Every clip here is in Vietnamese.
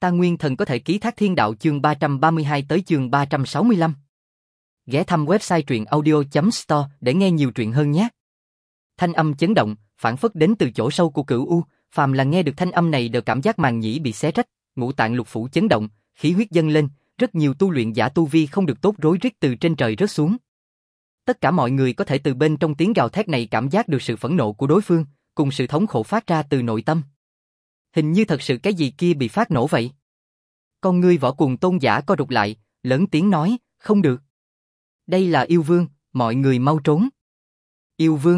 Ta Nguyên Thần có thể ký thác thiên đạo chương 332 tới chương 365. Ghé thăm website truyện audio.store để nghe nhiều truyện hơn nhé. Thanh âm chấn động, phảng phất đến từ chỗ sâu của Cửu U, phàm là nghe được thanh âm này đều cảm giác màng nhĩ bị xé rách, ngũ tạng lục phủ chấn động, khí huyết dâng lên, rất nhiều tu luyện giả tu vi không được tốt rối rít từ trên trời rớt xuống. Tất cả mọi người có thể từ bên trong tiếng gào thét này cảm giác được sự phẫn nộ của đối phương, cùng sự thống khổ phát ra từ nội tâm. Hình như thật sự cái gì kia bị phát nổ vậy. Con ngươi Võ Cuồng tôn giả co rụt lại, lớn tiếng nói, không được. Đây là yêu vương, mọi người mau trốn. Yêu vương.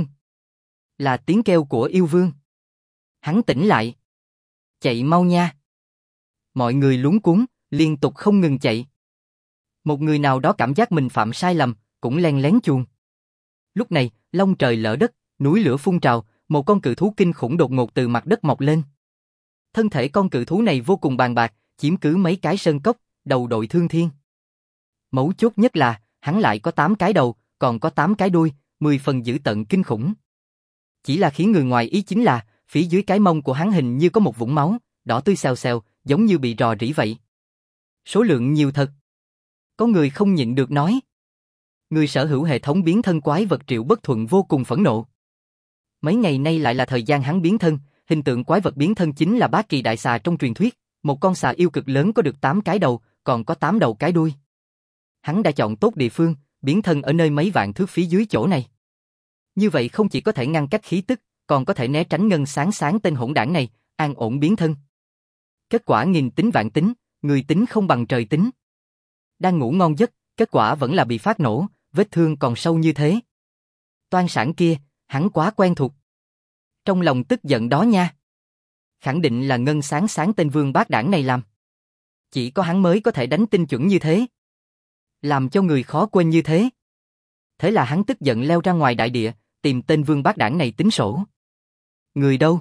Là tiếng kêu của yêu vương. Hắn tỉnh lại. Chạy mau nha. Mọi người luống cuống, liên tục không ngừng chạy. Một người nào đó cảm giác mình phạm sai lầm, cũng len lén chuồn. Lúc này, long trời lở đất, núi lửa phun trào, một con cự thú kinh khủng đột ngột từ mặt đất mọc lên. Thân thể con cự thú này vô cùng bàn bạc, chiếm cứ mấy cái sơn cốc, đầu đội thương thiên. Mấu chốt nhất là, hắn lại có 8 cái đầu, còn có 8 cái đuôi, 10 phần dữ tợn kinh khủng. Chỉ là khiến người ngoài ý chính là, phía dưới cái mông của hắn hình như có một vũng máu, đỏ tươi xèo xèo, giống như bị rò rỉ vậy. Số lượng nhiều thật. Có người không nhịn được nói. Người sở hữu hệ thống biến thân quái vật Triệu Bất Thuận vô cùng phẫn nộ. Mấy ngày nay lại là thời gian hắn biến thân, hình tượng quái vật biến thân chính là Bát Kỳ Đại Xà trong truyền thuyết, một con xà yêu cực lớn có được 8 cái đầu, còn có 8 đầu cái đuôi. Hắn đã chọn tốt địa phương, biến thân ở nơi mấy vạn thước phía dưới chỗ này. Như vậy không chỉ có thể ngăn cách khí tức, còn có thể né tránh ngân sáng sáng tên hỗn đảng này, an ổn biến thân. Kết quả nghìn tính vạn tính, người tính không bằng trời tính. Đang ngủ ngon giấc, kết quả vẫn là bị phát nổ, vết thương còn sâu như thế. Toan sản kia, hắn quá quen thuộc. Trong lòng tức giận đó nha. Khẳng định là ngân sáng sáng tên vương bát đảng này làm. Chỉ có hắn mới có thể đánh tinh chuẩn như thế. Làm cho người khó quên như thế. Thế là hắn tức giận leo ra ngoài đại địa, tìm tên vương bát đảng này tính sổ. Người đâu?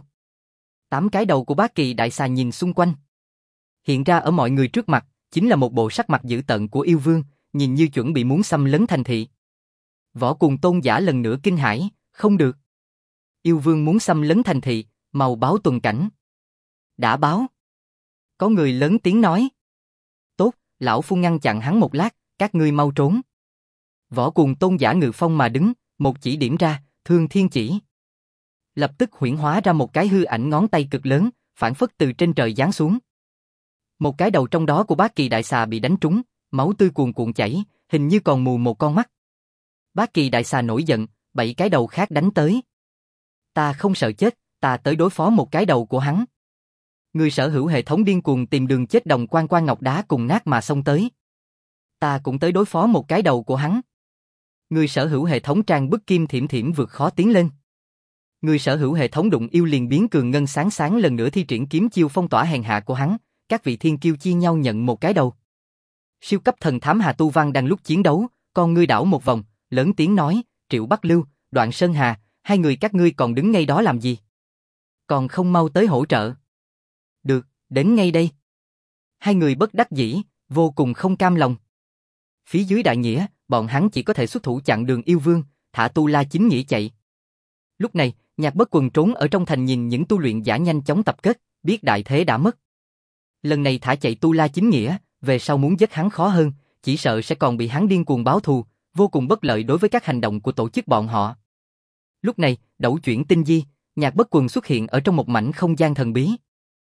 8 cái đầu của Bát Kỳ Đại Xà nhìn xung quanh. Hiện ra ở mọi người trước mặt, chính là một bộ sắc mặt dữ tợn của yêu vương, nhìn như chuẩn bị muốn xâm lấn thành thị. Võ Cuồng tôn giả lần nữa kinh hãi, không được. Yêu vương muốn xâm lấn thành thị, mau báo tuần cảnh. Đã báo. Có người lớn tiếng nói. Tốt, lão phu ngăn chặn hắn một lát, các ngươi mau trốn. Võ Cuồng tôn giả ngự phong mà đứng, một chỉ điểm ra, Thương Thiên Chỉ. Lập tức huyễn hóa ra một cái hư ảnh ngón tay cực lớn, phảng phất từ trên trời giáng xuống. Một cái đầu trong đó của Bát Kỳ Đại Xà bị đánh trúng, máu tươi cuồn cuộn chảy, hình như còn mù một con mắt. Bát Kỳ Đại Xà nổi giận, 7 cái đầu khác đánh tới. Ta không sợ chết, ta tới đối phó một cái đầu của hắn. Người sở hữu hệ thống điên cuồng tìm đường chết đồng quan quan ngọc đá cùng nát mà xông tới. Ta cũng tới đối phó một cái đầu của hắn. Người sở hữu hệ thống trang bức kim thiểm thiểm vượt khó tiến lên. Người sở hữu hệ thống đụng yêu liền biến cường ngân sáng sáng lần nữa thi triển kiếm chiêu phong tỏa hèn hạ của hắn, các vị thiên kiêu chia nhau nhận một cái đầu. Siêu cấp thần thám Hà Tu Văn đang lúc chiến đấu, con ngươi đảo một vòng, lớn tiếng nói, Triệu Bắc Lưu, Đoạn Sơn Hà, hai người các ngươi còn đứng ngay đó làm gì? Còn không mau tới hỗ trợ. Được, đến ngay đây. Hai người bất đắc dĩ, vô cùng không cam lòng. Phía dưới đại nghĩa, bọn hắn chỉ có thể xuất thủ chặn đường yêu vương, thả Tu La Chính Nghĩa chạy. Lúc này, Nhạc Bất Quần trốn ở trong thành nhìn những tu luyện giả nhanh chóng tập kết, biết đại thế đã mất. Lần này thả chạy Tu La Chính Nghĩa, về sau muốn giết hắn khó hơn, chỉ sợ sẽ còn bị hắn điên cuồng báo thù, vô cùng bất lợi đối với các hành động của tổ chức bọn họ. Lúc này, đẩu chuyển tinh di, Nhạc Bất Quần xuất hiện ở trong một mảnh không gian thần bí.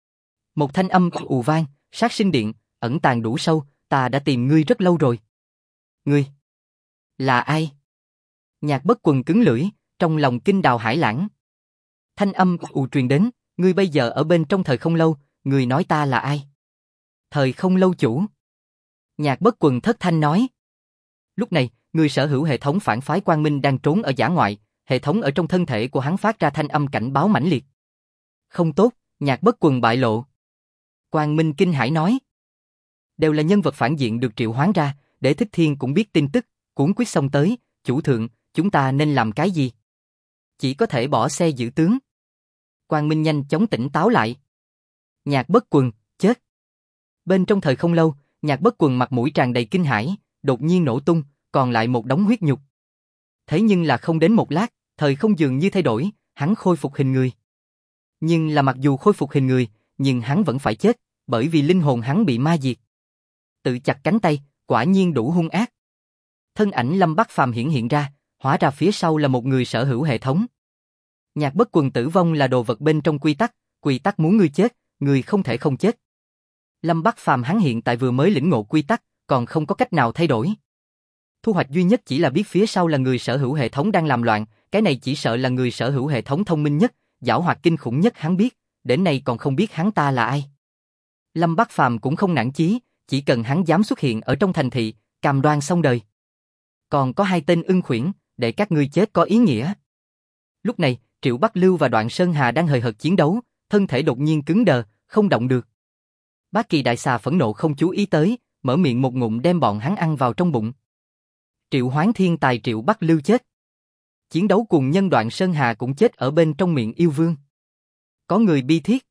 Một thanh âm ù vang, sát sinh điện, ẩn tàng đủ sâu, ta đã tìm ngươi rất lâu rồi. Ngươi? Là ai? Nhạc Bất Quần cứng lưỡi, trong lòng kinh đào hải lãng. Thanh âm ù truyền đến, ngươi bây giờ ở bên trong thời không lâu, ngươi nói ta là ai? Thời không lâu chủ. Nhạc Bất Quần thất thanh nói. Lúc này, người sở hữu hệ thống phản phái Quang Minh đang trốn ở dã ngoại, hệ thống ở trong thân thể của hắn phát ra thanh âm cảnh báo mãnh liệt. Không tốt, Nhạc Bất Quần bại lộ. Quang Minh kinh hãi nói. Đều là nhân vật phản diện được triệu hoán ra, để Thích Thiên cũng biết tin tức, cuốn quyết xông tới, chủ thượng, chúng ta nên làm cái gì? Chỉ có thể bỏ xe giữ tướng. Quang Minh nhanh chóng tỉnh táo lại. Nhạc Bất Quần, chết. Bên trong thời không lâu, Nhạc Bất Quần mặt mũi tràn đầy kinh hãi, đột nhiên nổ tung, còn lại một đống huyết nhục. Thế nhưng là không đến một lát, thời không dường như thay đổi, hắn khôi phục hình người. Nhưng là mặc dù khôi phục hình người, nhưng hắn vẫn phải chết, bởi vì linh hồn hắn bị ma diệt. Tự chặt cánh tay, quả nhiên đủ hung ác. Thân ảnh Lâm Bắc Phàm hiện ra, hóa ra phía sau là một người sở hữu hệ thống. Nhạc bất quần tử vong là đồ vật bên trong quy tắc muốn ngươi chết, ngươi không thể không chết. Lâm Bắc Phàm hắn hiện tại vừa mới lĩnh ngộ quy tắc, còn không có cách nào thay đổi. Thu hoạch duy nhất chỉ là biết phía sau là người sở hữu hệ thống đang làm loạn, cái này chỉ sợ là người sở hữu hệ thống thông minh nhất, giảo hoạt kinh khủng nhất hắn biết, đến nay còn không biết hắn ta là ai. Lâm Bắc Phàm cũng không nản chí, chỉ cần hắn dám xuất hiện ở trong thành thị, cam đoan xong đời. Còn có 2 tên ưng khuyển, để các ngươi chết có ý nghĩa. Lúc này, Triệu Bắc Lưu và Đoạn Sơn Hà đang hời hợt chiến đấu, thân thể đột nhiên cứng đờ, không động được. Bát Kỳ Đại Xà phẫn nộ không chú ý tới, mở miệng một ngụm đem bọn hắn ăn vào trong bụng. Triệu Hoán Thiên Tài Triệu Bắc Lưu chết. Chiến đấu cùng nhân Đoạn Sơn Hà cũng chết ở bên trong miệng yêu vương. Có người bi thiết.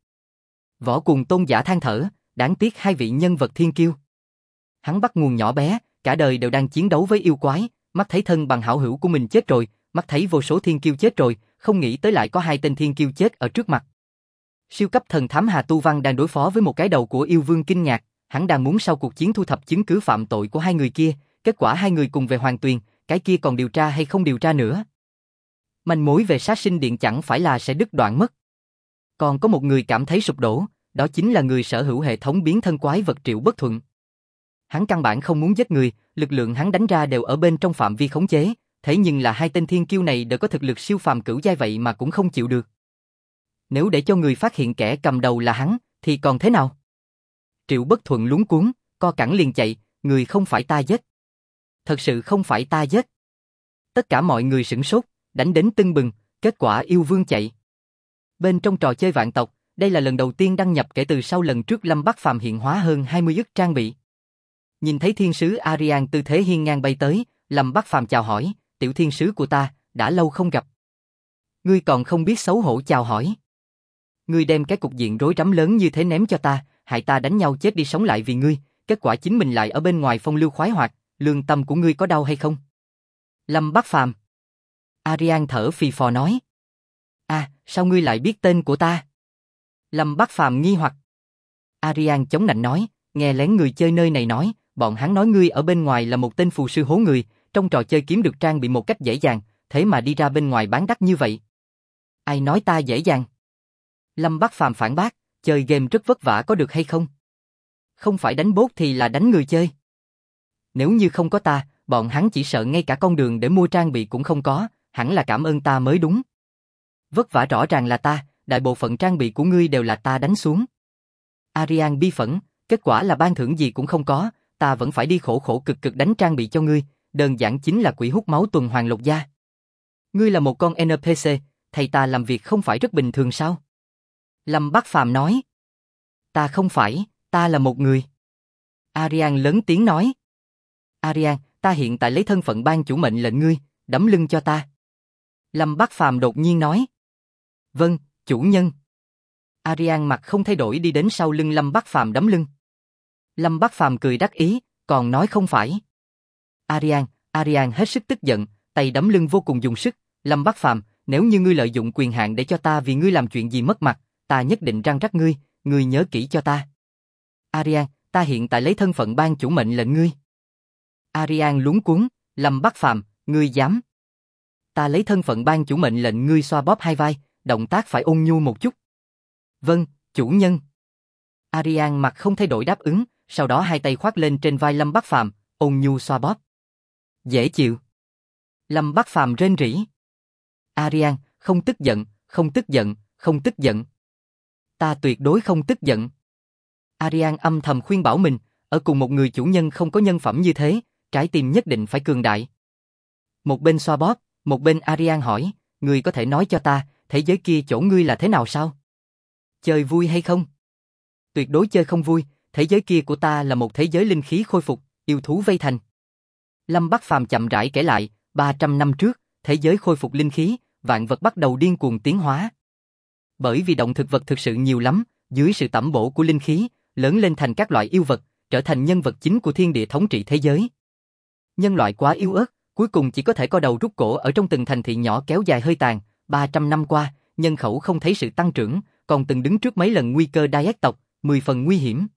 Võ Cùng Tôn giả than thở, đáng tiếc 2 vị nhân vật thiên kiêu. Hắn bắt nguồn nhỏ bé, cả đời đều đang chiến đấu với yêu quái, mắt thấy thân bằng hảo hữu của mình chết rồi, mắt thấy vô số thiên kiêu chết rồi, không nghĩ tới lại có 2 tên thiên kiêu chết ở trước mặt. Siêu cấp thần thám Hà Tu Văn đang đối phó với một cái đầu của yêu vương kinh ngạc, hắn đang muốn sau cuộc chiến thu thập chứng cứ phạm tội của 2 người kia, kết quả 2 người cùng về Hoàng Tuyền, cái kia còn điều tra hay không điều tra nữa. Manh mối về sát sinh điện chẳng phải là sẽ đứt đoạn mất. Còn có một người cảm thấy sụp đổ, đó chính là người sở hữu hệ thống biến thân quái vật Triệu Bất Thuận. Hắn căn bản không muốn giết người, lực lượng hắn đánh ra đều ở bên trong phạm vi khống chế, thế nhưng là 2 tên thiên kiêu này đều có thực lực siêu phàm cửu giai vậy mà cũng không chịu được. Nếu để cho người phát hiện kẻ cầm đầu là hắn, thì còn thế nào? Triệu Bất Thuận luống cuống, co cẳng liền chạy, người không phải ta giết. Thật sự không phải ta giết. Tất cả mọi người sửng sốt, đánh đến tưng bừng, kết quả yêu vương chạy. Bên trong trò chơi vạn tộc, đây là lần đầu tiên đăng nhập kể từ sau lần trước Lâm Bắc Phàm hiện hóa hơn 20 ức trang bị. Nhìn thấy thiên sứ Arian tư thế hiên ngang bay tới, Lâm Bắc Phàm chào hỏi, tiểu thiên sứ của ta, đã lâu không gặp. Ngươi còn không biết xấu hổ chào hỏi. Ngươi đem cái cục diện rối rắm lớn như thế ném cho ta, hại ta đánh nhau chết đi sống lại vì ngươi, kết quả chính mình lại ở bên ngoài phong lưu khoái hoạt, lương tâm của ngươi có đau hay không? Lâm Bắc Phàm. Arian thở phì phò nói. Sao ngươi lại biết tên của ta? Lâm Bắc Phàm nghi hoặc. Arian chống nạnh nói, nghe lén người chơi nơi này nói, bọn hắn nói ngươi ở bên ngoài là một tên phù sư hố người, trong trò chơi kiếm được trang bị một cách dễ dàng, thế mà đi ra bên ngoài bán đắt như vậy. Ai nói ta dễ dàng? Lâm Bắc Phàm phản bác, chơi game rất vất vả có được hay không? Không phải đánh bot thì là đánh người chơi. Nếu như không có ta, bọn hắn chỉ sợ ngay cả con đường để mua trang bị cũng không có, hẳn là cảm ơn ta mới đúng. Vất vả rõ ràng là ta, đại bộ phận trang bị của ngươi đều là ta đánh xuống. Arian bi phẫn, kết quả là ban thưởng gì cũng không có, ta vẫn phải đi khổ khổ cực cực đánh trang bị cho ngươi, đơn giản chính là quỷ hút máu tuần hoàn lột da. Ngươi là một con NPC, thầy ta làm việc không phải rất bình thường sao? Lâm Bắc Phàm nói. Ta không phải, ta là một người. Arian lớn tiếng nói. Arian, ta hiện tại lấy thân phận ban chủ mệnh lệnh ngươi, đấm lưng cho ta. Lâm Bắc Phàm đột nhiên nói. Vâng, chủ nhân. Arian mặt không thay đổi đi đến sau lưng Lâm Bắc Phàm đấm lưng. Lâm Bắc Phàm cười đắc ý, còn nói không phải. Arian hết sức tức giận, tay đấm lưng vô cùng dùng sức. Lâm Bắc Phàm, nếu như ngươi lợi dụng quyền hạn để cho ta vì ngươi làm chuyện gì mất mặt, ta nhất định răng rắc ngươi, ngươi nhớ kỹ cho ta. Arian, ta hiện tại lấy thân phận ban chủ mệnh lệnh ngươi. Arian luống cuống, Lâm Bắc Phàm, ngươi dám? Ta lấy thân phận ban chủ mệnh lệnh ngươi xoa bóp 2 vai, động tác phải ôn nhu một chút. Vâng, chủ nhân. Arian mặt không thay đổi đáp ứng, sau đó 2 tay khoác lên trên vai Lâm Bắc Phàm, ôn nhu xoa bóp. Dễ chịu. Lâm Bắc Phàm rên rỉ. Arian, không tức giận, không tức giận, không tức giận. Ta tuyệt đối không tức giận. Arian âm thầm khuyên bảo mình, ở cùng một người chủ nhân không có nhân phẩm như thế, trái tim nhất định phải cường đại. Một bên xoa bóp, một bên Arian hỏi, ngươi có thể nói cho ta, thế giới kia chỗ ngươi là thế nào sao? Chơi vui hay không? Tuyệt đối chơi không vui, thế giới kia của ta là một thế giới linh khí khôi phục, yêu thú vây thành. Lâm Bắc Phàm chậm rãi kể lại, 300 năm trước, thế giới khôi phục linh khí, vạn vật bắt đầu điên cuồng tiến hóa. Bởi vì động thực vật thực sự nhiều lắm, dưới sự tẩm bổ của linh khí, lớn lên thành các loại yêu vật, trở thành nhân vật chính của thiên địa thống trị thế giới. Nhân loại quá yếu ớt, cuối cùng chỉ có thể co đầu rút cổ ở trong từng thành thị nhỏ kéo dài hơi tàn. 300 năm qua, nhân khẩu không thấy sự tăng trưởng, còn từng đứng trước mấy lần nguy cơ đa ác tộc, 10 phần nguy hiểm.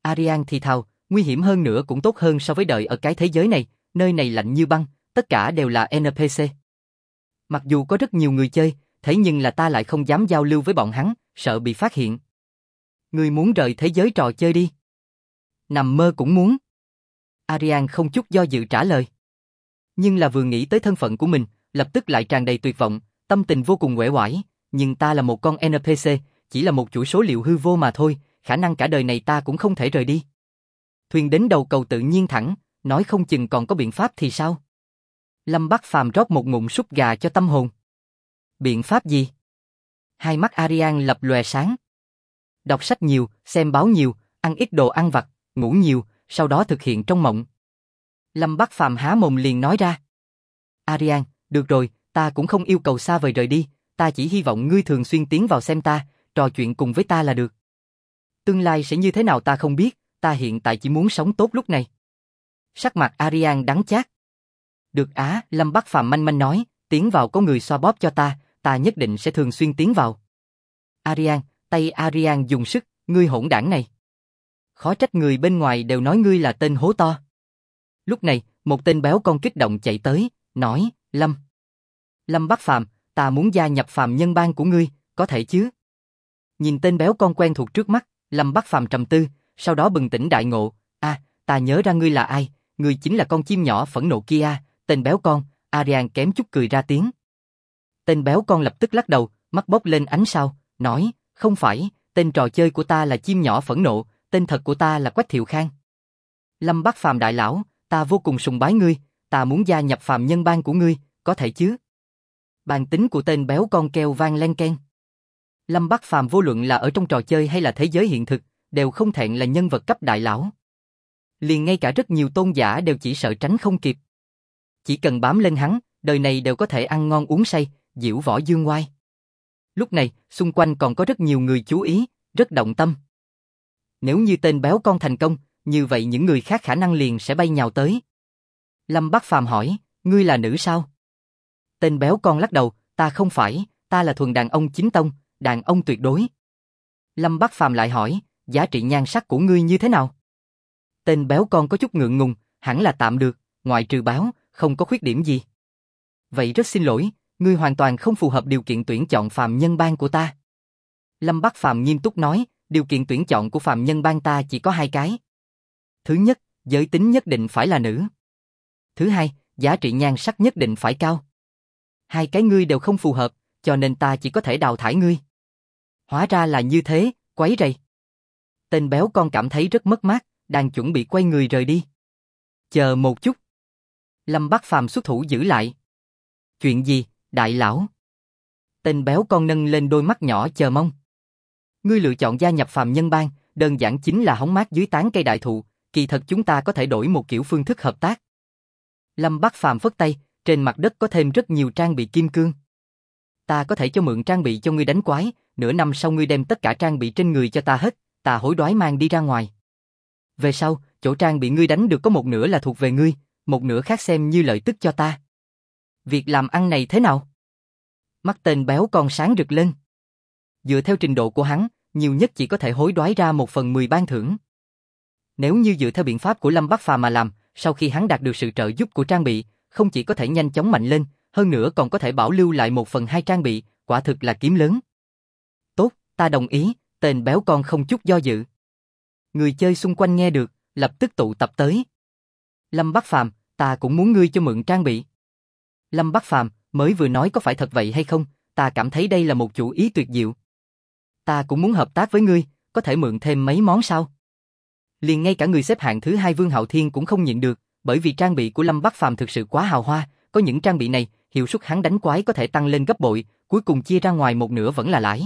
Arian thì thào, nguy hiểm hơn nữa cũng tốt hơn so với đợi ở cái thế giới này, nơi này lạnh như băng, tất cả đều là NPC. Mặc dù có rất nhiều người chơi, thế nhưng là ta lại không dám giao lưu với bọn hắn, sợ bị phát hiện. Ngươi muốn rời thế giới trò chơi đi? Nằm mơ cũng muốn. Arian không chút do dự trả lời. Nhưng là vừa nghĩ tới thân phận của mình, lập tức lại tràn đầy tuyệt vọng, tâm tình vô cùng uể oải, nhưng ta là một con NPC, chỉ là một chuỗi số liệu hư vô mà thôi, khả năng cả đời này ta cũng không thể rời đi. Thuyền đến đầu cầu tự nhiên thẳng, nói không chừng còn có biện pháp thì sao? Lâm Bắc Phàm rót một ngụm súp gà cho tâm hồn. Biện pháp gì? Hai mắt Arian lập lòe sáng. Đọc sách nhiều, xem báo nhiều, ăn ít đồ ăn vặt, ngủ nhiều, sau đó thực hiện trong mộng. Lâm Bắc Phàm há mồm liền nói ra. Arian, được rồi, ta cũng không yêu cầu xa vời rời đi, ta chỉ hy vọng ngươi thường xuyên tiến vào xem ta, trò chuyện cùng với ta là được. Tương lai sẽ như thế nào ta không biết, ta hiện tại chỉ muốn sống tốt lúc này. Sắc mặt Arian đắng chát. Được á, Lâm Bắc Phàm manh manh nói, tiến vào có người xoa bóp cho ta nhất định sẽ thường xuyên tiến vào. Arian, tay Arian dùng sức, ngươi hỗn đảng này. Khó trách người bên ngoài đều nói ngươi là tên hố to. Lúc này, một tên béo con kích động chạy tới, nói, Lâm Bắc Phàm, ta muốn gia nhập phàm nhân bang của ngươi, có thể chứ? Nhìn tên béo con quen thuộc trước mắt, Lâm Bắc Phàm trầm tư, sau đó bừng tỉnh đại ngộ, ta nhớ ra ngươi là ai, ngươi chính là con chim nhỏ phẫn nộ kia, tên béo con, Arian kém chút cười ra tiếng. Tên béo con lập tức lắc đầu, mắt bốc lên ánh sao, nói, không phải, tên trò chơi của ta là chim nhỏ phẫn nộ, tên thật của ta là Quách Thiệu Khang. Lâm Bắc Phàm đại lão, ta vô cùng sùng bái ngươi, ta muốn gia nhập phàm nhân bang của ngươi, có thể chứ? Bàn tính của tên béo con kêu vang len keng. Lâm Bắc Phàm vô luận là ở trong trò chơi hay là thế giới hiện thực, đều không thẹn là nhân vật cấp đại lão. Liền ngay cả rất nhiều tôn giả đều chỉ sợ tránh không kịp. Chỉ cần bám lên hắn, đời này đều có thể ăn ngon uống say, diễu võ dương oai. Lúc này, xung quanh còn có rất nhiều người chú ý, rất động tâm. Nếu như tên béo con thành công, như vậy những người khác khả năng liền sẽ bay nhào tới. Lâm Bắc Phàm hỏi, ngươi là nữ sao? Tên béo con lắc đầu, ta không phải, ta là thuần đàn ông chính tông, đàn ông tuyệt đối. Lâm Bắc Phàm lại hỏi, giá trị nhan sắc của ngươi như thế nào? Tên béo con có chút ngượng ngùng, hẳn là tạm được, ngoại trừ báo, không có khuyết điểm gì. Vậy rất xin lỗi, ngươi hoàn toàn không phù hợp điều kiện tuyển chọn phàm nhân bang của ta. Lâm Bắc Phàm nghiêm túc nói, điều kiện tuyển chọn của phàm nhân bang ta chỉ có 2 cái. Thứ nhất, giới tính nhất định phải là nữ. Thứ hai, giá trị nhan sắc nhất định phải cao. 2 cái ngươi đều không phù hợp, cho nên ta chỉ có thể đào thải ngươi. Hóa ra là như thế, quấy rầy. Tên béo con cảm thấy rất mất mát, đang chuẩn bị quay người rời đi. Chờ một chút. Lâm Bắc Phàm xuất thủ giữ lại. Chuyện gì, đại lão? Tên béo con nâng lên đôi mắt nhỏ chờ mong. Ngươi lựa chọn gia nhập phàm nhân bang, đơn giản chính là hóng mát dưới tán cây đại thụ, kỳ thật chúng ta có thể đổi một kiểu phương thức hợp tác. Lâm Bắc Phàm phất tay, trên mặt đất có thêm rất nhiều trang bị kim cương. Ta có thể cho mượn trang bị cho ngươi đánh quái, nửa năm sau ngươi đem tất cả trang bị trên người cho ta hết, ta hối đoái mang đi ra ngoài. Về sau, chỗ trang bị ngươi đánh được có một nửa là thuộc về ngươi, một nửa khác xem như lợi tức cho ta. Việc làm ăn này thế nào? Mắt tên béo con sáng rực lên. Dựa theo trình độ của hắn, nhiều nhất chỉ có thể hối đoái ra 1/10 ban thưởng. Nếu như dựa theo biện pháp của Lâm Bắc Phàm mà làm, sau khi hắn đạt được sự trợ giúp của trang bị, không chỉ có thể nhanh chóng mạnh lên, hơn nữa còn có thể bảo lưu lại 1/2 trang bị, quả thực là kiếm lớn. Tốt, ta đồng ý, tên béo con không chút do dự. Người chơi xung quanh nghe được, lập tức tụ tập tới. Lâm Bắc Phàm, ta cũng muốn ngươi cho mượn trang bị. Lâm Bắc Phàm, mới vừa nói có phải thật vậy hay không, ta cảm thấy đây là một chủ ý tuyệt diệu. Ta cũng muốn hợp tác với ngươi, có thể mượn thêm mấy món sao? Liền ngay cả người xếp hạng thứ 2 Vương Hạo Thiên cũng không nhịn được, bởi vì trang bị của Lâm Bắc Phàm thực sự quá hào hoa, có những trang bị này, hiệu suất hắn đánh quái có thể tăng lên gấp bội, cuối cùng chia ra ngoài một nửa vẫn là lãi.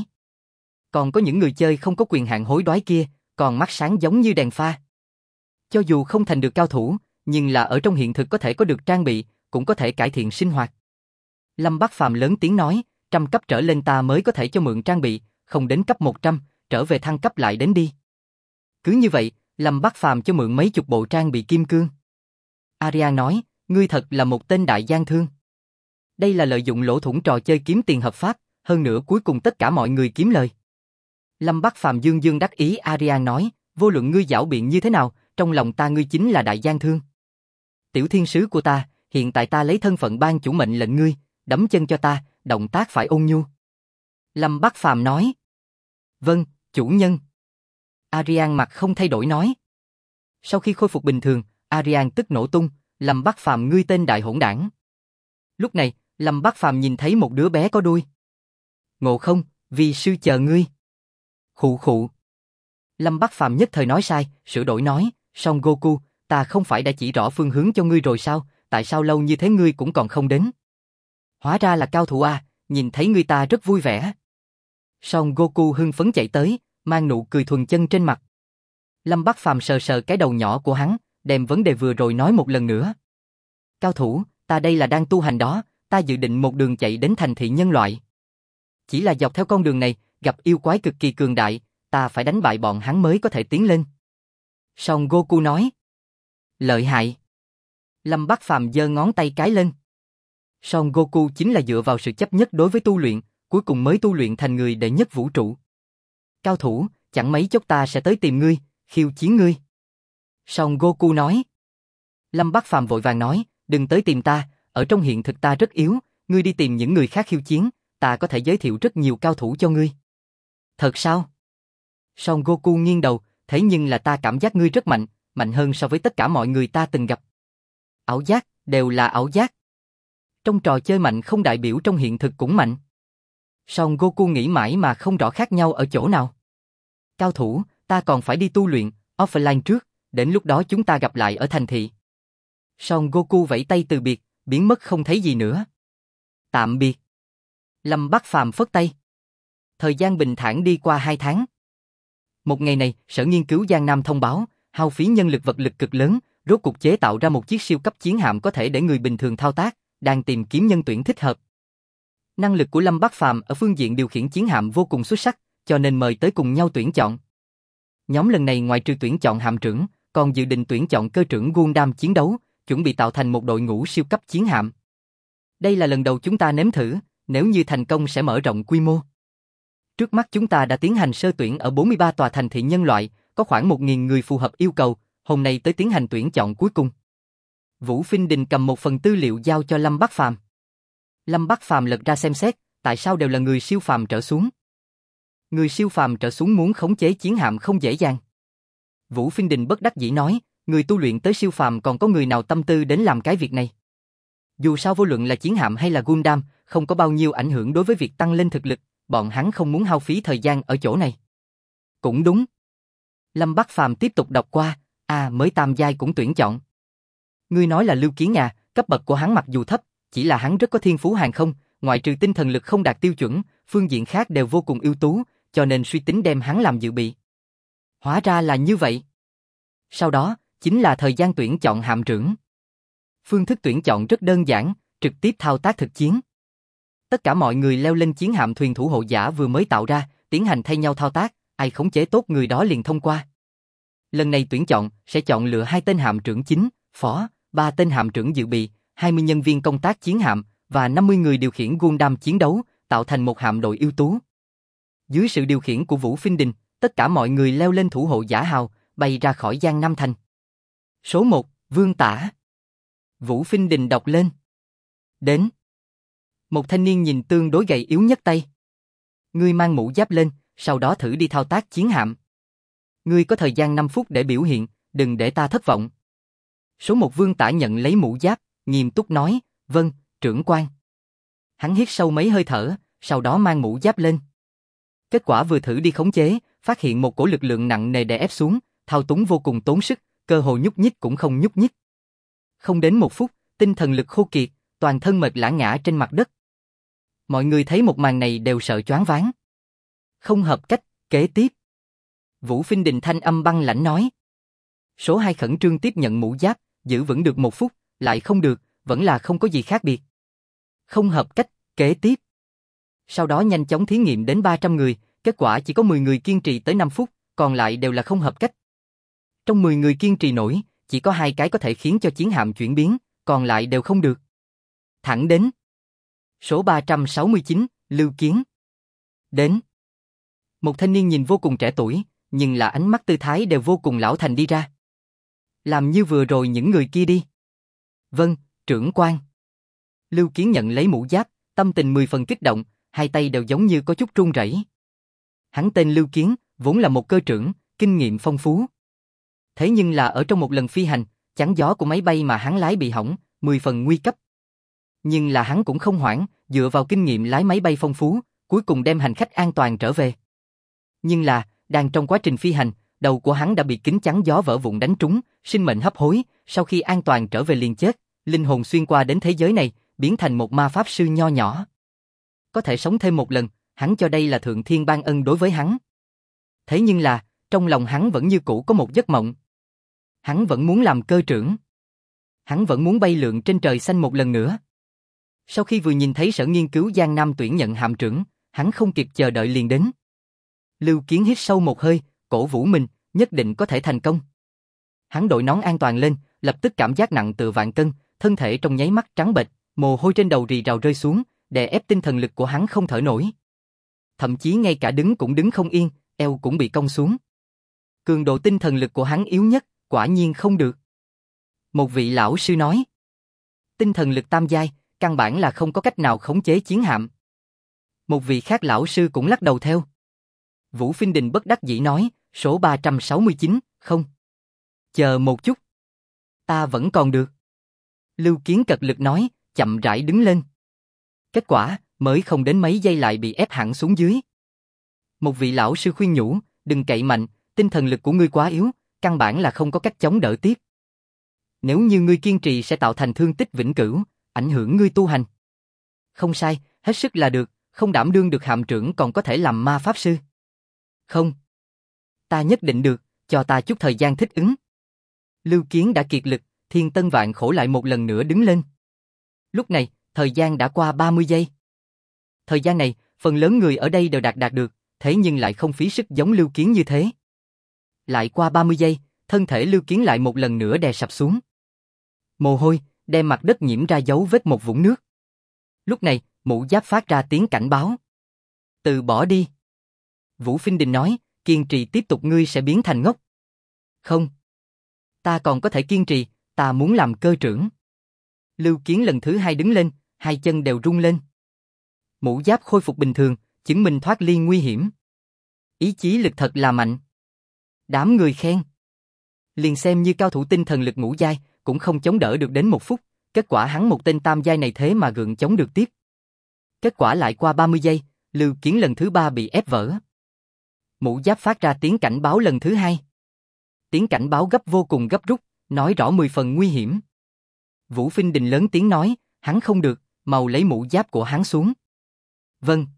Còn có những người chơi không có quyền hạn hối đoái kia, còn mắt sáng giống như đèn pha. Cho dù không thành được cao thủ, nhưng là ở trong hiện thực có thể có được trang bị, cũng có thể cải thiện sinh hoạt. Lâm Bắc Phàm lớn tiếng nói, 100 cấp trở lên ta mới có thể cho mượn trang bị, không đến cấp 100, trở về thăng cấp lại đến đi. Cứ như vậy, Lâm Bắc Phàm cho mượn mấy chục bộ trang bị kim cương. Arian nói, ngươi thật là một tên đại gian thương. Đây là lợi dụng lỗ thủng trò chơi kiếm tiền hợp pháp, hơn nữa cuối cùng tất cả mọi người kiếm lời. Lâm Bắc Phàm dương dương đắc ý. Arian nói, Vô luận ngươi giảo biện như thế nào, trong lòng ta ngươi chính là đại gian thương. Tiểu thiên sứ của ta, hiện tại ta lấy thân phận ban chủ mệnh lệnh ngươi, đấm chân cho ta, động tác phải ôn nhu. Lâm Bắc Phàm nói. Vâng, chủ nhân. Arian mặt không thay đổi nói. Sau khi khôi phục bình thường, Arian tức nổ tung, Lâm Bắc Phàm ngươi tên đại hỗn đảng. Lúc này, Lâm Bắc Phàm nhìn thấy một đứa bé có đuôi. Ngộ không, vì sư chờ ngươi. Khụ khụ. Lâm Bắc Phàm nhất thời nói sai, sửa đổi nói, Son Goku, ta không phải đã chỉ rõ phương hướng cho ngươi rồi sao, tại sao lâu như thế ngươi cũng còn không đến? Hóa ra là cao thủ à, nhìn thấy ngươi ta rất vui vẻ. Son Goku hưng phấn chạy tới, mang nụ cười thuần chân trên mặt. Lâm Bắc Phàm sờ sờ cái đầu nhỏ của hắn, đem vấn đề vừa rồi nói một lần nữa. Cao thủ, ta đây là đang tu hành đó, ta dự định một đường chạy đến thành thị nhân loại. Chỉ là dọc theo con đường này, gặp yêu quái cực kỳ cường đại, ta phải đánh bại bọn hắn mới có thể tiến lên. Son Goku nói. Lợi hại. Lâm Bắc Phàm giơ ngón tay cái lên. Son Goku chính là dựa vào sự chấp nhất đối với tu luyện, cuối cùng mới tu luyện thành người đệ nhất vũ trụ. Cao thủ, chẳng mấy chốc ta sẽ tới tìm ngươi, khiêu chiến ngươi. Son Goku nói. Lâm Bắc Phàm vội vàng nói, đừng tới tìm ta, ở trong hiện thực ta rất yếu, ngươi đi tìm những người khác khiêu chiến, ta có thể giới thiệu rất nhiều cao thủ cho ngươi. Thật sao? Son Goku nghiêng đầu, thế nhưng là ta cảm giác ngươi rất mạnh, mạnh hơn so với tất cả mọi người ta từng gặp. Ảo giác, đều là ảo giác. Trong trò chơi mạnh không đại biểu trong hiện thực cũng mạnh. Son Goku nghĩ mãi mà không rõ khác nhau ở chỗ nào. Cao thủ, ta còn phải đi tu luyện, offline trước, đến lúc đó chúng ta gặp lại ở thành thị. Son Goku vẫy tay từ biệt, biến mất không thấy gì nữa. Tạm biệt. Lâm Bắc Phàm phất tay. Thời gian bình thản đi qua 2 tháng. Một ngày này, Sở Nghiên cứu Giang Nam thông báo, hao phí nhân lực vật lực cực lớn, rốt cuộc chế tạo ra một chiếc siêu cấp chiến hạm có thể để người bình thường thao tác, đang tìm kiếm nhân tuyển thích hợp. Năng lực của Lâm Bắc Phàm ở phương diện điều khiển chiến hạm vô cùng xuất sắc, cho nên mời tới cùng nhau tuyển chọn. Nhóm lần này ngoài trừ tuyển chọn hạm trưởng, còn dự định tuyển chọn cơ trưởng Gundam chiến đấu, chuẩn bị tạo thành một đội ngũ siêu cấp chiến hạm. Đây là lần đầu chúng ta nếm thử, nếu như thành công sẽ mở rộng quy mô. Trước mắt chúng ta đã tiến hành sơ tuyển ở 43 tòa thành thị nhân loại, có khoảng 1.000 người phù hợp yêu cầu, hôm nay tới tiến hành tuyển chọn cuối cùng. Vũ Phinh Đình cầm một phần tư liệu giao cho Lâm Bắc Phàm. Lâm Bắc Phàm lật ra xem xét, tại sao đều là người siêu phàm trở xuống. Người siêu phàm trở xuống muốn khống chế chiến hạm không dễ dàng. Vũ Phinh Đình bất đắc dĩ nói, người tu luyện tới siêu phàm còn có người nào tâm tư đến làm cái việc này. Dù sao vô luận là chiến hạm hay là Gundam, không có bao nhiêu ảnh hưởng đối với việc tăng lên thực lực, bọn hắn không muốn hao phí thời gian ở chỗ này. Cũng đúng. Lâm Bắc Phàm tiếp tục đọc qua, mới tam giai cũng tuyển chọn. Ngươi nói là Lưu Kiến à, cấp bậc của hắn mặc dù thấp, chỉ là hắn rất có thiên phú hàng không, ngoại trừ tinh thần lực không đạt tiêu chuẩn, phương diện khác đều vô cùng ưu tú, cho nên suy tính đem hắn làm dự bị. Hóa ra là như vậy. Sau đó, chính là thời gian tuyển chọn hạm trưởng. Phương thức tuyển chọn rất đơn giản, trực tiếp thao tác thực chiến. Tất cả mọi người leo lên chiến hạm thuyền thủ hộ giả vừa mới tạo ra, tiến hành thay nhau thao tác, ai khống chế tốt người đó liền thông qua. Lần này tuyển chọn sẽ chọn lựa 2 tên hạm trưởng chính, phó, 3 tên hạm trưởng dự bị, 20 nhân viên công tác chiến hạm và 50 người điều khiển Gundam chiến đấu, tạo thành một hạm đội ưu tú. Dưới sự điều khiển của Vũ Phinh Đình, tất cả mọi người leo lên thủ hộ giả hào, bay ra khỏi Giang Nam Thành. Số 1, Vương Tả. Vũ Phinh Đình đọc lên. Đến. Một thanh niên nhìn tương đối gầy yếu nhất tay. Ngươi mang mũ giáp lên, sau đó thử đi thao tác chiến hạm. Ngươi có thời gian 5 phút để biểu hiện, đừng để ta thất vọng. Số 1 Vương Tả nhận lấy mũ giáp, nghiêm túc nói, vâng, trưởng quan. Hắn hít sâu mấy hơi thở, sau đó mang mũ giáp lên. Kết quả vừa thử đi khống chế, phát hiện một cổ lực lượng nặng nề đè ép xuống, thao túng vô cùng tốn sức, cơ hồ nhúc nhích cũng không nhúc nhích. Không đến 1 phút, tinh thần lực khô kiệt, toàn thân mệt lả ngã trên mặt đất. Mọi người thấy một màn này đều sợ choáng váng. Không hợp cách, kế tiếp. Vũ Phinh Đình thanh âm băng lãnh nói. Số 2 khẩn trương tiếp nhận mũ giáp, giữ vững được 1 phút, lại không được, vẫn là không có gì khác biệt. Không hợp cách, kế tiếp. Sau đó nhanh chóng thí nghiệm đến 300 người, kết quả chỉ có 10 người kiên trì tới 5 phút, còn lại đều là không hợp cách. Trong 10 người kiên trì nổi, chỉ có 2 cái có thể khiến cho chiến hạm chuyển biến, còn lại đều không được. Thẳng đến. Số 369, Lưu Kiến. Đến. Một thanh niên nhìn vô cùng trẻ tuổi, nhưng là ánh mắt tư thái đều vô cùng lão thành đi ra. Làm như vừa rồi những người kia đi. Vâng, trưởng quan. Lưu Kiến nhận lấy mũ giáp, tâm tình 10 phần kích động, hai tay đều giống như có chút run rẩy. Hắn tên Lưu Kiến, vốn là một cơ trưởng, kinh nghiệm phong phú. Thế nhưng là ở trong một lần phi hành, chắn gió của máy bay mà hắn lái bị hỏng, 10 phần nguy cấp. Nhưng là hắn cũng không hoảng, dựa vào kinh nghiệm lái máy bay phong phú, cuối cùng đem hành khách an toàn trở về. Nhưng là, đang trong quá trình phi hành, đầu của hắn đã bị kính chắn gió vỡ vụn đánh trúng, sinh mệnh hấp hối, sau khi an toàn trở về liền chết, linh hồn xuyên qua đến thế giới này, biến thành một ma pháp sư nho nhỏ. Có thể sống thêm một lần, hắn cho đây là thượng thiên ban ân đối với hắn. Thế nhưng là, trong lòng hắn vẫn như cũ có một giấc mộng. Hắn vẫn muốn làm cơ trưởng. Hắn vẫn muốn bay lượn trên trời xanh một lần nữa. Sau khi vừa nhìn thấy Sở Nghiên cứu Giang Nam tuyển nhận hạm trưởng, hắn không kịp chờ đợi liền đến. Lưu Kiến hít sâu một hơi, cổ vũ mình, nhất định có thể thành công. Hắn đội nón an toàn lên, lập tức cảm giác nặng tựa vạn cân, thân thể trong nháy mắt trắng bệch, mồ hôi trên đầu rì rào rơi xuống, đè ép tinh thần lực của hắn không thở nổi. Thậm chí ngay cả đứng cũng đứng không yên, eo cũng bị cong xuống. Cường độ tinh thần lực của hắn yếu nhất, quả nhiên không được. Một vị lão sư nói, tinh thần lực tam giai, căn bản là không có cách nào khống chế chiến hạm. Một vị khác lão sư cũng lắc đầu theo. Vũ Phiên Đình bất đắc dĩ nói, số 369, không. Chờ một chút. Ta vẫn còn được. Lưu Kiến cật lực nói, chậm rãi đứng lên. Kết quả, mới không đến mấy giây lại bị ép hẳn xuống dưới. Một vị lão sư khuyên nhủ, đừng cậy mạnh, tinh thần lực của ngươi quá yếu, căn bản là không có cách chống đỡ tiếp. Nếu như ngươi kiên trì sẽ tạo thành thương tích vĩnh cửu, ảnh hưởng ngươi tu hành. Không sai, hết sức là được, không đảm đương được hạm trưởng còn có thể làm ma pháp sư. Không. Ta nhất định được, cho ta chút thời gian thích ứng. Lưu Kiến đã kiệt lực, thiên tân vạn khổ lại một lần nữa đứng lên. Lúc này, thời gian đã qua 30 giây. Thời gian này, phần lớn người ở đây đều đạt được, thế nhưng lại không phí sức giống Lưu Kiến như thế. Lại qua 30 giây, thân thể Lưu Kiến lại một lần nữa đè sập xuống. Mồ hôi, đem mặt đất nhiễm ra dấu vết một vũng nước. Lúc này, mũ giáp phát ra tiếng cảnh báo. Từ bỏ đi. Vũ Phiên Đình nói, kiên trì tiếp tục ngươi sẽ biến thành ngốc. Không. Ta còn có thể kiên trì, ta muốn làm cơ trưởng. Lưu Kiến lần thứ hai đứng lên, hai chân đều rung lên. Mũ giáp khôi phục bình thường, chứng minh thoát ly nguy hiểm. Ý chí lực thật là mạnh. Đám người khen. Liền xem như cao thủ tinh thần lực ngũ giai, cũng không chống đỡ được đến 1 phút, kết quả hắn một tên tam giai này thế mà gượng chống được tiếp. Kết quả lại qua 30 giây, Lưu Kiến lần thứ 3 bị ép vỡ. Mũ giáp phát ra tiếng cảnh báo lần thứ 2. Tiếng cảnh báo gấp vô cùng gấp rút, nói rõ 10 phần nguy hiểm. Vũ Phiên Đình lớn tiếng nói, hắn không được, mau lấy mũ giáp của hắn xuống. Vâng.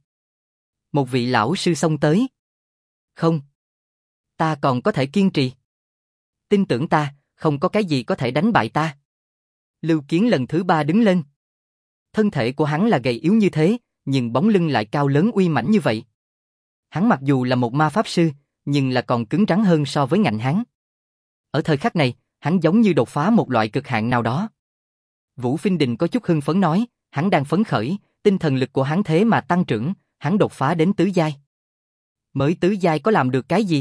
Một vị lão sư xông tới. Không. Ta còn có thể kiên trì. Tin tưởng ta, không có cái gì có thể đánh bại ta. Lưu Kiến lần thứ 3 đứng lên. Thân thể của hắn là gầy yếu như thế, nhưng bóng lưng lại cao lớn uy mãnh như vậy. Hắn mặc dù là một ma pháp sư, nhưng là còn cứng rắn hơn so với ngạnh hắn. Ở thời khắc này, hắn giống như đột phá một loại cực hạn nào đó. Vũ Phiên Đình có chút hưng phấn nói, hắn đang phấn khởi, tinh thần lực của hắn thế mà tăng trưởng, hắn đột phá đến tứ giai. Mới tứ giai có làm được cái gì?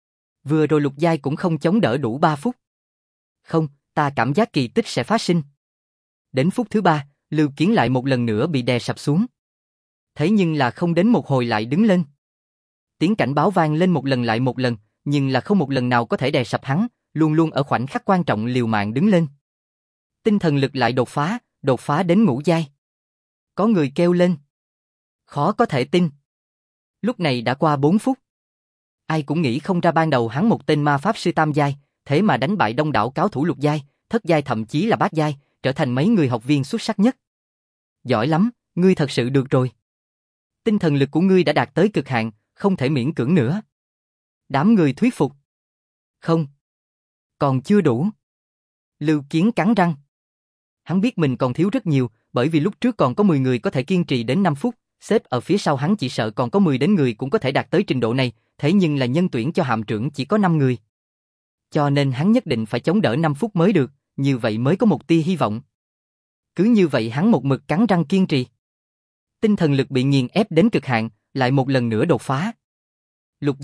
Vừa rồi lục giai cũng không chống đỡ đủ 3 phút. Không, ta cảm giác kỳ tích sẽ phát sinh. Đến phút thứ 3, Lưu Kiến lại một lần nữa bị đè sập xuống. Thế nhưng là không đến một hồi lại đứng lên. Tiếng cảnh báo vang lên một lần lại một lần, nhưng là không một lần nào có thể đè sập hắn, luôn luôn ở khoảnh khắc quan trọng liều mạng đứng lên. Tinh thần lực lại đột phá đến ngũ giai. Có người kêu lên. Khó có thể tin. Lúc này đã qua 4 phút. Ai cũng nghĩ không ra ban đầu hắn một tên ma pháp sư tam giai, thế mà đánh bại đông đảo cao thủ lục giai, thất giai thậm chí là bát giai, trở thành mấy người học viên xuất sắc nhất. Giỏi lắm, ngươi thật sự được rồi. Tinh thần lực của ngươi đã đạt tới cực hạn, không thể miễn cưỡng nữa. Đám người thuyết phục. Không. Còn chưa đủ. Lưu Kiến cắn răng. Hắn biết mình còn thiếu rất nhiều, bởi vì lúc trước còn có 10 người có thể kiên trì đến 5 phút, xếp ở phía sau hắn chỉ sợ còn có 10 đến người cũng có thể đạt tới trình độ này, thế nhưng là nhân tuyển cho hạm trưởng chỉ có 5 người. Cho nên hắn nhất định phải chống đỡ 5 phút mới được, như vậy mới có một tia hy vọng. Cứ như vậy hắn một mực cắn răng kiên trì. Tinh thần lực bị nghiền ép đến cực hạn, lại một lần nữa đột phá. Lục giai,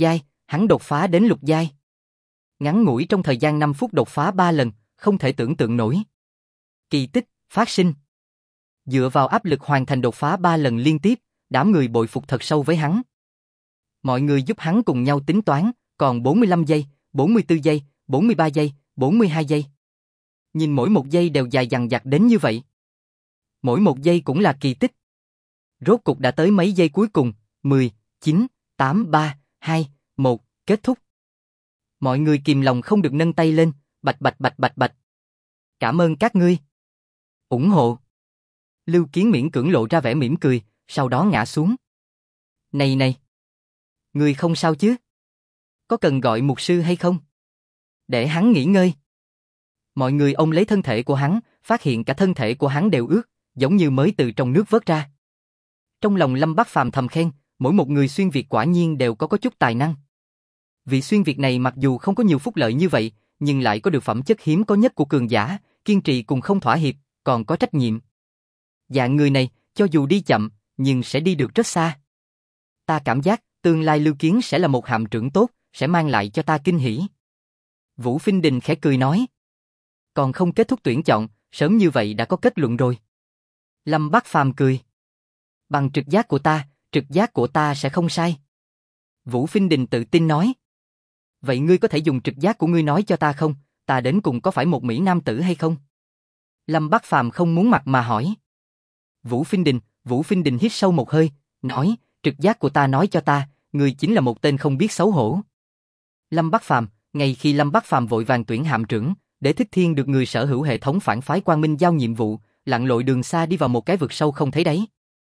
hắn đột phá đến lục giai. Ngắn ngủi trong thời gian 5 phút đột phá 3 lần, không thể tưởng tượng nổi. Kỳ tích, phát sinh. Dựa vào áp lực hoàn thành đột phá 3 lần liên tiếp, đám người bội phục thật sâu với hắn. Mọi người giúp hắn cùng nhau tính toán, còn 45 giây, 44 giây, 43 giây, 42 giây. Nhìn mỗi một giây đều dài dằng dặc đến như vậy. Mỗi một giây cũng là kỳ tích. Rốt cục đã tới mấy giây cuối cùng, 10, 9, 8, 3, 2, 1, kết thúc. Mọi người kìm lòng không được nâng tay lên, bạch bạch bạch bạch bạch. Cảm ơn các ngươi. Ủng hộ. Lưu Kiến miễn cưỡng lộ ra vẻ mỉm cười, sau đó ngã xuống. Này này. Ngươi không sao chứ? Có cần gọi mục sư hay không? Để hắn nghỉ ngơi. Mọi người ôm lấy thân thể của hắn, phát hiện cả thân thể của hắn đều ướt, giống như mới từ trong nước vớt ra. Trong lòng Lâm Bác Phàm thầm khen, mỗi một người xuyên việt quả nhiên đều có chút tài năng. Vị xuyên việt này mặc dù không có nhiều phúc lợi như vậy, nhưng lại có được phẩm chất hiếm có nhất của cường giả, kiên trì cùng không thỏa hiệp, còn có trách nhiệm. Dạng người này, cho dù đi chậm, nhưng sẽ đi được rất xa. Ta cảm giác, tương lai Lưu Kiến sẽ là một hạm trưởng tốt, sẽ mang lại cho ta kinh hỉ. Vũ Phinh Đình khẽ cười nói. Còn không kết thúc tuyển chọn, sớm như vậy đã có kết luận rồi. Lâm Bác Phàm cười. Bằng trực giác của ta sẽ không sai. Vũ Phinh Đình tự tin nói. Vậy ngươi có thể dùng trực giác của ngươi nói cho ta không, ta đến cùng có phải một mỹ nam tử hay không? Lâm Bác Phàm không muốn mặt mà hỏi. Vũ Phinh Đình hít sâu một hơi, nói, trực giác của ta nói cho ta, ngươi chính là một tên không biết xấu hổ. Lâm Bác Phàm, ngay khi Lâm Bác Phàm vội vàng tuyển hạm trưởng, Đế Thích Thiên được người sở hữu hệ thống phản phái Quang Minh giao nhiệm vụ, lặn lội đường xa đi vào một cái vực sâu không thấy đáy.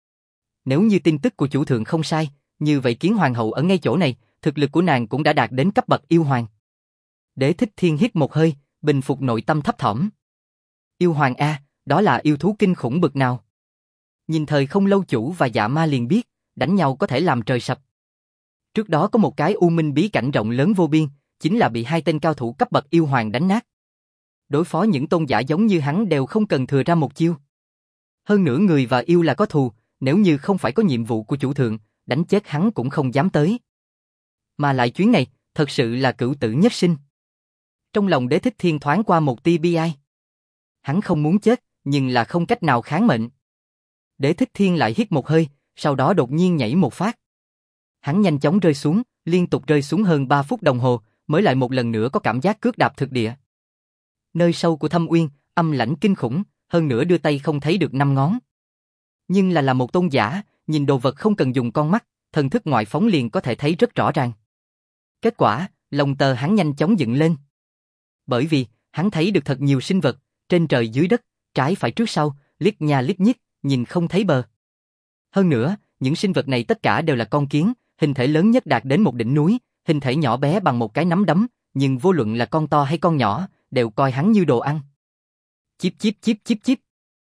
Nếu như tin tức của chủ thượng không sai, như vậy Kiến Hoàng hậu ở ngay chỗ này, thực lực của nàng cũng đã đạt đến cấp bậc yêu hoàng. Đế Thích Thiên hít một hơi, bình phục nội tâm thấp thỏm. Yêu hoàng a, đó là yêu thú kinh khủng bực nào? Nhìn thời không lâu chủ và dạ ma liền biết, đánh nhau có thể làm trời sập. Trước đó có một cái u minh bí cảnh rộng lớn vô biên, chính là bị hai tên cao thủ cấp bậc yêu hoàng đánh nát. Đối phó những tôn giả giống như hắn đều không cần thừa ra một chiêu. Hơn nữa người và yêu là có thù, nếu như không phải có nhiệm vụ của chủ thượng, đánh chết hắn cũng không dám tới. Mà lại chuyến này, thật sự là cửu tử nhất sinh. Trong lòng Đế Thích Thiên thoáng qua một tia bi ai. Hắn không muốn chết, nhưng là không cách nào kháng mệnh. Đế Thích Thiên lại hít một hơi, sau đó đột nhiên nhảy một phát. Hắn nhanh chóng rơi xuống, liên tục rơi xuống hơn 3 phút đồng hồ, mới lại một lần nữa có cảm giác cước đạp thực địa. Nơi sâu của thâm uyên, âm lãnh kinh khủng, hơn nữa đưa tay không thấy được 5 ngón. Nhưng là một tôn giả, nhìn đồ vật không cần dùng con mắt, thần thức ngoại phóng liền có thể thấy rất rõ ràng. Kết quả, lông tơ hắn nhanh chóng dựng lên. Bởi vì, hắn thấy được thật nhiều sinh vật, trên trời dưới đất, trái phải trước sau, liếc nha liếc nhích, nhìn không thấy bờ. Hơn nữa, những sinh vật này tất cả đều là con kiến, hình thể lớn nhất đạt đến một đỉnh núi, hình thể nhỏ bé bằng một cái nắm đấm, nhưng vô luận là con to hay con nhỏ, đều coi hắn như đồ ăn. Chíp chíp chíp chíp chíp.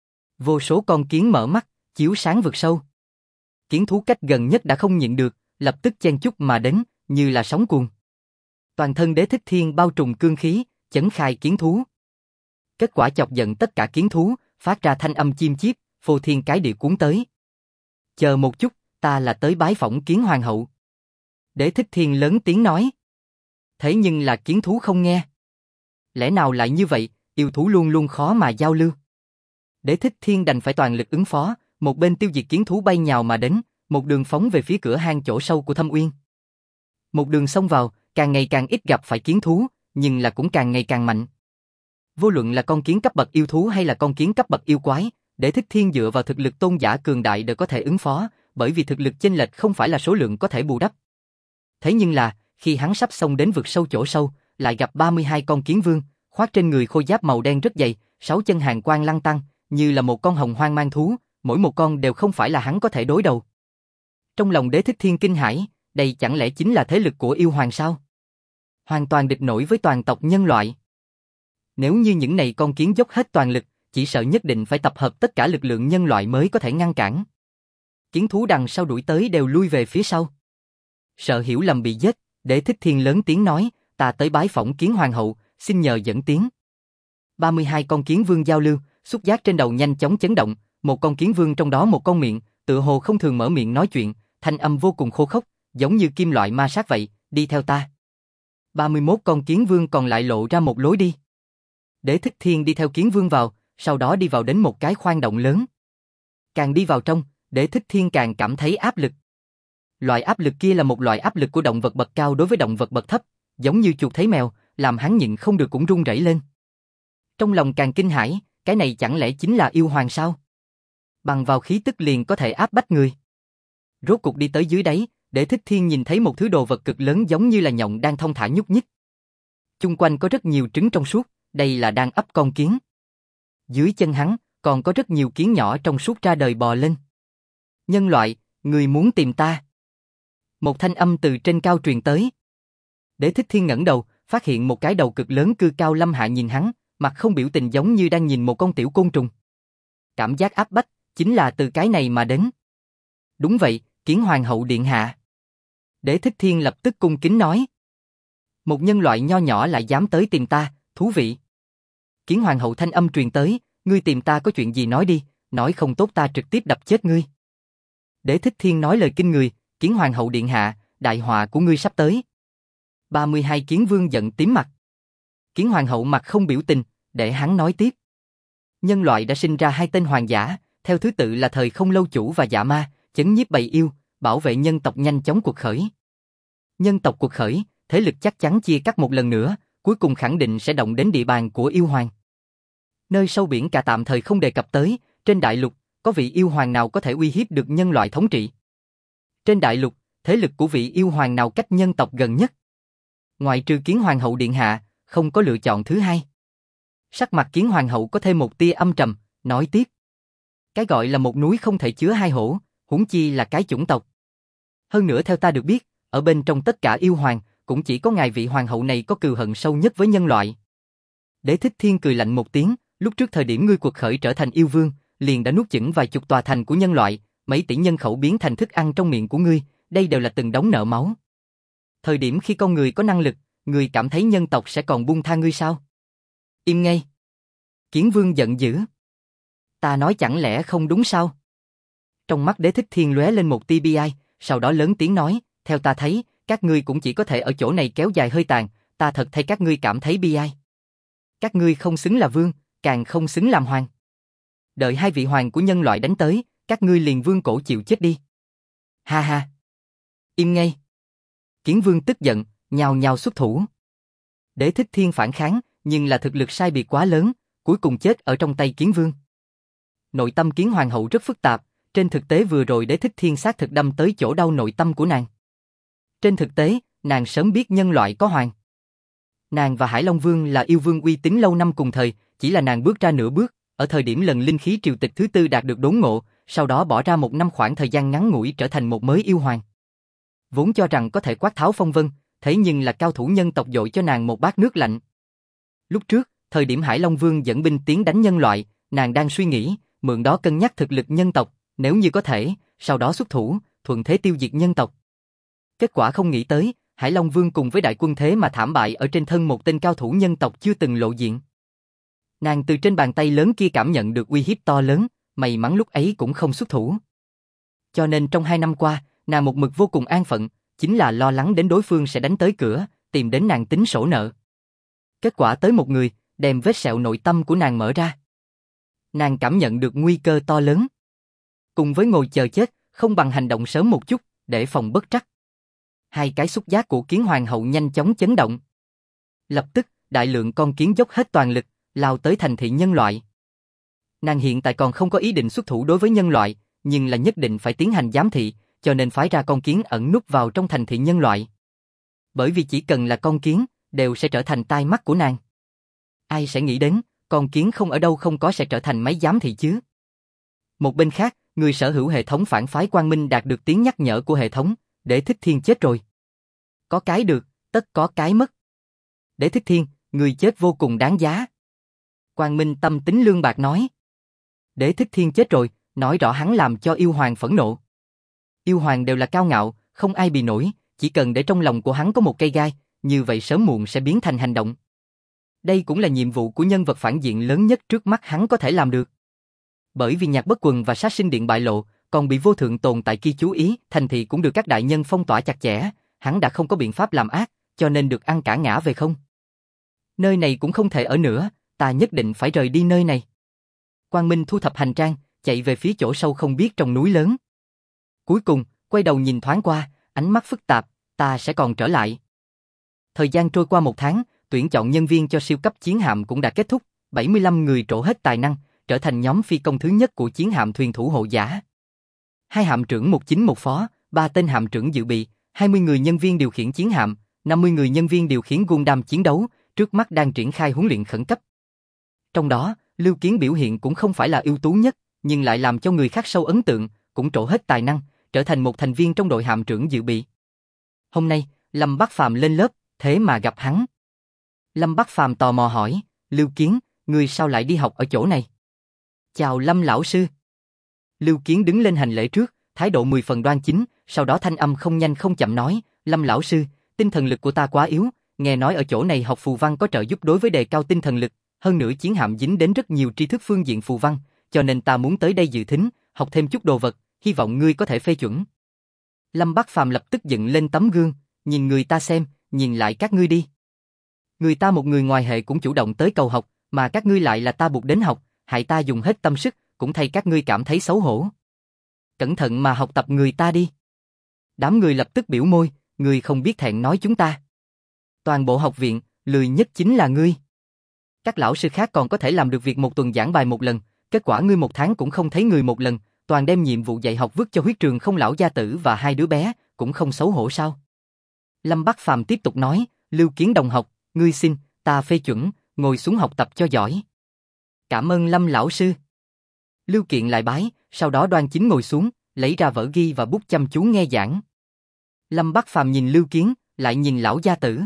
Vô số con kiến mở mắt, chiếu sáng vực sâu. Kiến thú cách gần nhất đã không nhịn được, lập tức chen chúc mà đến, như là sóng cuồn. Toàn thân Đế Thích Thiên bao trùm cương khí, chấn khai kiến thú. Kết quả chọc giận tất cả kiến thú, phát ra thanh âm chim chíp, phô thiên cái địa cuốn tới. Chờ một chút, ta là tới bái phỏng Kiến Hoàng hậu. Đế Thích Thiên lớn tiếng nói. Thế nhưng là kiến thú không nghe. Lẽ nào lại như vậy, yêu thú luôn luôn khó mà giao lưu. Đế Thích Thiên đành phải toàn lực ứng phó, một bên tiêu diệt kiến thú bay nhào mà đến, một đường phóng về phía cửa hang chỗ sâu của thâm uyên. Một đường xông vào, càng ngày càng ít gặp phải kiến thú, nhưng là cũng càng ngày càng mạnh. Vô luận là con kiến cấp bậc yêu thú hay là con kiến cấp bậc yêu quái, Đế Thích Thiên dựa vào thực lực tôn giả cường đại đều có thể ứng phó, bởi vì thực lực chênh lệch không phải là số lượng có thể bù đắp. Thế nhưng là, khi hắn sắp xông đến vực sâu chỗ sâu, lại gặp 32 con kiến vương, khoác trên người khôi giáp màu đen rất dày, 6 chân hàn quang lăng tăng, như là một con hồng hoang mang thú, mỗi một con đều không phải là hắn có thể đối đầu. Trong lòng Đế Thích Thiên kinh hãi, đây chẳng lẽ chính là thế lực của yêu hoàng sao? Hoàn toàn địch nổi với toàn tộc nhân loại. Nếu như những này con kiến dốc hết toàn lực, chỉ sợ nhất định phải tập hợp tất cả lực lượng nhân loại mới có thể ngăn cản. Kiến thú đằng sau đuổi tới đều lui về phía sau. Sợ hiểu lầm bị giết, Đế Thích Thiên lớn tiếng nói, ta tới bái phỏng Kiến Hoàng hậu, xin nhờ dẫn tiến. 32 con kiến vương giao lưu, xúc giác trên đầu nhanh chóng chấn động, một con kiến vương trong đó một con miệng, tựa hồ không thường mở miệng nói chuyện, thanh âm vô cùng khô khốc, giống như kim loại ma sát vậy, đi theo ta. 31 con kiến vương còn lại lộ ra một lối đi. Đế Thích Thiên đi theo kiến vương vào, sau đó đi vào đến một cái khoang động lớn. Càng đi vào trong, Đế Thích Thiên càng cảm thấy áp lực. Loại áp lực kia là một loại áp lực của động vật bậc cao đối với động vật bậc thấp, giống như chuột thấy mèo, làm hắn nhịn không được cũng run rẩy lên. Trong lòng càng kinh hãi, cái này chẳng lẽ chính là yêu hoàng sao? Bằng vào khí tức liền có thể áp bách người. Rốt cục đi tới dưới đáy, Đế Thích Thiên nhìn thấy một thứ đồ vật cực lớn giống như là nhộng đang thong thả nhúc nhích. Chung quanh có rất nhiều trứng trong suốt, đây là đang ấp con kiến. Dưới chân hắn, còn có rất nhiều kiến nhỏ trong suốt ra đời bò lên. Nhân loại, người muốn tìm ta. Một thanh âm từ trên cao truyền tới. Đế Thích Thiên ngẩng đầu, phát hiện một cái đầu cực lớn cư cao lâm hạ nhìn hắn, mặt không biểu tình giống như đang nhìn một con tiểu côn trùng. Cảm giác áp bách, chính là từ cái này mà đến. Đúng vậy, Kiến Hoàng hậu điện hạ. Đế Thích Thiên lập tức cung kính nói. Một nhân loại nho nhỏ lại dám tới tìm ta, thú vị. Kiến Hoàng hậu thanh âm truyền tới, ngươi tìm ta có chuyện gì nói đi, nói không tốt ta trực tiếp đập chết ngươi. Đế Thích Thiên nói lời kinh người, Kiến Hoàng hậu điện hạ, đại họa của ngươi sắp tới. 32 kiến vương giận tím mặt. Kiến Hoàng hậu mặt không biểu tình, để hắn nói tiếp. Nhân loại đã sinh ra hai tên hoàng giả, theo thứ tự là Thời Không Lâu Chủ và Dạ Ma, chấn nhiếp bầy yêu, bảo vệ nhân tộc nhanh chóng cuộc khởi. Nhân tộc cuộc khởi, thế lực chắc chắn chia cắt một lần nữa, cuối cùng khẳng định sẽ động đến địa bàn của yêu hoàng. Nơi sâu biển cả tạm thời không đề cập tới, trên đại lục, có vị yêu hoàng nào có thể uy hiếp được nhân loại thống trị? Trên đại lục, thế lực của vị yêu hoàng nào cách nhân tộc gần nhất? Ngoại trừ Kiến Hoàng hậu điện hạ, không có lựa chọn thứ hai. Sắc mặt Kiến Hoàng hậu có thêm một tia âm trầm, nói tiếp. Cái gọi là một núi không thể chứa hai hổ, huống chi là cái chủng tộc. Hơn nữa theo ta được biết, ở bên trong tất cả yêu hoàng, cũng chỉ có ngài vị hoàng hậu này có cừu hận sâu nhất với nhân loại. Đế Thích Thiên cười lạnh một tiếng, lúc trước thời điểm ngươi cuộc khởi trở thành yêu vương, liền đã nuốt chửng vài chục tòa thành của nhân loại, mấy tỷ nhân khẩu biến thành thức ăn trong miệng của ngươi, đây đều là từng đống nợ máu. Thời điểm khi con người có năng lực, ngươi cảm thấy nhân tộc sẽ còn buông tha ngươi sao? Im ngay. Kiến vương giận dữ. Ta nói chẳng lẽ không đúng sao? Trong mắt Đế Thích Thiên lóe lên một tia bi ai, sau đó lớn tiếng nói, theo ta thấy, các ngươi cũng chỉ có thể ở chỗ này kéo dài hơi tàn, ta thật thay các ngươi cảm thấy bi ai. Các ngươi không xứng là vương, càng không xứng làm hoàng. Đợi hai vị hoàng của nhân loại đánh tới, các ngươi liền vương cổ chịu chết đi. Ha ha. Im ngay. Kiến vương tức giận, nhào nhào xuất thủ. Đế Thích Thiên phản kháng, nhưng là thực lực sai biệt quá lớn, cuối cùng chết ở trong tay Kiến vương. Nội tâm Kiến Hoàng hậu rất phức tạp, trên thực tế vừa rồi Đế Thích Thiên xác thực đâm tới chỗ đau nội tâm của nàng. Trên thực tế, nàng sớm biết nhân loại có hoàng. Nàng và Hải Long Vương là yêu vương uy tín lâu năm cùng thời, chỉ là nàng bước ra nửa bước, ở thời điểm lần linh khí triều tịch thứ tư đạt được đốn ngộ, sau đó bỏ ra một năm khoảng thời gian ngắn ngủi trở thành một mới yêu hoàng. Vốn cho rằng có thể quát tháo phong vân, thế nhưng là cao thủ nhân tộc dội cho nàng một bát nước lạnh. Lúc trước, thời điểm Hải Long Vương dẫn binh tiến đánh nhân loại, nàng đang suy nghĩ, mượn đó cân nhắc thực lực nhân tộc, nếu như có thể, sau đó xuất thủ, thuận thế tiêu diệt nhân tộc. Kết quả không nghĩ tới, Hải Long Vương cùng với đại quân thế mà thảm bại ở trên thân một tên cao thủ nhân tộc chưa từng lộ diện. Nàng từ trên bàn tay lớn kia cảm nhận được uy hiếp to lớn, may mắn lúc ấy cũng không xuất thủ. Cho nên trong 2 năm qua, nàng một mực vô cùng an phận, chính là lo lắng đến đối phương sẽ đánh tới cửa, tìm đến nàng tính sổ nợ. Kết quả tới một người, đem vết sẹo nội tâm của nàng mở ra. Nàng cảm nhận được nguy cơ to lớn. Cùng với ngồi chờ chết, không bằng hành động sớm một chút, để phòng bất trắc. Hai cái xúc giác của Kiến Hoàng hậu nhanh chóng chấn động. Lập tức, đại lượng con kiến dốc hết toàn lực, lao tới thành thị nhân loại. Nàng hiện tại còn không có ý định xuất thủ đối với nhân loại, nhưng là nhất định phải tiến hành giám thị, cho nên phái ra con kiến ẩn núp vào trong thành thị nhân loại. Bởi vì chỉ cần là con kiến, đều sẽ trở thành tai mắt của nàng. Ai sẽ nghĩ đến, con kiến không ở đâu không có sẽ trở thành máy giám thị chứ? Một bên khác, người sở hữu hệ thống phản phái Quang Minh đạt được tiếng nhắc nhở của hệ thống, Đế Thích Thiên chết rồi. Có cái được, tất có cái mất. Đế Thích Thiên, người chết vô cùng đáng giá. Quang Minh tâm tính lương bạc nói. Đế Thích Thiên chết rồi, nói rõ hắn làm cho yêu hoàng phẫn nộ. Yêu hoàng đều là cao ngạo, không ai bị nổi, chỉ cần để trong lòng của hắn có một cây gai, như vậy sớm muộn sẽ biến thành hành động. Đây cũng là nhiệm vụ của nhân vật phản diện lớn nhất trước mắt hắn có thể làm được. Bởi vì Nhạc Bất Quần và Sát Sinh Điện bại lộ, còn bị Vô Thượng Tồn tại kia chú ý, thành thị cũng được các đại nhân phong tỏa chặt chẽ, hắn đã không có biện pháp làm ác, cho nên được ăn cả ngã về không. Nơi này cũng không thể ở nữa, ta nhất định phải rời đi nơi này. Quang Minh thu thập hành trang, chạy về phía chỗ sâu không biết trong núi lớn. Cuối cùng, quay đầu nhìn thoáng qua, ánh mắt phức tạp, ta sẽ còn trở lại. Thời gian trôi qua 1 tháng, tuyển chọn nhân viên cho siêu cấp chiến hạm cũng đã kết thúc, 75 người trổ hết tài năng, trở thành nhóm phi công thứ nhất của chiến hạm thuyền thủ hộ giả. 2 hạm trưởng một chính một phó, 3 tên hạm trưởng dự bị, 20 người nhân viên điều khiển chiến hạm, 50 người nhân viên điều khiển Gundam chiến đấu, trước mắt đang triển khai huấn luyện khẩn cấp. Trong đó, Lưu Kiến biểu hiện cũng không phải là ưu tú nhất, nhưng lại làm cho người khác sâu ấn tượng, cũng trổ hết tài năng, trở thành một thành viên trong đội hạm trưởng dự bị. Hôm nay, Lâm Bắc Phàm lên lớp, thế mà gặp hắn. Lâm Bắc Phàm tò mò hỏi, Lưu Kiến, ngươi sao lại đi học ở chỗ này? Chào Lâm lão sư. Lưu Kiến đứng lên hành lễ trước, thái độ 10 phần đoan chính, sau đó thanh âm không nhanh không chậm nói, Lâm lão sư, tinh thần lực của ta quá yếu, nghe nói ở chỗ này học phù văn có trợ giúp đối với đề cao tinh thần lực, hơn nữa chiến hạm dính đến rất nhiều tri thức phương diện phù văn, cho nên ta muốn tới đây dự thính, học thêm chút đồ vật, hy vọng ngươi có thể phê chuẩn. Lâm Bắc Phàm lập tức dựng lên tấm gương, nhìn người ta xem, nhìn lại các ngươi đi. Người ta một người ngoài hệ cũng chủ động tới cầu học, mà các ngươi lại là ta buộc đến học, hại ta dùng hết tâm sức, cũng thay các ngươi cảm thấy xấu hổ. Cẩn thận mà học tập người ta đi. Đám người lập tức biểu môi, ngươi không biết thẹn nói chúng ta. Toàn bộ học viện, lười nhất chính là ngươi. Các lão sư khác còn có thể làm được việc 1 tuần giảng bài 1 lần, kết quả ngươi 1 tháng cũng không thấy người 1 lần, toàn đem nhiệm vụ dạy học vứt cho huyết trường không lão gia tử và 2 đứa bé, cũng không xấu hổ sao? Lâm Bắc Phàm tiếp tục nói, Lưu Kiến đồng học, ngươi xin, ta phê chuẩn, ngồi xuống học tập cho giỏi. Cảm ơn Lâm lão sư. Lưu Kiện lại bái, sau đó đoan chính ngồi xuống, lấy ra vở ghi và bút chăm chú nghe giảng. Lâm Bắc Phàm nhìn Lưu Kiến, lại nhìn lão gia tử.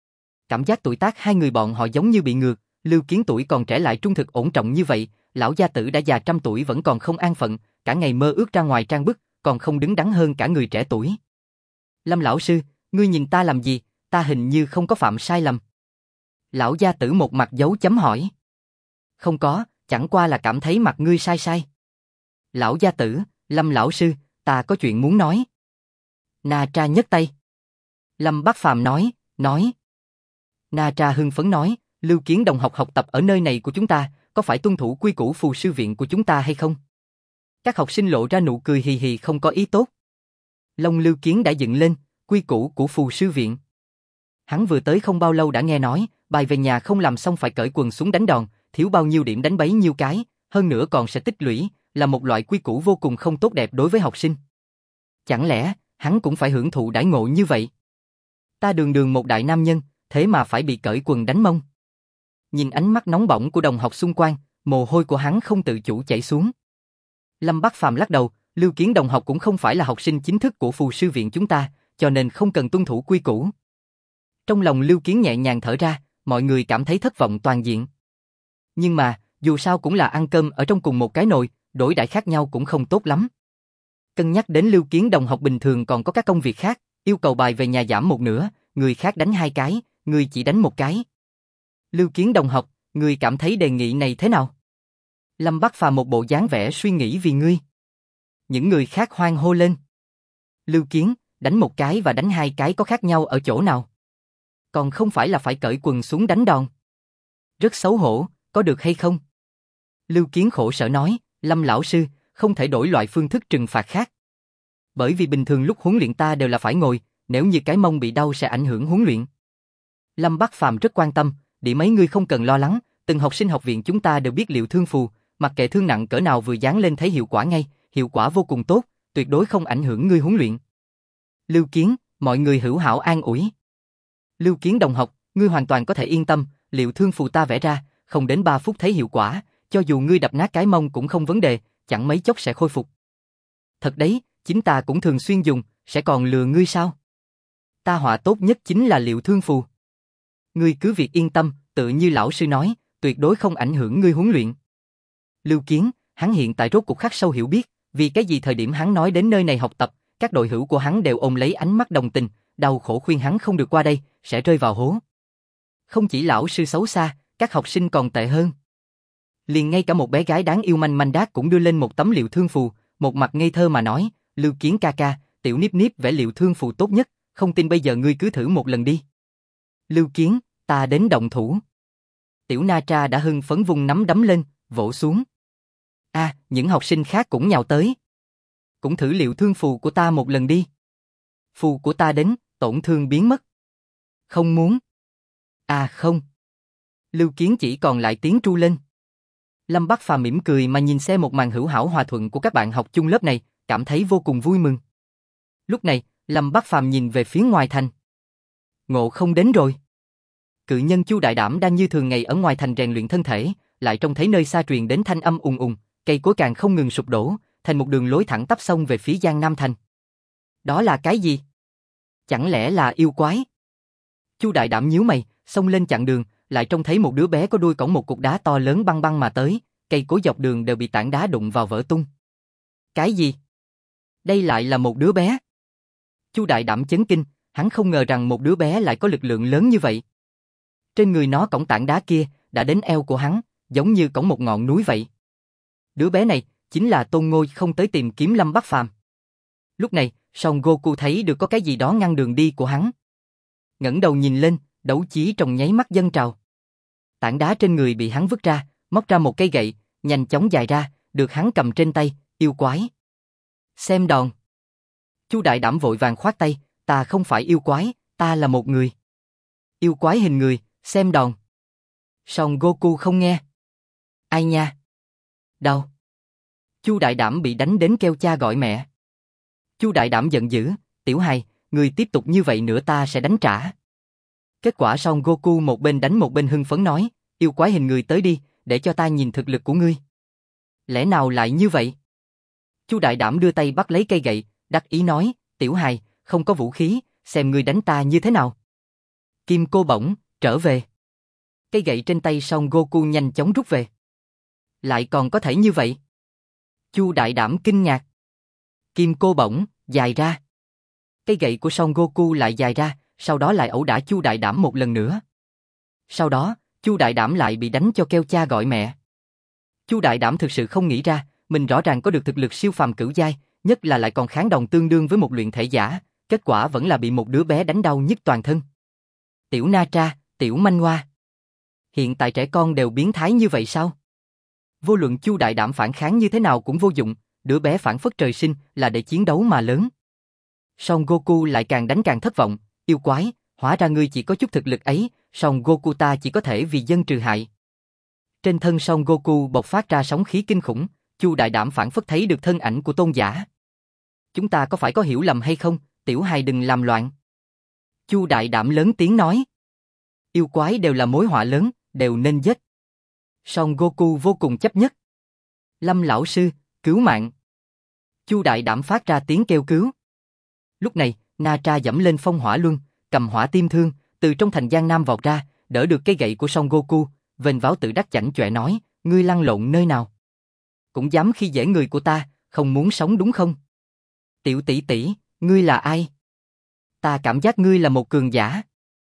Cảm giác tuổi tác 2 người bọn họ giống như bị ngược, Lưu Kiến tuổi còn trẻ lại trung thực ổn trọng như vậy, lão gia tử đã già trăm tuổi vẫn còn không an phận, cả ngày mơ ước ra ngoài trang bức, còn không đứng đắn hơn cả người trẻ tuổi. Lâm lão sư, ngươi nhìn ta làm gì, ta hình như không có phạm sai lầm. Lão gia tử một mặt dấu chấm hỏi. Không có, chẳng qua là cảm thấy mặt ngươi sai sai. Lão gia tử, Lâm lão sư, ta có chuyện muốn nói. Na Tra nhấc tay. Lâm Bắc Phàm nói. Na Tra hưng phấn nói, Lưu Kiến đồng học học tập ở nơi này của chúng ta, có phải tuân thủ quy củ phù sư viện của chúng ta hay không? Các học sinh lộ ra nụ cười hì hì không có ý tốt. Lông Lưu Kiến đã dựng lên, quy củ của phù sư viện. Hắn vừa tới không bao lâu đã nghe nói, bài về nhà không làm xong phải cởi quần xuống đánh đòn, thiếu bao nhiêu điểm đánh bấy nhiêu cái, hơn nữa còn sẽ tích lũy, là một loại quy củ vô cùng không tốt đẹp đối với học sinh. Chẳng lẽ, hắn cũng phải hưởng thụ đãi ngộ như vậy? Ta đường đường một đại nam nhân, thế mà phải bị cởi quần đánh mông. Nhìn ánh mắt nóng bỏng của đồng học xung quanh, mồ hôi của hắn không tự chủ chảy xuống. Lâm Bắc Phàm lắc đầu, Lưu Kiến đồng học cũng không phải là học sinh chính thức của phù sư viện chúng ta, cho nên không cần tuân thủ quy củ. Trong lòng Lưu Kiến nhẹ nhàng thở ra, mọi người cảm thấy thất vọng toàn diện. Nhưng mà, dù sao cũng là ăn cơm ở trong cùng một cái nồi, đổi đãi khác nhau cũng không tốt lắm. Cân nhắc đến Lưu Kiến đồng học bình thường còn có các công việc khác, yêu cầu bài về nhà giảm 1/2, người khác đánh 2 cái, người chỉ đánh 1 cái. Lưu Kiến đồng học, người cảm thấy đề nghị này thế nào? Lâm Bắc Phàm một bộ dáng vẻ suy nghĩ vì ngươi. Những người khác hoan hô lên. Lưu Kiến, đánh 1 cái và đánh 2 cái có khác nhau ở chỗ nào? Còn không phải là phải cởi quần xuống đánh đòn. Rất xấu hổ, có được hay không? Lưu Kiến khổ sở nói, Lâm lão sư, không thể đổi loại phương thức trừng phạt khác. Bởi vì bình thường lúc huấn luyện ta đều là phải ngồi, nếu như cái mông bị đau sẽ ảnh hưởng huấn luyện. Lâm Bắc Phàm rất quan tâm, điểm mấy ngươi không cần lo lắng, từng học sinh học viện chúng ta đều biết liệu thương phù, mặc kệ thương nặng cỡ nào vừa dán lên thấy hiệu quả ngay, hiệu quả vô cùng tốt, tuyệt đối không ảnh hưởng ngươi huấn luyện. Lưu Kiến, mọi người hữu hảo an ủi. Lưu Kiến đồng học, ngươi hoàn toàn có thể yên tâm, liệu thương phù ta vẽ ra, không đến 3 phút thấy hiệu quả, cho dù ngươi đập nát cái mông cũng không vấn đề, chẳng mấy chốc sẽ khôi phục. Thật đấy, chính ta cũng thường xuyên dùng, sẽ còn lừa ngươi sao? Ta họa tốt nhất chính là liệu thương phù. Ngươi cứ việc yên tâm, tự như lão sư nói, tuyệt đối không ảnh hưởng ngươi huấn luyện. Lưu Kiến, hắn hiện tại rốt cuộc khắc sâu hiểu biết, vì cái gì thời điểm hắn nói đến nơi này học tập, các đội hữu của hắn đều ôm lấy ánh mắt đồng tình, đau khổ khuyên hắn không được qua đây, sẽ rơi vào hố. Không chỉ lão sư xấu xa, các học sinh còn tệ hơn. Liền ngay cả một bé gái đáng yêu manh manh đát cũng đưa lên một tấm liệu thương phù, một mặt ngây thơ mà nói, Lưu Kiến ca ca, tiểu Niếp Niếp vẽ liệu thương phù tốt nhất, không tin bây giờ ngươi cứ thử một lần đi. Lưu Kiến, ta đến động thủ. Tiểu Na Tra đã hưng phấn vung nắm đấm lên, vỗ xuống. Những học sinh khác cũng nhào tới. Cũng thử liệu thương phù của ta một lần đi. Phù của ta đến, tổn thương biến mất. Không muốn. Không. Lưu Kiến chỉ còn lại tiếng tru lên. Lâm Bắc Phàm mỉm cười mà nhìn xem một màn hữu hảo hòa thuận của các bạn học chung lớp này, cảm thấy vô cùng vui mừng. Lúc này, Lâm Bắc Phàm nhìn về phía ngoài thành. Ngộ không đến rồi. Cự nhân Chu Đại Đảm đang như thường ngày ở ngoài thành rèn luyện thân thể, lại trông thấy nơi xa truyền đến thanh âm ùng ùng, cây cối càng không ngừng sụp đổ, thành một đường lối thẳng tắp xông về phía Giang Nam thành. Đó là cái gì? Chẳng lẽ là yêu quái? Chu Đại Đảm nhíu mày, xông lên chặn đường, lại trông thấy một đứa bé có đuôi cõng một cục đá to lớn băng băng mà tới, cây cối dọc đường đều bị tảng đá đụng vào vỡ tung. Cái gì? Đây lại là một đứa bé. Chu Đại Đảm chấn kinh, hắn không ngờ rằng một đứa bé lại có lực lượng lớn như vậy. Trên người nó cõng tảng đá kia, đã đến eo của hắn, giống như cõng một ngọn núi vậy. Đứa bé này, chính là Tôn Ngôi không tới tìm kiếm Lâm Bắc Phàm. Lúc này, Son Goku thấy được có cái gì đó ngăn đường đi của hắn. Ngẩng đầu nhìn lên, đấu chí trong nháy mắt dâng trào. Tảng đá trên người bị hắn vứt ra, móc ra một cây gậy, nhanh chóng dài ra, được hắn cầm trên tay, yêu quái. Xem đòn. Chu Đại Đảm vội vàng khoát tay, ta không phải yêu quái, ta là một người. Yêu quái hình người, xem đòn. Son Goku không nghe. Ai nha? Đau. Chu Đại Đảm bị đánh đến kêu cha gọi mẹ. Chu Đại Đảm giận dữ, tiểu hài, người tiếp tục như vậy nữa ta sẽ đánh trả. Kết quả Son Goku một bên đánh một bên hưng phấn nói, yêu quái hình người tới đi, để cho ta nhìn thực lực của ngươi. Lẽ nào lại như vậy? Chu Đại Đảm đưa tay bắt lấy cây gậy, đắc ý nói, tiểu hài, không có vũ khí, xem ngươi đánh ta như thế nào. Kim cô bổng, trở về. Cây gậy trên tay Son Goku nhanh chóng rút về. Lại còn có thể như vậy? Chu Đại Đảm kinh ngạc. Kim cô bổng, dài ra. Cây gậy của Son Goku lại dài ra, sau đó lại ẩu đả Chu Đại Đảm một lần nữa. Sau đó, Chu Đại Đảm lại bị đánh cho kêu cha gọi mẹ. Chu Đại Đảm thực sự không nghĩ ra, mình rõ ràng có được thực lực siêu phàm cửu giai, nhất là lại còn kháng đòn tương đương với một luyện thể giả, kết quả vẫn là bị một đứa bé đánh đau nhức toàn thân. Tiểu Na Tra, tiểu manh hoa. Hiện tại trẻ con đều biến thái như vậy sao? Vô luận Chu Đại Đảm phản kháng như thế nào cũng vô dụng, đứa bé phản phất trời sinh là để chiến đấu mà lớn. Son Goku lại càng đánh càng thất vọng, yêu quái, hóa ra ngươi chỉ có chút thực lực ấy, Son Goku ta chỉ có thể vì dân trừ hại. Trên thân Son Goku bộc phát ra sóng khí kinh khủng, Chu Đại Đảm phản phất thấy được thân ảnh của Tôn Giả. Chúng ta có phải có hiểu lầm hay không, tiểu hài đừng làm loạn. Chu Đại Đảm lớn tiếng nói. Yêu quái đều là mối họa lớn, đều nên giết. Son Goku vô cùng chấp nhất. Lâm lão sư, cứu mạng. Chu Đại Đảm phát ra tiếng kêu cứu. Lúc này, Na Tra dẫm lên phong hỏa luân, cầm hỏa tim thương, từ trong thành Giang Nam vọt ra, đỡ được cây gậy của Son Goku, vênh váo tự đắc chảnh chọe nói, ngươi lăn lộn nơi nào? Cũng dám khi dễ người của ta, không muốn sống đúng không? Tiểu tỷ tỷ, ngươi là ai? Ta cảm giác ngươi là một cường giả.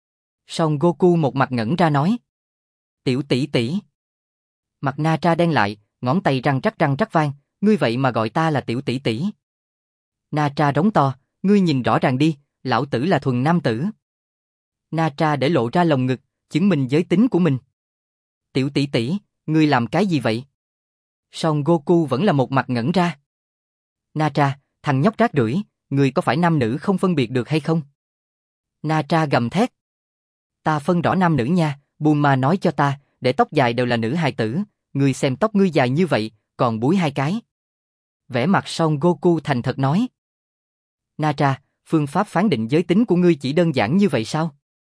Son Goku một mặt ngẩn ra nói. Tiểu tỷ tỷ. Mặt Na Tra đen lại, ngón tay răng rắc vang, ngươi vậy mà gọi ta là tiểu tỷ tỷ. Na Tra rống to, ngươi nhìn rõ ràng đi, lão tử là thuần nam tử. Na Tra để lộ ra lồng ngực, chứng minh giới tính của mình. Tiểu tỷ tỷ, ngươi làm cái gì vậy? Son Goku vẫn là một mặt ngẩn ra. Na Tra, thằng nhóc rác rưởi, ngươi có phải nam nữ không phân biệt được hay không? Na Tra gầm thét. Ta phân rõ nam nữ nha, Bulma nói cho ta, để tóc dài đều là nữ hài tử, ngươi xem tóc ngươi dài như vậy, còn búi hai cái. Vẻ mặt Son Goku thành thật nói. Na Tra, phương pháp phán định giới tính của ngươi chỉ đơn giản như vậy sao?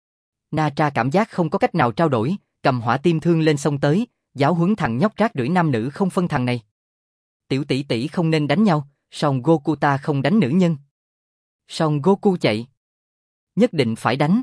Na Tra cảm giác không có cách nào trao đổi, cầm hỏa tim thương lên xông tới, giáo huấn thằng nhóc rác rưởi nam nữ không phân thằng này. Tiểu tỷ tỷ không nên đánh nhau, Son Goku ta không đánh nữ nhân. Son Goku chạy. Nhất định phải đánh.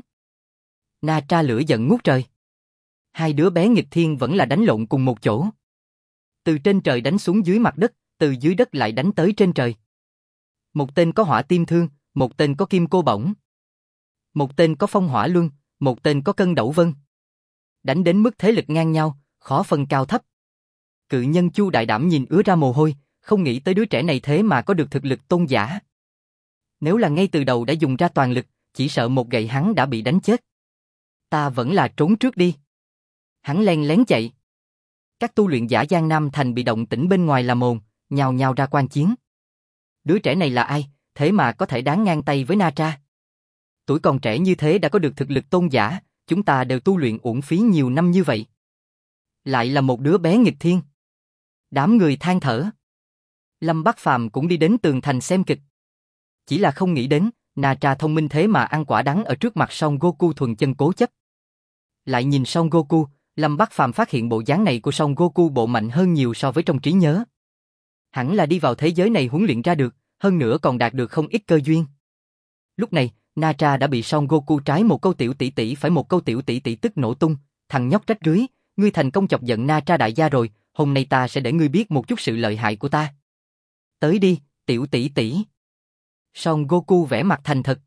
Na Tra lửa giận ngút trời. Hai đứa bé nghịch thiên vẫn là đánh lộn cùng một chỗ. Từ trên trời đánh xuống dưới mặt đất, từ dưới đất lại đánh tới trên trời. Một tên có hỏa tim thương, một tên có kim cô bổng. Một tên có phong hỏa luân, một tên có cân đẩu vân. Đánh đến mức thế lực ngang nhau, khó phân cao thấp. Cự nhân Chu Đại Đảm nhìn ứa ra mồ hôi, không nghĩ tới đứa trẻ này thế mà có được thực lực tôn giả. Nếu là ngay từ đầu đã dùng ra toàn lực, chỉ sợ một gậy hắn đã bị đánh chết. Ta vẫn là trốn trước đi. Hắn len lén chạy. Các tu luyện giả Giang Nam Thành bị động tĩnh bên ngoài làm ồn, nhào nhào ra quan chiến. Đứa trẻ này là ai, thế mà có thể đáng ngang tay với Na Tra? Tuổi còn trẻ như thế đã có được thực lực tôn giả, chúng ta đều tu luyện uổng phí nhiều năm như vậy. Lại là một đứa bé nghịch thiên. Đám người than thở. Lâm Bắc Phàm cũng đi đến tường thành xem kịch. Chỉ là không nghĩ đến, Na Tra thông minh thế mà ăn quả đắng ở trước mặt Son Goku thuần chân cố chấp. Lại nhìn Son Goku, Lâm Bắc Phàm phát hiện bộ dáng này của Son Goku bộ mạnh hơn nhiều so với trong trí nhớ. Hẳn là đi vào thế giới này huấn luyện ra được, hơn nữa còn đạt được không ít cơ duyên. Lúc này, Na Tra đã bị Son Goku trái một câu tiểu tỷ tỷ phải một câu tiểu tỷ tỷ tức nổ tung, thằng nhóc trách rưới, ngươi thành công chọc giận Na Tra đại gia rồi, hôm nay ta sẽ để ngươi biết một chút sự lợi hại của ta. Tới đi, tiểu tỷ tỷ. Son Goku vẻ mặt thành thật.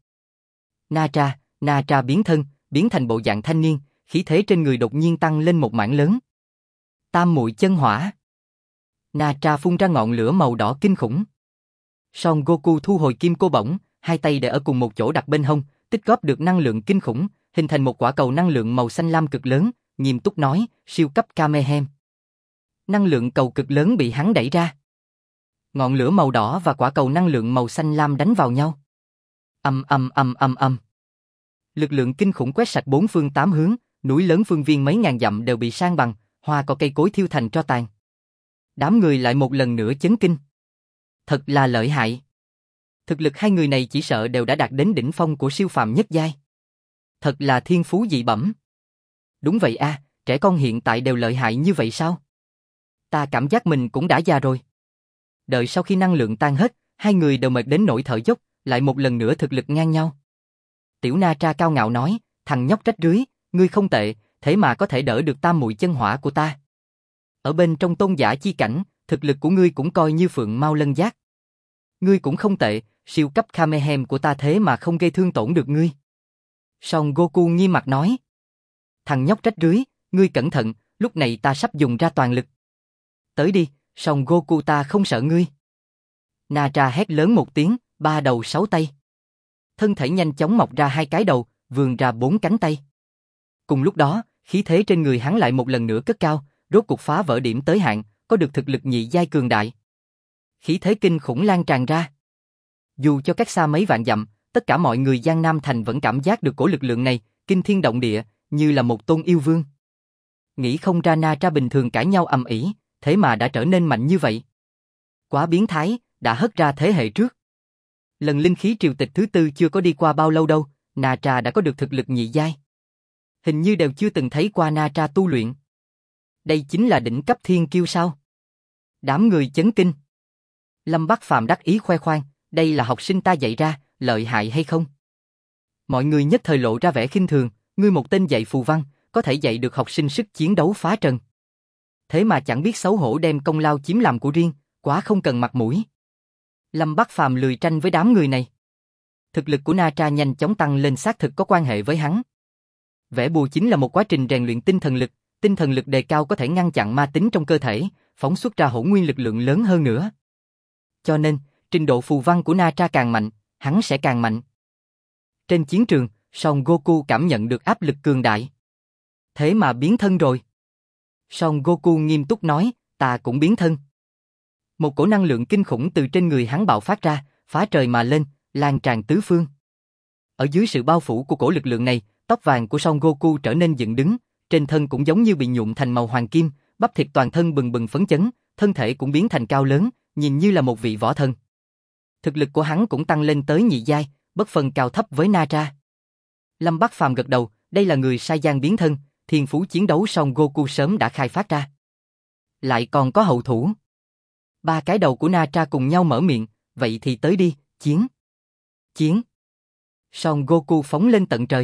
Na Tra biến thân, biến thành bộ dạng thanh niên, khí thế trên người đột nhiên tăng lên một mảng lớn. Tam muội chân hỏa. Na Tra phun ra ngọn lửa màu đỏ kinh khủng. Son Goku thu hồi kim cô bổng, hai tay để ở cùng một chỗ đặt bên hông, tích góp được năng lượng kinh khủng, hình thành một quả cầu năng lượng màu xanh lam cực lớn, nghiêm túc nói, siêu cấp Kamehameha. Năng lượng cầu cực lớn bị hắn đẩy ra. Ngọn lửa màu đỏ và quả cầu năng lượng màu xanh lam đánh vào nhau. Âm. Lực lượng kinh khủng quét sạch bốn phương tám hướng, núi lớn phương viên mấy ngàn dặm đều bị san bằng, hoa cỏ cây cối thiêu thành tro tàn. Đám người lại một lần nữa chấn kinh. Thật là lợi hại. Thực lực hai người này chỉ sợ đều đã đạt đến đỉnh phong của siêu phàm nhất giai. Thật là thiên phú dị bẩm. Đúng vậy a, trẻ con hiện tại đều lợi hại như vậy sao? Ta cảm giác mình cũng đã già rồi. Đợi sau khi năng lượng tan hết, hai người đều mệt đến nỗi thở dốc, lại một lần nữa thực lực ngang nhau. Tiểu Na Tra cao ngạo nói, thằng nhóc trách rưới, ngươi không tệ, thế mà có thể đỡ được tam muội chân hỏa của ta. Ở bên trong tôn giả chi cảnh, thực lực của ngươi cũng coi như phượng mao lân giác. Ngươi cũng không tệ, siêu cấp Kamehameha của ta thế mà không gây thương tổn được ngươi. Son Goku nghiêm mặt nói. Thằng nhóc trách rưới, ngươi cẩn thận, lúc này ta sắp dùng ra toàn lực. Tới đi, Son Goku ta không sợ ngươi. Na Tra hét lớn một tiếng, ba đầu sáu tay. Thân thể nhanh chóng mọc ra hai cái đầu, vươn ra bốn cánh tay. Cùng lúc đó, khí thế trên người hắn lại một lần nữa cất cao, rốt cục phá vỡ điểm tới hạn, có được thực lực nhị giai cường đại. Khí thế kinh khủng lan tràn ra. Dù cho cách xa mấy vạn dặm, tất cả mọi người Giang Nam Thành vẫn cảm giác được cổ lực lượng này, kinh thiên động địa, như là một tôn yêu vương. Nghĩ không ra Na Tra bình thường cãi nhau ầm ĩ, thế mà đã trở nên mạnh như vậy. Quá biến thái, đã hất ra thế hệ trước. Lần linh khí triều tịch thứ tư chưa có đi qua bao lâu đâu, Na Tra đã có được thực lực nhị giai. Hình như đều chưa từng thấy qua Na Tra tu luyện. Đây chính là đỉnh cấp thiên kiêu sao? Đám người chấn kinh. Lâm Bắc Phàm đắc ý khoe khoang, đây là học sinh ta dạy ra, lợi hại hay không? Mọi người nhất thời lộ ra vẻ khinh thường, ngươi một tên dạy phù văn, có thể dạy được học sinh sức chiến đấu phá trần. Thế mà chẳng biết xấu hổ đem công lao chiếm làm của riêng, quá không cần mặt mũi. Lâm Bắc Phàm lười tranh với đám người này. Thực lực của Na Tra nhanh chóng tăng lên xác thực có quan hệ với hắn. Vẽ bùa chính là một quá trình rèn luyện tinh thần lực đề cao có thể ngăn chặn ma tính trong cơ thể, phóng xuất ra hỗn nguyên lực lượng lớn hơn nữa. Cho nên, trình độ phù văn của Na Tra càng mạnh, hắn sẽ càng mạnh. Trên chiến trường, Son Goku cảm nhận được áp lực cường đại. Thế mà biến thân rồi. Son Goku nghiêm túc nói, ta cũng biến thân. Một cổ năng lượng kinh khủng từ trên người hắn bạo phát ra, phá trời mà lên, lan tràn tứ phương. Ở dưới sự bao phủ của cổ lực lượng này, tóc vàng của Son Goku trở nên dựng đứng, trên thân cũng giống như bị nhuộm thành màu hoàng kim, bắp thịt toàn thân bừng bừng phấn chấn, thân thể cũng biến thành cao lớn, nhìn như là một vị võ thần. Thực lực của hắn cũng tăng lên tới nhị giai, bất phân cao thấp với Na Tra. Lâm Bắc Phàm gật đầu, đây là người Saiyan biến thân, thiên phú chiến đấu Son Goku sớm đã khai phát ra. Lại còn có hậu thủ. Ba cái đầu của Na Tra cùng nhau mở miệng, vậy thì tới đi, chiến. Chiến. Son Goku phóng lên tận trời.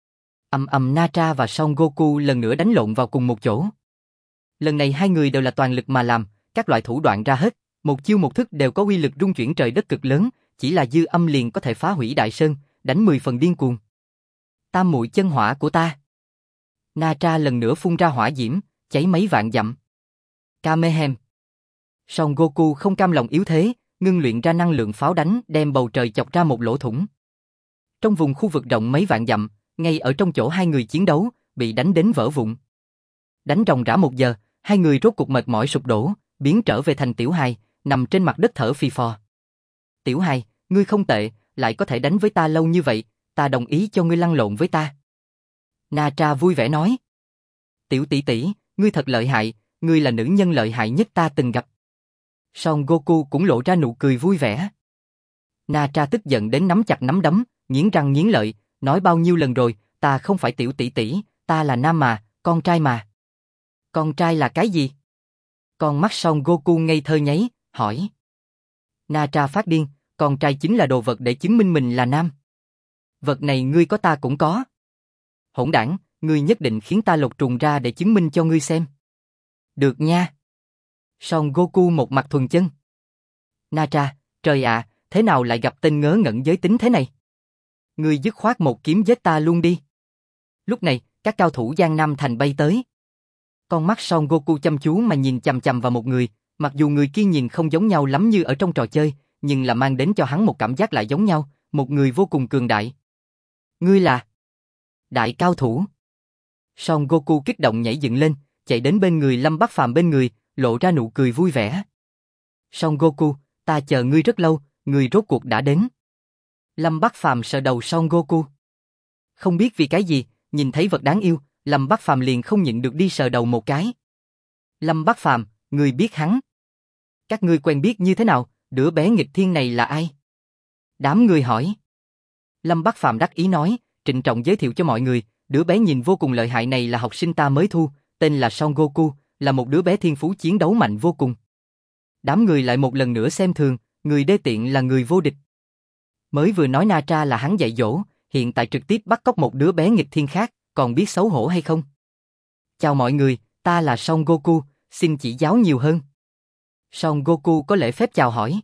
Na Tra và Son Goku lần nữa đánh lộn vào cùng một chỗ. Lần này hai người đều là toàn lực mà làm, các loại thủ đoạn ra hết, một chiêu một thức đều có uy lực rung chuyển trời đất cực lớn, chỉ là dư âm liền có thể phá hủy đại sơn, đánh 10 phần điên cuồng. Tam muội chân hỏa của ta. Na Tra lần nữa phun ra hỏa diễm, cháy mấy vạn dặm. Kamehameha. Son Goku không cam lòng yếu thế, ngưng luyện ra năng lượng pháo đánh, đem bầu trời chọc ra một lỗ thủng. Trong vùng khu vực rộng mấy vạn dặm, ngay ở trong chỗ hai người chiến đấu, bị đánh đến vỡ vụn. Đánh ròng rã 1 giờ, hai người rốt cuộc mệt mỏi sụp đổ, biến trở về thành Tiểu Hài, nằm trên mặt đất thở phì phò. Tiểu Hài, ngươi không tệ, lại có thể đánh với ta lâu như vậy, ta đồng ý cho ngươi lăn lộn với ta. Na Tra vui vẻ nói. Tiểu tỷ tỷ, ngươi thật lợi hại, ngươi là nữ nhân lợi hại nhất ta từng gặp. Son Goku cũng lộ ra nụ cười vui vẻ. Na Tra tức giận đến nắm chặt nắm đấm, nghiến răng nghiến lợi, nói bao nhiêu lần rồi, ta không phải tiểu tỷ tỷ, ta là nam mà, con trai mà. Con trai là cái gì? Con mắt Son Goku ngây thơ nháy, hỏi. Na Tra phát điên, con trai chính là đồ vật để chứng minh mình là nam. Vật này ngươi có ta cũng có. Hỗn đản, ngươi nhất định khiến ta lột trùng ra để chứng minh cho ngươi xem. Được nha. Son Goku một mặt thuần chân. Na Tra, trời ạ, thế nào lại gặp tên ngớ ngẩn giới tính thế này? Ngươi dứt khoát một kiếm giết ta luôn đi. Lúc này, các cao thủ Giang Nam Thành bay tới. Con mắt Son Goku chăm chú mà nhìn chằm chằm vào một người, mặc dù người kia nhìn không giống nhau lắm như ở trong trò chơi, nhưng là mang đến cho hắn một cảm giác lại giống nhau, một người vô cùng cường đại. Ngươi là đại cao thủ. Son Goku kích động nhảy dựng lên, chạy đến bên người Lâm Bắc Phàm bên người, lộ ra nụ cười vui vẻ. Son Goku, ta chờ ngươi rất lâu, ngươi rốt cuộc đã đến. Lâm Bắc Phàm sờ đầu Son Goku. Không biết vì cái gì, nhìn thấy vật đáng yêu, Lâm Bắc Phàm liền không nhịn được đi sờ đầu một cái. Lâm Bắc Phàm, ngươi biết hắn? Các ngươi quen biết như thế nào, đứa bé nghịch thiên này là ai? Đám người hỏi. Lâm Bắc Phàm đắc ý nói, trịnh trọng giới thiệu cho mọi người, đứa bé nhìn vô cùng lợi hại này là học sinh ta mới thu, tên là Son Goku, là một đứa bé thiên phú chiến đấu mạnh vô cùng. Đám người lại một lần nữa xem thường, người đê tiện là người vô địch. Mới vừa nói Na Tra là hắn dạy dỗ, hiện tại trực tiếp bắt cóc một đứa bé nghịch thiên khác, còn biết xấu hổ hay không? Chào mọi người, ta là Son Goku, xin chỉ giáo nhiều hơn. Son Goku có lễ phép chào hỏi.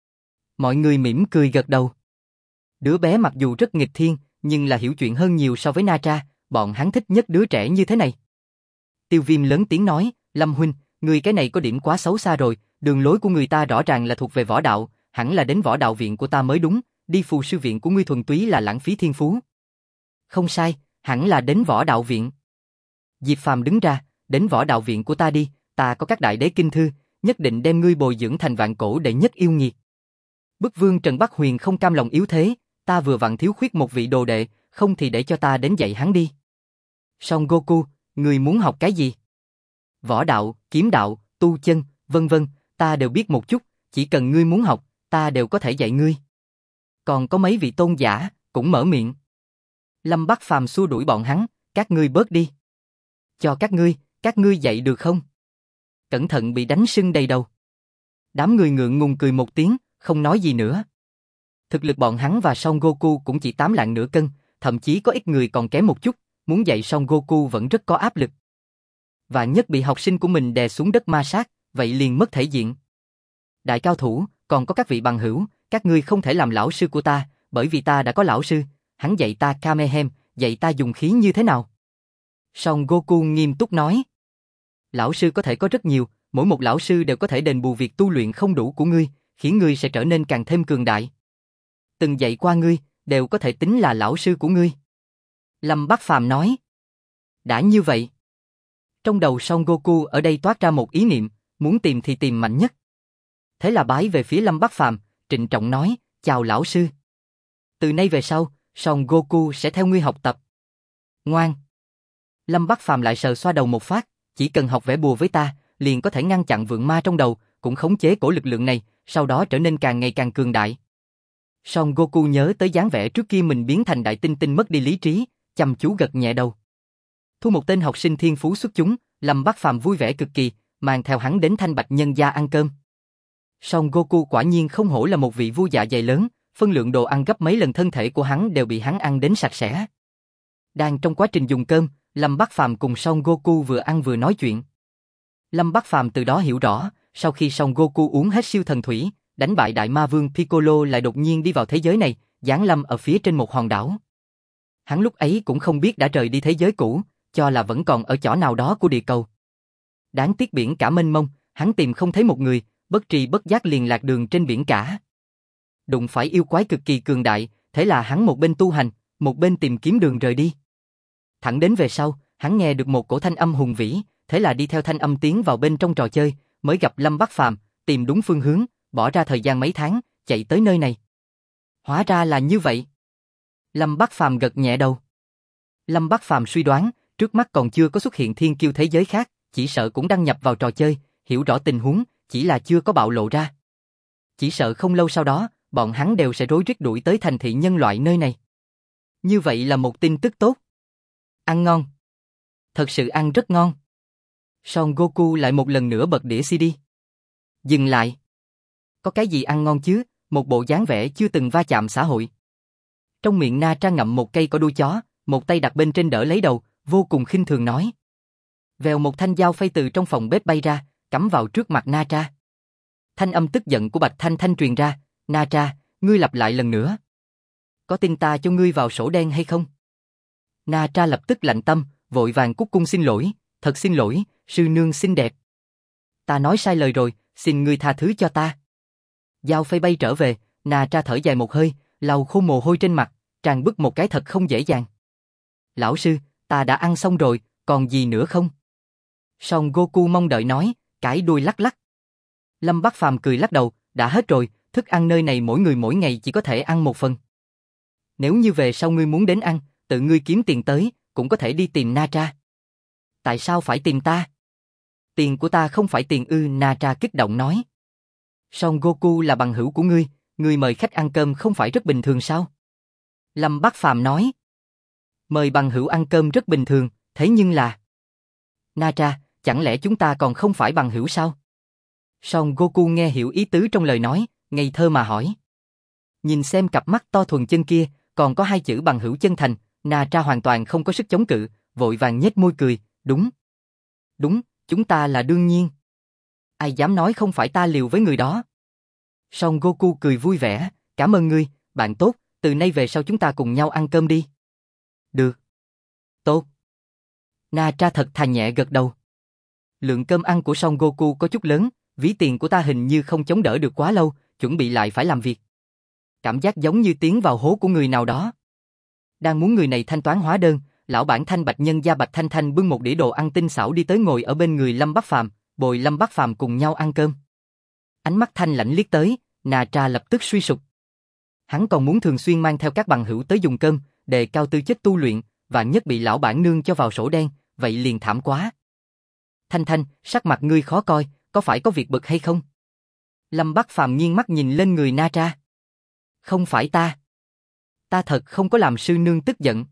Mọi người mỉm cười gật đầu. Đứa bé mặc dù rất nghịch thiên, nhưng là hiểu chuyện hơn nhiều so với Na Tra, bọn hắn thích nhất đứa trẻ như thế này. Tiêu Viêm lớn tiếng nói, Lâm huynh, người cái này có điểm quá xấu xa rồi, đường lối của người ta rõ ràng là thuộc về võ đạo, hẳn là đến võ đạo viện của ta mới đúng, đi phù sư viện của ngươi thuần túy là lãng phí thiên phú. Không sai, hẳn là đến võ đạo viện. Diệp Phàm đứng ra, đến võ đạo viện của ta đi, ta có các đại đế kinh thư, nhất định đem ngươi bồi dưỡng thành vạn cổ đệ nhất yêu nghiệt. Bức vương Trần Bắc Huyền không cam lòng yếu thế, ta vừa vặn thiếu khuyết một vị đồ đệ, không thì để cho ta đến dạy hắn đi. Son Goku, ngươi muốn học cái gì? Võ đạo, kiếm đạo, tu chân, vân vân, ta đều biết một chút, chỉ cần ngươi muốn học, ta đều có thể dạy ngươi. Còn có mấy vị tôn giả, cũng mở miệng. Lâm Bắc Phàm xua đuổi bọn hắn, các ngươi bớt đi. Cho các ngươi dạy được không? Cẩn thận bị đánh sưng đầy đầu. Đám người ngượng ngùng cười một tiếng, không nói gì nữa. Thực lực bọn hắn và Son Goku cũng chỉ 8 lạng nửa cân, thậm chí có ít người còn kém một chút, muốn dạy Son Goku vẫn rất có áp lực. Và nhất bị học sinh của mình đè xuống đất ma sát, vậy liền mất thể diện. Đại cao thủ, còn có các vị bằng hữu, các ngươi không thể làm lão sư của ta, bởi vì ta đã có lão sư, hắn dạy ta Kamehem, dạy ta dùng khí như thế nào. Son Goku nghiêm túc nói. Lão sư có thể có rất nhiều, mỗi một lão sư đều có thể đền bù việc tu luyện không đủ của ngươi, khiến ngươi sẽ trở nên càng thêm cường đại. Từng dạy qua ngươi, đều có thể tính là lão sư của ngươi. Lâm Bắc Phàm nói. Đã như vậy. Trong đầu Son Goku ở đây toát ra một ý niệm, muốn tìm thì tìm mạnh nhất. Thế là bái về phía Lâm Bắc Phàm, trịnh trọng nói, chào lão sư. Từ nay về sau, Son Goku sẽ theo ngươi học tập. Ngoan. Lâm Bắc Phàm lại sờ xoa đầu một phát, chỉ cần học vẽ bùa với ta, liền có thể ngăn chặn vượng ma trong đầu, cũng khống chế cổ lực lượng này, sau đó trở nên càng ngày càng cường đại. Son Goku nhớ tới dáng vẻ trước kia mình biến thành đại tinh tinh mất đi lý trí, chăm chú gật nhẹ đầu. Thu một tên học sinh thiên phú xuất chúng, Lâm Bắc Phàm vui vẻ cực kỳ, mang theo hắn đến Thanh Bạch nhân gia ăn cơm. Son Goku quả nhiên không hổ là một vị vua dạ dày lớn, phân lượng đồ ăn gấp mấy lần thân thể của hắn đều bị hắn ăn đến sạch sẽ. Đang trong quá trình dùng cơm, Lâm Bắc Phàm cùng Son Goku vừa ăn vừa nói chuyện. Lâm Bắc Phàm từ đó hiểu rõ, sau khi Son Goku uống hết siêu thần thủy, đánh bại đại ma vương Piccolo lại đột nhiên đi vào thế giới này, giáng lâm ở phía trên một hòn đảo. Hắn lúc ấy cũng không biết đã rời đi thế giới cũ, cho là vẫn còn ở chỗ nào đó của địa cầu. Đáng tiếc biển cả mênh mông, hắn tìm không thấy một người, bất tri bất giác liền lạc đường trên biển cả. Đụng phải yêu quái cực kỳ cường đại, thế là hắn một bên tu hành, một bên tìm kiếm đường rời đi. Thẳng đến về sau, hắn nghe được một cổ thanh âm hùng vĩ, thế là đi theo thanh âm tiến vào bên trong trò chơi, mới gặp Lâm Bắc Phàm, tìm đúng phương hướng, bỏ ra thời gian mấy tháng, chạy tới nơi này. Hóa ra là như vậy. Lâm Bắc Phàm gật nhẹ đầu. Lâm Bắc Phàm suy đoán, trước mắt còn chưa có xuất hiện thiên kiêu thế giới khác, chỉ sợ cũng đăng nhập vào trò chơi, hiểu rõ tình huống, chỉ là chưa có bạo lộ ra. Chỉ sợ không lâu sau đó, bọn hắn đều sẽ rối rít đuổi tới thành thị nhân loại nơi này. Như vậy là một tin tức tốt. Ăn ngon. Thật sự ăn rất ngon. Son Goku lại một lần nữa bật đĩa CD. Dừng lại. Có cái gì ăn ngon chứ, một bộ dáng vẻ chưa từng va chạm xã hội. Trong miệng Na Tra ngậm một cây cỏ đuôi chó, một tay đặt bên trên đỡ lấy đầu, vô cùng khinh thường nói. Vèo một thanh dao phay từ trong phòng bếp bay ra, cắm vào trước mặt Na Tra. Thanh âm tức giận của Bạch Thanh Thanh truyền ra, Na Tra, ngươi lặp lại lần nữa. Có tin ta cho ngươi vào sổ đen hay không? Na Tra lập tức lạnh tâm, vội vàng cúc cung xin lỗi, thật xin lỗi, sư nương xinh đẹp. Ta nói sai lời rồi, xin ngươi tha thứ cho ta. Dao phay bay trở về, Na Tra thở dài một hơi, lau khô mồ hôi trên mặt, tràn bức một cái thật không dễ dàng. Lão sư, ta đã ăn xong rồi, còn gì nữa không? Son Goku mong đợi nói, cãi đuôi lắc lắc. Lâm Bắc Phàm cười lắc đầu, đã hết rồi, thức ăn nơi này mỗi người mỗi ngày chỉ có thể ăn một phần. Nếu như về sau ngươi muốn đến ăn, tự ngươi kiếm tiền tới, cũng có thể đi tìm Na Tra. Tại sao phải tìm ta? Tiền của ta không phải tiền ư, Na Tra kích động nói. Son Goku là bằng hữu của ngươi mời khách ăn cơm không phải rất bình thường sao? Lâm Bắc Phàm nói. Mời bằng hữu ăn cơm rất bình thường, thế nhưng là... Na Tra, chẳng lẽ chúng ta còn không phải bằng hữu sao? Son Goku nghe hiểu ý tứ trong lời nói, ngây thơ mà hỏi. Nhìn xem cặp mắt to thuần chân kia, còn có hai chữ bằng hữu chân thành, Na Tra hoàn toàn không có sức chống cự, vội vàng nhếch môi cười, đúng. Đúng, chúng ta là đương nhiên. Ai dám nói không phải ta liều với người đó. Son Goku cười vui vẻ, cảm ơn ngươi, bạn tốt, từ nay về sau chúng ta cùng nhau ăn cơm đi. Được. Tốt. Na Tra thật thà nhẹ gật đầu. Lượng cơm ăn của Son Goku có chút lớn, ví tiền của ta hình như không chống đỡ được quá lâu, chuẩn bị lại phải làm việc. Cảm giác giống như tiến vào hố của người nào đó. Đang muốn người này thanh toán hóa đơn, lão bản Thanh Bạch nhân gia Bạch Thanh Thanh bưng một đĩa đồ ăn tinh xảo đi tới ngồi ở bên người Lâm Bắc Phàm, bồi Lâm Bắc Phàm cùng nhau ăn cơm. Ánh mắt thanh lãnh liếc tới, Na Tra lập tức suy sụp. Hắn còn muốn thường xuyên mang theo các bằng hữu tới dùng cơm, đề cao tư chất tu luyện, và nhất bị lão bản nương cho vào sổ đen, vậy liền thảm quá. Thanh Thanh, sắc mặt ngươi khó coi, có phải có việc bực hay không? Lâm Bắc Phàm nghiêng mắt nhìn lên người Na Tra. Không phải ta. Ta thật không có làm sư nương tức giận.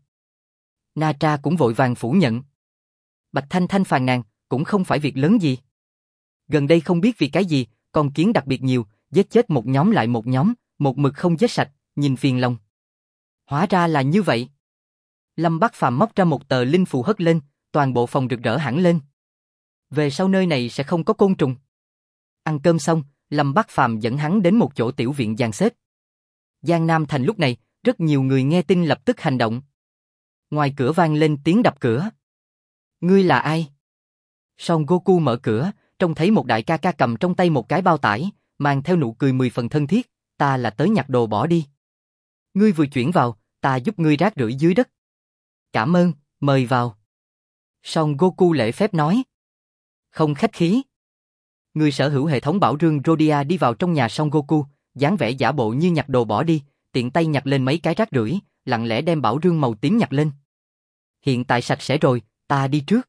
Na Tra cũng vội vàng phủ nhận. Bạch Thanh Thanh phàn nàn, cũng không phải việc lớn gì. Gần đây không biết vì cái gì, con kiến đặc biệt nhiều, giết chết một nhóm lại một nhóm, một mực không giết sạch, nhìn phiền lòng. Hóa ra là như vậy. Lâm Bắc Phàm móc ra một tờ linh phù hất lên, toàn bộ phòng rực rỡ hẳn lên. Về sau nơi này sẽ không có côn trùng. Ăn cơm xong, Lâm Bắc Phàm dẫn hắn đến một chỗ tiểu viện dàn xếp. Giang Nam Thành lúc này, rất nhiều người nghe tin lập tức hành động. Ngoài cửa vang lên tiếng đập cửa. Ngươi là ai? Son Goku mở cửa, trông thấy một đại ca ca cầm trong tay một cái bao tải, mang theo nụ cười 10 phần thân thiết, ta là tới nhặt đồ bỏ đi. Ngươi vừa chuyển vào, ta giúp ngươi rác rưởi dưới đất. Cảm ơn, mời vào. Son Goku lễ phép nói. Không khách khí. Người sở hữu hệ thống bảo rương Rodia đi vào trong nhà Son Goku, dáng vẻ giả bộ như nhặt đồ bỏ đi, tiện tay nhặt lên mấy cái rác rưởi, lặng lẽ đem bảo rương màu tím nhặt lên. Hiện tại sạch sẽ rồi, ta đi trước.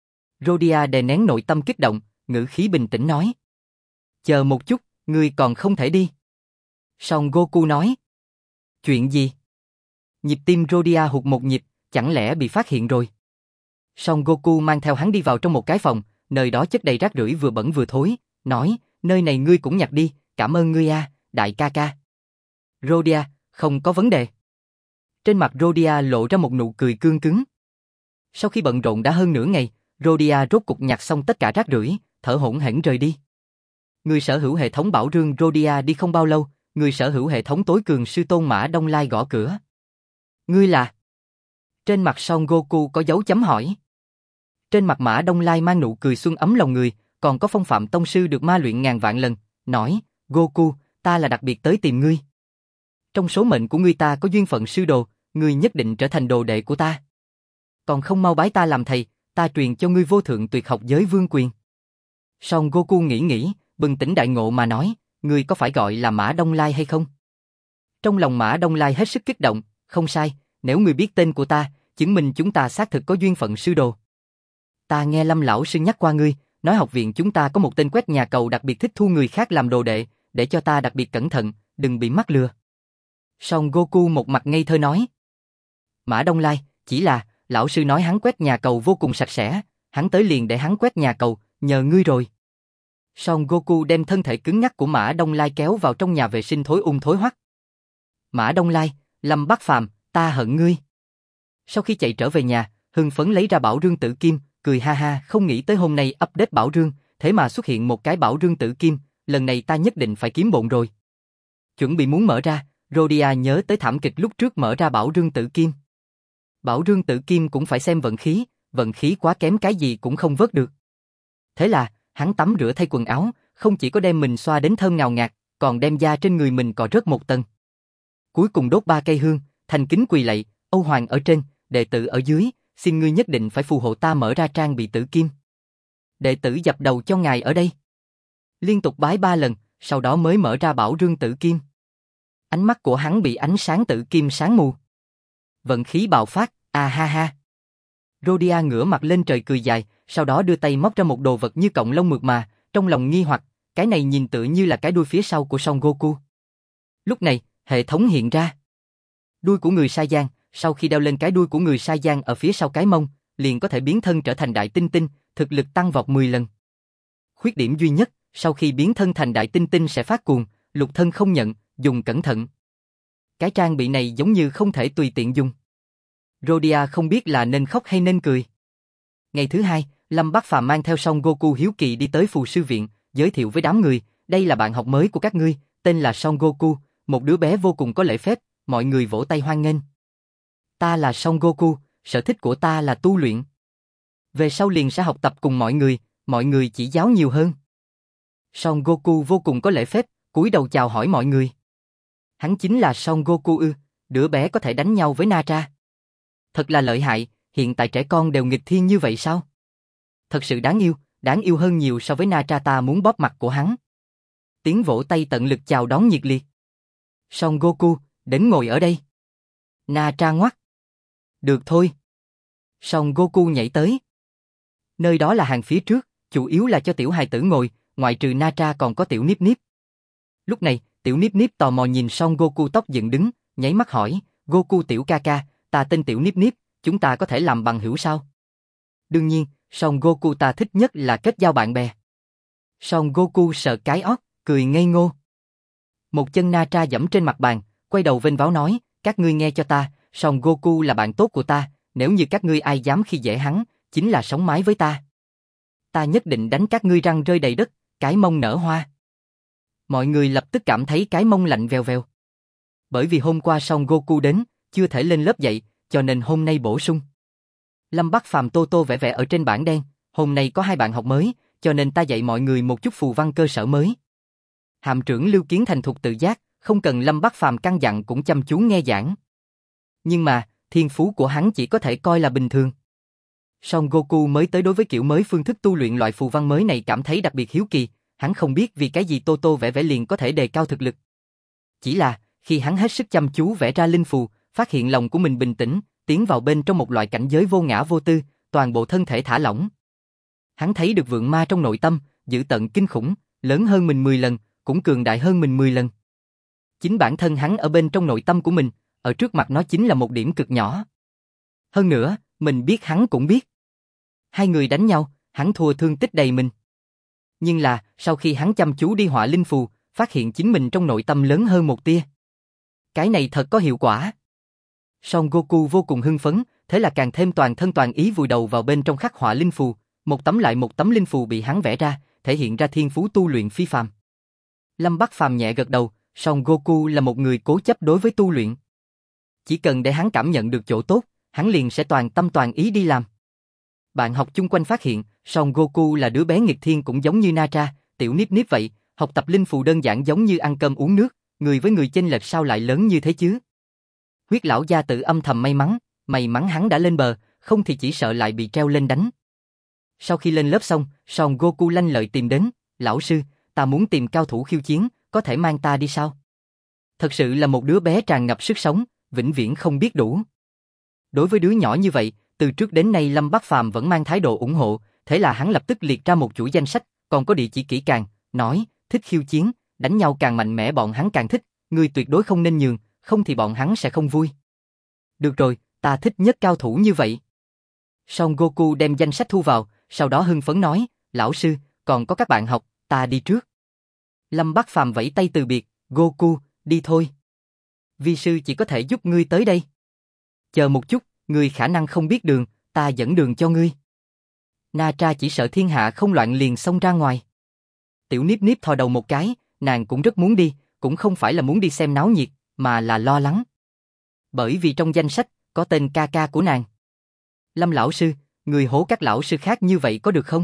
Rodia đè nén nội tâm kích động, ngữ khí bình tĩnh nói. Chờ một chút, ngươi còn không thể đi. Son Goku nói. Chuyện gì? Nhịp tim Rodia hụt một nhịp, chẳng lẽ bị phát hiện rồi? Son Goku mang theo hắn đi vào trong một cái phòng, nơi đó chất đầy rác rưởi vừa bẩn vừa thối, nói, nơi này ngươi cũng nhặt đi, cảm ơn ngươi a, đại ca ca. Rodia, không có vấn đề. Trên mặt Rodia lộ ra một nụ cười cương cứng. Sau khi bận rộn đã hơn nửa ngày, Rodia rốt cục nhặt xong tất cả rác rưởi, thở hổn hển rời đi. Người sở hữu hệ thống bảo rương Rodia đi không bao lâu, người sở hữu hệ thống tối cường sư tôn Mã Đông Lai gõ cửa. Ngươi là? Trên mặt Son Goku có dấu chấm hỏi. Trên mặt Mã Đông Lai mang nụ cười xuân ấm lòng người, còn có phong phạm tông sư được ma luyện ngàn vạn lần, nói, Goku, ta là đặc biệt tới tìm ngươi. Trong số mệnh của ngươi ta có duyên phận sư đồ, ngươi nhất định trở thành đồ đệ của ta. Còn không mau bái ta làm thầy, ta truyền cho ngươi vô thượng tuyệt học giới vương quyền. Son Goku nghĩ, bừng tỉnh đại ngộ mà nói, ngươi có phải gọi là Mã Đông Lai hay không? Trong lòng Mã Đông Lai hết sức kích động, không sai, nếu ngươi biết tên của ta, chứng minh chúng ta xác thực có duyên phận sư đồ. Ta nghe Lâm lão sư nhắc qua ngươi, nói học viện chúng ta có một tên quét nhà cầu đặc biệt thích thu người khác làm đồ đệ, để cho ta đặc biệt cẩn thận, đừng bị mắc lừa. Son Goku một mặt ngây thơ nói. Mã Đông Lai, chỉ là, lão sư nói hắn quét nhà cầu vô cùng sạch sẽ, hắn tới liền để hắn quét nhà cầu, nhờ ngươi rồi. Son Goku đem thân thể cứng ngắc của Mã Đông Lai kéo vào trong nhà vệ sinh thối hoắc. Mã Đông Lai, Lâm Bắc Phàm, ta hận ngươi. Sau khi chạy trở về nhà, hưng phấn lấy ra bảo rương tử kim, cười ha ha, không nghĩ tới hôm nay update bảo rương, thế mà xuất hiện một cái bảo rương tử kim, lần này ta nhất định phải kiếm bộn rồi. Chuẩn bị muốn mở ra, Rhodia nhớ tới thảm kịch lúc trước mở ra bảo rương tử kim. Bảo rương tử kim cũng phải xem vận khí quá kém cái gì cũng không vớt được. Thế là, hắn tắm rửa thay quần áo, không chỉ có đem mình xoa đến thơm ngào ngạt, còn đem da trên người mình cọ rớt một tầng. Cuối cùng đốt 3 cây hương, thành kính quỳ lạy, Âu Hoàng ở trên, đệ tử ở dưới, xin ngươi nhất định phải phù hộ ta mở ra trang bị tử kim. Đệ tử dập đầu cho ngài ở đây. Liên tục bái 3 lần, sau đó mới mở ra bảo rương tử kim. Ánh mắt của hắn bị ánh sáng tử kim sáng mù. Vận khí bạo phát, ha ha. Rhodia ngửa mặt lên trời cười dài, sau đó đưa tay móc ra một đồ vật như cọng lông mượt mà, trong lòng nghi hoặc, cái này nhìn tựa như là cái đuôi phía sau của Son Goku. Lúc này, hệ thống hiện ra. Đuôi của người Saiyan, sau khi đeo lên cái đuôi của người Saiyan ở phía sau cái mông, liền có thể biến thân trở thành đại tinh tinh, thực lực tăng vọt 10 lần. Khuyết điểm duy nhất, sau khi biến thân thành đại tinh tinh sẽ phát cuồng, lục thân không nhận, dùng cẩn thận. Cái trang bị này giống như không thể tùy tiện dùng. Rhodia không biết là nên khóc hay nên cười. Ngày thứ hai, Lâm Bắc Phàm mang theo Son Goku hiếu kỳ đi tới phù sư viện, giới thiệu với đám người, đây là bạn học mới của các ngươi, tên là Son Goku, một đứa bé vô cùng có lễ phép, mọi người vỗ tay hoan nghênh. Ta là Son Goku, sở thích của ta là tu luyện. Về sau liền sẽ học tập cùng mọi người chỉ giáo nhiều hơn. Son Goku vô cùng có lễ phép, cúi đầu chào hỏi mọi người. Hắn chính là Son Goku ư, đứa bé có thể đánh nhau với Nara. Thật là lợi hại, hiện tại trẻ con đều nghịch thiên như vậy sao? Thật sự đáng yêu hơn nhiều so với Nara, ta muốn bóp mặt của hắn. Tiếng vỗ tay tận lực chào đón nhiệt liệt. Son Goku, đến ngồi ở đây. Nara ngoắc. Được thôi. Son Goku nhảy tới. Nơi đó là hàng phía trước, chủ yếu là cho tiểu hài tử ngồi, ngoại trừ Nara còn có tiểu Niếp Niếp. Lúc này, tiểu Niếp Niếp tò mò nhìn Son Goku tóc dựng đứng, nháy mắt hỏi, Goku tiểu ca ca, ta tên tiểu Niếp Niếp, chúng ta có thể làm bằng hữu sao? Đương nhiên, Son Goku ta thích nhất là kết giao bạn bè. Son Goku sờ cái ót, cười ngây ngô. Một chân Nara giẫm trên mặt bàn, quay đầu vênh váo nói, các ngươi nghe cho ta, Son Goku là bạn tốt của ta, nếu như các ngươi ai dám khi dễ hắn, chính là sống mái với ta. Ta nhất định đánh các ngươi răng rơi đầy đất, cái mông nở hoa. Mọi người lập tức cảm thấy cái mông lạnh vèo vèo. Bởi vì hôm qua Son Goku đến, chưa thể lên lớp dạy, cho nên hôm nay bổ sung. Lâm Bắc Phàm tô tô vẽ vẽ ở trên bảng đen, hôm nay có 2 bạn học mới, cho nên ta dạy mọi người một chút phù văn cơ sở mới. Hàm trưởng Lưu Kiến thành thục tự giác, không cần Lâm Bắc Phàm căn dặn cũng chăm chú nghe giảng. Nhưng mà, thiên phú của hắn chỉ có thể coi là bình thường. Son Goku mới tới đối với kiểu mới phương thức tu luyện loại phù văn mới này cảm thấy đặc biệt hiếu kỳ, hắn không biết vì cái gì tô tô vẽ vẽ liền có thể đề cao thực lực. Chỉ là, khi hắn hết sức chăm chú vẽ ra linh phù, phát hiện lòng của mình bình tĩnh, tiến vào bên trong một loại cảnh giới vô ngã vô tư, toàn bộ thân thể thả lỏng. Hắn thấy được vượng ma trong nội tâm, dữ tợn kinh khủng, lớn hơn mình 10 lần, cũng cường đại hơn mình 10 lần. Chính bản thân hắn ở bên trong nội tâm của mình, ở trước mặt nó chính là một điểm cực nhỏ. Hơn nữa, mình biết hắn cũng biết. 2 người đánh nhau, hắn thua thương tích đầy mình. Nhưng là, sau khi hắn chăm chú đi họa linh phù, phát hiện chính mình trong nội tâm lớn hơn một tia. Cái này thật có hiệu quả. Son Goku vô cùng hưng phấn, thế là càng thêm toàn thân toàn ý vùi đầu vào bên trong khắc họa linh phù, một tấm lại một tấm linh phù bị hắn vẽ ra, thể hiện ra thiên phú tu luyện phi phàm. Lâm Bắc Phàm nhẹ gật đầu, Son Goku là một người cố chấp đối với tu luyện. Chỉ cần để hắn cảm nhận được chỗ tốt, hắn liền sẽ toàn tâm toàn ý đi làm. Bạn học chung quanh phát hiện, Son Goku là đứa bé nghịch thiên cũng giống như Nara, tiểu Niếp Niếp vậy, học tập linh phù đơn giản giống như ăn cơm uống nước, người với người chênh lệch sao lại lớn như thế chứ? Huyết lão gia tử âm thầm may mắn hắn đã lên bờ, không thì chỉ sợ lại bị treo lên đánh. Sau khi lên lớp xong, Son Goku lanh lợi tìm đến, lão sư, ta muốn tìm cao thủ khiêu chiến, có thể mang ta đi sao? Thật sự là một đứa bé tràn ngập sức sống, vĩnh viễn không biết đủ. Đối với đứa nhỏ như vậy, từ trước đến nay Lâm Bắc Phàm vẫn mang thái độ ủng hộ, thế là hắn lập tức liệt ra một chuỗi danh sách, còn có địa chỉ kỹ càng, nói, thích khiêu chiến, đánh nhau càng mạnh mẽ bọn hắn càng thích, ngươi tuyệt đối không nên nhường, không thì bọn hắn sẽ không vui. Được rồi, ta thích nhất cao thủ như vậy. Son Goku đem danh sách thu vào, sau đó hưng phấn nói, lão sư, còn có các bạn học, ta đi trước. Lâm Bắc Phàm vẫy tay từ biệt, Goku, đi thôi. Vi sư chỉ có thể giúp ngươi tới đây. Chờ một chút, ngươi khả năng không biết đường, ta dẫn đường cho ngươi. Na Tra chỉ sợ thiên hạ không loạn liền xông ra ngoài. Tiểu Niếp Niếp thò đầu một cái, nàng cũng rất muốn đi, cũng không phải là muốn đi xem náo nhiệt, mà là lo lắng. Bởi vì trong danh sách, có tên ca ca của nàng. Lâm lão sư, người hố các lão sư khác như vậy có được không?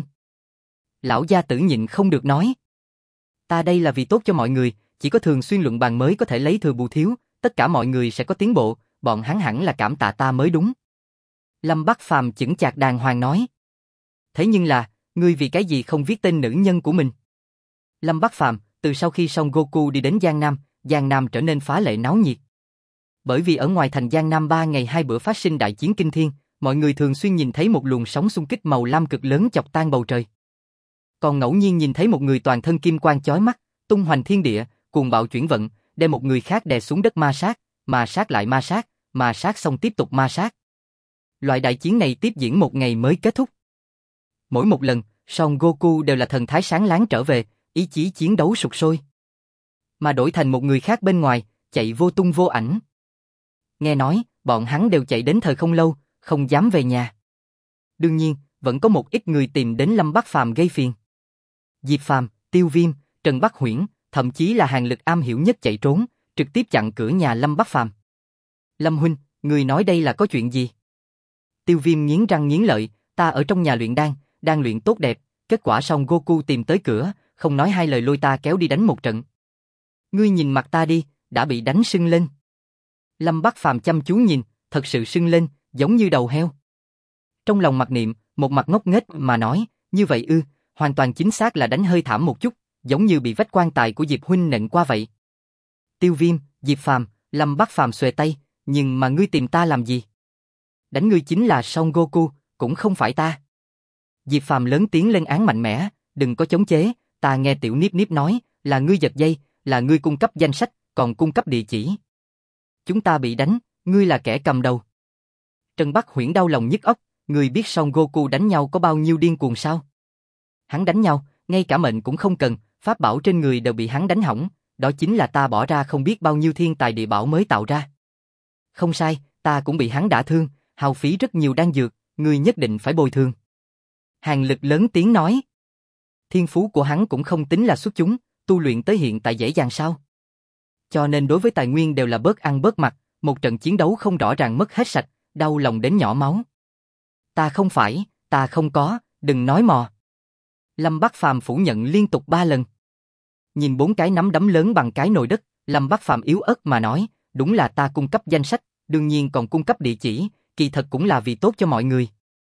Lão gia tử nhịn không được nói. Ta đây là vì tốt cho mọi người, chỉ có thường xuyên luận bàn mới có thể lấy thừa bù thiếu, tất cả mọi người sẽ có tiến bộ, bọn hắn hẳn là cảm tạ ta mới đúng. Lâm Bắc Phàm chững chạc đàng hoàng nói. Thế nhưng là, ngươi vì cái gì không viết tên nữ nhân của mình? Lâm Bắc Phàm, từ sau khi Son Goku đi đến Giang Nam trở nên phá lệ náo nhiệt. Bởi vì ở ngoài thành Giang Nam 3 ngày 2 bữa phát sinh đại chiến kinh thiên, mọi người thường xuyên nhìn thấy một luồng sóng xung kích màu lam cực lớn chọc tan bầu trời. Còn ngẫu nhiên nhìn thấy một người toàn thân kim quang chói mắt, tung hoành thiên địa, cuồng bạo chuyển vận, đem một người khác đè xuống đất ma sát lại ma sát xong tiếp tục ma sát. Loại đại chiến này tiếp diễn một ngày mới kết thúc. Mỗi một lần, Son Goku đều là thần thái sáng láng trở về, ý chí chiến đấu sục sôi. Mà đổi thành một người khác bên ngoài, chạy vô tung vô ảnh. Nghe nói, bọn hắn đều chạy đến thời không lâu, không dám về nhà. Đương nhiên, vẫn có một ít người tìm đến Lâm Bắc Phàm gây phiền. Diệp Phàm, Tiêu Viêm, Trần Bắc Huyễn, thậm chí là hàng lực am hiểu nhất chạy trốn, trực tiếp chặn cửa nhà Lâm Bắc Phàm. Lâm huynh, người nói đây là có chuyện gì? Tiêu Viêm nghiến răng nghiến lợi, ta ở trong nhà luyện đan, đang luyện tốt đẹp, kết quả Son Goku tìm tới cửa, không nói hai lời lôi ta kéo đi đánh một trận. Ngươi nhìn mặt ta đi, đã bị đánh sưng lên. Lâm Bắc Phàm chăm chú nhìn, thật sự sưng lên, giống như đầu heo. Trong lòng mặc niệm, một mặt ngốc nghếch mà nói, như vậy hoàn toàn chính xác là đánh hơi thảm một chút, giống như bị vách quan tài của Diệp huynh nện qua vậy. Tiêu Viêm, Diệp Phàm, Lâm Bắc Phàm xuề tay, nhưng mà ngươi tìm ta làm gì? Đánh ngươi chính là Son Goku, cũng không phải ta. Diệp Phàm lớn tiếng lên án mạnh mẽ, đừng có chống chế, ta nghe Tiểu Niếp Niếp nói, là ngươi giật dây, là ngươi cung cấp danh sách, còn cung cấp địa chỉ. Chúng ta bị đánh, ngươi là kẻ cầm đầu. Trần Bắc Huyễn đau lòng nhức óc, ngươi biết Son Goku đánh nhau có bao nhiêu điên cuồng sao? Hắn đánh nhau, ngay cả mệnh cũng không cần, pháp bảo trên người đều bị hắn đánh hỏng, đó chính là ta bỏ ra không biết bao nhiêu thiên tài địa bảo mới tạo ra. Không sai, ta cũng bị hắn đả thương, hao phí rất nhiều đan dược, ngươi nhất định phải bồi thường. Hàng Lực lớn tiếng nói. Thiên phú của hắn cũng không tính là xuất chúng, tu luyện tới hiện tại dễ dàng sao? Cho nên đối với tài nguyên đều là bớt ăn bớt mặc, một trận chiến đấu không rõ ràng mất hết sạch, đau lòng đến nhỏ máu. Ta không phải, ta không có, đừng nói mò. Lâm Bắc Phàm phủ nhận liên tục 3 lần. Nhìn 4 cái nắm đấm lớn bằng cái nồi đất, Lâm Bắc Phàm yếu ớt mà nói, đúng là ta cung cấp danh sách, đương nhiên còn cung cấp địa chỉ, kỳ thật cũng là vì tốt cho mọi người.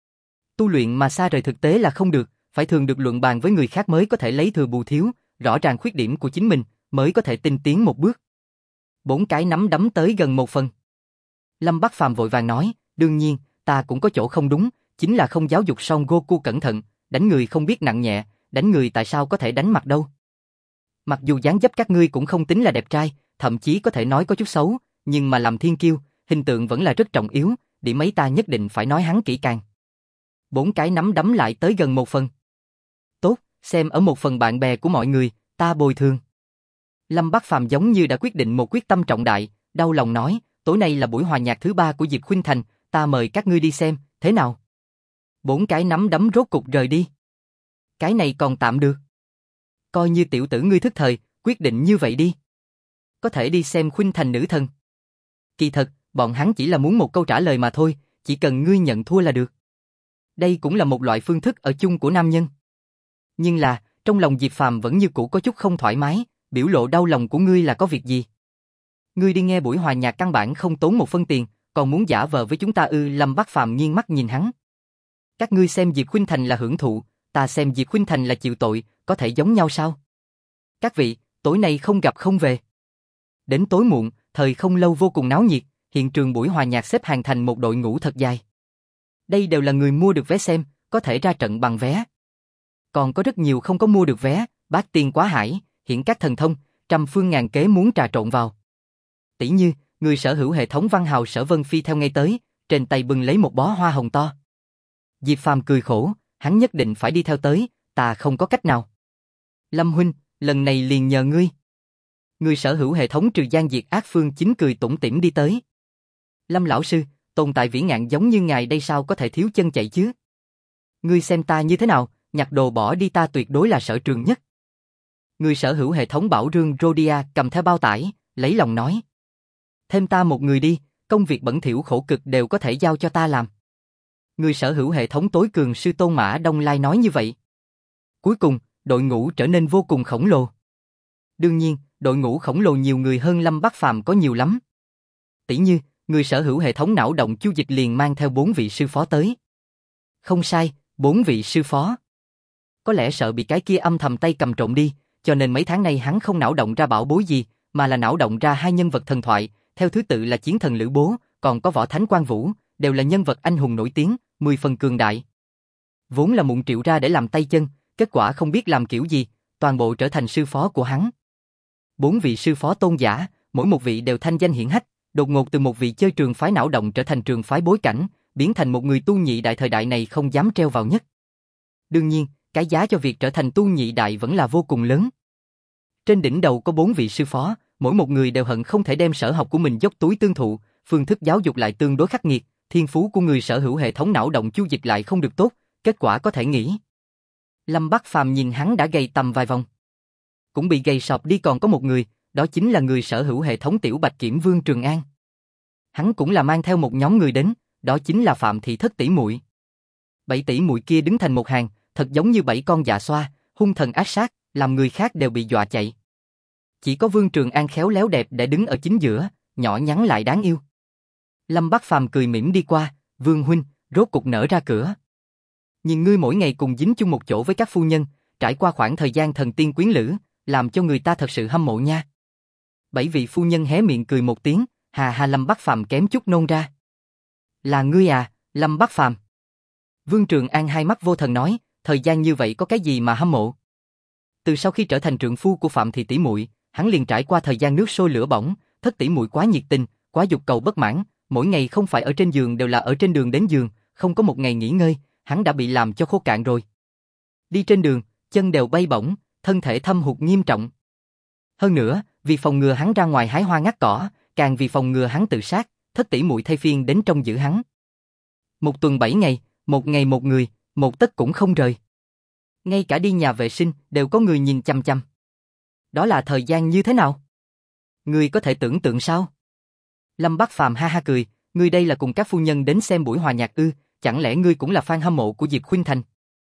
Tu luyện mà xa rời thực tế là không được, phải thường được luận bàn với người khác mới có thể lấy thừa bù thiếu, rõ ràng khuyết điểm của chính mình, mới có thể tinh tiến một bước. 4 cái nắm đấm tới gần 1 phần. Lâm Bắc Phàm vội vàng nói, đương nhiên, ta cũng có chỗ không đúng, chính là không giáo dục Son Goku cẩn thận, đánh người không biết nặng nhẹ, đánh người tại sao có thể đánh mặt đâu. Mặc dù dáng dấp các ngươi cũng không tính là đẹp trai, thậm chí có thể nói có chút xấu, nhưng mà làm thiên kiêu, hình tượng vẫn là rất trọng yếu, điểm ấy ta nhất định phải nói hắn kỹ càng. 4 cái nắm đấm lại tới gần 1 phần. Tốt, xem ở 1 phần bạn bè của mọi người, ta bồi thường. Lâm Bắc Phàm giống như đã quyết định một quyết tâm trọng đại, đau lòng nói, tối nay là buổi hòa nhạc thứ 3 của Diệp Khuynh Thành, ta mời các ngươi đi xem, thế nào? 4 cái nắm đấm rốt cục rời đi. Cái này còn tạm được. Coi như tiểu tử ngươi thức thời, quyết định như vậy đi. Có thể đi xem Khuynh Thành nữ thần. Kỳ thật, bọn hắn chỉ là muốn một câu trả lời mà thôi, chỉ cần ngươi nhận thua là được. Đây cũng là một loại phương thức ở chung của nam nhân. Nhưng là, trong lòng Diệp Phàm vẫn như cũ có chút không thoải mái, biểu lộ đau lòng của ngươi là có việc gì? Ngươi đi nghe buổi hòa nhạc căn bản không tốn một phân tiền, còn muốn giả vờ với chúng ta ư? Lâm Bắc Phàm nghiêng mắt nhìn hắn. Các ngươi xem Diệp Khuynh Thành là hưởng thụ, ta xem Diệp Khuynh Thành là chịu tội, có thể giống nhau sao? Các vị, tối nay không gặp không về. Đến tối muộn, thời không lâu vô cùng náo nhiệt, hiện trường buổi hòa nhạc xếp hàng thành một đội ngũ thật dài. Đây đều là người mua được vé xem, có thể ra trận bằng vé. Còn có rất nhiều không có mua được vé, bát tiên quá hải, hiển các thần thông, trăm phương ngàn kế muốn trà trộn vào. Tỷ như, người sở hữu hệ thống văn hào Sở Vân Phi theo ngay tới, trên tay bưng lấy một bó hoa hồng to. Diệp Phàm cười khổ, hắn nhất định phải đi theo tới, ta không có cách nào. Lâm huynh, lần này liền nhờ ngươi. Người sở hữu hệ thống trừ gian diệt ác Phương Chính cười tủm tỉm đi tới. Lâm lão sư, tồn tại vĩ ngạn giống như ngài đây sao có thể thiếu chân chạy chứ? Ngươi xem ta như thế nào, nhặt đồ bỏ đi ta tuyệt đối là sở trường nhất. Người sở hữu hệ thống bảo rương Rhodia cầm theo bao tải, lấy lòng nói. Thêm ta một người đi, công việc bẩn thỉu khổ cực đều có thể giao cho ta làm. Người sở hữu hệ thống tối cường sư Tôn Mã Đông Lai nói như vậy. Cuối cùng, đội ngũ trở nên vô cùng khổng lồ. Đương nhiên, đội ngũ khổng lồ nhiều người hơn Lâm Bắc Phàm có nhiều lắm. Tỷ như, người sở hữu hệ thống não động Chu Dịch liền mang theo 4 vị sư phó tới. Không sai, 4 vị sư phó. Có lẽ sợ bị cái kia âm thầm tay cầm trộm đi, cho nên mấy tháng nay hắn không não động ra bảo bối gì, mà là não động ra 2 nhân vật thần thoại, theo thứ tự là Chiến Thần Lữ Bố, còn có Võ Thánh Quan Vũ, đều là nhân vật anh hùng nổi tiếng, 10 phần cường đại. Vốn là mụn triệu ra để làm tay chân, kết quả không biết làm kiểu gì, toàn bộ trở thành sư phó của hắn. 4 vị sư phó tôn giả, mỗi một vị đều thanh danh hiển hách, đột ngột từ một vị chơi trường phái não động trở thành trường phái bối cảnh, biến thành một người tu nhị đại thời đại này không dám treo vào nhất. Đương nhiên, cái giá cho việc trở thành tu nhị đại vẫn là vô cùng lớn. Trên đỉnh đầu có 4 vị sư phó, mỗi một người đều hận không thể đem sở học của mình dốc túi tương thụ, phương thức giáo dục lại tương đối khắc nghiệt, thiên phú của người sở hữu hệ thống não động Chu Dịch lại không được tốt, kết quả có thể nghĩ. Lâm Bắc Phàm nhìn hắn đã gầy tầm vài vòng. Cũng bị gầy sọp đi còn có một người, đó chính là người sở hữu hệ thống Tiểu Bạch Kiểm Vương Trường An. Hắn cũng là mang theo một nhóm người đến, đó chính là Phạm Thị Thất tỷ muội. 7 tỷ muội kia đứng thành một hàng, thật giống như 7 con dạ xoa, hung thần ác sát, làm người khác đều bị dọa chạy. Chỉ có Vương Trường An khéo léo đẹp để đứng ở chính giữa, nhỏ nhắn lại đáng yêu. Lâm Bắc Phàm cười mỉm đi qua, Vương huynh, rốt cục nở ra cửa. Nhìn ngươi mỗi ngày cùng dính chung một chỗ với các phu nhân, trải qua khoảng thời gian thần tiên quyến lữ, làm cho người ta thật sự hâm mộ nha. 7 vị phu nhân hé miệng cười một tiếng, hà hà. Lâm Bắc Phàm kém chút nôn ra. Là ngươi à, Lâm Bắc Phàm? Vương Trường An hai mắt vô thần nói, thời gian như vậy có cái gì mà hâm mộ? Từ sau khi trở thành trượng phu của Phạm Thị tỷ muội, hắn liền trải qua thời gian nước sôi lửa bỏng, Thất tỷ muội quá nhiệt tình, quá dục cầu bất mãn, mỗi ngày không phải ở trên giường đều là ở trên đường đến giường, không có một ngày nghỉ ngơi, hắn đã bị làm cho khô cạn rồi. Đi trên đường, chân đều bay bổng, thân thể thâm hụt nghiêm trọng. Hơn nữa, vì phòng ngừa hắn ra ngoài hái hoa ngắt cỏ, càng vì phòng ngừa hắn tự sát, Thất tỷ muội thay phiên đến trông giữ hắn. Một tuần 7 ngày, một ngày một người, một tấc cũng không rời. Ngay cả đi nhà vệ sinh đều có người nhìn chăm chăm. Đó là thời gian như thế nào? Ngươi có thể tưởng tượng sao? Lâm Bắc Phàm ha ha cười, ngươi đây là cùng các phu nhân đến xem buổi hòa nhạc ư, chẳng lẽ ngươi cũng là fan hâm mộ của Diệp Khuynh Thành?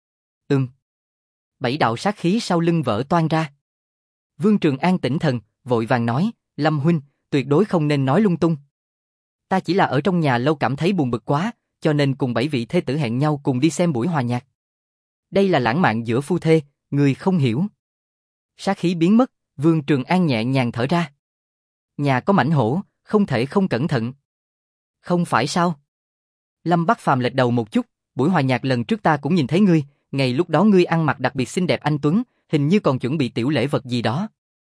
7 đạo sát khí sau lưng vỡ toang ra. Vương Trường An tỉnh thần, vội vàng nói, Lâm huynh, tuyệt đối không nên nói lung tung. Ta chỉ là ở trong nhà lâu cảm thấy buồn bực quá, cho nên cùng 7 vị thê tử hẹn nhau cùng đi xem buổi hòa nhạc. Đây là lãng mạn giữa phu thê, người không hiểu. Sát khí biến mất, Vương Trường An nhẹ nhàng thở ra. Nhà có mảnh hổ, không thể không cẩn thận. Không phải sao? Lâm Bắc Phàm lệch đầu một chút, buổi hòa nhạc lần trước ta cũng nhìn thấy ngươi, ngày lúc đó ngươi ăn mặc đặc biệt xinh đẹp anh tuấn, hình như còn chuẩn bị tiểu lễ vật gì đó.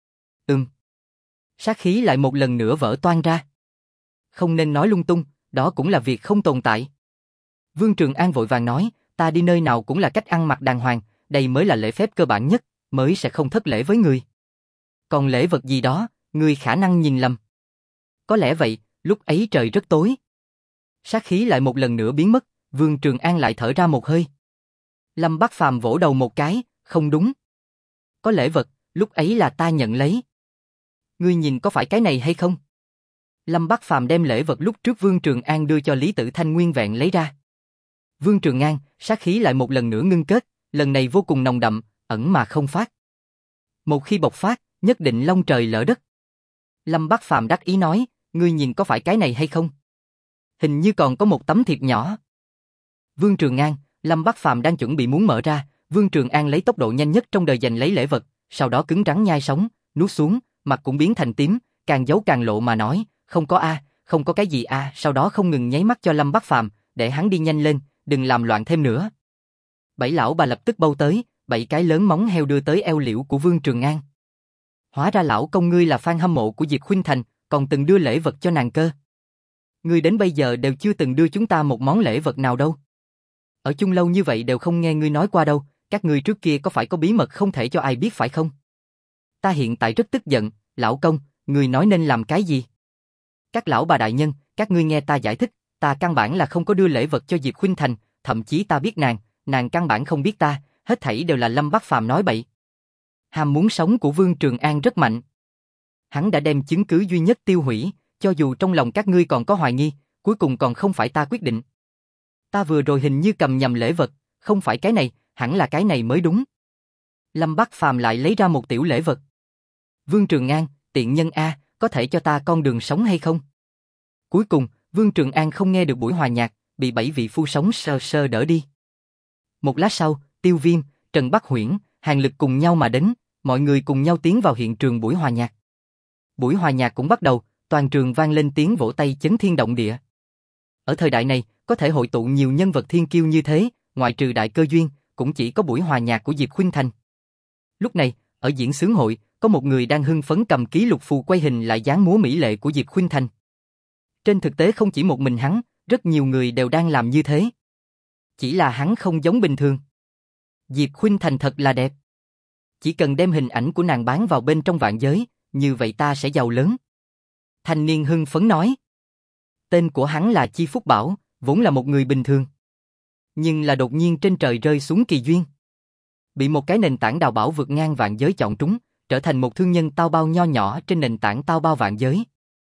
Sát khí lại một lần nữa vỡ toang ra. Không nên nói lung tung, đó cũng là việc không tồn tại. Vương Trường An vội vàng nói, ta đi nơi nào cũng là cách ăn mặc đàng hoàng, đây mới là lễ phép cơ bản nhất, mới sẽ không thất lễ với người. Còn lễ vật gì đó, người khả năng nhìn lầm. Có lẽ vậy, lúc ấy trời rất tối. Sát khí lại một lần nữa biến mất, Vương Trường An lại thở ra một hơi. Lâm Bắc Phàm vỗ đầu một cái, không đúng. Có lễ vật, lúc ấy là ta nhận lấy. Ngươi nhìn có phải cái này hay không? Lâm Bắc Phàm đem lễ vật lúc trước Vương Trường An đưa cho Lý Tử Thanh nguyên vẹn lấy ra. Vương Trường An, sát khí lại một lần nữa ngưng kết, lần này vô cùng nồng đậm, ẩn mà không phát. Một khi bộc phát, nhất định long trời lở đất. Lâm Bắc Phàm đắc ý nói, ngươi nhìn có phải cái này hay không? Hình như còn có một tấm thiệp nhỏ. Vương Trường An, Lâm Bắc Phàm đang chuẩn bị muốn mở ra, Vương Trường An lấy tốc độ nhanh nhất trong đời giành lấy lễ vật, sau đó cứng rắn nhai sống, nuốt xuống, mặt cũng biến thành tím, càng giấu càng lộ mà nói, không có a, không có cái gì a, sau đó không ngừng nháy mắt cho Lâm Bắc Phàm, để hắn đi nhanh lên, đừng làm loạn thêm nữa. Bảy lão bà lập tức bâu tới, 7 cái lớn móng heo đưa tới eo liễu của Vương Trường An. Hóa ra lão công ngươi là fan hâm mộ của Diệp Khuynh Thành, còn từng đưa lễ vật cho nàng cơ. Ngươi đến bây giờ đều chưa từng đưa chúng ta một món lễ vật nào đâu. Ở chung lâu như vậy đều không nghe ngươi nói qua đâu, các ngươi trước kia có phải có bí mật không thể cho ai biết phải không? Ta hiện tại rất tức giận, lão công, ngươi nói nên làm cái gì? Các lão bà đại nhân, các ngươi nghe ta giải thích, ta căn bản là không có đưa lễ vật cho Diệp Khuynh Thành, thậm chí ta biết nàng căn bản không biết ta, hết thảy đều là Lâm Bắc Phàm nói bậy. Ham muốn sống của Vương Trường An rất mạnh. Hắn đã đem chứng cứ duy nhất tiêu hủy, cho dù trong lòng các ngươi còn có hoài nghi, cuối cùng còn không phải ta quyết định. Ta vừa rồi hình như cầm nhầm lễ vật, không phải cái này, hẳn là cái này mới đúng. Lâm Bắc Phàm lại lấy ra một tiểu lễ vật. Vương Trường An, tiện nhân A, có thể cho ta con đường sống hay không? Cuối cùng, Vương Trường An không nghe được buổi hòa nhạc, bị 7 vị phu sống sơ sơ đỡ đi. Một lát sau, Tiêu Viêm, Trần Bắc Huyễn, Hàn Lực cùng nhau mà đến, mọi người cùng nhau tiến vào hiện trường buổi hòa nhạc. Buổi hòa nhạc cũng bắt đầu, toàn trường vang lên tiếng vỗ tay chấn thiên động địa. Ở thời đại này, có thể hội tụ nhiều nhân vật thiên kiêu như thế, ngoại trừ đại cơ duyên, cũng chỉ có buổi hòa nhạc của Diệp Khuynh Thành. Lúc này, ở diễn xướng hội, có một người đang hưng phấn cầm ký lục phù quay hình lại dáng múa mỹ lệ của Diệp Khuynh Thành. Trên thực tế không chỉ một mình hắn, rất nhiều người đều đang làm như thế. Chỉ là hắn không giống bình thường. Diệp Khuynh Thành thật là đẹp. Chỉ cần đem hình ảnh của nàng bán vào bên trong vạn giới, như vậy ta sẽ giàu lớn. Thanh niên hưng phấn nói. Tên của hắn là Chi Phúc Bảo, vốn là một người bình thường. Nhưng là đột nhiên trên trời rơi xuống kỳ duyên. Bị một cái nền tảng đào bảo vượt ngang vạn giới chọn trúng, trở thành một thương nhân tao bao nho nhỏ trên nền tảng tao bao vạn giới.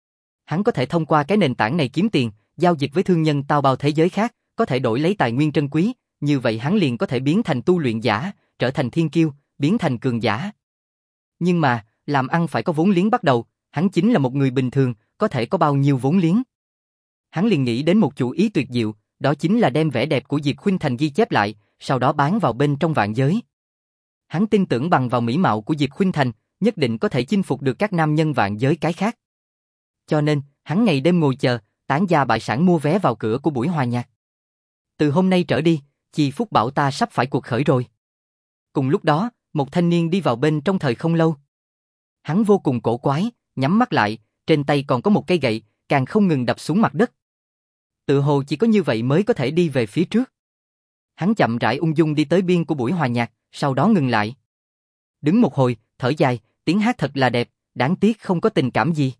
Hắn có thể thông qua cái nền tảng này kiếm tiền, giao dịch với thương nhân tao bao thế giới khác, có thể đổi lấy tài nguyên trân quý, như vậy hắn liền có thể biến thành tu luyện giả, trở thành thiên kiêu, biến thành cường giả. Nhưng mà, làm ăn phải có vốn liếng bắt đầu, hắn chính là một người bình thường, có thể có bao nhiêu vốn liếng. Hắn liền nghĩ đến một chủ ý tuyệt diệu, đó chính là đem vẻ đẹp của Diệp Khuynh Thành ghi chép lại, sau đó bán vào bên trong vạn giới. Hắn tin tưởng bằng vào mỹ mạo của Diệp Khuynh Thành, nhất định có thể chinh phục được các nam nhân vạn giới cái khác. Cho nên, hắn ngày đêm ngồi chờ, tán gia bại sản mua vé vào cửa của buổi hòa nhạc. Từ hôm nay trở đi, Chi Phúc bảo ta sắp phải cuộc khởi rồi. Cùng lúc đó, một thanh niên đi vào bên trong thời không lâu. Hắn vô cùng cổ quái, nhắm mắt lại, trên tay còn có một cây gậy, càng không ngừng đập xuống mặt đất. Tự hồ chỉ có như vậy mới có thể đi về phía trước. Hắn chậm rãi ung dung đi tới biên của buổi hòa nhạc, sau đó ngừng lại. Đứng một hồi, thở dài, tiếng hát thật là đẹp, đáng tiếc không có tình cảm gì.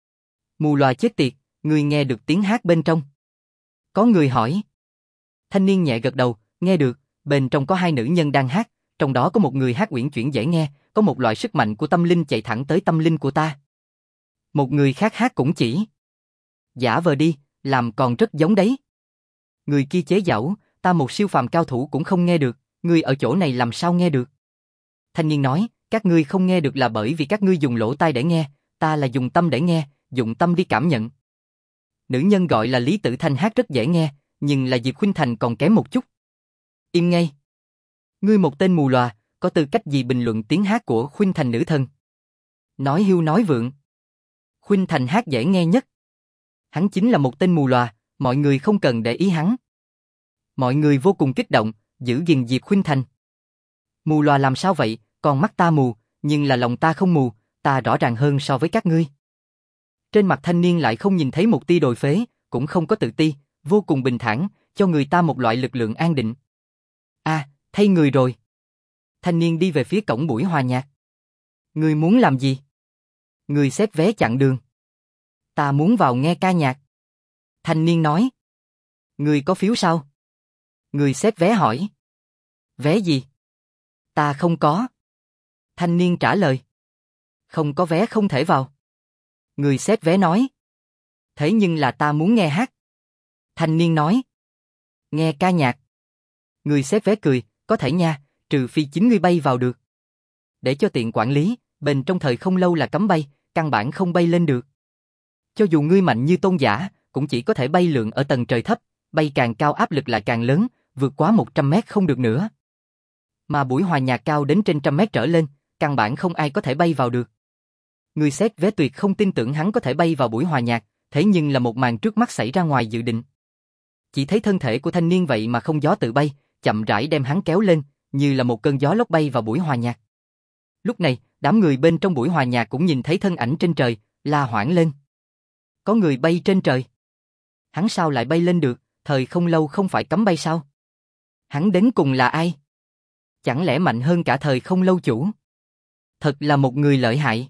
Mù loà chết tiệt, người nghe được tiếng hát bên trong. Có người hỏi. Thanh niên nhẹ gật đầu, nghe được, bên trong có 2 nữ nhân đang hát, trong đó có một người hát uyển chuyển dễ nghe, có một loại sức mạnh của tâm linh chạy thẳng tới tâm linh của ta. Một người khác hát cũng chỉ. Giả vờ đi, làm còn rất giống đấy. Người kia chế giễu, ta một siêu phàm cao thủ cũng không nghe được, ngươi ở chỗ này làm sao nghe được? Thanh niên nói, các ngươi không nghe được là bởi vì các ngươi dùng lỗ tai để nghe, ta là dùng tâm để nghe, dùng tâm đi cảm nhận. Nữ nhân gọi là Lý Tử Thanh hát rất dễ nghe, nhưng là Diệp Khuynh Thành còn kém một chút. Im ngay. Ngươi một tên mù lòa, có tư cách gì bình luận tiếng hát của Khuynh Thành nữ thần? Nói hưu nói vượng. Khuynh Thành hát dễ nghe nhất. Hắn chính là một tên mù lòa, mọi người không cần để ý hắn. Mọi người vô cùng kích động, giữ gìn Diệp Khuynh Thành. Mù lòa làm sao vậy, còn mắt ta mù, nhưng là lòng ta không mù, ta rõ ràng hơn so với các ngươi. Trên mặt thanh niên lại không nhìn thấy một tia đồi phế, cũng không có tự ti, vô cùng bình thản, cho người ta một loại lực lượng an định. Thay người rồi. Thanh niên đi về phía cổng buổi hòa nhạc. Ngươi muốn làm gì? Ngươi xếp vé chặn đường. Ta muốn vào nghe ca nhạc. Thanh niên nói. Ngươi có phiếu sao? Ngươi xếp vé hỏi. Vé gì? Ta không có. Thanh niên trả lời. Không có vé không thể vào. Người xếp vé nói. Thế nhưng là ta muốn nghe hát. Thanh niên nói. Nghe ca nhạc. Người xếp vé cười, có thể nha, trừ phi chính ngươi bay vào được. Để cho tiện quản lý, bên trong thời không lâu là cấm bay, căn bản không bay lên được. Cho dù ngươi mạnh như tôn giả, cũng chỉ có thể bay lượn ở tầng trời thấp, bay càng cao áp lực lại càng lớn, vượt quá 100 mét không được nữa. Mà buổi hòa nhạc cao đến trên 100 mét trở lên, căn bản không ai có thể bay vào được. Người xét vé tuyệt không tin tưởng hắn có thể bay vào buổi hòa nhạc, thế nhưng là một màn trước mắt xảy ra ngoài dự định. Chỉ thấy thân thể của thanh niên vậy mà không gió tự bay, chậm rãi đem hắn kéo lên, như là một cơn gió lốc bay vào buổi hòa nhạc. Lúc này, đám người bên trong buổi hòa nhạc cũng nhìn thấy thân ảnh trên trời, la hoảng lên. Có người bay trên trời. Hắn sao lại bay lên được, thời không lâu không phải cấm bay sao? Hắn đến cùng là ai? Chẳng lẽ mạnh hơn cả thời không lâu chủ? Thật là một người lợi hại.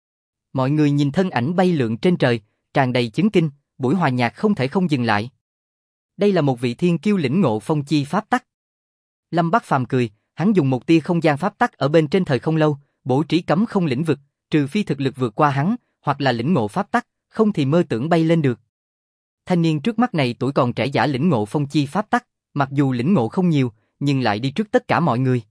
Mọi người nhìn thân ảnh bay lượn trên trời, tràn đầy chấn kinh, buổi hòa nhạc không thể không dừng lại. Đây là một vị thiên kiêu lĩnh ngộ phong chi pháp tắc. Lâm Bắc Phàm cười, hắn dùng một tia không gian pháp tắc ở bên trên thời không lâu, bố trí cấm không lĩnh vực, trừ phi thực lực vượt qua hắn, hoặc là lĩnh ngộ pháp tắc, không thì mơ tưởng bay lên được. Thanh niên trước mắt này tuổi còn trẻ giả lĩnh ngộ phong chi pháp tắc, mặc dù lĩnh ngộ không nhiều, nhưng lại đi trước tất cả mọi người.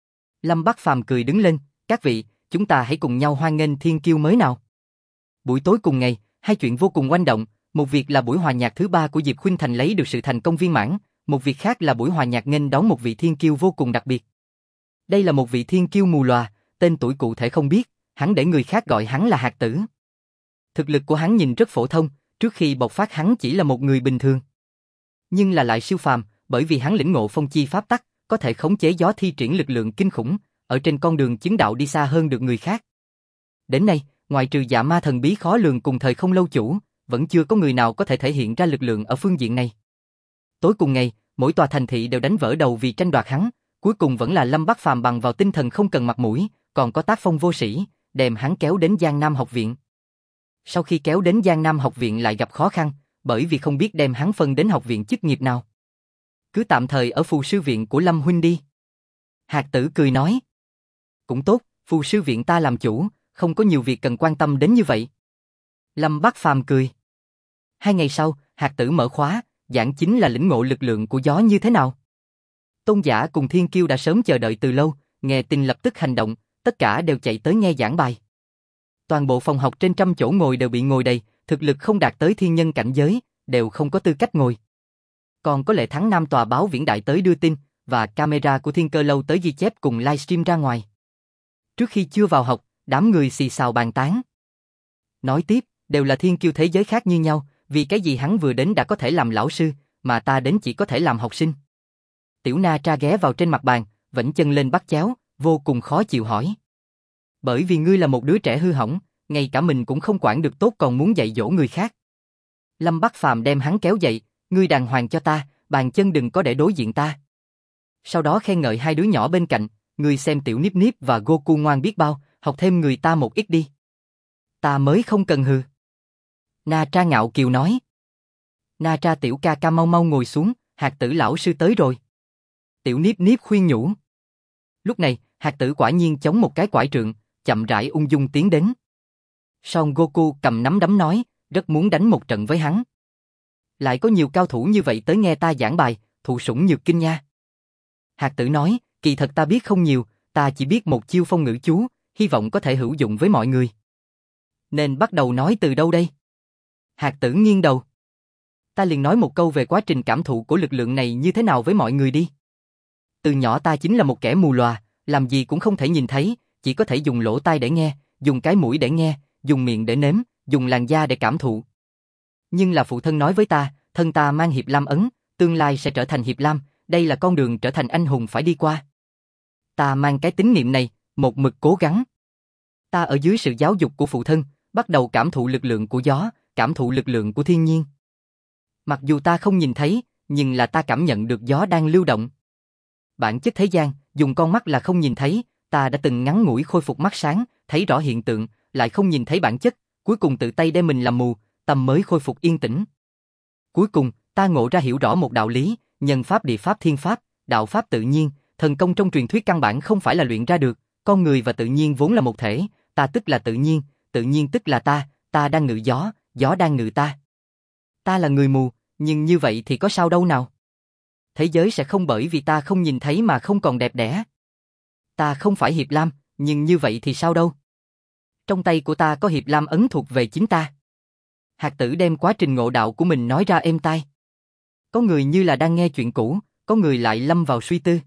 Lâm Bắc Phàm cười đứng lên, các vị, chúng ta hãy cùng nhau hoan nghênh thiên kiêu mới nào. Buổi tối cùng ngày, hai chuyện vô cùng oanh động, một việc là buổi hòa nhạc thứ 3 của Diệp Khuynh Thành lấy được sự thành công viên mãn, một việc khác là buổi hòa nhạc nghênh đón một vị thiên kiêu vô cùng đặc biệt. Đây là một vị thiên kiêu mù lòa, tên tuổi cụ thể không biết, hắn để người khác gọi hắn là Hạt Tử. Thực lực của hắn nhìn rất phổ thông, trước khi bộc phát hắn chỉ là một người bình thường. Nhưng là lại siêu phàm, bởi vì hắn lĩnh ngộ phong chi pháp tắc, có thể khống chế gió thi triển lực lượng kinh khủng, ở trên con đường chứng đạo đi xa hơn được người khác. Đến nay, ngoài trừ Dạ Ma thần bí khó lường cùng thời không lâu chủ, vẫn chưa có người nào có thể thể hiện ra lực lượng ở phương diện này. Tối cùng ngày, mỗi tòa thành thị đều đánh vỡ đầu vì tranh đoạt hắn, cuối cùng vẫn là Lâm Bắc Phàm bằng vào tinh thần không cần mặt mũi, còn có tác phong vô sĩ, đem hắn kéo đến Giang Nam học viện. Sau khi kéo đến Giang Nam học viện lại gặp khó khăn, bởi vì không biết đem hắn phân đến học viện chức nghiệp nào. Cứ tạm thời ở phù sư viện của Lâm huynh đi. Hạt Tử cười nói. Cũng tốt, phù sư viện ta làm chủ, không có nhiều việc cần quan tâm đến như vậy. Lâm Bắc Phàm cười. 2 ngày sau, Hạt Tử mở khóa, giảng chính là lĩnh ngộ lực lượng của gió như thế nào. Tôn giả cùng thiên kiêu đã sớm chờ đợi từ lâu, nghe tin lập tức hành động, tất cả đều chạy tới nghe giảng bài. Toàn bộ phòng học trên 100 chỗ ngồi đều bị ngồi đầy, thực lực không đạt tới thiên nhân cảnh giới, đều không có tư cách ngồi. Còn có Lệ Thắng Nam tòa báo viễn đại tới đưa tin, và camera của Thiên Cơ lâu tới ghi chép cùng livestream ra ngoài. Trước khi chưa vào học, đám người xì xào bàn tán. Nói tiếp, đều là thiên kiêu thế giới khác như nhau, vì cái gì hắn vừa đến đã có thể làm lão sư, mà ta đến chỉ có thể làm học sinh. Tiểu Na Tra ghé vào trên mặt bàn, vẫy chân lên bắt chéo, vô cùng khó chịu hỏi. Bởi vì ngươi là một đứa trẻ hư hỏng, ngay cả mình cũng không quản được tốt còn muốn dạy dỗ người khác. Lâm Bắc Phàm đem hắn kéo dậy, ngươi đàng hoàng cho ta, bàn chân đừng có để đối diện ta. Sau đó khen ngợi hai đứa nhỏ bên cạnh, ngươi xem Tiểu Niếp Niếp và Goku ngoan biết bao, học thêm người ta một ít đi. Ta mới không cần hừ. Na Tra ngạo kiều nói. Na Tra tiểu ca ca mau mau ngồi xuống, Hạt Tử lão sư tới rồi. Tiểu Niếp Niếp khuyên nhủ. Lúc này, Hạt Tử quả nhiên chống một cái quải trượng, chậm rãi ung dung tiến đến. Son Goku cầm nắm đấm nói, rất muốn đánh một trận với hắn. Lại có nhiều cao thủ như vậy tới nghe ta giảng bài, thụ sủng nhược kinh nha. Hạt Tử nói, kỳ thật ta biết không nhiều, ta chỉ biết một chiêu phong ngữ chú, hy vọng có thể hữu dụng với mọi người. Nên bắt đầu nói từ đâu đây? Hạt Tử nghiêng đầu. Ta liền nói một câu về quá trình cảm thụ của lực lượng này như thế nào với mọi người đi. Từ nhỏ ta chính là một kẻ mù lòa, làm gì cũng không thể nhìn thấy, chỉ có thể dùng lỗ tai để nghe, dùng cái mũi để nghe, dùng miệng để nếm, dùng làn da để cảm thụ. Nhưng là phụ thân nói với ta, thân ta mang Hiệp Lam ấn, tương lai sẽ trở thành Hiệp Lam, đây là con đường trở thành anh hùng phải đi qua. Ta mang cái tín niệm này, một mực cố gắng. Ta ở dưới sự giáo dục của phụ thân, bắt đầu cảm thụ lực lượng của gió, cảm thụ lực lượng của thiên nhiên. Mặc dù ta không nhìn thấy, nhưng là ta cảm nhận được gió đang lưu động. Bản chất thế gian, dùng con mắt là không nhìn thấy, ta đã từng ngắn ngủi khôi phục mắt sáng, thấy rõ hiện tượng, lại không nhìn thấy bản chất, cuối cùng tự tay đem mình làm mù, tâm mới khôi phục yên tĩnh. Cuối cùng, ta ngộ ra hiểu rõ một đạo lý, nhân pháp địa pháp thiên pháp, đạo pháp tự nhiên, thần công trong truyền thuyết căn bản không phải là luyện ra được, con người và tự nhiên vốn là một thể, ta tức là tự nhiên tức là ta đang ngự gió, gió đang ngự ta. Ta là người mù, nhưng như vậy thì có sao đâu nào? Thế giới sẽ không bởi vì ta không nhìn thấy mà không còn đẹp đẽ. Ta không phải Hiệp Lam, nhưng như vậy thì sao đâu? Trong tay của ta có hiệp lam ấn thuộc về chính ta. Hạt tử đem quá trình ngộ đạo của mình nói ra êm tai. Có người như là đang nghe chuyện cũ, có người lại lâm vào suy tư.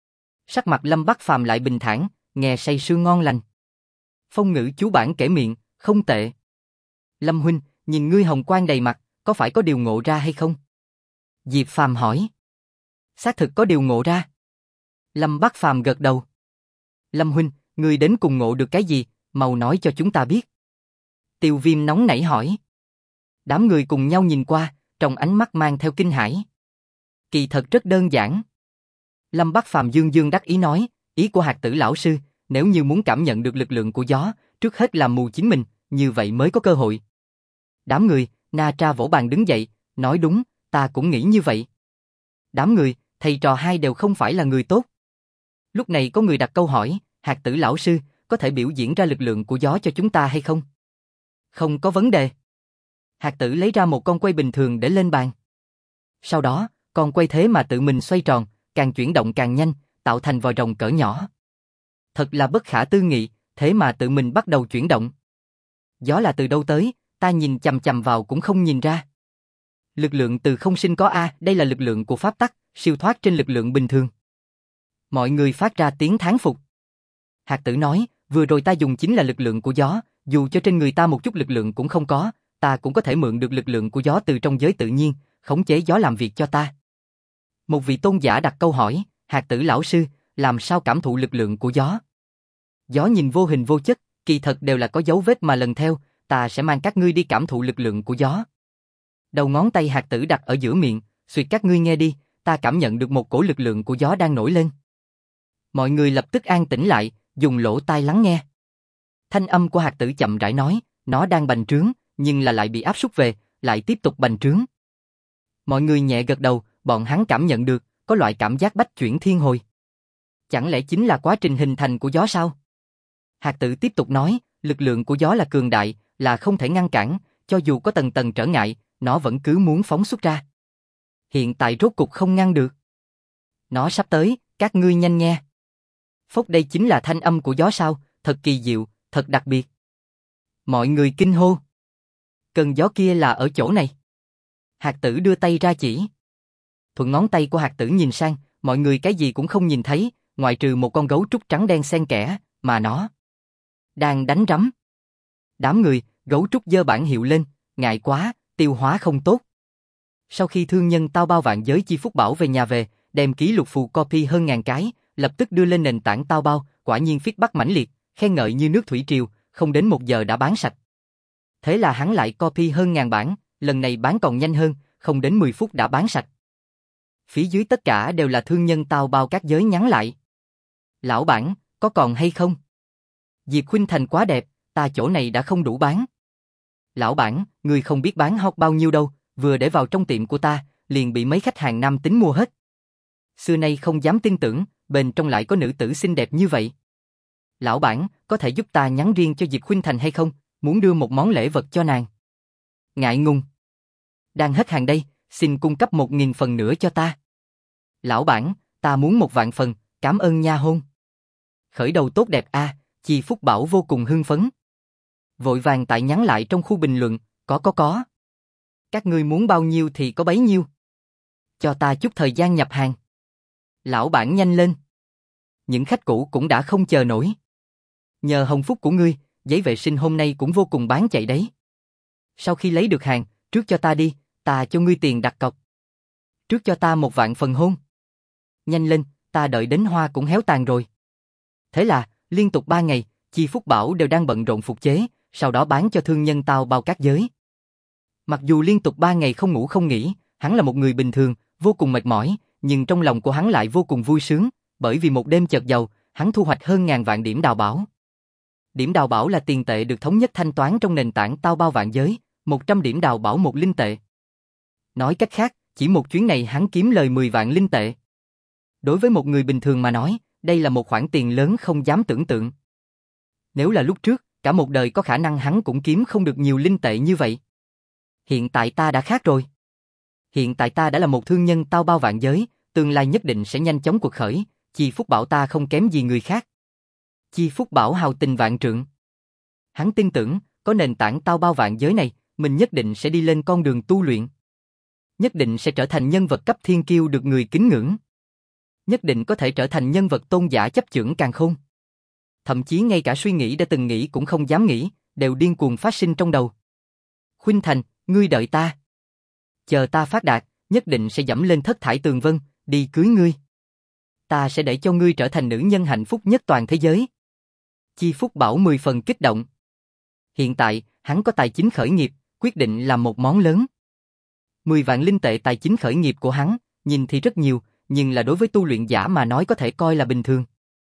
Sắc mặt Lâm Bắc Phàm lại bình thản, nghe say sưa ngon lành. Phong ngữ chú bản kể miệng, không tệ. Lâm huynh, nhìn ngươi hồng quang đầy mặt, có phải có điều ngộ ra hay không? Diệp Phàm hỏi. Xác thực có điều ngộ ra. Lâm Bắc Phàm gật đầu. Lâm huynh, ngươi đến cùng ngộ được cái gì, mau nói cho chúng ta biết. Tiêu Viêm nóng nảy hỏi. Đám người cùng nhau nhìn qua, trong ánh mắt mang theo kinh hãi. Kỳ thật rất đơn giản. Lâm Bắc Phàm dương dương đắc ý nói, ý của Hạt tử lão sư, nếu như muốn cảm nhận được lực lượng của gió, trước hết làm mù chính mình, như vậy mới có cơ hội. Đám người, Na Tra vỗ bàn đứng dậy, nói đúng, ta cũng nghĩ như vậy. Đám người, thầy trò hai đều không phải là người tốt. Lúc này có người đặt câu hỏi, Hạt tử lão sư, có thể biểu diễn ra lực lượng của gió cho chúng ta hay không? Không có vấn đề. Hạt tử lấy ra một con quay bình thường để lên bàn. Sau đó, con quay thế mà tự mình xoay tròn, càng chuyển động càng nhanh, tạo thành vòi rồng cỡ nhỏ. Thật là bất khả tư nghị, thế mà tự mình bắt đầu chuyển động. Gió là từ đâu tới, ta nhìn chằm chằm vào cũng không nhìn ra. Lực lượng từ không sinh có a, đây là lực lượng của pháp tắc, siêu thoát trên lực lượng bình thường. Mọi người phát ra tiếng thán phục. Hạt tử nói, vừa rồi ta dùng chính là lực lượng của gió, dù cho trên người ta một chút lực lượng cũng không có, ta cũng có thể mượn được lực lượng của gió từ trong giới tự nhiên, khống chế gió làm việc cho ta. Một vị tôn giả đặt câu hỏi, Hạt tử lão sư, làm sao cảm thụ lực lượng của gió? Gió nhìn vô hình vô chất, kỳ thật đều là có dấu vết mà lần theo, ta sẽ mang các ngươi đi cảm thụ lực lượng của gió. Đầu ngón tay Hạt tử đặt ở giữa miệng, xuyệt các ngươi nghe đi, ta cảm nhận được một cổ lực lượng của gió đang nổi lên. Mọi người lập tức an tĩnh lại, dùng lỗ tai lắng nghe. Thanh âm của Hạt tử chậm rãi nói, nó đang bành trướng, nhưng là lại bị áp súc về, lại tiếp tục bành trướng. Mọi người nhẹ gật đầu, bọn hắn cảm nhận được, có loại cảm giác bách chuyển thiên hồi. Chẳng lẽ chính là quá trình hình thành của gió sao? Hạt tử tiếp tục nói, lực lượng của gió là cường đại, là không thể ngăn cản, cho dù có tầng tầng trở ngại, nó vẫn cứ muốn phóng xuất ra. Hiện tại rốt cục không ngăn được. Nó sắp tới, các ngươi nhanh nghe. Phốc, đây chính là thanh âm của gió sao, thật kỳ diệu, thật đặc biệt. Mọi người kinh hô. Cơn gió kia là ở chỗ này. Hạt tử đưa tay ra chỉ. Thuận ngón tay của Hạt tử nhìn sang, mọi người cái gì cũng không nhìn thấy, ngoại trừ một con gấu trúc trắng đen xen kẽ, mà nó đang đánh rắm. Đám người, gấu trúc giơ bản hiệu lên, ngại quá, tiêu hóa không tốt. Sau khi thương nhân tao bao vạn giới chi phúc bảo về nhà về, đem ký lục phù copy hơn 1000 cái, lập tức đưa lên nền tảng tao bao, quả nhiên feedback mãnh liệt, khen ngợi như nước thủy triều, không đến 1 giờ đã bán sạch. Thế là hắn lại copy hơn 1000 bản, lần này bán còn nhanh hơn, không đến 10 phút đã bán sạch. Phía dưới tất cả đều là thương nhân tao bao các giới nhắn lại. Lão bản, có còn hay không? Diệp Khuynh Thành quá đẹp, ta chỗ này đã không đủ bán. Lão bản, người không biết bán hot bao nhiêu đâu, vừa để vào trong tiệm của ta, liền bị mấy khách hàng nam tính mua hết. Xưa nay không dám tin tưởng, bên trong lại có nữ tử xinh đẹp như vậy. Lão bản, có thể giúp ta nhắn riêng cho Diệp Khuynh Thành hay không? Muốn đưa một món lễ vật cho nàng. Ngại ngùng. Đang hết hàng đây, xin cung cấp 1000 phần nữa cho ta. Lão bản, ta muốn 1 vạn phần, cảm ơn nha hôn. Khởi đầu tốt đẹp a, Chi Phúc Bảo vô cùng hưng phấn. Vội vàng tại nhắn lại trong khu bình luận, có. Các ngươi muốn bao nhiêu thì có bấy nhiêu. Cho ta chút thời gian nhập hàng. Lão bản nhanh lên. Những khách cũ cũng đã không chờ nổi. Nhờ hồng phúc của ngươi, giấy vệ sinh hôm nay cũng vô cùng bán chạy đấy. Sau khi lấy được hàng, trước cho ta đi, ta cho ngươi tiền đặt cọc. Trước cho ta 1 vạn phần hôn. Nhanh lên, ta đợi đến hoa cũng héo tàn rồi. Thế là, liên tục 3 ngày, Chi Phúc Bảo đều đang bận rộn phục chế, sau đó bán cho thương nhân tao bao các giới. Mặc dù liên tục 3 ngày không ngủ không nghỉ, hắn là một người bình thường, vô cùng mệt mỏi, nhưng trong lòng của hắn lại vô cùng vui sướng, bởi vì một đêm chợt giàu, hắn thu hoạch hơn 1000 vạn điểm đào bảo. Điểm đào bảo là tiền tệ được thống nhất thanh toán trong nền tảng tao bao vạn giới, 100 điểm đào bảo 1 linh tệ. Nói cách khác, chỉ một chuyến này hắn kiếm lời 10 vạn linh tệ. Đối với một người bình thường mà nói, đây là một khoản tiền lớn không dám tưởng tượng. Nếu là lúc trước, cả một đời có khả năng hắn cũng kiếm không được nhiều linh tệ như vậy. Hiện tại ta đã khác rồi. Hiện tại ta đã là một thương nhân tao bao vạn giới, tương lai nhất định sẽ nhanh chóng quật khởi, Chi Phúc Bảo ta không kém gì người khác. Chi Phúc Bảo hào tình vạn trượng. Hắn tin tưởng, có nền tảng tao bao vạn giới này, mình nhất định sẽ đi lên con đường tu luyện. Nhất định sẽ trở thành nhân vật cấp thiên kiêu được người kính ngưỡng. Nhất định có thể trở thành nhân vật tôn giả chấp chưởng càn khôn. Thậm chí ngay cả suy nghĩ đã từng nghĩ cũng không dám nghĩ, đều điên cuồng phát sinh trong đầu. Khuynh Thành, ngươi đợi ta. Chờ ta phát đạt, nhất định sẽ dẫm lên thất thải tường vân, đi cưới ngươi. Ta sẽ để cho ngươi trở thành nữ nhân hạnh phúc nhất toàn thế giới. Chi Phúc Bảo 10 phần kích động. Hiện tại, hắn có tài chính khởi nghiệp, quyết định làm một món lớn. 10 vạn linh tệ tài chính khởi nghiệp của hắn, nhìn thì rất nhiều, nhưng là đối với tu luyện giả mà nói có thể coi là bình thường.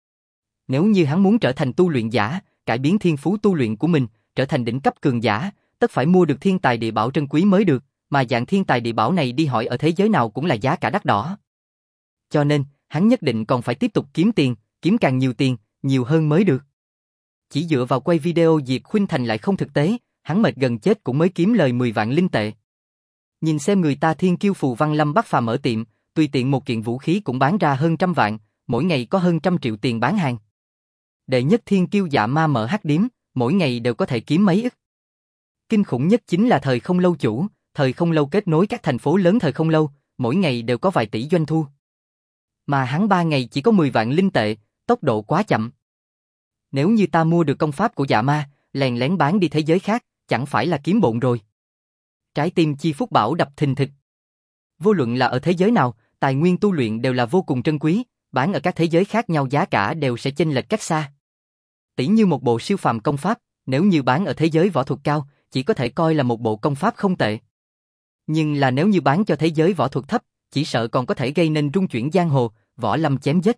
Nếu như hắn muốn trở thành tu luyện giả, cải biến thiên phú tu luyện của mình, trở thành đỉnh cấp cường giả, tất phải mua được thiên tài địa bảo trân quý mới được, mà dạng thiên tài địa bảo này đi hỏi ở thế giới nào cũng là giá cả đắt đỏ. Cho nên, hắn nhất định còn phải tiếp tục kiếm tiền, kiếm càng nhiều tiền, nhiều hơn mới được. Chỉ dựa vào quay video diệt Khuynh Thành lại không thực tế, hắn mệt gần chết cũng mới kiếm lời 10 vạn linh tệ. Nhìn xem người ta thiên kiêu Phù Văn Lâm Bắc Phàm ở tiệm, tùy tiện một kiện vũ khí cũng bán ra hơn 100 vạn, mỗi ngày có hơn 100 triệu tiền bán hàng. Đệ nhất thiên kiêu Dạ Ma mở hắc điếm, mỗi ngày đều có thể kiếm mấy ức. Kinh khủng nhất chính là Thời Không Lâu chủ, Thời Không Lâu kết nối các thành phố lớn Thời Không Lâu, mỗi ngày đều có vài tỷ doanh thu. Mà hắn 3 ngày chỉ có 10 vạn linh tệ, tốc độ quá chậm. Nếu như ta mua được công pháp của Dạ Ma, lén lén bán đi thế giới khác, chẳng phải là kiếm bộn rồi. Trái tim Chi Phúc Bảo đập thình thịch. Vô luận là ở thế giới nào, tài nguyên tu luyện đều là vô cùng trân quý, bán ở các thế giới khác nhau giá cả đều sẽ chênh lệch cách xa. Tỷ như một bộ siêu phàm công pháp, nếu như bán ở thế giới võ thuật cao, chỉ có thể coi là một bộ công pháp không tệ. Nhưng là nếu như bán cho thế giới võ thuật thấp, chỉ sợ còn có thể gây nên rung chuyển giang hồ, võ lâm chém giết.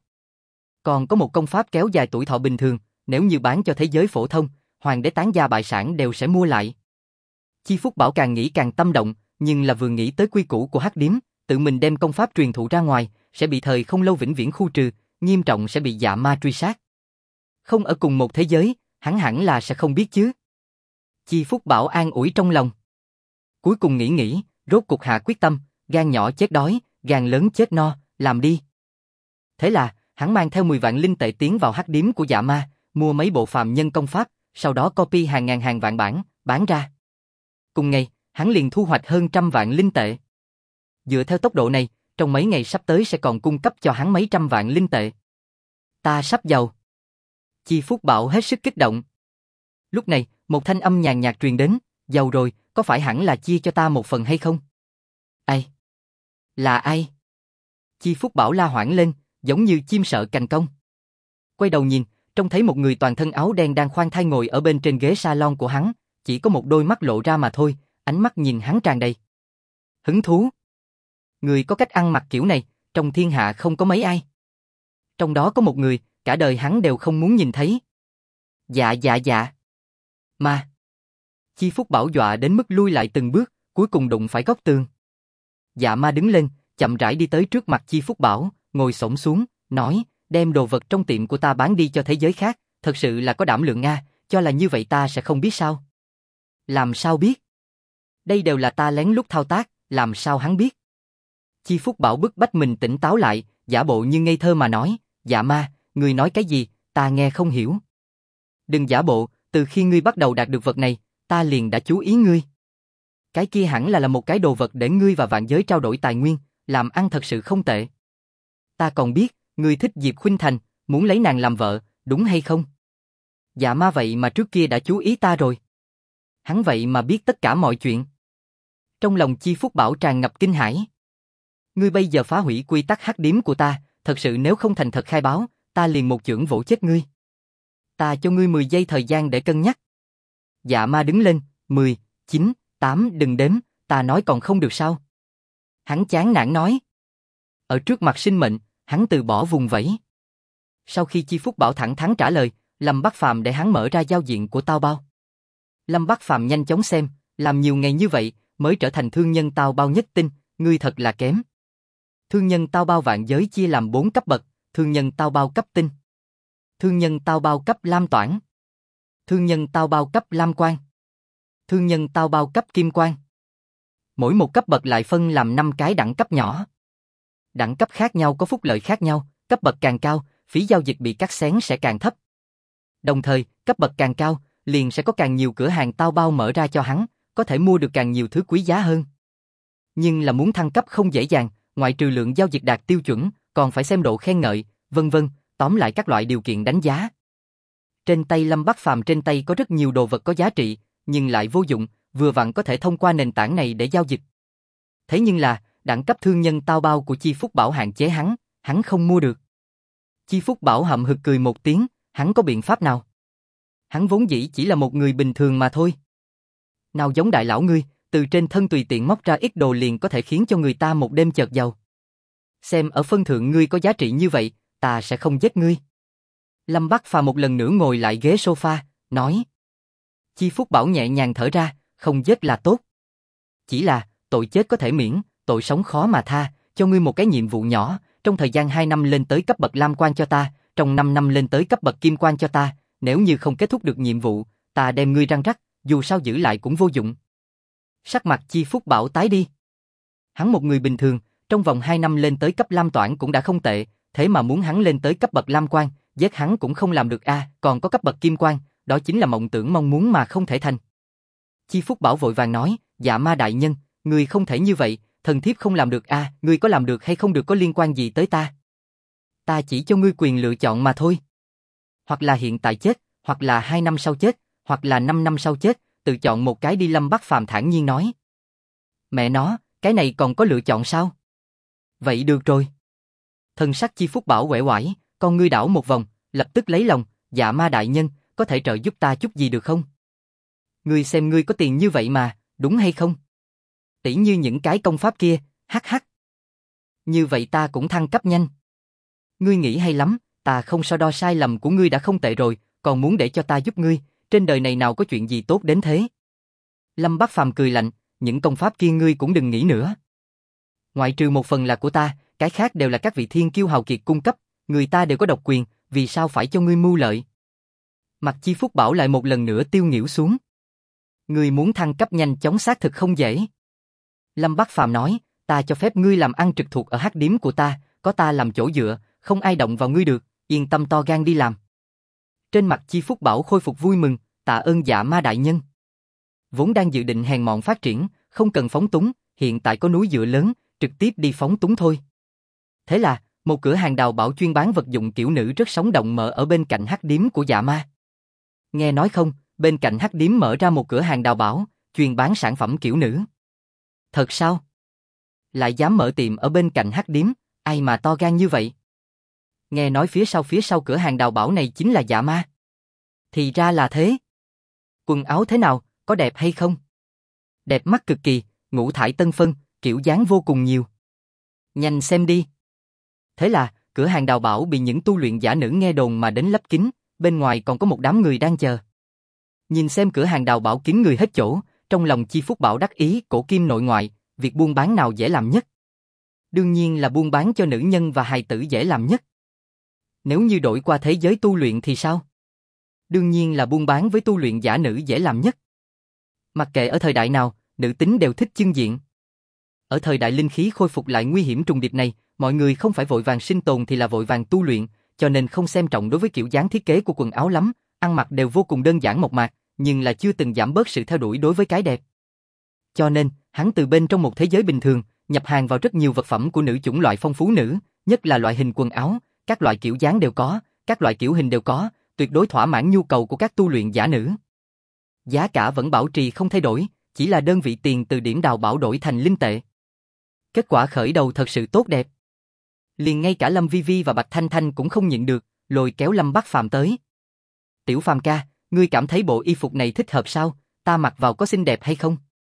Còn có một công pháp kéo dài tuổi thọ bình thường, nếu như bán cho thế giới phổ thông, hoàng đế tán gia bại sản đều sẽ mua lại. Chi Phúc Bảo càng nghĩ càng tâm động, nhưng là vừa nghĩ tới quy củ của hắc điếm, tự mình đem công pháp truyền thụ ra ngoài, sẽ bị Thời Không Lâu vĩnh viễn khu trừ, nghiêm trọng sẽ bị Dạ Ma truy sát. Không ở cùng một thế giới, hắn hẳn là sẽ không biết chứ. Chi Phúc Bảo an ủi trong lòng. Cuối cùng nghĩ, rốt cục hạ quyết tâm, gan nhỏ chết đói, gan lớn chết no, làm đi. Thế là, hắn mang theo 10 vạn linh tệ tiến vào hắc điếm của Dạ Ma, mua mấy bộ phàm nhân công pháp, sau đó copy hàng ngàn hàng vạn bản, bán ra. Cùng ngày, hắn liền thu hoạch hơn 100 vạn linh tệ. Dựa theo tốc độ này, trong mấy ngày sắp tới sẽ còn cung cấp cho hắn mấy trăm vạn linh tệ. Ta sắp giàu. Chi Phúc Bảo hết sức kích động. Lúc này, một thanh âm nhàn nhạt truyền đến, giàu rồi, có phải hẳn là chia cho ta một phần hay không? Ai? Là ai? Chi Phúc Bảo la hoảng lên, giống như chim sợ cành cong. Quay đầu nhìn, trông thấy một người toàn thân áo đen đang khoan thai ngồi ở bên trên ghế salon của hắn, chỉ có một đôi mắt lộ ra mà thôi, ánh mắt nhìn hắn tràn đầy hứng thú. Người có cách ăn mặc kiểu này, trong thiên hạ không có mấy ai. Trong đó có một người, cả đời hắn đều không muốn nhìn thấy. Dạ. Mà. Chi Phúc Bảo dọa đến mức lui lại từng bước, cuối cùng đụng phải góc tường. Dạ Ma đứng lên, chậm rãi đi tới trước mặt Chi Phúc Bảo, ngồi xổm xuống, nói, đem đồ vật trong tiệm của ta bán đi cho thế giới khác, thật sự là có đảm lượng Nga, cho là như vậy ta sẽ không biết sao? Làm sao biết? Đây đều là ta lén lút thao tác, làm sao hắn biết? Chi Phúc Bảo bức bách mình tỉnh táo lại, giả bộ như ngây thơ mà nói, Dạ Ma, ngươi nói cái gì, ta nghe không hiểu. Đừng giả bộ, từ khi ngươi bắt đầu đạt được vật này, ta liền đã chú ý ngươi. Cái kia hẳn là một cái đồ vật để ngươi và vạn giới trao đổi tài nguyên, làm ăn thật sự không tệ. Ta còn biết, ngươi thích Diệp Khuynh Thành, muốn lấy nàng làm vợ, đúng hay không? Dạ Ma vậy mà trước kia đã chú ý ta rồi. Hắn vậy mà biết tất cả mọi chuyện. Trong lòng Chi Phúc Bảo tràn ngập kinh hãi. Ngươi bây giờ phá hủy quy tắc hắc điếm của ta, thật sự nếu không thành thật khai báo, ta liền một chưởng vỗ chết ngươi. Ta cho ngươi 10 giây thời gian để cân nhắc. Dạ Ma đứng lên, 10, 9, 8 đừng đếm, ta nói còn không được sao? Hắn chán nản nói. Ở trước mặt sinh mệnh, hắn từ bỏ vùng vẫy. Sau khi Chi Phúc Bảo thẳng thắn trả lời, Lâm Bắc Phàm để hắn mở ra giao diện của Tao Bao. Lâm Bắc Phàm nhanh chóng xem, làm nhiều ngày như vậy, mới trở thành thương nhân Tao Bao nhất tinh, ngươi thật là kém. Thương nhân Tao Bao vạn giới chia làm 4 cấp bậc, thương nhân Tao Bao cấp tinh, thương nhân Tao Bao cấp lam toản, thương nhân Tao Bao cấp lam quan, thương nhân Tao Bao cấp kim quan. Mỗi một cấp bậc lại phân làm 5 cái đẳng cấp nhỏ. Đẳng cấp khác nhau có phúc lợi khác nhau, cấp bậc càng cao, phí giao dịch bị cắt xén sẽ càng thấp. Đồng thời, cấp bậc càng cao, liền sẽ có càng nhiều cửa hàng tao bao mở ra cho hắn, có thể mua được càng nhiều thứ quý giá hơn. Nhưng là muốn thăng cấp không dễ dàng, ngoại trừ lượng giao dịch đạt tiêu chuẩn, còn phải xem độ khen ngợi, vân vân, tóm lại các loại điều kiện đánh giá. Trên tay Lâm Bắc Phàm trên tay có rất nhiều đồ vật có giá trị, nhưng lại vô dụng, vừa vặn có thể thông qua nền tảng này để giao dịch. Thế nhưng là, đẳng cấp thương nhân tao bao của Chi Phúc Bảo hạn chế hắn không mua được. Chi Phúc Bảo hậm hực cười một tiếng, hắn có biện pháp nào? Hắn vốn dĩ chỉ là một người bình thường mà thôi. Nào giống đại lão ngươi, từ trên thân tùy tiện móc ra ít đồ liền có thể khiến cho người ta một đêm chợt giàu. Xem ở phân thượng ngươi có giá trị như vậy, ta sẽ không giết ngươi. Lâm Bắc Phàm một lần nữa ngồi lại ghế sofa, nói. Chi Phúc Bảo nhẹ nhàng thở ra, không giết là tốt. Chỉ là, tội chết có thể miễn, tội sống khó mà tha, cho ngươi một cái nhiệm vụ nhỏ, trong thời gian 2 năm lên tới cấp bậc Lam Quan cho ta, trong 5 năm lên tới cấp bậc Kim Quan cho ta, nếu như không kết thúc được nhiệm vụ, ta đem ngươi răng rắc, dù sao giữ lại cũng vô dụng. Sắc mặt Chi Phúc Bảo tái đi. Hắn một người bình thường, trong vòng 2 năm lên tới cấp Lam Toản cũng đã không tệ, thế mà muốn hắn lên tới cấp bậc Lam Quan, giết hắn cũng không làm được a, còn có cấp bậc Kim Quan, đó chính là mộng tưởng mong muốn mà không thể thành. Chi Phúc Bảo vội vàng nói, Dạ Ma đại nhân, ngươi không thể như vậy, thần thiếp không làm được a, ngươi có làm được hay không được có liên quan gì tới ta? Ta chỉ cho ngươi quyền lựa chọn mà thôi. Hoặc là hiện tại chết, hoặc là 2 năm sau chết, hoặc là 5 năm sau chết, tự chọn một cái đi. Lâm Bắc Phàm thản nhiên nói. Mẹ nó, cái này còn có lựa chọn sao? Vậy được rồi. Thần sắc Chi Phúc Bảo uể oải, con ngươi đảo một vòng, lập tức lấy lòng, Dạ Ma đại nhân, có thể trợ giúp ta chút gì được không? Ngươi xem ngươi có tiền như vậy mà, đúng hay không? Tỉ như những cái công pháp kia, hắc hắc. Như vậy ta cũng thăng cấp nhanh. Ngươi nghĩ hay lắm, ta không so đo sai lầm của ngươi đã không tệ rồi, còn muốn để cho ta giúp ngươi, trên đời này nào có chuyện gì tốt đến thế? Lâm Bắc Phàm cười lạnh, những công pháp kia ngươi cũng đừng nghĩ nữa. Ngoại trừ một phần là của ta, cái khác đều là các vị thiên kiêu hào kiệt cung cấp, người ta đều có độc quyền, vì sao phải cho ngươi mưu lợi? Mặt Chi Phúc Bảo lại một lần nữa tiêu nghỉu xuống. Ngươi muốn thăng cấp nhanh chóng xác thực không dễ. Lâm Bắc Phàm nói, ta cho phép ngươi làm ăn trực thuộc ở hắc điếm của ta, có ta làm chỗ dựa, không ai động vào ngươi được, yên tâm to gan đi làm. Trên mặt Chi Phúc Bảo khôi phục vui mừng, tạ ơn Dạ Ma đại nhân. Vốn đang dự định hèn mọn phát triển, không cần phóng túng, hiện tại có núi dựa lớn, trực tiếp đi phóng túng thôi. Thế là, một cửa hàng đào bảo chuyên bán vật dụng kiểu nữ rất sống động mở ở bên cạnh hắc điếm của Dạ Ma. Nghe nói không, bên cạnh hắc điếm mở ra một cửa hàng đào bảo, chuyên bán sản phẩm kiểu nữ. Thật sao? Lại dám mở tiệm ở bên cạnh hắc điếm, ai mà to gan như vậy? Nghe nói phía sau cửa hàng đào bảo này chính là Dạ Ma. Thì ra là thế. Quần áo thế nào, có đẹp hay không? Đẹp mắt cực kỳ, ngũ thải tân phân, kiểu dáng vô cùng nhiều. Nhanh xem đi. Thế là, cửa hàng đào bảo bị những tu luyện giả nữ nghe đồn mà đến lấp kín, bên ngoài còn có một đám người đang chờ. Nhìn xem cửa hàng đào bảo kín người hết chỗ, trong lòng Chi Phúc Bảo đắc ý, cổ kim nội ngoại, việc buôn bán nào dễ làm nhất? Đương nhiên là buôn bán cho nữ nhân và hài tử dễ làm nhất. Nếu như đổi qua thế giới tu luyện thì sao? Đương nhiên là buôn bán với tu luyện giả nữ dễ làm nhất. Mặc kệ ở thời đại nào, nữ tính đều thích chưng diện. Ở thời đại linh khí khôi phục lại nguy hiểm trùng điệp này, mọi người không phải vội vàng sinh tồn thì là vội vàng tu luyện, cho nên không xem trọng đối với kiểu dáng thiết kế của quần áo lắm, ăn mặc đều vô cùng đơn giản mộc mạc, nhưng là chưa từng giảm bớt sự theo đuổi đối với cái đẹp. Cho nên, hắn từ bên trong một thế giới bình thường, nhập hàng vào rất nhiều vật phẩm của nữ chủng loại phong phú nữ, nhất là loại hình quần áo, các loại kiểu dáng đều có, các loại kiểu hình đều có, tuyệt đối thỏa mãn nhu cầu của các tu luyện giả nữ. Giá cả vẫn bảo trì không thay đổi, chỉ là đơn vị tiền từ điểm đào bảo đổi thành linh tệ. Kết quả khởi đầu thật sự tốt đẹp. Liền ngay cả Lâm Vi Vi và Bạch Thanh Thanh cũng không nhịn được, lôi kéo Lâm Bắc Phàm tới. Tiểu Phàm ca, ngươi cảm thấy bộ y phục này thích hợp sao, ta mặc vào có xinh đẹp hay không?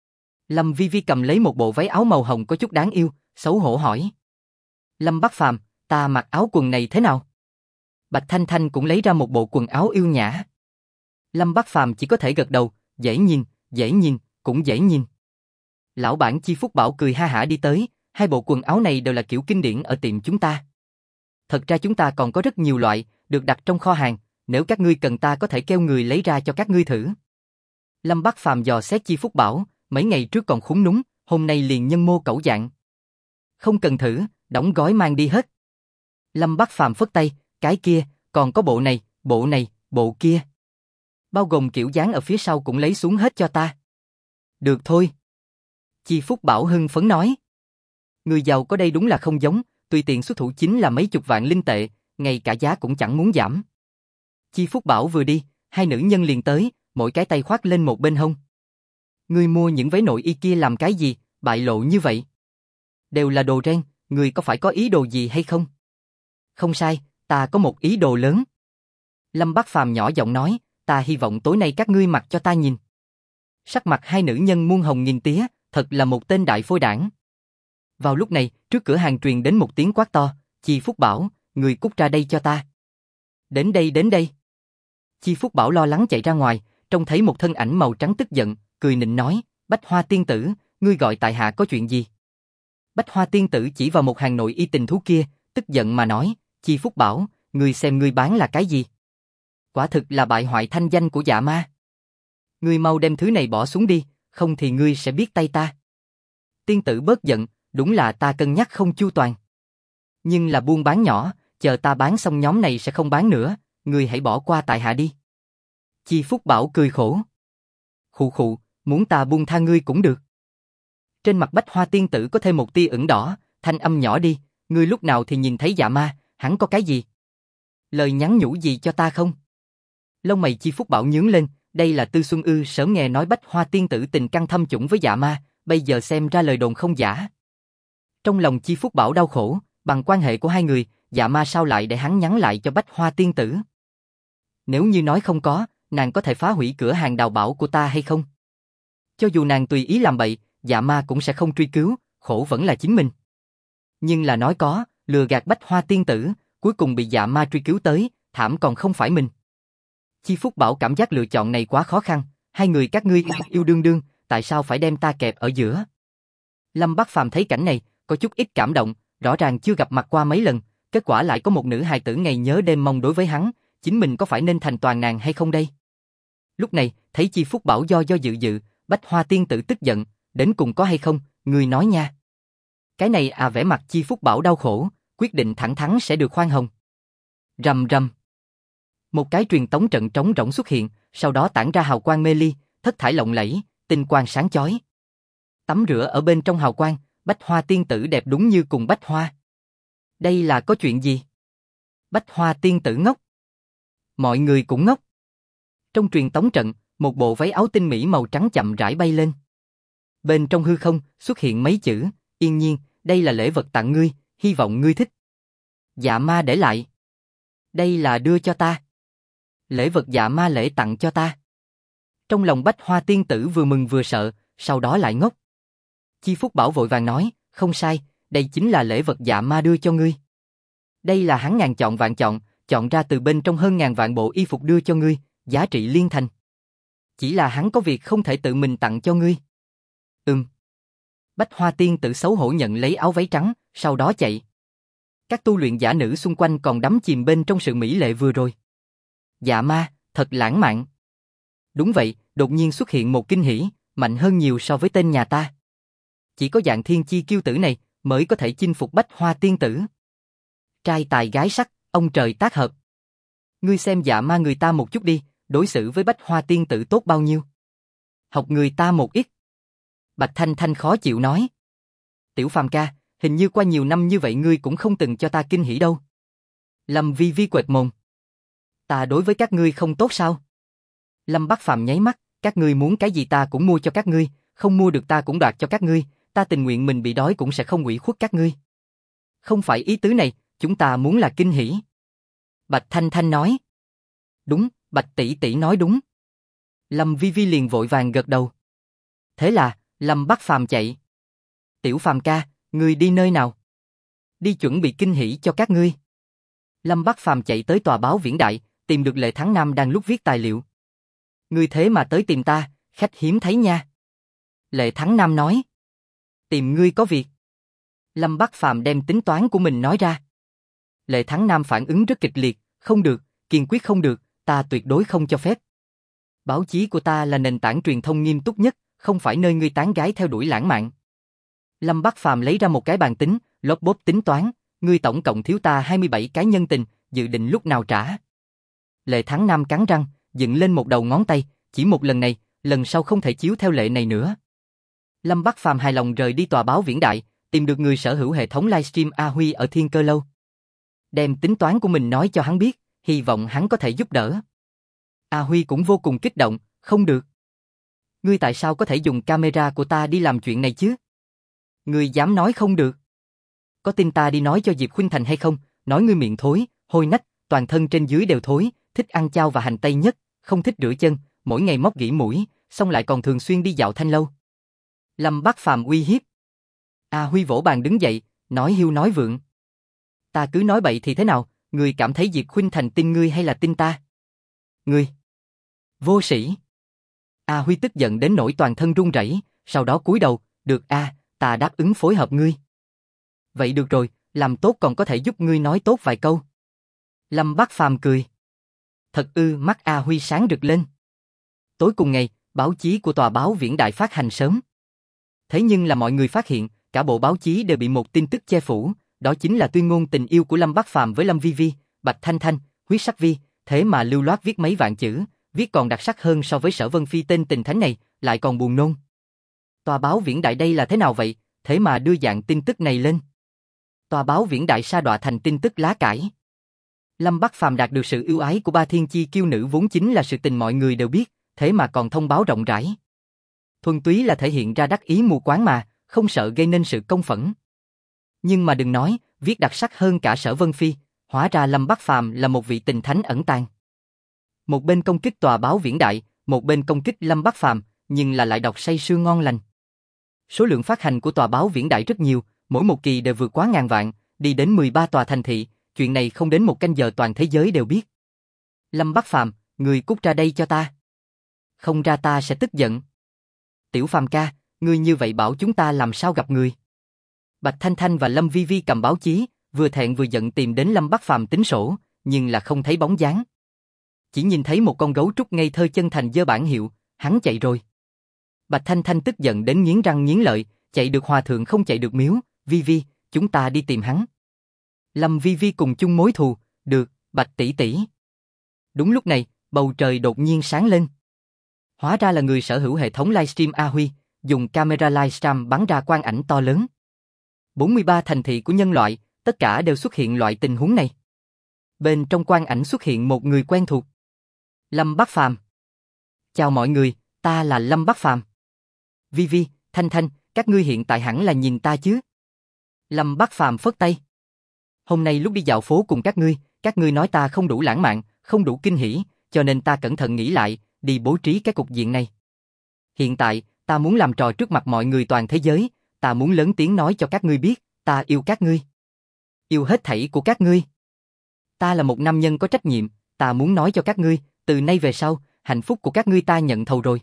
Lâm Vi Vi cầm lấy một bộ váy áo màu hồng có chút đáng yêu, xấu hổ hỏi. Lâm Bắc Phàm, ta mặc áo quần này thế nào? Bạch Thanh Thanh cũng lấy ra một bộ quần áo yêu nhã. Lâm Bắc Phàm chỉ có thể gật đầu, dễ nhìn, cũng dễ nhìn. Lão bản Chi Phúc Bảo cười ha hả đi tới, hai bộ quần áo này đều là kiểu kinh điển ở tiệm chúng ta. Thật ra chúng ta còn có rất nhiều loại, được đặt trong kho hàng, nếu các ngươi cần ta có thể kêu người lấy ra cho các ngươi thử. Lâm Bắc Phàm dò xét Chi Phúc Bảo, mấy ngày trước còn khúng núng, hôm nay liền nhân mô cẩu dạng. Không cần thử, đóng gói mang đi hết. Lâm Bắc Phàm phất tay, cái kia, còn có bộ này, bộ kia. Bao gồm kiểu dáng ở phía sau cũng lấy xuống hết cho ta. Được thôi. Chi Phúc Bảo hưng phấn nói. Người giàu có đây đúng là không giống, tùy tiện xuất thủ chính là mấy chục vạn linh tệ, ngay cả giá cũng chẳng muốn giảm. Chi Phúc Bảo vừa đi, hai nữ nhân liền tới, mỗi cái tay khoác lên một bên hông. Ngươi mua những váy nội y kia làm cái gì, bại lộ như vậy? Đều là đồ ren, ngươi có phải có ý đồ gì hay không? Không sai, ta có một ý đồ lớn. Lâm Bác Phàm nhỏ giọng nói, ta hy vọng tối nay các ngươi mặc cho ta nhìn. Sắc mặt hai nữ nhân muôn hồng nghìn tía, thật là một tên đại phôi đảng. Vào lúc này, trước cửa hàng truyền đến một tiếng quát to, Chi Phúc Bảo, người cút ra đây cho ta. Đến đây đến đây. Chi Phúc Bảo lo lắng chạy ra ngoài, trông thấy một thân ảnh màu trắng tức giận, cười nịnh nói, Bách Hoa tiên tử, ngươi gọi tại hạ có chuyện gì? Bách Hoa tiên tử chỉ vào một hàng nội y tình thú kia, tức giận mà nói, Chi Phúc Bảo, ngươi xem ngươi bán là cái gì? Quả thực là bại hoại thanh danh của Dạ Ma. Ngươi mau đem thứ này bỏ xuống đi, không thì ngươi sẽ biết tay ta. Tiên tử bớt giận, đúng là ta cân nhắc không chu toàn. Nhưng là buôn bán nhỏ, chờ ta bán xong nhóm này sẽ không bán nữa, ngươi hãy bỏ qua tại hạ đi. Chi Phúc Bảo cười khổ. Khụ khụ, muốn ta buông tha ngươi cũng được. Trên mặt Bách Hoa tiên tử có thêm một tia ửng đỏ, thanh âm nhỏ đi, ngươi lúc nào thì nhìn thấy Dạ Ma, hắn có cái gì? Lời nhắn nhủ gì cho ta không? Lông mày Chi Phúc Bảo nhướng lên, đây là Tư Xuân Ư sớm nghe nói Bách Hoa tiên tử tình căng thâm chủng với Dạ Ma, bây giờ xem ra lời đồn không giả. Trong lòng Chi Phúc Bảo đau khổ, bằng quan hệ của hai người, Dạ Ma sao lại để hắn nhắn lại cho Bách Hoa tiên tử? Nếu như nói không có, nàng có thể phá hủy cửa hàng đào bảo của ta hay không? Cho dù nàng tùy ý làm bậy, Dạ Ma cũng sẽ không truy cứu, khổ vẫn là chính mình. Nhưng là nói có, lừa gạt Bách Hoa tiên tử, cuối cùng bị Dạ Ma truy cứu tới, thảm còn không phải mình. Chi Phúc Bảo cảm giác lựa chọn này quá khó khăn, hai người các ngươi yêu đương đương, tại sao phải đem ta kẹp ở giữa? Lâm Bác Phàm thấy cảnh này, có chút ít cảm động, rõ ràng chưa gặp mặt qua mấy lần, kết quả lại có một nữ hài tử ngày nhớ đêm mong đối với hắn, chính mình có phải nên thành toàn nàng hay không đây? Lúc này, thấy Chi Phúc Bảo do dự, Bách Hoa tiên tử tức giận, đến cùng có hay không, ngươi nói nha. Cái này vẻ mặt Chi Phúc Bảo đau khổ, quyết định thẳng thắn sẽ được khoan hồng. Rầm rầm. Một cái truyền tống trận trống rỗng xuất hiện, sau đó tản ra hào quang mê ly, thất thải lộng lẫy, tinh quang sáng chói. Tắm rửa ở bên trong hào quang, Bách Hoa tiên tử đẹp đúng như cùng bách hoa. Đây là có chuyện gì? Bách Hoa tiên tử ngốc. Mọi người cũng ngốc. Trong truyền tống trận, một bộ váy áo tinh mỹ màu trắng chậm rãi bay lên. Bên trong hư không xuất hiện mấy chữ, Yên Nhiên, đây là lễ vật tặng ngươi, hy vọng ngươi thích. Dạ Ma để lại. Đây là đưa cho ta. Lễ vật Dạ Ma lễ tặng cho ta. Trong lòng Bách Hoa tiên tử vừa mừng vừa sợ, sau đó lại ngốc. Chi Phúc Bảo vội vàng nói, không sai, đây chính là lễ vật Dạ Ma đưa cho ngươi. Đây là hắn ngàn chọn vạn chọn, chọn ra từ bên trong hơn ngàn vạn bộ y phục đưa cho ngươi, giá trị liên thành. Chỉ là hắn có việc không thể tự mình tặng cho ngươi. Bách Hoa tiên tử xấu hổ nhận lấy áo váy trắng, sau đó chạy. Các tu luyện giả nữ xung quanh còn đắm chìm bên trong sự mỹ lệ vừa rồi. Dạ Ma, thật lãng mạn. Đúng vậy, đột nhiên xuất hiện một kinh hỉ, mạnh hơn nhiều so với tên nhà ta. Chỉ có dạng thiên chi kiêu tử này mới có thể chinh phục Bách Hoa tiên tử. Trai tài gái sắc, ông trời tác hợp. Ngươi xem Dạ Ma người ta một chút đi, đối xử với Bách Hoa tiên tử tốt bao nhiêu. Học người ta một ít. Bạch Thanh Thanh khó chịu nói. Tiểu Phàm ca, hình như qua nhiều năm như vậy ngươi cũng không từng cho ta kinh hỉ đâu. Lâm Vi Vi quệt mồm. Ta đối với các ngươi không tốt sao? Lâm Bác Phàm nháy mắt, các ngươi muốn cái gì ta cũng mua cho các ngươi, không mua được ta cũng đoạt cho các ngươi, ta tình nguyện mình bị đói cũng sẽ không ủy khuất các ngươi. Không phải ý tứ này, chúng ta muốn là kinh hỉ. Bạch Thanh Thanh nói. Đúng, Bạch tỷ tỷ nói đúng. Lâm Vi Vi liền vội vàng gật đầu. Thế là, Lâm Bác Phàm chạy. Tiểu Phàm ca, ngươi đi nơi nào? Đi chuẩn bị kinh hỉ cho các ngươi. Lâm Bác Phàm chạy tới tòa báo Viễn Đại, tìm được Lệ Thắng Nam đang lúc viết tài liệu. Ngươi thế mà tới tìm ta, khách hiếm thấy nha. Lệ Thắng Nam nói. Tìm ngươi có việc. Lâm Bác Phàm đem tính toán của mình nói ra. Lệ Thắng Nam phản ứng rất kịch liệt, không được, kiên quyết không được, ta tuyệt đối không cho phép. Báo chí của ta là nền tảng truyền thông nghiêm túc nhất, không phải nơi ngươi tán gái theo đuổi lãng mạn. Lâm Bác Phàm lấy ra một cái bàn tính, lốp bốp tính toán, ngươi tổng cộng thiếu ta 27 cái nhân tình, dự định lúc nào trả. Lệ Thắng Nam cắn răng, dựng lên một đầu ngón tay, chỉ một lần này, lần sau không thể chiếu theo lệ này nữa. Lâm Bắc Phàm hài lòng rời đi tòa báo Viễn Đại, tìm được người sở hữu hệ thống livestream A Huy ở Thiên Cơ Lâu. Đem tính toán của mình nói cho hắn biết, hy vọng hắn có thể giúp đỡ. A Huy cũng vô cùng kích động, không được. Ngươi tại sao có thể dùng camera của ta đi làm chuyện này chứ? Ngươi dám nói không được? Có tin ta đi nói cho Diệp Khuynh Thành hay không? Nói ngươi miệng thối, hôi nách, toàn thân trên dưới đều thối, thích ăn chao và hành tây nhất, không thích rửa chân, mỗi ngày móc gỉ mũi, xong lại còn thường xuyên đi dạo thanh lâu. Lâm Bắc Phàm uy hiếp. A Huy vỗ bàn đứng dậy, nói hiu nói vượng. Ta cứ nói bậy thì thế nào, ngươi cảm thấy Diệp Khuynh Thành tin ngươi hay là tin ta? Ngươi! Vô sĩ! A Huy tức giận đến nỗi toàn thân run rẩy, sau đó cúi đầu, được a, ta đáp ứng phối hợp ngươi. Vậy được rồi, làm tốt còn có thể giúp ngươi nói tốt vài câu. Lâm Bắc Phàm cười. Thật ư, mắt A Huy sáng rực lên. Tối cùng ngày, báo chí của tòa báo Viễn Đại phát hành sớm. Thế nhưng là mọi người phát hiện, cả bộ báo chí đều bị một tin tức che phủ, đó chính là tuyên ngôn tình yêu của Lâm Bắc Phàm với Lâm Vi Vi, Bạch Thanh Thanh, Huyết Sắc Vi, thế mà lưu loát viết mấy vạn chữ, viết còn đặc sắc hơn so với Sở Vân Phi tên tình thánh này, lại còn buồn nôn. Tòa báo Viễn Đại đây là thế nào vậy, thế mà đưa dạng tin tức này lên. Tòa báo Viễn Đại sa đọa thành tin tức lá cải. Lâm Bắc Phàm đạt được sự ưu ái của ba thiên chi kiêu nữ vốn chính là sự tình mọi người đều biết, thế mà còn thông báo rộng rãi. Thuần túy là thể hiện ra đắc ý mù quáng mà, không sợ gây nên sự công phẫn. Nhưng mà đừng nói, viết đặc sắc hơn cả Sở Vân Phi, hóa ra Lâm Bắc Phàm là một vị tình thánh ẩn tàng. Một bên công kích tòa báo Viễn Đại, một bên công kích Lâm Bắc Phàm, nhưng là lại đọc say sưa ngon lành. Số lượng phát hành của tòa báo Viễn Đại rất nhiều, mỗi một kỳ đều vượt quá ngàn vạn, đi đến 13 tòa thành thị, chuyện này không đến một canh giờ toàn thế giới đều biết. Lâm Bắc Phàm, người cút ra đây cho ta. Không ra ta sẽ tức giận. Tiểu Phàm ca, ngươi như vậy bảo chúng ta làm sao gặp người. Bạch Thanh Thanh và Lâm Vi Vi cầm báo chí, vừa thẹn vừa giận tìm đến Lâm Bắc Phàm tính sổ, nhưng là không thấy bóng dáng. Chỉ nhìn thấy một con gấu trúc ngây thơ chân thành giơ bản hiệu, hắn chạy rồi. Bạch Thanh Thanh tức giận đến nghiến răng nghiến lợi, chạy được hòa thượng không chạy được miếu, Vi Vi, chúng ta đi tìm hắn. Lâm Vi Vi cùng chung mối thù, được, Bạch tỷ tỷ. Đúng lúc này, bầu trời đột nhiên sáng lên. Hóa ra là người sở hữu hệ thống livestream A Huy, dùng camera livestream bắn ra quang ảnh to lớn. 43 thành thị của nhân loại, tất cả đều xuất hiện loại tình huống này. Bên trong quang ảnh xuất hiện một người quen thuộc. Lâm Bắc Phàm. Chào mọi người, ta là Lâm Bắc Phàm. Vi Vi, Thanh Thanh, các ngươi hiện tại hẳn là nhìn ta chứ? Lâm Bắc Phàm phất tay. Hôm nay lúc đi dạo phố cùng các ngươi nói ta không đủ lãng mạn, không đủ kinh hỉ, cho nên ta cẩn thận nghĩ lại, đi bố trí cái cục diện này. Hiện tại, ta muốn làm trò trước mặt mọi người toàn thế giới, ta muốn lớn tiếng nói cho các ngươi biết, ta yêu các ngươi. Yêu hết thảy của các ngươi. Ta là một nam nhân có trách nhiệm, ta muốn nói cho các ngươi, từ nay về sau, hạnh phúc của các ngươi ta nhận thầu rồi.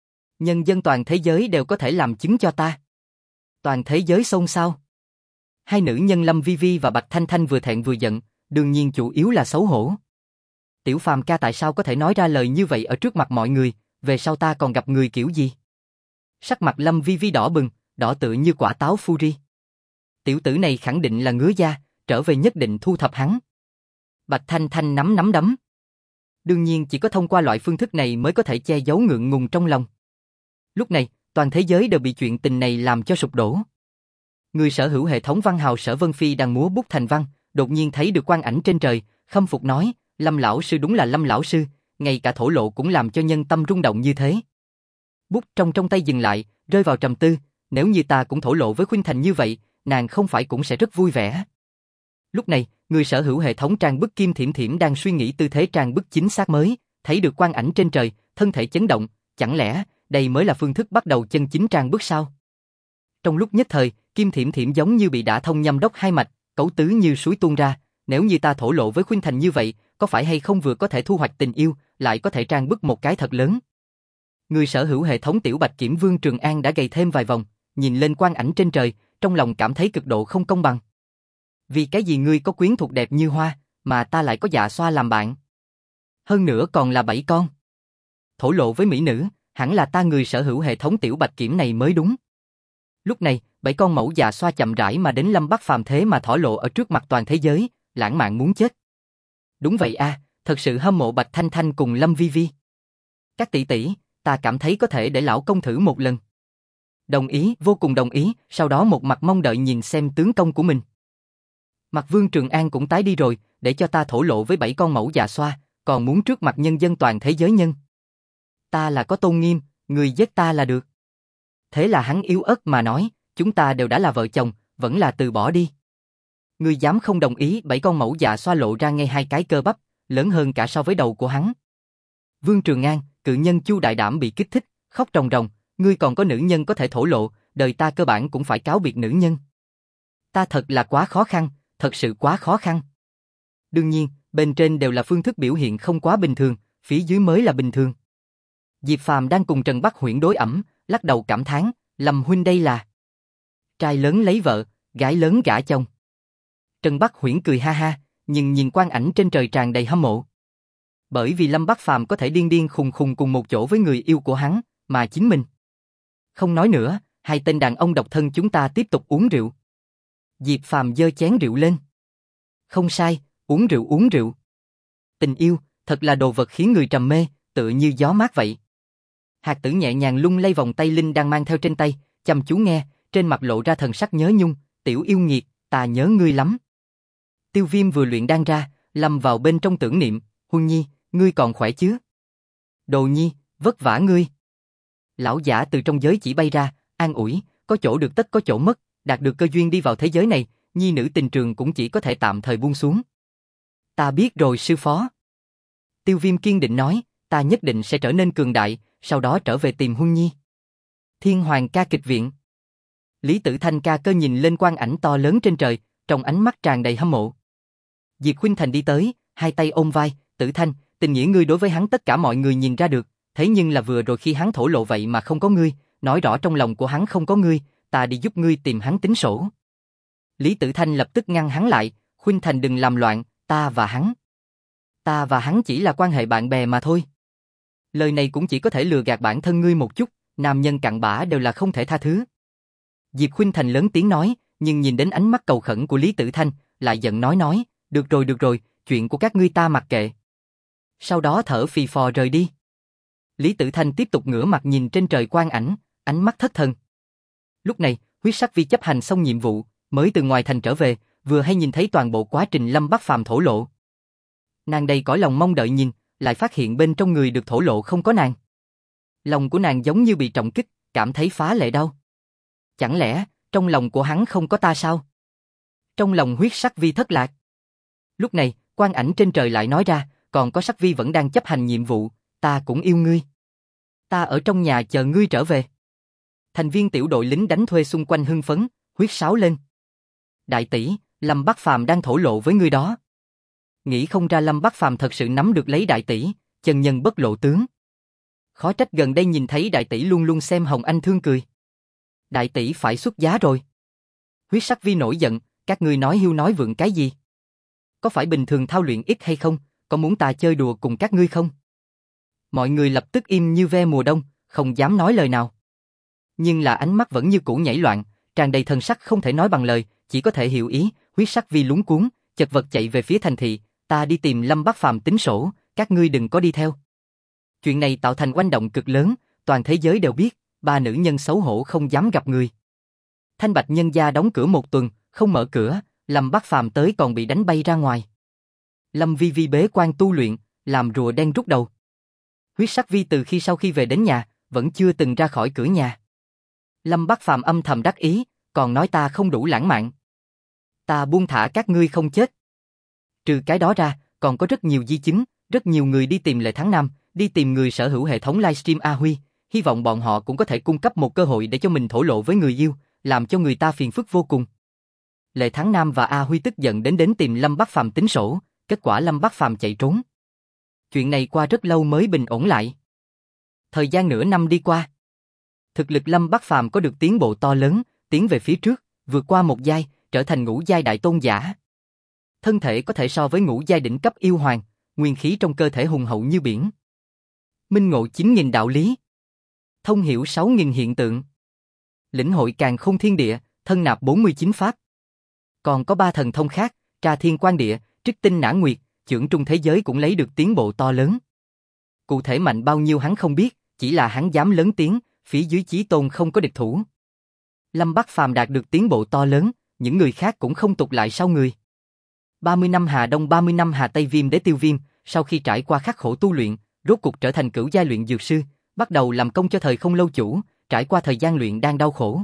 Nhân dân toàn thế giới đều có thể làm chứng cho ta. Toàn thế giới xôn xao. Hai nữ nhân Lâm Vi Vi và Bạch Thanh Thanh vừa thẹn vừa giận, đương nhiên chủ yếu là xấu hổ. Tiểu Phàm ca tại sao có thể nói ra lời như vậy ở trước mặt mọi người, về sau ta còn gặp người kiểu gì? Sắc mặt Lâm Vi Vi đỏ bừng, đỏ tựa như quả táo Fuji. Tiểu tử này khẳng định là ngứa da, trở về nhất định thu thập hắn. Bạch Thanh Thanh nắm đấm. Đương nhiên chỉ có thông qua loại phương thức này mới có thể che giấu ngượng ngùng trong lòng. Lúc này, toàn thế giới đều bị chuyện tình này làm cho sụp đổ. Người sở hữu hệ thống văn hào Sở Vân Phi đang múa bút thành văn, đột nhiên thấy được quang ảnh trên trời, khâm phục nói, Lâm lão sư đúng là Lâm lão sư, ngay cả thổ lộ cũng làm cho nhân tâm rung động như thế. Bút trong tay dừng lại, rơi vào trầm tư, nếu như ta cũng thổ lộ với Khuynh Thành như vậy, nàng không phải cũng sẽ rất vui vẻ. Lúc này, người sở hữu hệ thống trang bức Kim Thiểm Thiểm đang suy nghĩ tư thế trang bức chính xác mới, thấy được quang ảnh trên trời, thân thể chấn động, chẳng lẽ đây mới là phương thức bắt đầu chân chính trang bức sao? Trong lúc nhất thời, Kim Thiểm Thiểm giống như bị đả thông nhâm đốc hai mạch, cấu tứ như suối tuôn ra, nếu như ta thổ lộ với Khuynh Thành như vậy, có phải hay không vừa có thể thu hoạch tình yêu, lại có thể trang bức một cái thật lớn. Người sở hữu hệ thống Tiểu Bạch Kiểm Vương Trường An đã gầy thêm vài vòng, nhìn lên quang ảnh trên trời, trong lòng cảm thấy cực độ không công bằng. Vì cái gì ngươi có quyến thuộc đẹp như hoa, mà ta lại có dạ xoa làm bạn? Hơn nữa còn là 7 con. Thổ lộ với mỹ nữ, hẳn là ta người sở hữu hệ thống Tiểu Bạch Kiểm này mới đúng. Lúc này, 7 con mẫu dạ xoa chậm rãi mà đến Lâm Bắc Phàm thế mà thổ lộ ở trước mặt toàn thế giới, lãng mạn muốn chết. Đúng vậy a, thật sự hâm mộ Bạch Thanh Thanh cùng Lâm Vi Vi. Các tỷ tỷ, ta cảm thấy có thể để lão công thử một lần. Đồng ý, vô cùng đồng ý, sau đó một mặt mong đợi nhìn xem tướng công của mình. Mặt Vương Trường An cũng tái đi rồi, để cho ta thổ lộ với 7 con mẫu già xoa, còn muốn trước mặt nhân dân toàn thế giới nhân. Ta là có tôn nghiêm, người giết ta là được. Thế là hắn yếu ớt mà nói, chúng ta đều đã là vợ chồng, vẫn là từ bỏ đi. Ngươi dám không đồng ý? 7 con mẫu dạ xoa lộ ra ngay 2 cái cơ bắp, lớn hơn cả so với đầu của hắn. Vương Trường An, cự nhân Chu Đại Đảm bị kích thích, khóc ròng ròng, ngươi còn có nữ nhân có thể thổ lộ, đời ta cơ bản cũng phải cáo biệt nữ nhân. Ta thật là quá khó khăn, thật sự quá khó khăn. Đương nhiên, bên trên đều là phương thức biểu hiện không quá bình thường, phía dưới mới là bình thường. Diệp Phàm đang cùng Trần Bắc Huyễn đối ẩm, lắc đầu cảm thán, Lâm huynh đây là trai lớn lấy vợ, gái lớn gả chồng. Trần Bắc Huyễn cười ha ha, nhưng nhìn quang ảnh trên trời tràn đầy hâm mộ. Bởi vì Lâm Bắc Phàm có thể điên điên khùng khùng cùng một chỗ với người yêu của hắn, mà chính mình. Không nói nữa, hai tên đàn ông độc thân chúng ta tiếp tục uống rượu. Diệp Phàm giơ chén rượu lên. Không sai, uống rượu uống rượu. Tình yêu, thật là đồ vật khiến người trầm mê, tựa như gió mát vậy. Hạt Tử nhẹ nhàng lung lay vòng tay Linh đang mang theo trên tay, chăm chú nghe, trên mặt lộ ra thần sắc nhớ nhung, tiểu yêu nghiệt, ta nhớ ngươi lắm. Tiêu Viêm vừa luyện đan ra, lâm vào bên trong tưởng niệm, Huân Nhi, ngươi còn khỏe chứ? Đồ Nhi, vất vả ngươi. Lão giả từ trong giới chỉ bay ra, an ủi, có chỗ được tất có chỗ mất, đạt được cơ duyên đi vào thế giới này, nhi nữ tình trường cũng chỉ có thể tạm thời buông xuống. Ta biết rồi sư phó. Tiêu Viêm kiên định nói, ta nhất định sẽ trở nên cường đại, sau đó trở về tìm Huân Nhi. Thiên Hoàng ca kịch viện. Lý Tử Thanh ca cơ nhìn lên quang ảnh to lớn trên trời, trong ánh mắt tràn đầy hâm mộ. Diệp Khuynh Thành đi tới, hai tay ôm vai, Tử Thanh, tình nghĩa ngươi đối với hắn tất cả mọi người nhìn ra được, thế nhưng là vừa rồi khi hắn thổ lộ vậy mà không có ngươi, nói rõ trong lòng của hắn không có ngươi, ta đi giúp ngươi tìm hắn tính sổ. Lý Tử Thanh lập tức ngăn hắn lại, Khuynh Thành đừng làm loạn, ta và hắn chỉ là quan hệ bạn bè mà thôi. Lời này cũng chỉ có thể lừa gạt bản thân ngươi một chút, nam nhân cặn bã đều là không thể tha thứ. Diệp Khuynh Thành lớn tiếng nói, nhưng nhìn đến ánh mắt cầu khẩn của Lý Tử Thanh, lại giận nói, được rồi, chuyện của các ngươi ta mặc kệ. Sau đó thở phì phò rời đi. Lý Tử Thanh tiếp tục ngửa mặt nhìn trên trời quang ảnh, ánh mắt thất thần. Lúc này, Huyết Sắc Vi chấp hành xong nhiệm vụ, mới từ ngoài thành trở về, vừa hay nhìn thấy toàn bộ quá trình Lâm Bắc Phàm thổ lộ. Nàng đầy cõi lòng mong đợi nhìn, lại phát hiện bên trong người được thổ lộ không có nàng. Lòng của nàng giống như bị trọng kích, cảm thấy phá lệ đau. Chẳng lẽ, trong lòng của hắn không có ta sao? Trong lòng Huyết Sắc Vi thất lạc. Lúc này, quang ảnh trên trời lại nói ra, còn có Sắc Vi vẫn đang chấp hành nhiệm vụ, ta cũng yêu ngươi. Ta ở trong nhà chờ ngươi trở về. Thành viên tiểu đội lính đánh thuê xung quanh hưng phấn, huyết sáo lên. Đại tỷ, Lâm Bắc Phàm đang thổ lộ với ngươi đó. Nghĩ không ra Lâm Bắc Phàm thật sự nắm được lấy đại tỷ, chân nhân bất lộ tướng. Khó trách gần đây nhìn thấy đại tỷ luôn luôn xem Hồng Anh thương cười. Đại tỷ phải xuất giá rồi. Huyết Sắc Vi nổi giận, các ngươi nói hiu nói vượng cái gì? Có phải bình thường thao luyện ít hay không? Có muốn ta chơi đùa cùng các ngươi không? Mọi người lập tức im như ve mùa đông, không dám nói lời nào. Nhưng là ánh mắt vẫn như cũ nhảy loạn, tràn đầy thần sắc không thể nói bằng lời, chỉ có thể hiểu ý. Huyết Sắc Vi lúng cuống, chật vật chạy về phía thành thị, ta đi tìm Lâm Bắc Phàm tính sổ, các ngươi đừng có đi theo. Chuyện này tạo thành oanh động cực lớn, toàn thế giới đều biết, ba nữ nhân xấu hổ không dám gặp người. Thanh Bạch nhân gia đóng cửa một tuần, không mở cửa, Lâm Bắc Phàm tới còn bị đánh bay ra ngoài. Lâm Vi Vi bế quan tu luyện, làm rùa đen rút đầu. Huyết Sắc Vi từ sau khi về đến nhà, vẫn chưa từng ra khỏi cửa nhà. Lâm Bắc Phàm âm thầm đắc ý, còn nói ta không đủ lãng mạn. Ta buông thả các ngươi không chết. Trừ cái đó ra, còn có rất nhiều di chứng, rất nhiều người đi tìm Lệ Tháng Năm, đi tìm người sở hữu hệ thống livestream A Huy, hy vọng bọn họ cũng có thể cung cấp một cơ hội để cho mình thổ lộ với người yêu, làm cho người ta phiền phức vô cùng. Lệ Tháng Năm và A Huy tức giận đến tìm Lâm Bắc Phàm tính sổ, kết quả Lâm Bắc Phàm chạy trốn. Chuyện này qua rất lâu mới bình ổn lại. Thời gian nửa năm đi qua. Thực lực Lâm Bắc Phàm có được tiến bộ to lớn, tiến về phía trước, vượt qua một giai, trở thành ngũ giai đại tôn giả. Thân thể có thể so với ngũ giai đỉnh cấp yêu hoàng, nguyên khí trong cơ thể hùng hậu như biển. Minh ngộ 9.000 đạo lý. Thông hiểu 6.000 hiện tượng. Lĩnh hội càn khôn thiên địa, thân nạp 49 pháp. Còn có 3 thần thông khác, tra thiên quan địa, trích tinh nã nguyệt, chưởng trung thế giới cũng lấy được tiến bộ to lớn. cụ thể mạnh bao nhiêu hắn không biết, chỉ là hắn dám lớn tiếng, phía dưới Chí Tôn không có địch thủ. Lâm Bắc Phàm đạt được tiến bộ to lớn, những người khác cũng không tụt lại sau người. 30 năm Hà Đông 30 năm Hà Tây Viêm Đế Tiêu Viêm, sau khi trải qua khắc khổ tu luyện, rốt cục trở thành cửu giai luyện dược sư, bắt đầu làm công cho thời không lâu chủ, trải qua thời gian luyện đang đau khổ.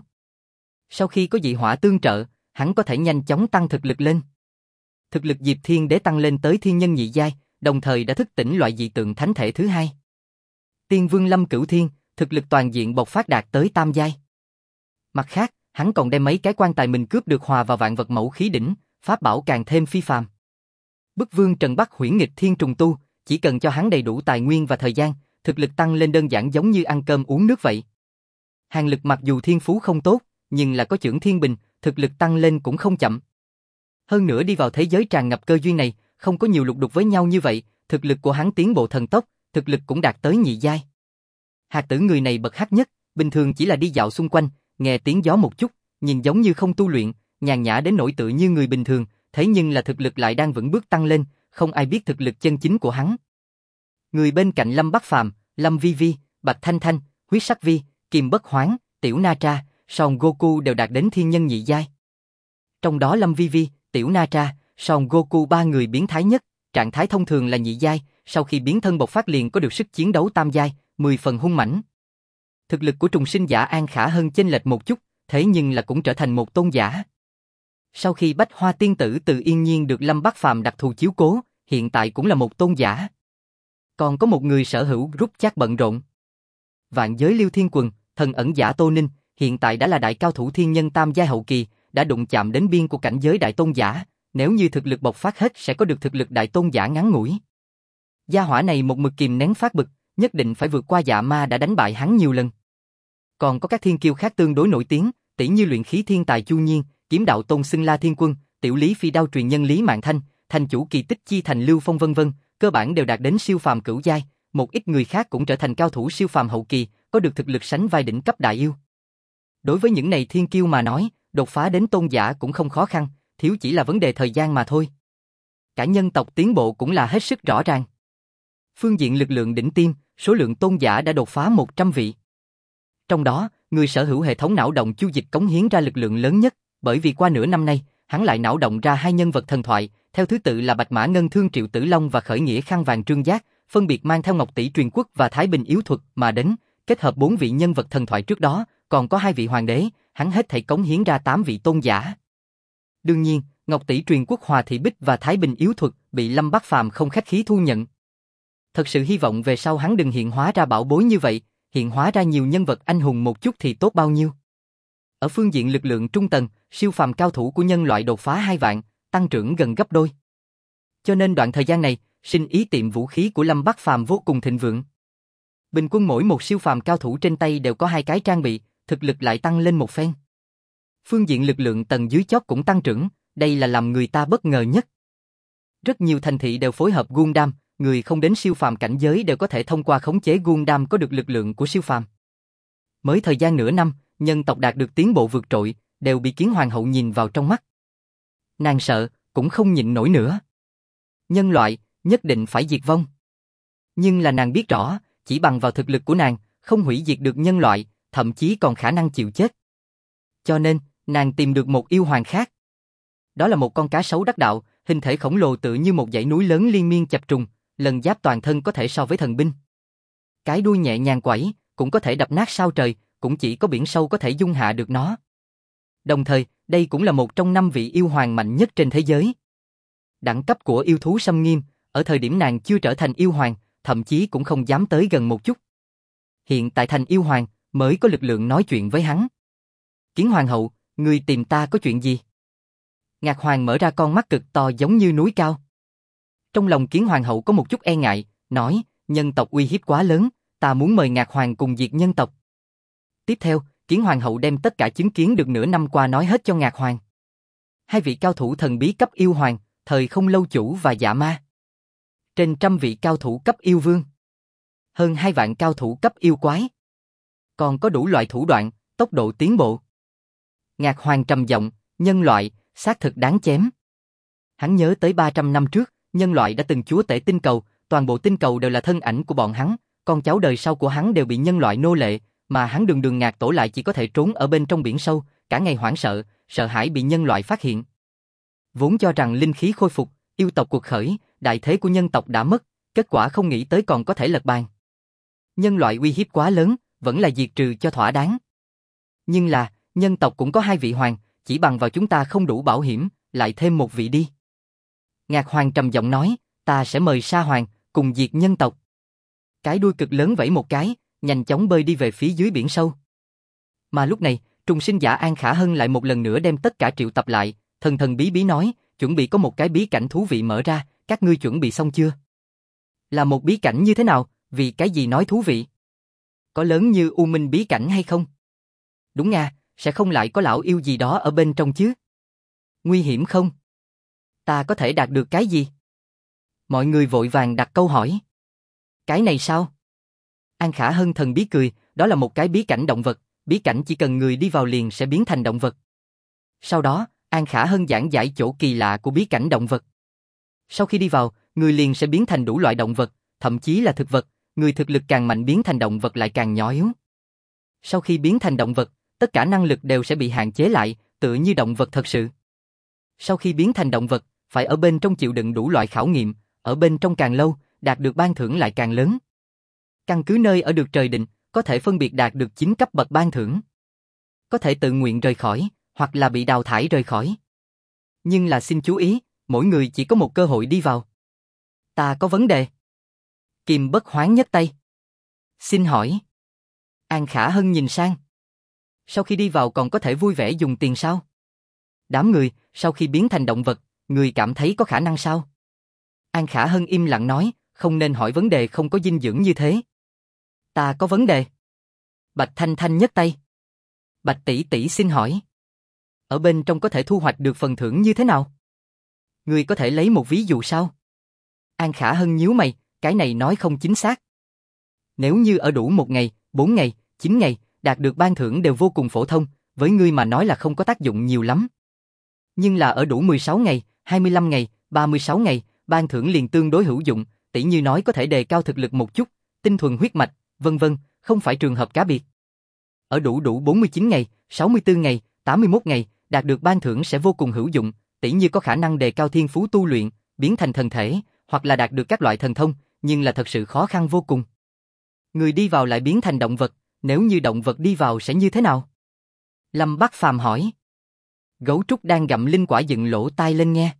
Sau khi có dị hỏa tương trợ, hắn có thể nhanh chóng tăng thực lực lên. Thực lực Diệp Thiên Đế tăng lên tới thiên nhân nhị giai, đồng thời đã thức tỉnh loại dị tượng thánh thể thứ hai. Tiên Vương Lâm Cửu Thiên, thực lực toàn diện bộc phát đạt tới tam giai. Mặt khác, hắn còn đem mấy cái quan tài mình cướp được hòa vào vạn vật mẫu khí đỉnh, pháp bảo càng thêm phi phàm. Bức Vương Trần Bắc huyễn nghịch thiên trùng tu, chỉ cần cho hắn đầy đủ tài nguyên và thời gian, thực lực tăng lên đơn giản giống như ăn cơm uống nước vậy. Hàn Lực mặc dù thiên phú không tốt, nhưng là có chưởng thiên bình, thực lực tăng lên cũng không chậm. Hơn nữa đi vào thế giới tràn ngập cơ duyên này, không có nhiều lục đục với nhau như vậy, thực lực của hắn tiến bộ thần tốc, thực lực cũng đạt tới nhị giai. Hạt Tử người này bậc hắc nhất, bình thường chỉ là đi dạo xung quanh, nghe tiếng gió một chút, nhìn giống như không tu luyện, nhàn nhã đến nỗi tựa như người bình thường, thế nhưng là thực lực lại đang vững bước tăng lên, không ai biết thực lực chân chính của hắn. Người bên cạnh Lâm Bắc Phàm, Lâm Vi Vi, Bạch Thanh Thanh, Huyết Sắc Vi, Kim Bất Hoán, Tiểu Na Tra, Son Goku đều đạt đến thiên nhân nhị giai. Trong đó Lâm Vi Vi, Tiểu Na Tra, Son Goku ba người biến thái nhất, trạng thái thông thường là nhị giai, sau khi biến thân bộc phát liền có được sức chiến đấu tam giai, 10 phần hung mãnh. Thực lực của trùng sinh giả An Khả hơn chênh lệch một chút, thế nhưng là cũng trở thành một tôn giả. Sau khi Bách Hoa tiên tử Từ Yên Nhiên được Lâm Bắc Phàm đặc thù chiếu cố, hiện tại cũng là một tôn giả. Còn có một người sở hữu rút chắc bận rộn. Vạn giới Liêu Thiên Quần, thần ẩn giả Tô Ninh, hiện tại đã là đại cao thủ thiên nhân tam giai hậu kỳ, đã đụng chạm đến biên của cảnh giới đại tôn giả, nếu như thực lực bộc phát hết sẽ có được thực lực đại tôn giả ngắn ngủi. Gia hỏa này một mực kìm nén phát bực, nhất định phải vượt qua Dạ Ma đã đánh bại hắn nhiều lần. Còn có các thiên kiêu khác tương đối nổi tiếng, tỷ như luyện khí thiên tài Chu Nhiên, kiếm đạo tôn xưng La Thiên Quân, tiểu lý phi đao truyền nhân Lý Mạn Thanh, thành chủ kỳ tích chi thành Lưu Phong vân vân, cơ bản đều đạt đến siêu phàm cửu giai, một ít người khác cũng trở thành cao thủ siêu phàm hậu kỳ, có được thực lực sánh vai đỉnh cấp đại yêu. Đối với những này thiên kiêu mà nói, đột phá đến tôn giả cũng không khó khăn, thiếu chỉ là vấn đề thời gian mà thôi. Cả nhân tộc tiến bộ cũng là hết sức rõ ràng. Phương diện lực lượng đỉnh tiêm, số lượng tôn giả đã đột phá 100 vị. Trong đó, người sở hữu hệ thống não động Chu Dịch cống hiến ra lực lượng lớn nhất, bởi vì qua nửa năm nay, hắn lại não động ra hai nhân vật thần thoại, theo thứ tự là Bạch Mã Ngân Thương Triệu Tử Long và Khởi Nghĩa Khăn Vàng Trương Giác, phân biệt mang theo Ngọc Tỷ Truyền Quốc và Thái Bình Yếu Thuật mà đến, kết hợp 4 vị nhân vật thần thoại trước đó, còn có 2 vị hoàng đế, hắn hết thảy cống hiến ra 8 vị tôn giả. Đương nhiên, Ngọc Tỷ Truyền Quốc Hòa Thị Bích và Thái Bình Yếu Thuật bị Lâm Bắc Phàm không khách khí thu nhận. Thật sự hy vọng về sau hắn đừng hiện hóa ra bảo bối như vậy, hiện hóa ra nhiều nhân vật anh hùng một chút thì tốt bao nhiêu. Ở phương diện lực lượng trung tầng, siêu phàm cao thủ của nhân loại đột phá 2 vạn, tăng trưởng gần gấp đôi. Cho nên đoạn thời gian này, sinh ý tiệm vũ khí của Lâm Bắc Phàm vô cùng thịnh vượng. Bình quân mỗi một siêu phàm cao thủ trên tay đều có 2 cái trang bị, thực lực lại tăng lên một phen. Phương diện lực lượng tầng dưới chót cũng tăng trưởng, đây là làm người ta bất ngờ nhất. Rất nhiều thành thị đều phối hợp Gundam, người không đến siêu phàm cảnh giới đều có thể thông qua khống chế Gundam có được lực lượng của siêu phàm. Mới thời gian nửa năm, nhân tộc đạt được tiến bộ vượt trội, đều bị Kiến Hoàng hậu nhìn vào trong mắt. Nàng sợ, cũng không nhịn nổi nữa. Nhân loại, nhất định phải diệt vong. Nhưng là nàng biết rõ, chỉ bằng vào thực lực của nàng, không hủy diệt được nhân loại, thậm chí còn khả năng chịu chết. Cho nên, nàng tìm được một yêu hoàng khác. Đó là một con cá sấu đắc đạo, hình thể khổng lồ tựa như một dãy núi lớn liên miên chập trùng, lần giáp toàn thân có thể so với thần binh. Cái đuôi nhẹ nhàng quẩy, cũng có thể đập nát sao trời, cũng chỉ có biển sâu có thể dung hạ được nó. Đồng thời, đây cũng là một trong 5 vị yêu hoàng mạnh nhất trên thế giới. Đẳng cấp của yêu thú xâm nghiêm, ở thời điểm nàng chưa trở thành yêu hoàng, thậm chí cũng không dám tới gần một chút. Hiện tại thành yêu hoàng, mới có lực lượng nói chuyện với hắn. Kiến Hoàng hậu, ngươi tìm ta có chuyện gì? Ngạc Hoàng mở ra con mắt cực to giống như núi cao. Trong lòng Kiến Hoàng hậu có một chút e ngại, nói, nhân tộc uy hiếp quá lớn, ta muốn mời Ngạc Hoàng cùng diệt nhân tộc. Tiếp theo, Kiến Hoàng hậu đem tất cả chứng kiến được nửa năm qua nói hết cho Ngạc Hoàng. 2 vị cao thủ thần bí cấp yêu hoàng, thời không lâu chủ và Dạ Ma. Trên 100 vị cao thủ cấp yêu vương. Hơn 2 vạn cao thủ cấp yêu quái. Còn có đủ loại thủ đoạn, tốc độ tiến bộ. Ngạc Hoàng trầm giọng, nhân loại, xác thực đáng chém. Hắn nhớ tới 300 năm trước, nhân loại đã từng chúa tể tinh cầu, toàn bộ tinh cầu đều là thân ảnh của bọn hắn, con cháu đời sau của hắn đều bị nhân loại nô lệ, mà hắn đường đường ngạc tổ lại chỉ có thể trốn ở bên trong biển sâu, cả ngày hoảng sợ, sợ hãi bị nhân loại phát hiện. Vốn cho rằng linh khí khôi phục, yêu tộc cuộc khởi, đại thế của nhân tộc đã mất, kết quả không nghĩ tới còn có thể lật bàn. Nhân loại uy hiếp quá lớn, vẫn là diệt trừ cho thỏa đáng. Nhưng là, nhân tộc cũng có 2 vị hoàng, chỉ bằng vào chúng ta không đủ bảo hiểm, lại thêm 1 vị đi. Ngạc Hoàng trầm giọng nói, ta sẽ mời Sa Hoàng, cùng diệt nhân tộc. Cái đuôi cực lớn vẫy một cái, nhanh chóng bơi đi về phía dưới biển sâu. Mà lúc này, trùng sinh giả An Khả Hân lại một lần nữa đem tất cả triệu tập lại, thần thần bí bí nói, chuẩn bị có một cái bí cảnh thú vị mở ra, các ngươi chuẩn bị xong chưa? Là một bí cảnh như thế nào, vì cái gì nói thú vị? Có lớn như U Minh bí cảnh hay không? Đúng nga, sẽ không lại có lão yêu gì đó ở bên trong chứ? Nguy hiểm không? Ta có thể đạt được cái gì? Mọi người vội vàng đặt câu hỏi. Cái này sao? An Khả Hân thần bí cười, đó là một cái bí cảnh động vật, bí cảnh chỉ cần người đi vào liền sẽ biến thành động vật. Sau đó, An Khả Hân giảng giải chỗ kỳ lạ của bí cảnh động vật. Sau khi đi vào, người liền sẽ biến thành đủ loại động vật, thậm chí là thực vật, người thực lực càng mạnh biến thành động vật lại càng nhỏ yếu. Sau khi biến thành động vật, tất cả năng lực đều sẽ bị hạn chế lại, tựa như động vật thật sự. Sau khi biến thành động vật, phải ở bên trong chịu đựng đủ loại khảo nghiệm, ở bên trong càng lâu, đạt được ban thưởng lại càng lớn. Căn cứ nơi ở được trời định, có thể phân biệt đạt được 9 cấp bậc ban thưởng. Có thể tự nguyện rời khỏi, hoặc là bị đào thải rời khỏi. Nhưng là xin chú ý, mỗi người chỉ có một cơ hội đi vào. Ta có vấn đề. Kim Bất Hoán nhấc tay. Xin hỏi. An Khả Hân nhìn sang. Sau khi đi vào còn có thể vui vẻ dùng tiền sao? Đám người, sau khi biến thành động vật, người cảm thấy có khả năng sao? An Khả Hân im lặng nói, không nên hỏi vấn đề không có dinh dưỡng như thế. Ta có vấn đề. Bạch Thanh Thanh nhấc tay. Bạch tỷ tỷ xin hỏi. Ở bên trong có thể thu hoạch được phần thưởng như thế nào? Người có thể lấy một ví dụ sao? An Khả Hân nhíu mày, cái này nói không chính xác. Nếu như ở đủ 1 ngày, 4 ngày, 9 ngày, đạt được ban thưởng đều vô cùng phổ thông, với ngươi mà nói là không có tác dụng nhiều lắm. Nhưng là ở đủ 16 ngày, 25 ngày, 36 ngày, ban thưởng liền tương đối hữu dụng, tỉ như nói có thể đề cao thực lực một chút, tinh thuần huyết mạch, vân vân, không phải trường hợp cá biệt. Ở đủ 49 ngày, 64 ngày, 81 ngày, đạt được ban thưởng sẽ vô cùng hữu dụng, tỉ như có khả năng đề cao thiên phú tu luyện, biến thành thần thể, hoặc là đạt được các loại thần thông, nhưng là thật sự khó khăn vô cùng. Người đi vào lại biến thành động vật, nếu như động vật đi vào sẽ như thế nào? Lâm Bắc Phàm hỏi. Gấu trúc đang gặm linh quả dựng lỗ tai lên nghe.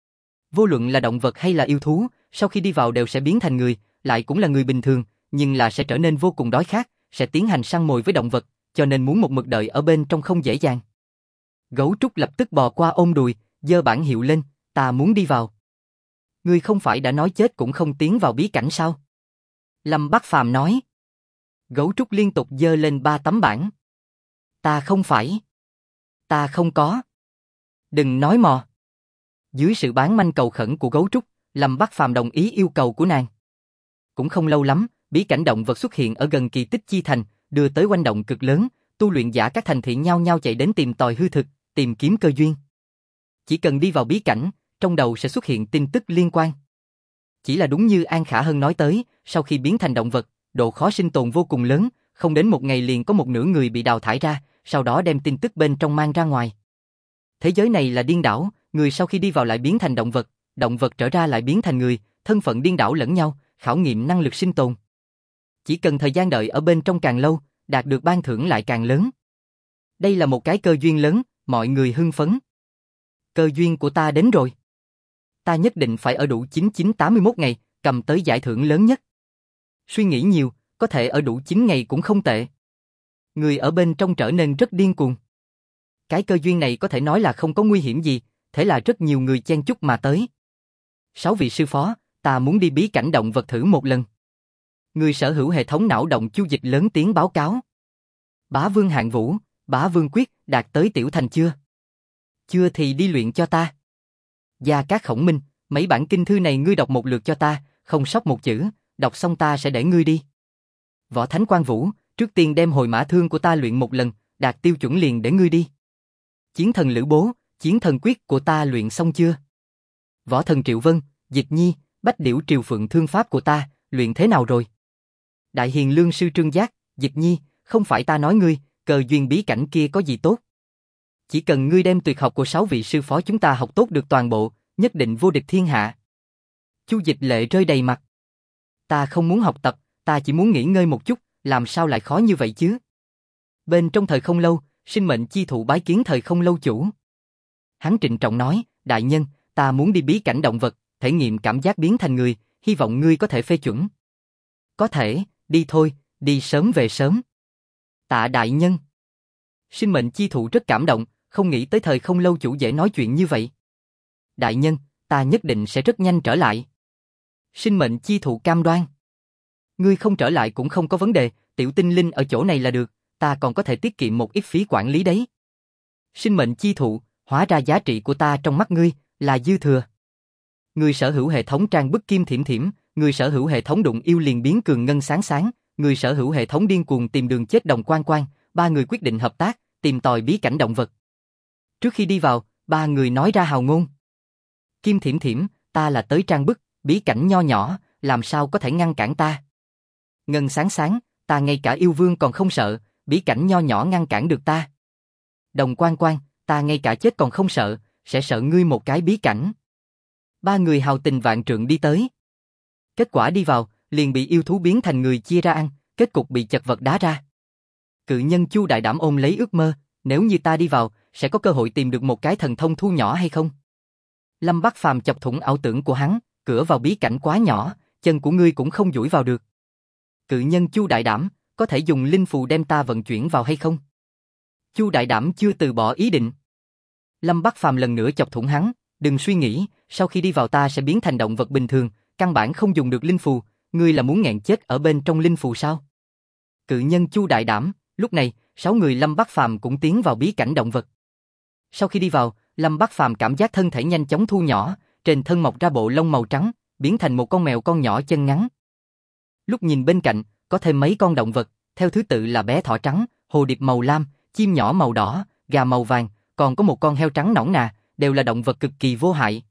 Vô luận là động vật hay là yêu thú, sau khi đi vào đều sẽ biến thành người, lại cũng là người bình thường, nhưng là sẽ trở nên vô cùng đói khát, sẽ tiến hành săn mồi với động vật, cho nên muốn một mực đợi ở bên trong không dễ dàng. Gấu trúc lập tức bò qua ôm đùi, giơ bảng hiệu lên, ta muốn đi vào. Ngươi không phải đã nói chết cũng không tiến vào bí cảnh sao? Lâm Bắc Phàm nói. Gấu trúc liên tục giơ lên 3 tấm bảng. Ta không phải. Ta không có. Đừng nói mò. Dưới sự bán manh cầu khẩn của gấu trúc, Lâm Bắc Phàm đồng ý yêu cầu của nàng. Cũng không lâu lắm, bí cảnh động vật xuất hiện ở gần Kỳ Tích Chi Thành, đưa tới oanh động cực lớn, tu luyện giả các thành thị nhao nhao chạy đến tìm tòi hư thực, tìm kiếm cơ duyên. Chỉ cần đi vào bí cảnh, trong đầu sẽ xuất hiện tin tức liên quan. Chỉ là đúng như An Khả Hân nói tới, sau khi biến thành động vật, độ khó sinh tồn vô cùng lớn, không đến 1 ngày liền có 1/2 người bị đào thải ra, sau đó đem tin tức bên trong mang ra ngoài. Thế giới này là điên đảo, người sau khi đi vào lại biến thành động vật trở ra lại biến thành người, thân phận điên đảo lẫn nhau, khảo nghiệm năng lực sinh tồn. Chỉ cần thời gian đợi ở bên trong càng lâu, đạt được ban thưởng lại càng lớn. Đây là một cái cơ duyên lớn, mọi người hưng phấn. Cơ duyên của ta đến rồi. Ta nhất định phải ở đủ 9981 ngày, cầm tới giải thưởng lớn nhất. Suy nghĩ nhiều, có thể ở đủ 9 ngày cũng không tệ. Người ở bên trong trở nên rất điên cuồng. Cái cơ duyên này có thể nói là không có nguy hiểm gì, thế là rất nhiều người chen chúc mà tới. 6 vị sư phó, ta muốn đi bí cảnh động vật thử một lần. Người sở hữu hệ thống não động chu dịch lớn tiếng báo cáo. Bá Vương Hạng Vũ, Bá Vương Quyết đạt tới tiểu thành chưa? Chưa thì đi luyện cho ta. Gia Cát Khổng Minh, mấy bản kinh thư này ngươi đọc một lượt cho ta, không sót một chữ, đọc xong ta sẽ để ngươi đi. Võ Thánh Quang Vũ, trước tiên đem hồi mã thương của ta luyện một lần, đạt tiêu chuẩn liền để ngươi đi. Chiến thần Lữ Bố, chiến thần quyết của ta luyện xong chưa? Võ thần Triệu Vân, Dịch Nhi, Bách Điểu Triều Phượng Thương Pháp của ta, luyện thế nào rồi? Đại Hiền Lương Sư Trương Giác, Dịch Nhi, không phải ta nói ngươi, cơ duyên bí cảnh kia có gì tốt. Chỉ cần ngươi đem tuyệt học của 6 vị sư phó chúng ta học tốt được toàn bộ, nhất định vô địch thiên hạ. Chu Dịch lệ rơi đầy mặt. Ta không muốn học tập, ta chỉ muốn nghỉ ngơi một chút, làm sao lại khó như vậy chứ? Bên trong thời không lâu, sinh mệnh chi thụ bái kiến thời không lâu chủ. Hắn trịnh trọng nói, đại nhân, ta muốn đi bí cảnh động vật, thể nghiệm cảm giác biến thành người, hy vọng ngươi có thể phê chuẩn. Có thể, đi thôi, đi sớm về sớm. Tạ đại nhân. Sinh mệnh chi thụ rất cảm động, không nghĩ tới thời không lâu chủ dễ nói chuyện như vậy. Đại nhân, ta nhất định sẽ rất nhanh trở lại. Sinh mệnh chi thụ cam đoan. Ngươi không trở lại cũng không có vấn đề, tiểu tinh linh ở chỗ này là được, ta còn có thể tiết kiệm một ít phí quản lý đấy. Sinh mệnh chi thụ, hóa ra giá trị của ta trong mắt ngươi là dư thừa. Người sở hữu hệ thống trang bức kim thiểm thiểm, người sở hữu hệ thống đụng yêu liền biến cường ngân sáng sáng, người sở hữu hệ thống điên cuồng tìm đường chết đồng quan quan, ba người quyết định hợp tác, tìm tòi bí cảnh động vật. Trước khi đi vào, ba người nói ra hào ngôn. Kim thiểm thiểm, ta là tới trang bức, bí cảnh nho nhỏ, làm sao có thể ngăn cản ta? Ngân sáng sáng, ta ngay cả yêu vương còn không sợ, bí cảnh nho nhỏ ngăn cản được ta. Đồng quan quan, ta ngay cả chết còn không sợ, sẽ sợ ngươi một cái bí cảnh. Ba người hào tình vạn trượng đi tới. Kết quả đi vào, liền bị yêu thú biến thành người chia ra ăn, kết cục bị chật vật đá ra. Cự nhân Chu Đại Đảm ôm lấy ước mơ, nếu như ta đi vào, sẽ có cơ hội tìm được một cái thần thông thu nhỏ hay không? Lâm Bắc Phàm chọc thủng ảo tưởng của hắn, cửa vào bí cảnh quá nhỏ, chân của ngươi cũng không duỗi vào được. Cự nhân Chu Đại Đảm, có thể dùng linh phù đem ta vận chuyển vào hay không? Chu Đại Đảm chưa từ bỏ ý định. Lâm Bắc Phàm lần nữa chọc thủng hắn, đừng suy nghĩ, sau khi đi vào ta sẽ biến thành động vật bình thường, căn bản không dùng được linh phù, ngươi là muốn nghẹn chết ở bên trong linh phù sao? Cự nhân Chu Đại Đảm, lúc này, 6 người Lâm Bắc Phàm cũng tiến vào bí cảnh động vật. Sau khi đi vào, Lâm Bắc Phàm cảm giác thân thể nhanh chóng thu nhỏ, trên thân mọc ra bộ lông màu trắng, biến thành một con mèo con nhỏ chân ngắn. Lúc nhìn bên cạnh, có thêm mấy con động vật, theo thứ tự là bé thỏ trắng, hồ điệp màu lam, chim nhỏ màu đỏ, gà màu vàng, còn có một con heo trắng nõn nà, đều là động vật cực kỳ vô hại.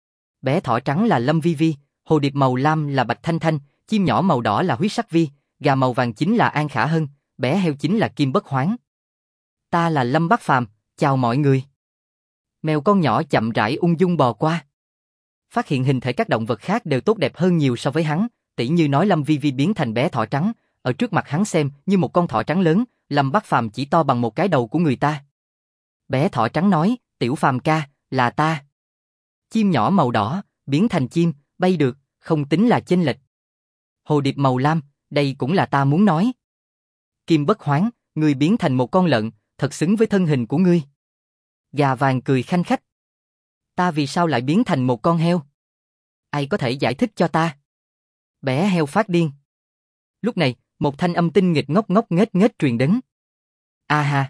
Bé thỏ trắng là Lâm Vi Vi, hồ điệp màu lam là Bạch Thanh Thanh, chim nhỏ màu đỏ là Huyết Sắc Vi, gà màu vàng chính là An Khả Hân, bé heo chính là Kim Bất Hoán. Ta là Lâm Bắc Phàm, chào mọi người. Mèo con nhỏ chậm rãi ung dung bò qua. Phát hiện hình thể các động vật khác đều tốt đẹp hơn nhiều so với hắn, tỉ như nói Lâm Vi Vi biến thành bé thỏ trắng, ở trước mặt hắn xem như một con thỏ trắng lớn, Lâm Bắc Phàm chỉ to bằng một cái đầu của người ta. Bé thỏ trắng nói, tiểu Phàm ca, là ta. Chim nhỏ màu đỏ, biến thành chim, bay được, không tính là chênh lệch. Hồ điệp màu lam, đây cũng là ta muốn nói. Kim Bất Hoán, ngươi biến thành một con lợn, thật xứng với thân hình của ngươi. Gà vàng cười khanh khách. Ta vì sao lại biến thành một con heo? Ai có thể giải thích cho ta? Bé heo phát điên. Lúc này, một thanh âm tinh nghịch ngốc ngốc nghếch nghếch truyền đến. A ha!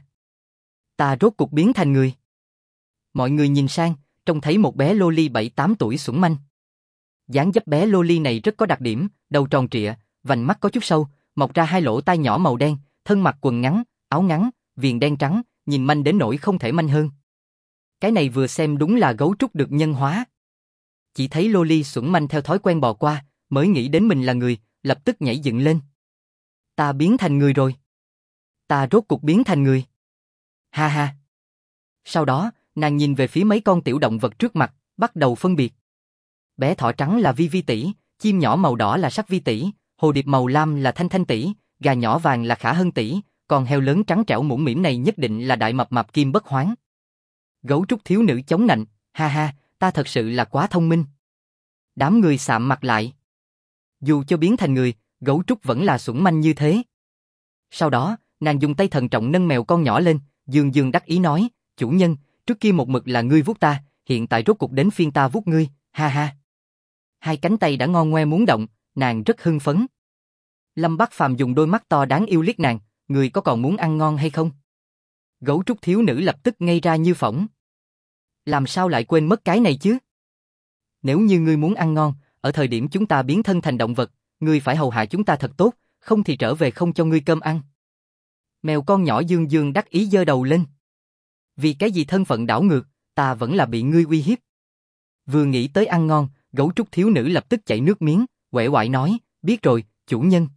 Ta rốt cuộc biến thành người. Mọi người nhìn sang, trông thấy một bé loli 7-8 tuổi xuẩn manh. Dáng dấp bé loli này rất có đặc điểm, đầu tròn trịa, vành mắt có chút sâu, mọc ra hai lỗ tai nhỏ màu đen, thân mặc quần ngắn, áo ngắn, viền đen trắng, nhìn manh đến nỗi không thể manh hơn. Cái này vừa xem đúng là gấu trúc được nhân hóa. Chỉ thấy loli xuẩn manh theo thói quen bò qua, mới nghĩ đến mình là người, lập tức nhảy dựng lên. Ta biến thành người rồi. Ta rốt cuộc biến thành người. Ha ha. Sau đó, nàng nhìn về phía mấy con tiểu động vật trước mặt, bắt đầu phân biệt. Bé thỏ trắng là Vi Vi tỷ, chim nhỏ màu đỏ là Sắc Vi tỷ, hồ điệp màu lam là Thanh Thanh tỷ, gà nhỏ vàng là Khả Hân tỷ, còn heo lớn trắng trẻo mũm mĩm này nhất định là đại mập mạp Kim Bất Hoán. Gấu trúc thiếu nữ chống nạnh, ha ha, ta thật sự là quá thông minh. Đám người sạm mặt lại. Dù cho biến thành người, gấu trúc vẫn là xuẩn manh như thế. Sau đó, nàng dùng tay thận trọng nâng mèo con nhỏ lên, dương dương đắc ý nói, chủ nhân, trước kia một mực là ngươi vuốt ta, hiện tại rốt cuộc đến phiên ta vuốt ngươi, ha ha. Hai cánh tay đã ngon ngoe muốn động, nàng rất hưng phấn. Lâm Bắc Phàm dùng đôi mắt to đáng yêu liếc nàng, ngươi có còn muốn ăn ngon hay không? Gấu trúc thiếu nữ lập tức ngây ra như phỗng. Làm sao lại quên mất cái này chứ? Nếu như ngươi muốn ăn ngon, ở thời điểm chúng ta biến thân thành động vật, ngươi phải hầu hạ chúng ta thật tốt, không thì trở về không cho ngươi cơm ăn. Mèo con nhỏ dương dương đắc ý giơ đầu lên. Vì cái gì thân phận đảo ngược, ta vẫn là bị ngươi uy hiếp. Vừa nghĩ tới ăn ngon, Gấu trúc thiếu nữ lập tức chảy nước miếng, uể oải nói, biết rồi, chủ nhân.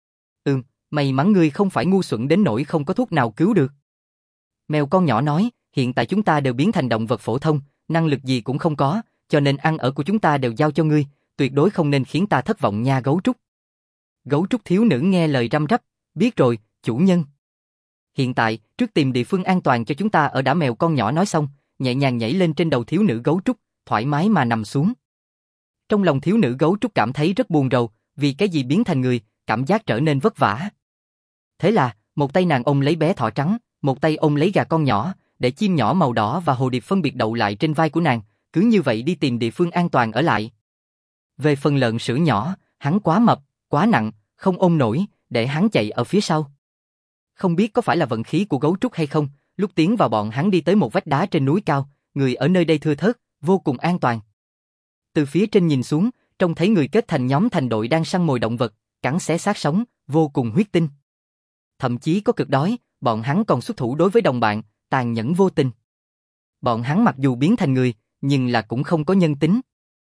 May mắn ngươi không phải ngu xuẩn đến nỗi không có thuốc nào cứu được. Mèo con nhỏ nói, hiện tại chúng ta đều biến thành động vật phổ thông, năng lực gì cũng không có, cho nên ăn ở của chúng ta đều giao cho ngươi, tuyệt đối không nên khiến ta thất vọng nha gấu trúc. Gấu trúc thiếu nữ nghe lời răm rắp, biết rồi, chủ nhân. Hiện tại, trước tìm địa phương an toàn cho chúng ta ở đã. Mèo con nhỏ nói xong, nhẹ nhàng nhảy lên trên đầu thiếu nữ gấu trúc, thoải mái mà nằm xuống. Trong lòng thiếu nữ gấu trúc cảm thấy rất buồn rầu, vì cái gì biến thành người, cảm giác trở nên vất vả. Thế là, một tay nàng ôm lấy bé thỏ trắng, một tay ôm lấy gà con nhỏ, để chim nhỏ màu đỏ và hồ điệp phân biệt đậu lại trên vai của nàng, cứ như vậy đi tìm địa phương an toàn ở lại. Về phần lợn sữa nhỏ, hắn quá mập, quá nặng, không ôm nổi, để hắn chạy ở phía sau. Không biết có phải là vận khí của gấu trúc hay không, lúc tiến vào bọn hắn đi tới một vách đá trên núi cao, người ở nơi đây thưa thớt, vô cùng an toàn. Từ phía trên nhìn xuống, trông thấy người kết thành nhóm thành đội đang săn mồi động vật, cắn xé xác sống, vô cùng huyết tinh. Thậm chí có cực đói, bọn hắn còn xuất thủ đối với đồng bạn, tàn nhẫn vô tình. Bọn hắn mặc dù biến thành người, nhưng là cũng không có nhân tính.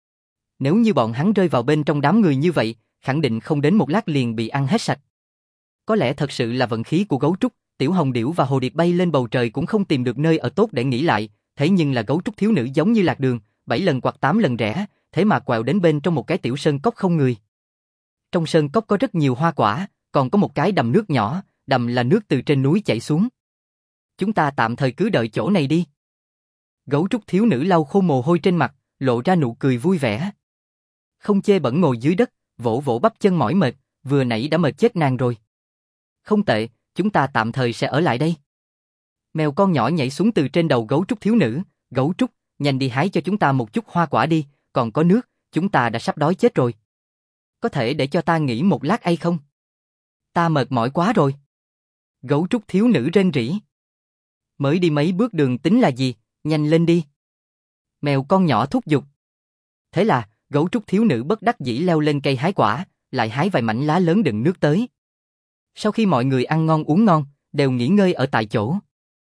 Nếu như bọn hắn rơi vào bên trong đám người như vậy, khẳng định không đến một lát liền bị ăn hết sạch. Có lẽ thật sự là vận khí của gấu trúc, tiểu hồng điểu và hồ điệp bay lên bầu trời cũng không tìm được nơi ở tốt để nghỉ lại, thế nhưng là gấu trúc thiếu nữ giống như lạc đường, 7 lần quặt 8 lần rẽ, thế mà quẹo đến bên trong một cái tiểu sơn cốc không người. Trong sơn cốc có rất nhiều hoa quả, còn có một cái đầm nước nhỏ, đầm là nước từ trên núi chảy xuống. Chúng ta tạm thời cứ đợi chỗ này đi. Gấu trúc thiếu nữ lau khô mồ hôi trên mặt, lộ ra nụ cười vui vẻ. Không chê bẩn ngồi dưới đất, vỗ vỗ bắp chân mỏi mệt, vừa nãy đã mệt chết nàng rồi. Không tệ, chúng ta tạm thời sẽ ở lại đây. Mèo con nhỏ nhảy xuống từ trên đầu gấu trúc thiếu nữ, gấu trúc, nhanh đi hái cho chúng ta một chút hoa quả đi, còn có nước, chúng ta đã sắp đói chết rồi. Có thể để cho ta nghỉ một lát hay không? Ta mệt mỏi quá rồi. Gấu trúc thiếu nữ rên rỉ. Mới đi mấy bước đường tính là gì, nhanh lên đi. Mèo con nhỏ thúc giục. Thế là, gấu trúc thiếu nữ bất đắc dĩ leo lên cây hái quả, lại hái vài mảnh lá lớn đựng nước tới. Sau khi mọi người ăn ngon uống ngon, đều nghỉ ngơi ở tại chỗ.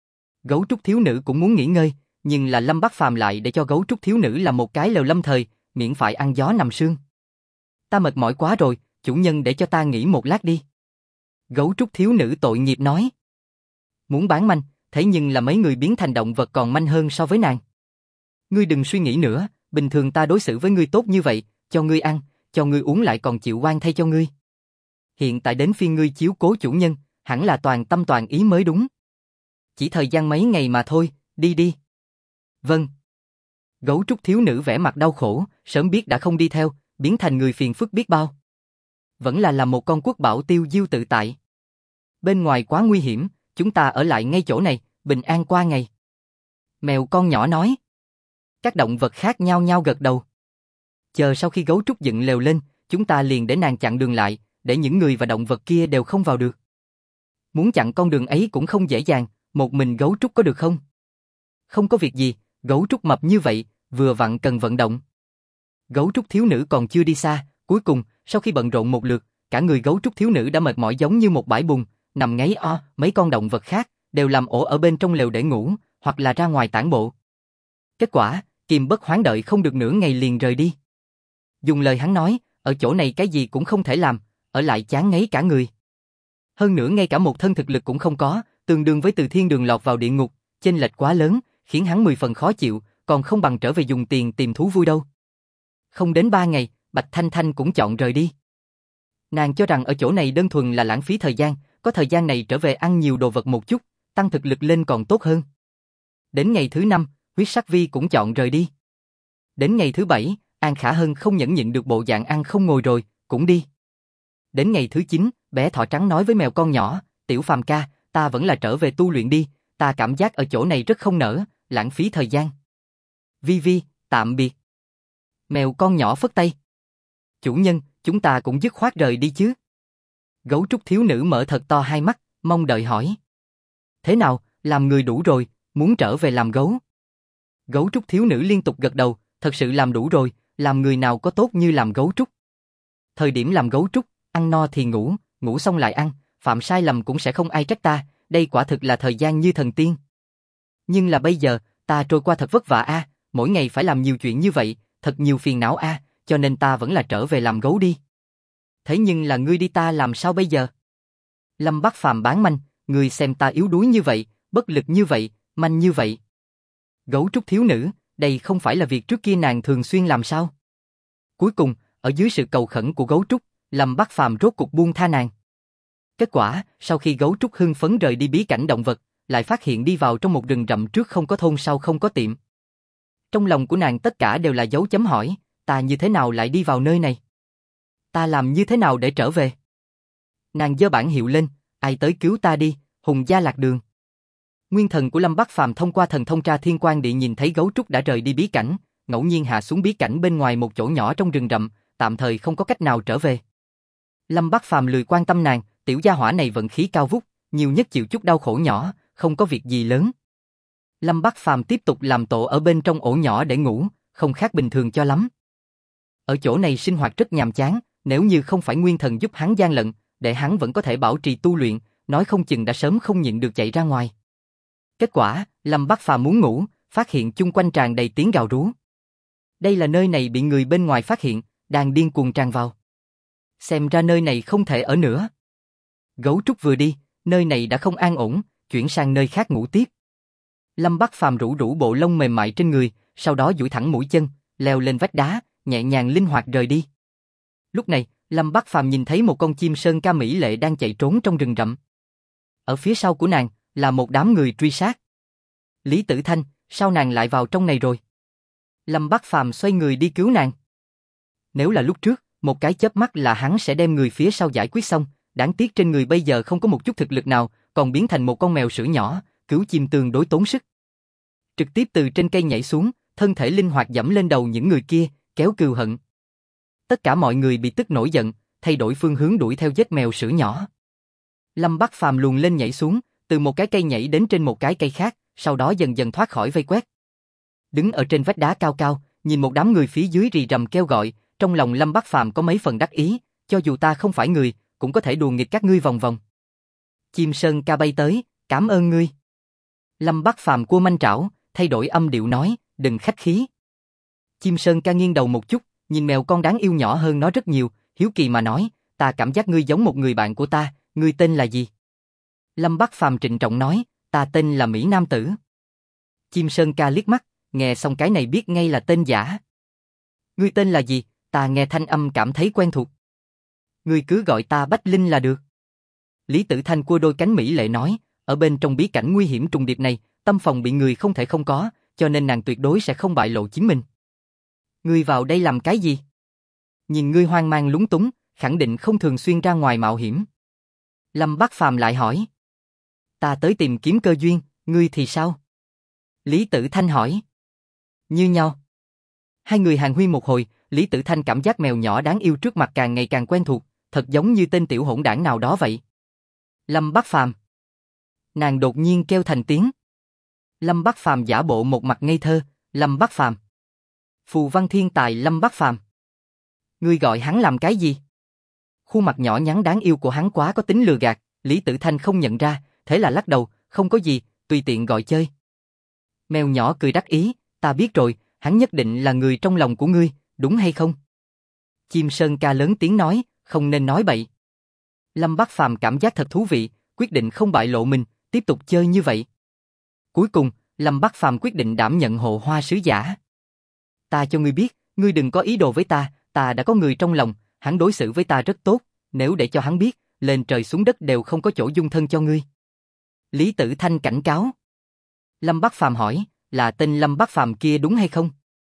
Gấu trúc thiếu nữ cũng muốn nghỉ ngơi, nhưng là Lâm Bắc Phàm lại để cho gấu trúc thiếu nữ làm một cái lều lâm thời, miễn phải ăn gió nằm sương. Ta mệt mỏi quá rồi, chủ nhân để cho ta nghỉ một lát đi. Gấu trúc thiếu nữ tội nghiệp nói. Muốn bán manh, thế nhưng là mấy người biến thành động vật còn manh hơn so với nàng. Ngươi đừng suy nghĩ nữa, bình thường ta đối xử với ngươi tốt như vậy, cho ngươi ăn, cho ngươi uống lại còn chịu oan thay cho ngươi. Hiện tại đến phiên ngươi chiếu cố chủ nhân, hẳn là toàn tâm toàn ý mới đúng. Chỉ thời gian mấy ngày mà thôi, đi đi. Vâng. Gấu trúc thiếu nữ vẻ mặt đau khổ, sớm biết đã không đi theo, biến thành người phiền phức biết bao. Vẫn là làm một con quốc bảo tiêu diêu tự tại. Bên ngoài quá nguy hiểm, chúng ta ở lại ngay chỗ này, bình an qua ngày. Mèo con nhỏ nói. Các động vật khác nhao nhao gật đầu. Chờ sau khi gấu trúc dựng lều lên, chúng ta liền để nàng chặn đường lại, để những người và động vật kia đều không vào được. Muốn chặn con đường ấy cũng không dễ dàng, một mình gấu trúc có được không? Không có việc gì, gấu trúc mập như vậy, vừa vặn cần vận động. Gấu trúc thiếu nữ còn chưa đi xa, cuối cùng, sau khi bận rộn một lượt, cả người gấu trúc thiếu nữ đã mệt mỏi giống như một bãi bùn, nằm ngáy o, mấy con động vật khác đều làm ổ ở bên trong lều để ngủ, hoặc là ra ngoài tản bộ. Kết quả, Kim Bất Hoán đợi không được nửa ngày liền rời đi. Dùng lời hắn nói, ở chỗ này cái gì cũng không thể làm, ở lại chán ngấy cả người. Hơn nữa ngay cả một thân thực lực cũng không có, tương đương với từ thiên đường lọt vào địa ngục, chênh lệch quá lớn, khiến hắn 10 phần khó chịu, còn không bằng trở về dùng tiền tìm thú vui đâu. Không đến 3 ngày, Bạch Thanh Thanh cũng chọn rời đi. Nàng cho rằng ở chỗ này đơn thuần là lãng phí thời gian, có thời gian này trở về ăn nhiều đồ vật một chút, tăng thực lực lên còn tốt hơn. Đến ngày thứ 5, Huyết Sắc Vi cũng chọn rời đi. Đến ngày thứ 7, An Khả Hân không nhẫn nhịn được bộ dạng ăn không ngồi rồi, cũng đi. Đến ngày thứ 9, bé thỏ trắng nói với mèo con nhỏ, Tiểu Phàm ca, ta vẫn là trở về tu luyện đi, ta cảm giác ở chỗ này rất không nỡ, lãng phí thời gian. Vi Vi, tạm biệt. Mèo con nhỏ phất tay. Chủ nhân, chúng ta cũng dứt khoát rời đi chứ. Gấu trúc thiếu nữ mở thật to hai mắt, mong đợi hỏi. Thế nào, làm người đủ rồi, muốn trở về làm gấu? Gấu trúc thiếu nữ liên tục gật đầu, thật sự làm đủ rồi, làm người nào có tốt như làm gấu trúc. Thời điểm làm gấu trúc, ăn no thì ngủ, ngủ xong lại ăn, phạm sai lầm cũng sẽ không ai trách ta, đây quả thực là thời gian như thần tiên. Nhưng là bây giờ, ta trôi qua thật vất vả a, mỗi ngày phải làm nhiều chuyện như vậy, thật nhiều phiền não a, cho nên ta vẫn là trở về làm gấu đi. Thế nhưng là ngươi đi ta làm sao bây giờ? Lâm Bắc Phàm bán manh, ngươi xem ta yếu đuối như vậy, bất lực như vậy, manh như vậy. Gấu trúc thiếu nữ, đây không phải là việc trước kia nàng thường xuyên làm sao? Cuối cùng, ở dưới sự cầu khẩn của gấu trúc, Lâm Bắc Phàm rốt cục buông tha nàng. Kết quả, sau khi gấu trúc hưng phấn rời đi bí cảnh động vật, lại phát hiện đi vào trong một rừng rậm trước không có thôn sau không có tiệm. Trong lòng của nàng tất cả đều là dấu chấm hỏi, ta như thế nào lại đi vào nơi này? Ta làm như thế nào để trở về? Nàng giơ bảng hiệu lên, ai tới cứu ta đi, hùng gia lạc đường. Nguyên thần của Lâm Bắc Phàm thông qua thần thông tra thiên quan địa nhìn thấy gấu trúc đã rời đi bí cảnh, ngẫu nhiên hạ xuống bí cảnh bên ngoài một chỗ nhỏ trong rừng rậm, tạm thời không có cách nào trở về. Lâm Bắc Phàm lười quan tâm nàng, tiểu gia hỏa này vận khí cao vút, nhiều nhất chịu chút đau khổ nhỏ, không có việc gì lớn. Lâm Bắc Phàm tiếp tục làm tổ ở bên trong ổ nhỏ để ngủ, không khác bình thường cho lắm. Ở chỗ này sinh hoạt rất nhàm chán, nếu như không phải nguyên thần giúp hắn gian lận, để hắn vẫn có thể bảo trì tu luyện, nói không chừng đã sớm không nhịn được chạy ra ngoài. Kết quả, Lâm Bắc Phàm muốn ngủ, phát hiện chung quanh tràn đầy tiếng gào rú. Đây là nơi này bị người bên ngoài phát hiện, đang điên cuồng tràn vào. Xem ra nơi này không thể ở nữa. Gấu trúc vừa đi, nơi này đã không an ổn, chuyển sang nơi khác ngủ tiếp. Lâm Bắc Phàm rũ rũ bộ lông mềm mại trên người, sau đó duỗi thẳng mũi chân, leo lên vách đá, nhẹ nhàng linh hoạt rời đi. Lúc này, Lâm Bắc Phàm nhìn thấy một con chim sơn ca mỹ lệ đang chạy trốn trong rừng rậm. Ở phía sau của nàng là một đám người truy sát. Lý Tử Thanh, sao nàng lại vào trong này rồi? Lâm Bắc Phàm xoay người đi cứu nàng. Nếu là lúc trước, một cái chớp mắt là hắn sẽ đem người phía sau giải quyết xong, đáng tiếc trên người bây giờ không có một chút thực lực nào, còn biến thành một con mèo sữa nhỏ, cứu chim tương đối tốn sức. Trực tiếp từ trên cây nhảy xuống, thân thể linh hoạt dẫm lên đầu những người kia, kéo cừu hận. Tất cả mọi người bị tức nổi giận, thay đổi phương hướng đuổi theo giết mèo sữa nhỏ. Lâm Bắc Phàm luồn lên nhảy xuống, từ một cái cây nhảy đến trên một cái cây khác, sau đó dần dần thoát khỏi vây quét. Đứng ở trên vách đá cao cao, nhìn một đám người phía dưới rì rầm kêu gọi, trong lòng Lâm Bắc Phàm có mấy phần đắc ý, cho dù ta không phải người, cũng có thể đùa nghịch các ngươi vòng vòng. Chim sơn ca bay tới, cảm ơn ngươi. Lâm Bắc Phàm cua manh trảo, thay đổi âm điệu nói, đừng khách khí. Chim sơn ca nghiêng đầu một chút, nhìn mèo con đáng yêu nhỏ hơn nó rất nhiều, hiếu kỳ mà nói, ta cảm giác ngươi giống một người bạn của ta, ngươi tên là gì? Lâm Bắc Phàm trịnh trọng nói, ta tên là Mỹ Nam Tử. Chim sơn ca liếc mắt, nghe xong cái này biết ngay là tên giả. Ngươi tên là gì? Ta nghe thanh âm cảm thấy quen thuộc. Ngươi cứ gọi ta Bách Linh là được. Lý Tử Thanh cua đôi cánh mỹ lệ nói, ở bên trong bí cảnh nguy hiểm trùng điệp này, tâm phòng bị người không thể không có, cho nên nàng tuyệt đối sẽ không bại lộ chính mình. Ngươi vào đây làm cái gì? Nhìn ngươi hoang mang lúng túng, khẳng định không thường xuyên ra ngoài mạo hiểm. Lâm Bắc Phàm lại hỏi. Ta tới tìm kiếm cơ duyên, ngươi thì sao? Lý Tử Thanh hỏi. Như nhau. Hai người hàn huyên một hồi, Lý Tử Thanh cảm giác mèo nhỏ đáng yêu trước mặt càng ngày càng quen thuộc, thật giống như tên tiểu hỗn đảng nào đó vậy. Lâm Bắc Phàm. Nàng đột nhiên kêu thành tiếng. Lâm Bắc Phàm giả bộ một mặt ngây thơ, Lâm Bắc Phàm. Phù văn thiên tài Lâm Bắc Phàm. Ngươi gọi hắn làm cái gì? Khuôn mặt nhỏ nhắn đáng yêu của hắn quá có tính lừa gạt, Lý Tử Thanh không nhận ra, thế là lắc đầu, không có gì, tùy tiện gọi chơi. Mèo nhỏ cười đắc ý, ta biết rồi, hắn nhất định là người trong lòng của ngươi, đúng hay không? Chim sơn ca lớn tiếng nói, không nên nói bậy. Lâm Bắc Phàm cảm giác thật thú vị, quyết định không bại lộ mình, tiếp tục chơi như vậy. Cuối cùng, Lâm Bắc Phàm quyết định đảm nhận hộ hoa sứ giả. Ta cho ngươi biết, ngươi đừng có ý đồ với ta, ta đã có người trong lòng, hắn đối xử với ta rất tốt, nếu để cho hắn biết, lên trời xuống đất đều không có chỗ dung thân cho ngươi. Lý Tử Thanh cảnh cáo. Lâm Bắc Phàm hỏi, là tên Lâm Bắc Phàm kia đúng hay không?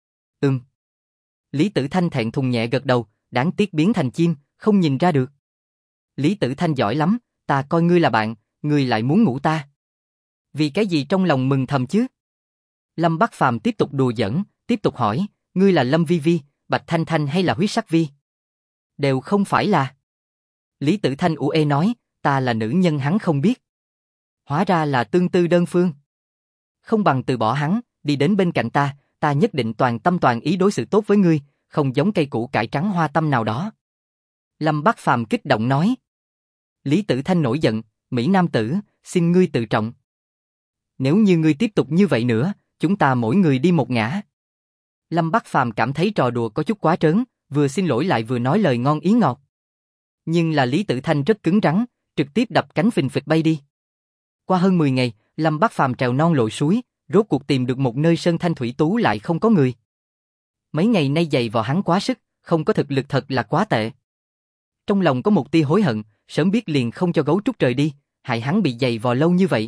Lý Tử Thanh thẹn thùng nhẹ gật đầu, đáng tiếc biến thành chim, không nhìn ra được. Lý Tử Thanh giỏi lắm, ta coi ngươi là bạn, ngươi lại muốn ngủ ta. Vì cái gì trong lòng mừng thầm chứ? Lâm Bắc Phàm tiếp tục đùa giỡn, tiếp tục hỏi, ngươi là Lâm Vi Vi, Bạch Thanh Thanh hay là Huyết Sắc Vi? Đều không phải là. Lý Tử Thanh ủ ê nói, ta là nữ nhân hắn không biết. Hóa ra là tương tư đơn phương. Không bằng từ bỏ hắn, đi đến bên cạnh ta, ta nhất định toàn tâm toàn ý đối xử tốt với ngươi, không giống cây củ cải trắng hoa tâm nào đó. Lâm Bắc Phàm kích động nói. Lý Tử Thanh nổi giận, Mỹ Nam Tử, xin ngươi tự trọng. Nếu như ngươi tiếp tục như vậy nữa, chúng ta mỗi người đi một ngả. Lâm Bắc Phàm cảm thấy trò đùa có chút quá trớn, vừa xin lỗi lại vừa nói lời ngon ý ngọt. Nhưng là Lý Tử Thanh rất cứng rắn, trực tiếp đập cánh phình phịch bay đi. Qua hơn 10 ngày, Lâm Bác Phàm trèo non lội suối, rốt cuộc tìm được một nơi sơn thanh thủy tú lại không có người. Mấy ngày nay giày vò hắn quá sức, không có thực lực thật là quá tệ. Trong lòng có một tia hối hận, sớm biết liền không cho gấu trúc trời đi, hại hắn bị giày vò lâu như vậy.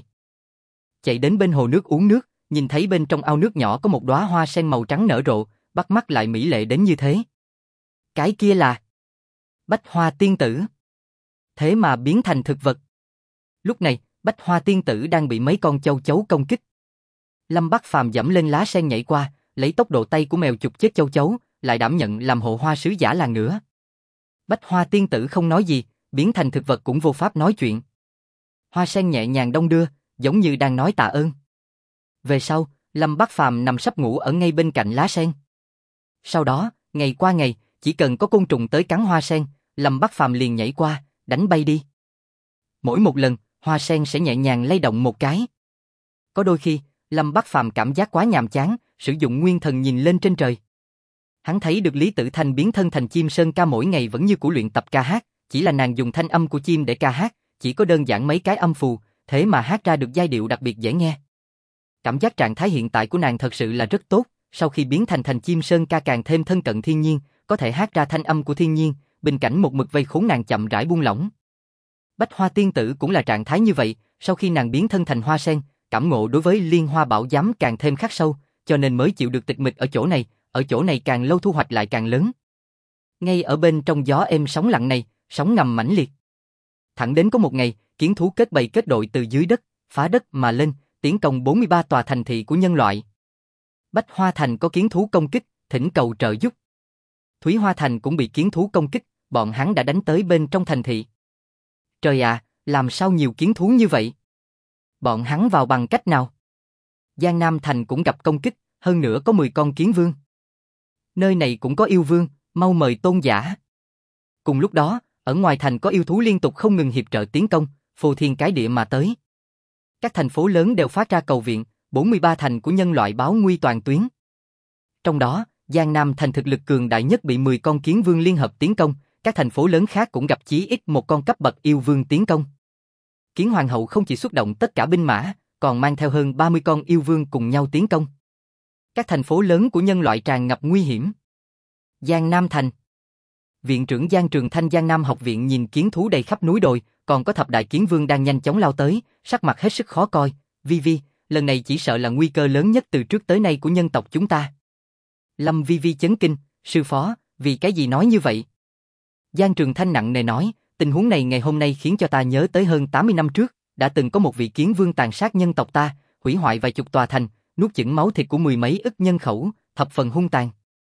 Chạy đến bên hồ nước uống nước, nhìn thấy bên trong ao nước nhỏ có một đóa hoa sen màu trắng nở rộ, bắt mắt lại mỹ lệ đến như thế. Cái kia là Bách Hoa tiên tử. Thế mà biến thành thực vật. Lúc này, Bách Hoa tiên tử đang bị mấy con châu chấu công kích. Lâm Bác Phàm giẫm lên lá sen nhảy qua, lấy tốc độ tay của mèo chụp chết châu chấu, lại đảm nhận làm hộ hoa sứ giả làng nữa. Bách Hoa tiên tử không nói gì, biến thành thực vật cũng vô pháp nói chuyện. Hoa sen nhẹ nhàng đong đưa, giống như đang nói tạ ơn. Về sau, Lâm Bác Phàm nằm sắp ngủ ở ngay bên cạnh lá sen. Sau đó, ngày qua ngày, chỉ cần có côn trùng tới cắn hoa sen, Lâm Bác Phàm liền nhảy qua, đánh bay đi. Mỗi một lần, hoa sen sẽ nhẹ nhàng lay động một cái. Có đôi khi, Lâm Bác Phàm cảm giác quá nhàm chán, sử dụng nguyên thần nhìn lên trên trời. Hắn thấy được Lý Tử Thanh biến thân thành chim sơn ca mỗi ngày vẫn như cũ luyện tập ca hát, chỉ là nàng dùng thanh âm của chim để ca hát, chỉ có đơn giản mấy cái âm phù, thế mà hát ra được giai điệu đặc biệt dễ nghe. Cảm giác trạng thái hiện tại của nàng thật sự là rất tốt, sau khi biến thành chim sơn ca càng thêm thân cận thiên nhiên, có thể hát ra thanh âm của thiên nhiên, bình cảnh một mực vây khốn nàng chậm rãi buông lỏng. Bách Hoa tiên tử cũng là trạng thái như vậy, sau khi nàng biến thân thành hoa sen, cảm ngộ đối với liên hoa bảo giám càng thêm khắc sâu, cho nên mới chịu được tịch mịch ở chỗ này càng lâu thu hoạch lại càng lớn. Ngay ở bên trong gió êm sóng lặng này, sóng ngầm mãnh liệt. Thẳng đến có một ngày, kiến thú kết bầy kết đội từ dưới đất, phá đất mà lên, tiến công 43 tòa thành thị của nhân loại. Bách Hoa Thành có kiến thú công kích, thỉnh cầu trợ giúp. Thúy Hoa Thành cũng bị kiến thú công kích, bọn hắn đã đánh tới bên trong thành thị. Trời ạ, làm sao nhiều kiến thú như vậy? Bọn hắn vào bằng cách nào? Giang Nam Thành cũng gặp công kích, hơn nữa có 10 con kiến vương. Nơi này cũng có yêu vương, mau mời tôn giả. Cùng lúc đó, ở ngoài thành có yêu thú liên tục không ngừng hiệp trợ tiến công, phô thiên cái địa mà tới. Các thành phố lớn đều phát ra cầu viện, 43 thành của nhân loại báo nguy toàn tuyến. Trong đó, Giang Nam Thành thực lực cường đại nhất bị 10 con kiến vương liên hợp tiến công, các thành phố lớn khác cũng gặp chí ít một con cấp bậc yêu vương tiến công. Kiến Hoàng hậu không chỉ xuất động tất cả binh mã, còn mang theo hơn 30 con yêu vương cùng nhau tiến công. Các thành phố lớn của nhân loại tràn ngập nguy hiểm. Giang Nam Thành. Viện trưởng Giang Trường Thanh Giang Nam học viện nhìn kiến thú đầy khắp núi đồi, còn có thập đại kiến vương đang nhanh chóng lao tới, sắc mặt hết sức khó coi. Vi Vi, lần này chỉ sợ là nguy cơ lớn nhất từ trước tới nay của nhân tộc chúng ta. Lâm Vi Vi chấn kinh, sư phó, vì cái gì nói như vậy? Giang Trường Thanh nặng nề nói, tình huống này ngày hôm nay khiến cho ta nhớ tới hơn 80 năm trước, đã từng có một vị kiến vương tàn sát nhân tộc ta, hủy hoại vài chục tòa thành, nuốt chửng máu thịt của mười mấy ức nhân khẩu, thập phần hung tàn.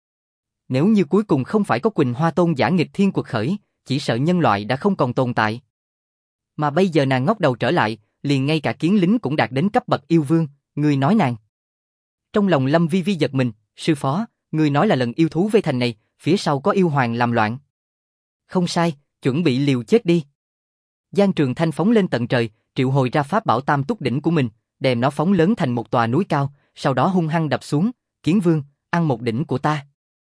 Nếu như cuối cùng không phải có Quỳnh Hoa tôn giả nghịch thiên quật khởi, chỉ sợ nhân loại đã không còn tồn tại. Mà bây giờ nàng ngóc đầu trở lại, liền ngay cả kiến lính cũng đạt đến cấp bậc yêu vương, ngươi nói nàng. Trong lòng Lâm Vi Vi giật mình, sư phó, ngươi nói là lần yêu thú vây thành này, phía sau có yêu hoàng làm loạn. Không sai, chuẩn bị liều chết đi. Giang Trường Thanh phóng lên tận trời, triệu hồi ra pháp bảo Tam Túc Đỉnh của mình, đem nó phóng lớn thành một tòa núi cao, sau đó hung hăng đập xuống, kiến vương, ăn một đỉnh của ta.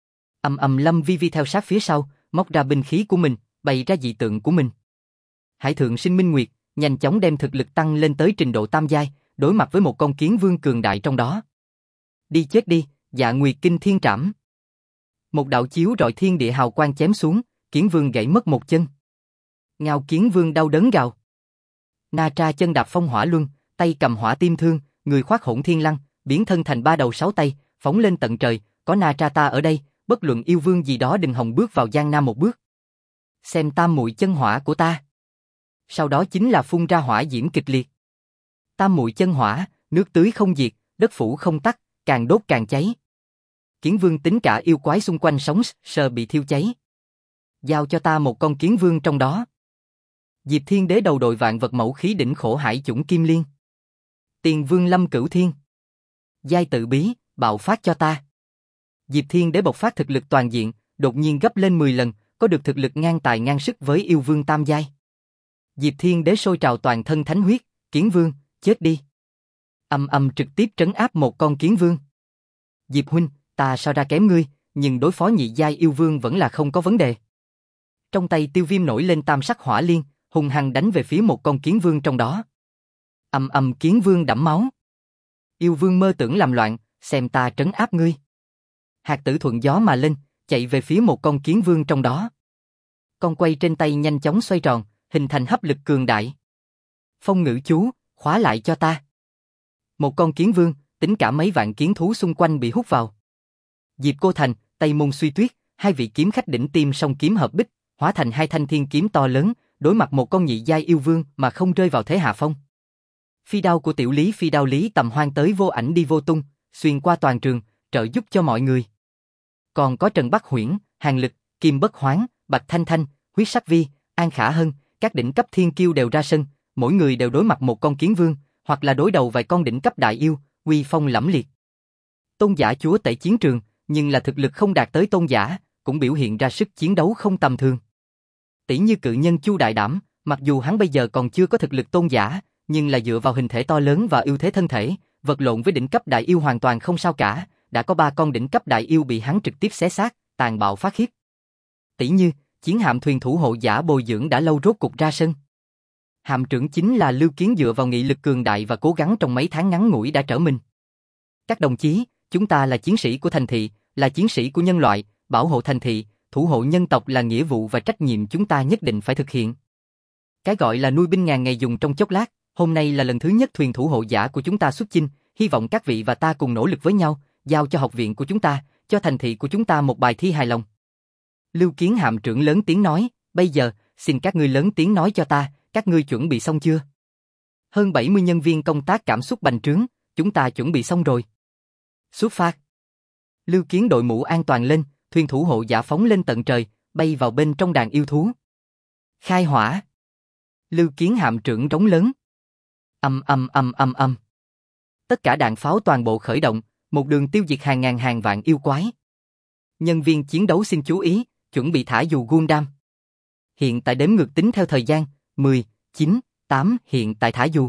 Lâm Vi Vi theo sát phía sau, móc ra binh khí của mình, bày ra dị tượng của mình. Hải Thượng Sinh Minh Nguyệt, nhanh chóng đem thực lực tăng lên tới trình độ tam giai, đối mặt với một con kiến vương cường đại trong đó. Đi chết đi, Dạ Nguyệt Kinh Thiên Trảm. Một đạo chiếu rọi thiên địa hào quang chém xuống, kiến vương gãy mất một chân. Ngao kiến vương đau đớn gào. Na Tra chân đạp phong hỏa luân, tay cầm hỏa tim thương, người khoác hỗn thiên lăng, biến thân thành 3 đầu 6 tay, phóng lên tận trời, có Na Tra ta ở đây, bất luận yêu vương gì đó đừng hòng bước vào Giang Nam một bước. Xem tam muội chân hỏa của ta. Sau đó chính là phun ra hỏa diễm kịch liệt. Tam muội chân hỏa, nước tưới không diệt, đất phủ không tắt, càng đốt càng cháy. Kiến vương tính cả yêu quái xung quanh sống sờ bị thiêu cháy. Giao cho ta một con kiến vương trong đó. Diệp Thiên Đế đầu đội vạn vật mẫu khí đỉnh khổ hải chủng kim liên. Tiền vương Lâm Cửu Thiên. Giai tự bí, bạo phát cho ta. Diệp Thiên Đế bộc phát thực lực toàn diện, đột nhiên gấp lên 10 lần, có được thực lực ngang tài ngang sức với yêu vương tam giai. Diệp Thiên Đế sôi trào toàn thân thánh huyết, kiến vương, chết đi. Trực tiếp trấn áp một con kiến vương. Diệp huynh, ta sao ra kém ngươi, nhưng đối phó nhị giai yêu vương vẫn là không có vấn đề. Trong tay Tiêu Viêm nổi lên tam sắc hỏa liên, hung hăng đánh về phía một con kiến vương trong đó. Ầm ầm, kiến vương đẫm máu. Yêu vương mơ tưởng làm loạn, xem ta trấn áp ngươi. Hạt tử thuận gió mà lên, chạy về phía một con kiến vương trong đó. Con quay trên tay nhanh chóng xoay tròn, hình thành hấp lực cường đại. Phong ngữ chú, khóa lại cho ta. Một con kiến vương, tính cả mấy vạn kiến thú xung quanh bị hút vào. Diệp Cô Thành, Tây Môn Suy Tuyết, hai vị kiếm khách đỉnh tiêm song kiếm hợp bích, hóa thành hai thanh thiên kiếm to lớn, đối mặt một con nhị giai yêu vương mà không rơi vào thế hạ phong. Phi đao của tiểu Lý Phi đao Lý Tầm Hoan tới vô ảnh đi vô tung, xuyên qua toàn trường, trợ giúp cho mọi người. Còn có Trần Bắc Huyễn, Hàn Lực, Kim Bất Hoán, Bạch Thanh Thanh, Huyết Sắc Vi, An Khả Hân, các đỉnh cấp thiên kiêu đều ra sân, mỗi người đều đối mặt một con kiến vương, hoặc là đối đầu vài con đỉnh cấp đại yêu, uy phong lẫm liệt. Tôn giả chúa tể chiến trường, nhưng là thực lực không đạt tới tôn giả, cũng biểu hiện ra sức chiến đấu không tầm thường. Tỷ như cự nhân Chu Đại Đảm, mặc dù hắn bây giờ còn chưa có thực lực tôn giả, nhưng là dựa vào hình thể to lớn và ưu thế thân thể, vật lộn với đỉnh cấp đại yêu hoàn toàn không sao cả, đã có 3 con đỉnh cấp đại yêu bị hắn trực tiếp xé xác, tàn bạo phát khiếp. Tỷ như, chiến hạm thuyền thủ hộ giả bồi dưỡng đã lâu rốt cục ra sân. Hạm trưởng chính là Lưu Kiến dựa vào nghị lực cường đại và cố gắng trong mấy tháng ngắn ngủi đã trở mình. Các đồng chí, chúng ta là chiến sĩ của thành thị, là chiến sĩ của nhân loại, bảo hộ thành thị, thủ hộ nhân tộc là nghĩa vụ và trách nhiệm chúng ta nhất định phải thực hiện. Cái gọi là nuôi binh ngàn ngày dùng trong chốc lát, hôm nay là lần thứ nhất thuyền thủ hộ giả của chúng ta xuất chinh, hy vọng các vị và ta cùng nỗ lực với nhau, giao cho học viện của chúng ta, cho thành thị của chúng ta một bài thi hài lòng. Lưu Kiến hạm trưởng lớn tiếng nói, bây giờ, xin các ngươi lớn tiếng nói cho ta, các ngươi chuẩn bị xong chưa? Hơn 70 nhân viên công tác cảm xúc bành trướng, chúng ta chuẩn bị xong rồi. Xuất phát. Lưu Kiến đội mũ an toàn lên, thuyền thủ hộ giả phóng lên tận trời, bay vào bên trong đàn yêu thú. Khai hỏa. Lưu Kiến hạm trưởng rống lớn. Âm âm âm âm âm. Tất cả đạn pháo toàn bộ khởi động, một đường tiêu diệt hàng ngàn hàng vạn yêu quái. Nhân viên chiến đấu xin chú ý, chuẩn bị thả dù Gundam. Hiện tại đếm ngược tính theo thời gian, 10, 9, 8, hiện tại thả dù.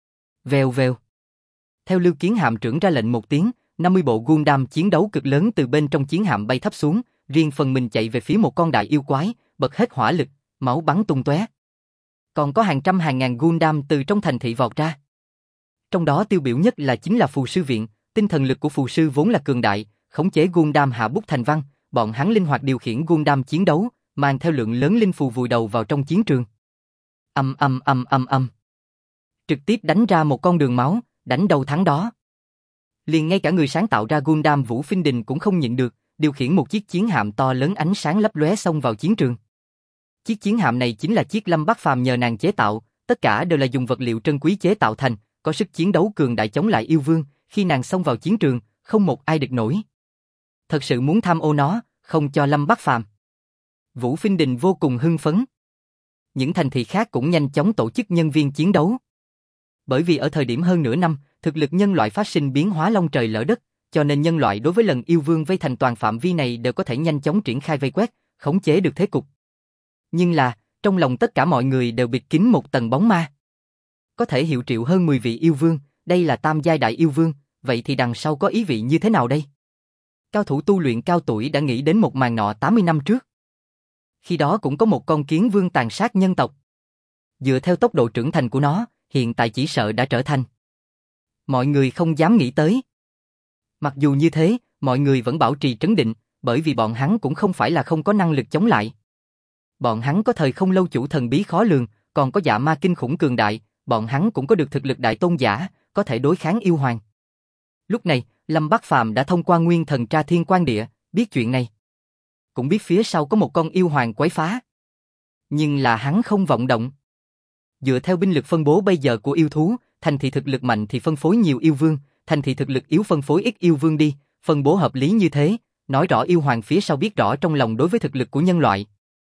Vèo vèo. Theo Lưu Kiến hạm trưởng ra lệnh một tiếng, 50 bộ Gundam chiến đấu cực lớn từ bên trong chiến hạm bay thấp xuống, riêng phần mình chạy về phía một con đại yêu quái, bật hết hỏa lực, máu bắn tung tóe. Còn có hàng trăm hàng ngàn Gundam từ trong thành thị vọt ra. Trong đó tiêu biểu nhất là chính là phù sư viện, tinh thần lực của phù sư vốn là cường đại, khống chế Gundam hạ bút thành văn, bọn hắn linh hoạt điều khiển Gundam chiến đấu, mang theo lượng lớn linh phù vùi đầu vào trong chiến trường. Âm âm âm âm âm. Trực tiếp đánh ra một con đường máu, đánh đầu thắng đó. Liền ngay cả người sáng tạo ra Gundam Vũ Phiên Đình cũng không nhịn được, điều khiển một chiếc chiến hạm to lớn ánh sáng lấp lóe xông vào chiến trường. Chiếc chiến hạm này chính là chiếc Lâm Bắc Phàm nhờ nàng chế tạo, tất cả đều là dùng vật liệu trân quý chế tạo thành, có sức chiến đấu cường đại chống lại yêu vương, khi nàng xông vào chiến trường, không một ai địch nổi. Thật sự muốn tham ô nó, không cho Lâm Bắc Phàm. Vũ Phiên Đình vô cùng hưng phấn. Những thành thị khác cũng nhanh chóng tổ chức nhân viên chiến đấu. Bởi vì ở thời điểm hơn nửa năm, thực lực nhân loại phát sinh biến hóa long trời lỡ đất, cho nên nhân loại đối với lần yêu vương vây thành toàn phạm vi này đều có thể nhanh chóng triển khai vây quét, khống chế được thế cục. Nhưng là, trong lòng tất cả mọi người đều bịt kín một tầng bóng ma. Có thể hiệu triệu hơn 10 vị yêu vương, đây là tam giai đại yêu vương, vậy thì đằng sau có ý vị như thế nào đây? Cao thủ tu luyện cao tuổi đã nghĩ đến một màn nọ 80 năm trước. Khi đó cũng có một con kiến vương tàn sát nhân tộc. Dựa theo tốc độ trưởng thành của nó, hiện tại chỉ sợ đã trở thành. Mọi người không dám nghĩ tới. Mặc dù như thế, mọi người vẫn bảo trì trấn định, bởi vì bọn hắn cũng không phải là không có năng lực chống lại. Bọn hắn có thời không lâu chủ thần bí khó lường, còn có dạ ma kinh khủng cường đại, bọn hắn cũng có được thực lực đại tôn giả, có thể đối kháng yêu hoàng. Lúc này, Lâm Bắc Phàm đã thông qua nguyên thần tra thiên quan địa, biết chuyện này. Cũng biết phía sau có một con yêu hoàng quấy phá. Nhưng là hắn không vọng động. Dựa theo binh lực phân bố bây giờ của yêu thú, thành thị thực lực mạnh thì phân phối nhiều yêu vương, thành thị thực lực yếu phân phối ít yêu vương đi, phân bố hợp lý như thế, nói rõ yêu hoàng phía sau biết rõ trong lòng đối với thực lực của nhân loại.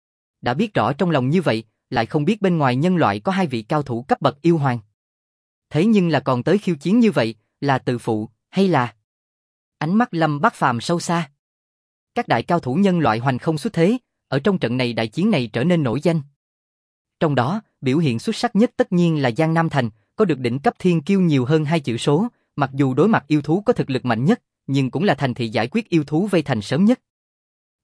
Đã biết rõ trong lòng như vậy, lại không biết bên ngoài nhân loại có 2 vị cao thủ cấp bậc yêu hoàng. Thế nhưng là còn tới khiêu chiến như vậy, là tự phụ, hay là... Ánh mắt Lâm Bắc Phàm sâu xa. Các đại cao thủ nhân loại hoành không xuất thế, ở trong trận này đại chiến này trở nên nổi danh. Trong đó, biểu hiện xuất sắc nhất tất nhiên là Giang Nam Thành, có được đỉnh cấp thiên kiêu nhiều hơn 2 chữ số, mặc dù đối mặt yêu thú có thực lực mạnh nhất, nhưng cũng là thành thị giải quyết yêu thú vây thành sớm nhất.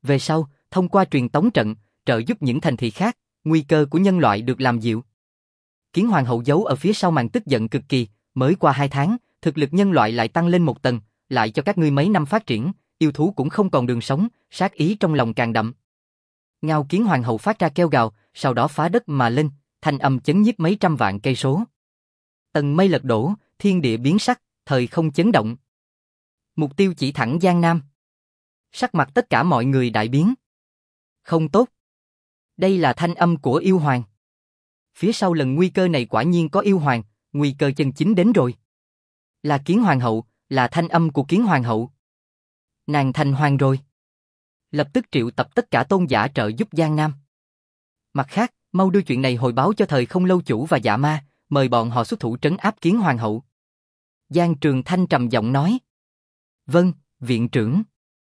Về sau, thông qua truyền tống trận, trợ giúp những thành thị khác, nguy cơ của nhân loại được làm dịu. Kiến Hoàng hậu giấu ở phía sau màn tức giận cực kỳ, mới qua 2 tháng, thực lực nhân loại lại tăng lên 1 tầng, lại cho các ngươi mấy năm phát triển, yêu thú cũng không còn đường sống, sát ý trong lòng càng đậm. Ngao Kiến Hoàng hậu phát ra kêu gào, sau đó phá đất mà lên, thanh âm chấn nhiếp mấy trăm vạn cây số. Tầng mây lật đổ, thiên địa biến sắc, thời không chấn động. Mục tiêu chỉ thẳng Giang Nam. Sắc mặt tất cả mọi người đại biến. Không tốt. Đây là thanh âm của yêu hoàng. Phía sau lần nguy cơ này quả nhiên có yêu hoàng, nguy cơ chân chính đến rồi. Là Kiến Hoàng hậu, là thanh âm của Kiến Hoàng hậu. Nàng thành hoàng rồi. Lập tức triệu tập tất cả tôn giả trợ giúp Giang Nam. Mặt khác, mau đưa chuyện này hồi báo cho Thời Không Lâu Chủ và Dạ Ma, mời bọn họ xuất thủ trấn áp Kiến Hoàng hậu. Giang Trường Thanh trầm giọng nói. Vâng, viện trưởng.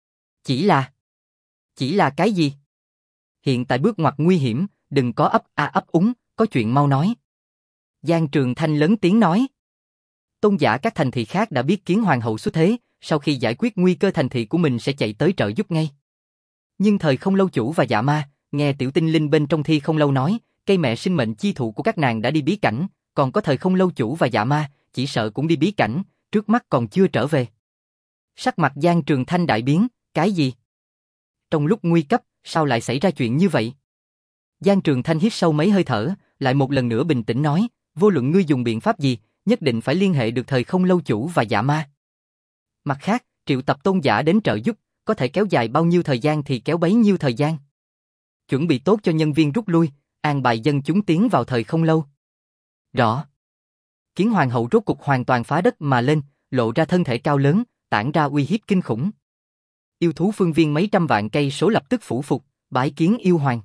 Chỉ là cái gì? Hiện tại bước ngoặt nguy hiểm, đừng có ấp úng, có chuyện mau nói. Giang Trường Thanh lớn tiếng nói. Tôn giả các thành thị khác đã biết Kiến Hoàng hậu xuất thế, sau khi giải quyết nguy cơ thành thị của mình sẽ chạy tới trợ giúp ngay. Nhưng Thời Không Lâu Chủ và Dạ Ma, nghe tiểu tinh linh bên trong Thi Không Lâu nói, cây mẹ sinh mệnh chi thụ của các nàng đã đi bí cảnh, còn có Thời Không Lâu Chủ và Dạ Ma, chỉ sợ cũng đi bí cảnh, trước mắt còn chưa trở về. Sắc mặt Giang Trường Thanh đại biến, cái gì? Trong lúc nguy cấp, sao lại xảy ra chuyện như vậy? Giang Trường Thanh hít sâu mấy hơi thở, lại một lần nữa bình tĩnh nói, vô luận ngươi dùng biện pháp gì, nhất định phải liên hệ được Thời Không Lâu Chủ và Dạ Ma. Mặt khác, triệu tập tôn giả đến trợ giúp, có thể kéo dài bao nhiêu thời gian thì kéo bấy nhiêu thời gian. Chuẩn bị tốt cho nhân viên rút lui, an bài dân chúng tiến vào Thời Không Lâu. Rõ. Kiến Hoàng hậu rốt cục hoàn toàn phá đất mà lên, lộ ra thân thể cao lớn, tản ra uy hiếp kinh khủng. Yêu thú phương viên mấy trăm vạn cây số lập tức phủ phục, bái kiến yêu hoàng.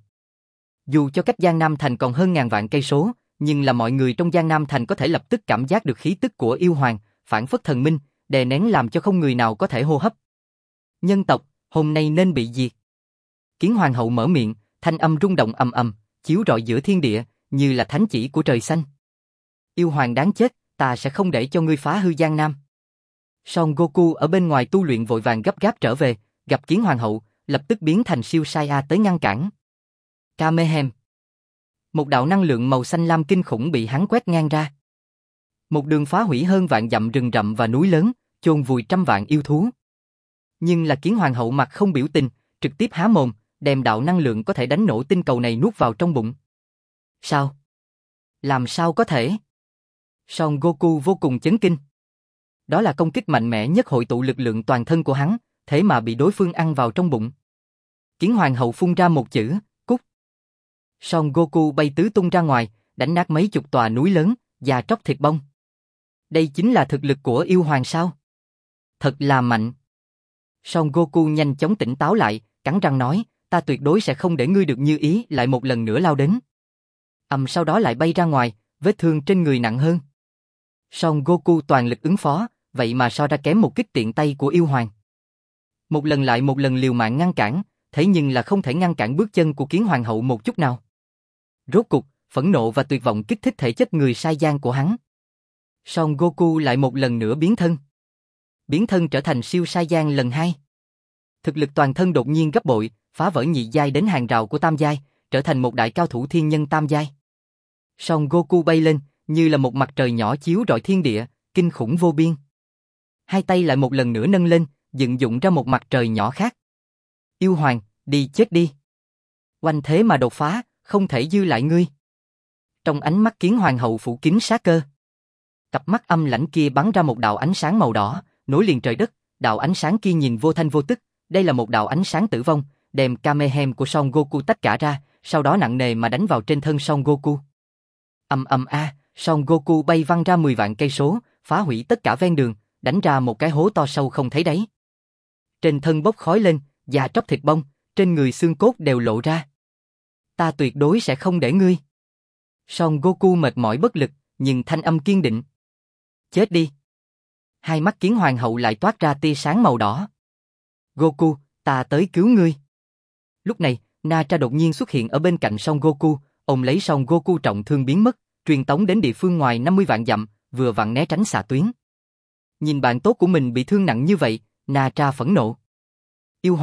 Dù cho cách Giang Nam Thành còn hơn ngàn vạn cây số, nhưng là mọi người trong Giang Nam Thành có thể lập tức cảm giác được khí tức của yêu hoàng, phản phất thần minh, đè nén làm cho không người nào có thể hô hấp. Nhân tộc, hôm nay nên bị diệt. Kiến Hoàng hậu mở miệng, thanh âm rung động ầm ầm, chiếu rọi giữa thiên địa, như là thánh chỉ của trời xanh. Yêu hoàng đáng chết, ta sẽ không để cho ngươi phá hư Giang Nam. Son Goku ở bên ngoài tu luyện vội vàng gấp gáp trở về, gặp Kiến Hoàng hậu, lập tức biến thành siêu Saiyan tới ngăn cản. Kamehem. Một đạo năng lượng màu xanh lam kinh khủng bị hắn quét ngang ra. Một đường phá hủy hơn vạn dặm rừng rậm và núi lớn, chôn vùi trăm vạn yêu thú. Nhưng là Kiến Hoàng hậu mặt không biểu tình, trực tiếp há mồm, đem đạo năng lượng có thể đánh nổ tinh cầu này nuốt vào trong bụng. Sao? Làm sao có thể? Son Goku vô cùng chấn kinh. Đó là công kích mạnh mẽ nhất hội tụ lực lượng toàn thân của hắn, thế mà bị đối phương ăn vào trong bụng. Kiến Hoàng hậu phun ra một chữ, cút. Son Goku bay tứ tung ra ngoài, đánh nát mấy chục tòa núi lớn, và tróc thịt bông. Đây chính là thực lực của yêu hoàng sao? Thật là mạnh. Son Goku nhanh chóng tỉnh táo lại, cắn răng nói, ta tuyệt đối sẽ không để ngươi được như ý, lại một lần nữa lao đến. Sau đó lại bay ra ngoài, vết thương trên người nặng hơn. Son Goku toàn lực ứng phó, vậy mà so ra kém một kích tiện tay của yêu hoàng. Một lần lại một lần liều mạng ngăn cản, thế nhưng là không thể ngăn cản bước chân của Kiến Hoàng hậu một chút nào. Rốt cục, phẫn nộ và tuyệt vọng kích thích thể chất người Saiyan của hắn. Son Goku lại một lần nữa biến thân. Biến thân trở thành siêu Saiyan lần 2. Thực lực toàn thân đột nhiên gấp bội, phá vỡ nhị giai đến hàng rào của tam giai, trở thành một đại cao thủ thiên nhân tam giai. Son Goku bay lên, như là một mặt trời nhỏ chiếu rọi thiên địa, kinh khủng vô biên. Hai tay lại một lần nữa nâng lên, dựng dụng ra một mặt trời nhỏ khác. Yêu hoàng, đi chết đi. Oanh thế mà đột phá, không thể dư lại ngươi. Trong ánh mắt Kiến Hoàng hậu phủ kín sát cơ. Cặp mắt âm lãnh kia bắn ra một đạo ánh sáng màu đỏ, nối liền trời đất, đạo ánh sáng kia nhìn vô thanh vô tức, đây là một đạo ánh sáng tử vong, đem Kamehem của Son Goku tách cả ra, sau đó nặng nề mà đánh vào trên thân Son Goku. Son Goku bay văng ra 10 vạn cây số, phá hủy tất cả ven đường, đánh ra một cái hố to sâu không thấy đáy. Trên thân bốc khói lên, da tróc thịt bong, trên người xương cốt đều lộ ra. Ta tuyệt đối sẽ không để ngươi. Son Goku mệt mỏi bất lực, nhưng thanh âm kiên định. Chết đi. Hai mắt Kiến Hoàng hậu lại toát ra tia sáng màu đỏ. Goku, ta tới cứu ngươi. Lúc này, Nacha đột nhiên xuất hiện ở bên cạnh Son Goku, ôm lấy Son Goku trọng thương biến mất, truyền tống đến địa phương ngoài 50 vạn dặm, vừa vặn né tránh xạ tuyến. Nhìn bạn tốt của mình bị thương nặng như vậy, Nacha phẫn nộ. Yêu hoàng,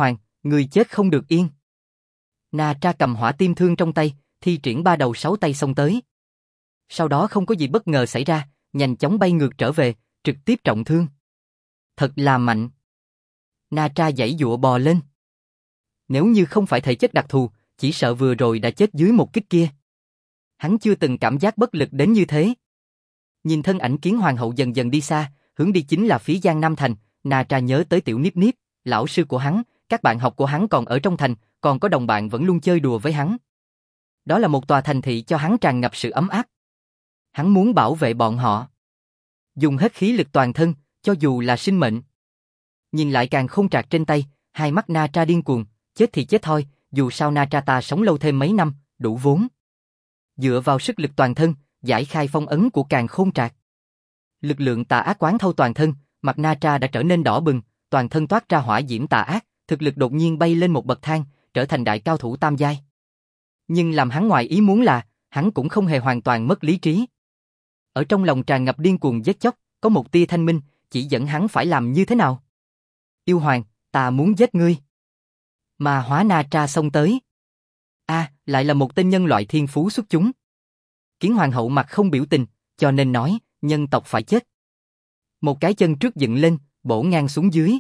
Người chết không được yên. Na Tra cầm hỏa tim thương trong tay, thi triển 3 đầu 6 tay xông tới. Sau đó không có gì bất ngờ xảy ra, nhanh chóng bay ngược trở về, trực tiếp trọng thương. Thật là mạnh. Na Tra giãy giụa bò lên. Nếu như không phải thể chất đặc thù, chỉ sợ vừa rồi đã chết dưới một kích kia. Hắn chưa từng cảm giác bất lực đến như thế. Nhìn thân ảnh Kiến Hoàng hậu dần dần đi xa, hướng đi chính là phía Giang Nam thành, Na Tra nhớ tới Tiểu Niếp Niếp, lão sư của hắn, các bạn học của hắn còn ở trong thành, còn có đồng bạn vẫn luôn chơi đùa với hắn. Đó là một tòa thành thị cho hắn tràn ngập sự ấm áp. Hắn muốn bảo vệ bọn họ. Dùng hết khí lực toàn thân, cho dù là sinh mệnh. Nhìn lại càng không trạc trên tay, hai mắt Na Tra điên cuồng, chết thì chết thôi, dù sao Na Tra ta sống lâu thêm mấy năm, đủ vốn. Dựa vào sức lực toàn thân, giải khai phong ấn của càng khôn trạc. Lực lượng tà ác quán thâu toàn thân, mặt Na Tra đã trở nên đỏ bừng, toàn thân toát ra hỏa diễm tà ác, thực lực đột nhiên bay lên một bậc thang, trở thành đại cao thủ tam giai. Nhưng làm hắn ngoài ý muốn là, hắn cũng không hề hoàn toàn mất lý trí. Ở trong lòng tràn ngập điên cuồng giết chóc, có một tia thanh minh, chỉ dẫn hắn phải làm như thế nào. Yêu hoàng, ta muốn giết ngươi. Mà hóa Na Tra xông tới. Lại là một tên nhân loại thiên phú xuất chúng. Kiến Hoàng hậu mặt không biểu tình, cho nên nói, nhân tộc phải chết. Một cái chân trước dựng lên, bổ ngang xuống dưới.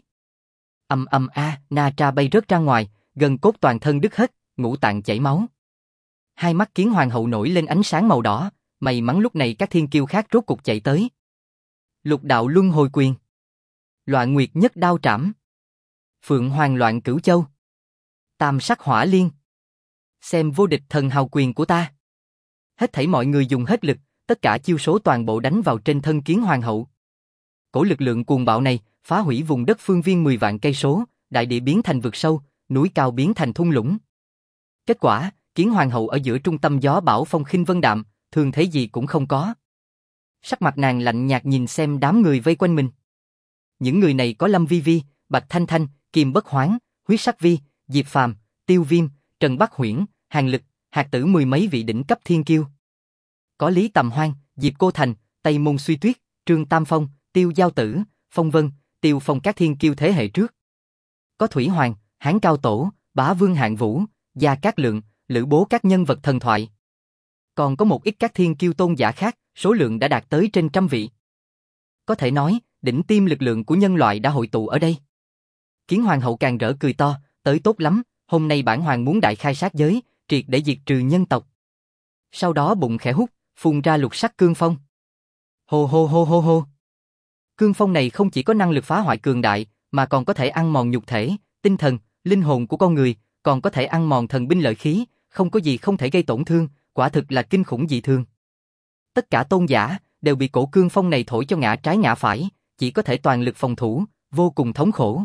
Na Tra bay rớt ra ngoài, gần cốt toàn thân đứt hết, ngũ tạng chảy máu. Hai mắt Kiến Hoàng hậu nổi lên ánh sáng màu đỏ, may mắn lúc này các thiên kiêu khác rốt cục chạy tới. Lục đạo luân hồi quyền. Loạn nguyệt nhất đao trảm. Phượng hoàng loạn cửu châu. Tam sắc hỏa liên. Xem vô địch thần hào quyền của ta. Hết thảy mọi người dùng hết lực, tất cả chiêu số toàn bộ đánh vào trên thân Kiến Hoàng hậu. Cổ lực lượng cuồng bạo này phá hủy vùng đất phương viên 10 vạn cây số, đại địa biến thành vực sâu, núi cao biến thành thung lũng. Kết quả, Kiến Hoàng hậu ở giữa trung tâm gió bão phong khinh vân đạm, thường thấy gì cũng không có. Sắc mặt nàng lạnh nhạt nhìn xem đám người vây quanh mình. Những người này có Lâm Vi Vi, Bạch Thanh Thanh, Kim Bất Hoáng, Huyết Sắc Vi, Diệp Phàm, Tiêu Viêm, Trần Bắc Huyễn, Hàn Lực, Hạt Tử mười mấy vị đỉnh cấp thiên kiêu. Có Lý Tầm Hoan, Diệp Cô Thành, Tây Môn Suy Tuyết, Trương Tam Phong, Tiêu Giao Tử, Phong Vân, Tiêu Phong các thiên kiêu thế hệ trước. Có Thủy Hoàng, Hán Cao Tổ, Bá Vương Hạng Vũ, Gia Cát Lượng, Lữ Bố các nhân vật thần thoại. Còn có một ít các thiên kiêu tôn giả khác, số lượng đã đạt tới trên 100 vị. Có thể nói, đỉnh tiêm lực lượng của nhân loại đã hội tụ ở đây. Kiến Hoàng hậu càng rỡ cười to, tới tốt lắm, hôm nay bản hoàng muốn đại khai sát giới, triệt để diệt trừ nhân tộc. Sau đó bụng khẽ hút, phun ra lục sắc cương phong. Hô hô hô hô hô. Cương phong này không chỉ có năng lực phá hoại cường đại, mà còn có thể ăn mòn nhục thể, tinh thần, linh hồn của con người, còn có thể ăn mòn thần binh lợi khí, không có gì không thể gây tổn thương, quả thực là kinh khủng dị thường. Tất cả tôn giả đều bị cổ cương phong này thổi cho ngã trái ngã phải, chỉ có thể toàn lực phòng thủ, vô cùng thống khổ.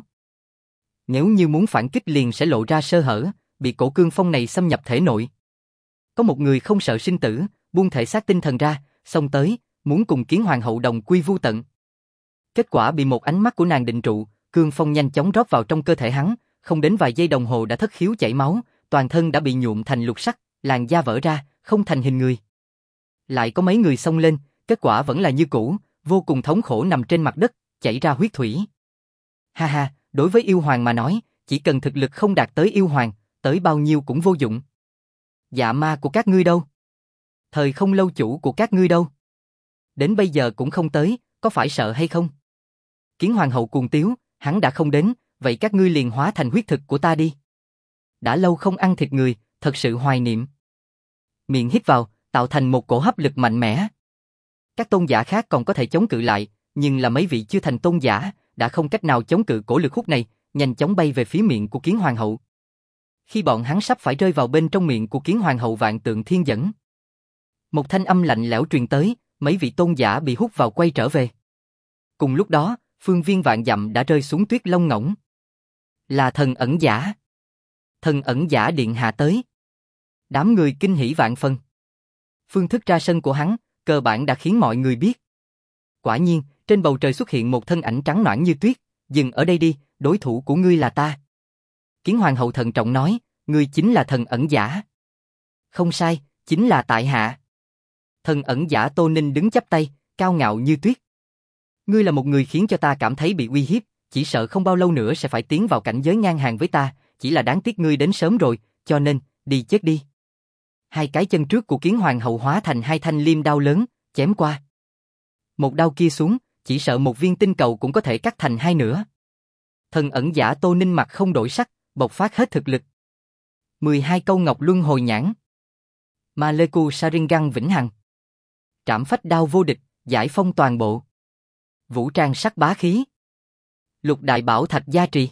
Nếu như muốn phản kích liền sẽ lộ ra sơ hở, bị cổ cương phong này xâm nhập thể nội. Có một người không sợ sinh tử, buông thể xác tinh thần ra, xông tới, muốn cùng Kiến Hoàng hậu đồng quy vu tận. Kết quả bị một ánh mắt của nàng định trụ, cương phong nhanh chóng rót vào trong cơ thể hắn, không đến vài giây đồng hồ đã thất khiếu chảy máu, toàn thân đã bị nhuộm thành lục sắc, làn da vỡ ra, không thành hình người. Lại có mấy người xông lên, kết quả vẫn là như cũ, vô cùng thống khổ nằm trên mặt đất, chảy ra huyết thủy. Ha ha, đối với yêu hoàng mà nói, chỉ cần thực lực không đạt tới yêu hoàng, tới bao nhiêu cũng vô dụng. Dạ ma của các ngươi đâu? Thời không lâu chủ của các ngươi đâu? Đến bây giờ cũng không tới, có phải sợ hay không? Kiến Hoàng hậu cuồng tiếu, hắn đã không đến, vậy các ngươi liền hóa thành huyết thực của ta đi. Đã lâu không ăn thịt người, thật sự hoài niệm. Miệng hít vào, tạo thành một cổ hấp lực mạnh mẽ. Các tôn giả khác còn có thể chống cự lại, nhưng là mấy vị chưa thành tôn giả, đã không cách nào chống cự cổ lực hút này, nhanh chóng bay về phía miệng của Kiến Hoàng hậu. Khi bọn hắn sắp phải rơi vào bên trong miệng của Kiến Hoàng hậu vạn tượng thiên dẫn, một thanh âm lạnh lẽo truyền tới, mấy vị tôn giả bị hút vào quay trở về. Cùng lúc đó, phương viên vạn dặm đã rơi xuống tuyết lông ngỗng. Là thần ẩn giả. Thần ẩn giả điện hạ tới. Đám người kinh hỉ vạn phần. Phương thức ra sân của hắn, cơ bản đã khiến mọi người biết. Quả nhiên, trên bầu trời xuất hiện một thân ảnh trắng nõn như tuyết, dừng ở đây đi, đối thủ của ngươi là ta. Kiến Hoàng hậu thận trọng nói, ngươi chính là thần ẩn giả. Không sai, chính là tại hạ. Thần ẩn giả Tô Ninh đứng chắp tay, cao ngạo như tuyết. Ngươi là một người khiến cho ta cảm thấy bị uy hiếp, chỉ sợ không bao lâu nữa sẽ phải tiến vào cảnh giới ngang hàng với ta, chỉ là đáng tiếc ngươi đến sớm rồi, cho nên, đi chết đi. Hai cái chân trước của Kiến Hoàng hậu hóa thành hai thanh liêm đao lớn, chém qua. Một đao kia xuống, chỉ sợ một viên tinh cầu cũng có thể cắt thành hai nửa. Thần ẩn giả Tô Ninh mặt không đổi sắc, bộc phát hết thực lực. 12 câu ngọc luân hồi nhãn. Maleku Sharingan vĩnh hằng. Trảm phách đao vô địch, giải phong toàn bộ. Vũ trang sắc bá khí. Lục đại bảo thạch gia trì.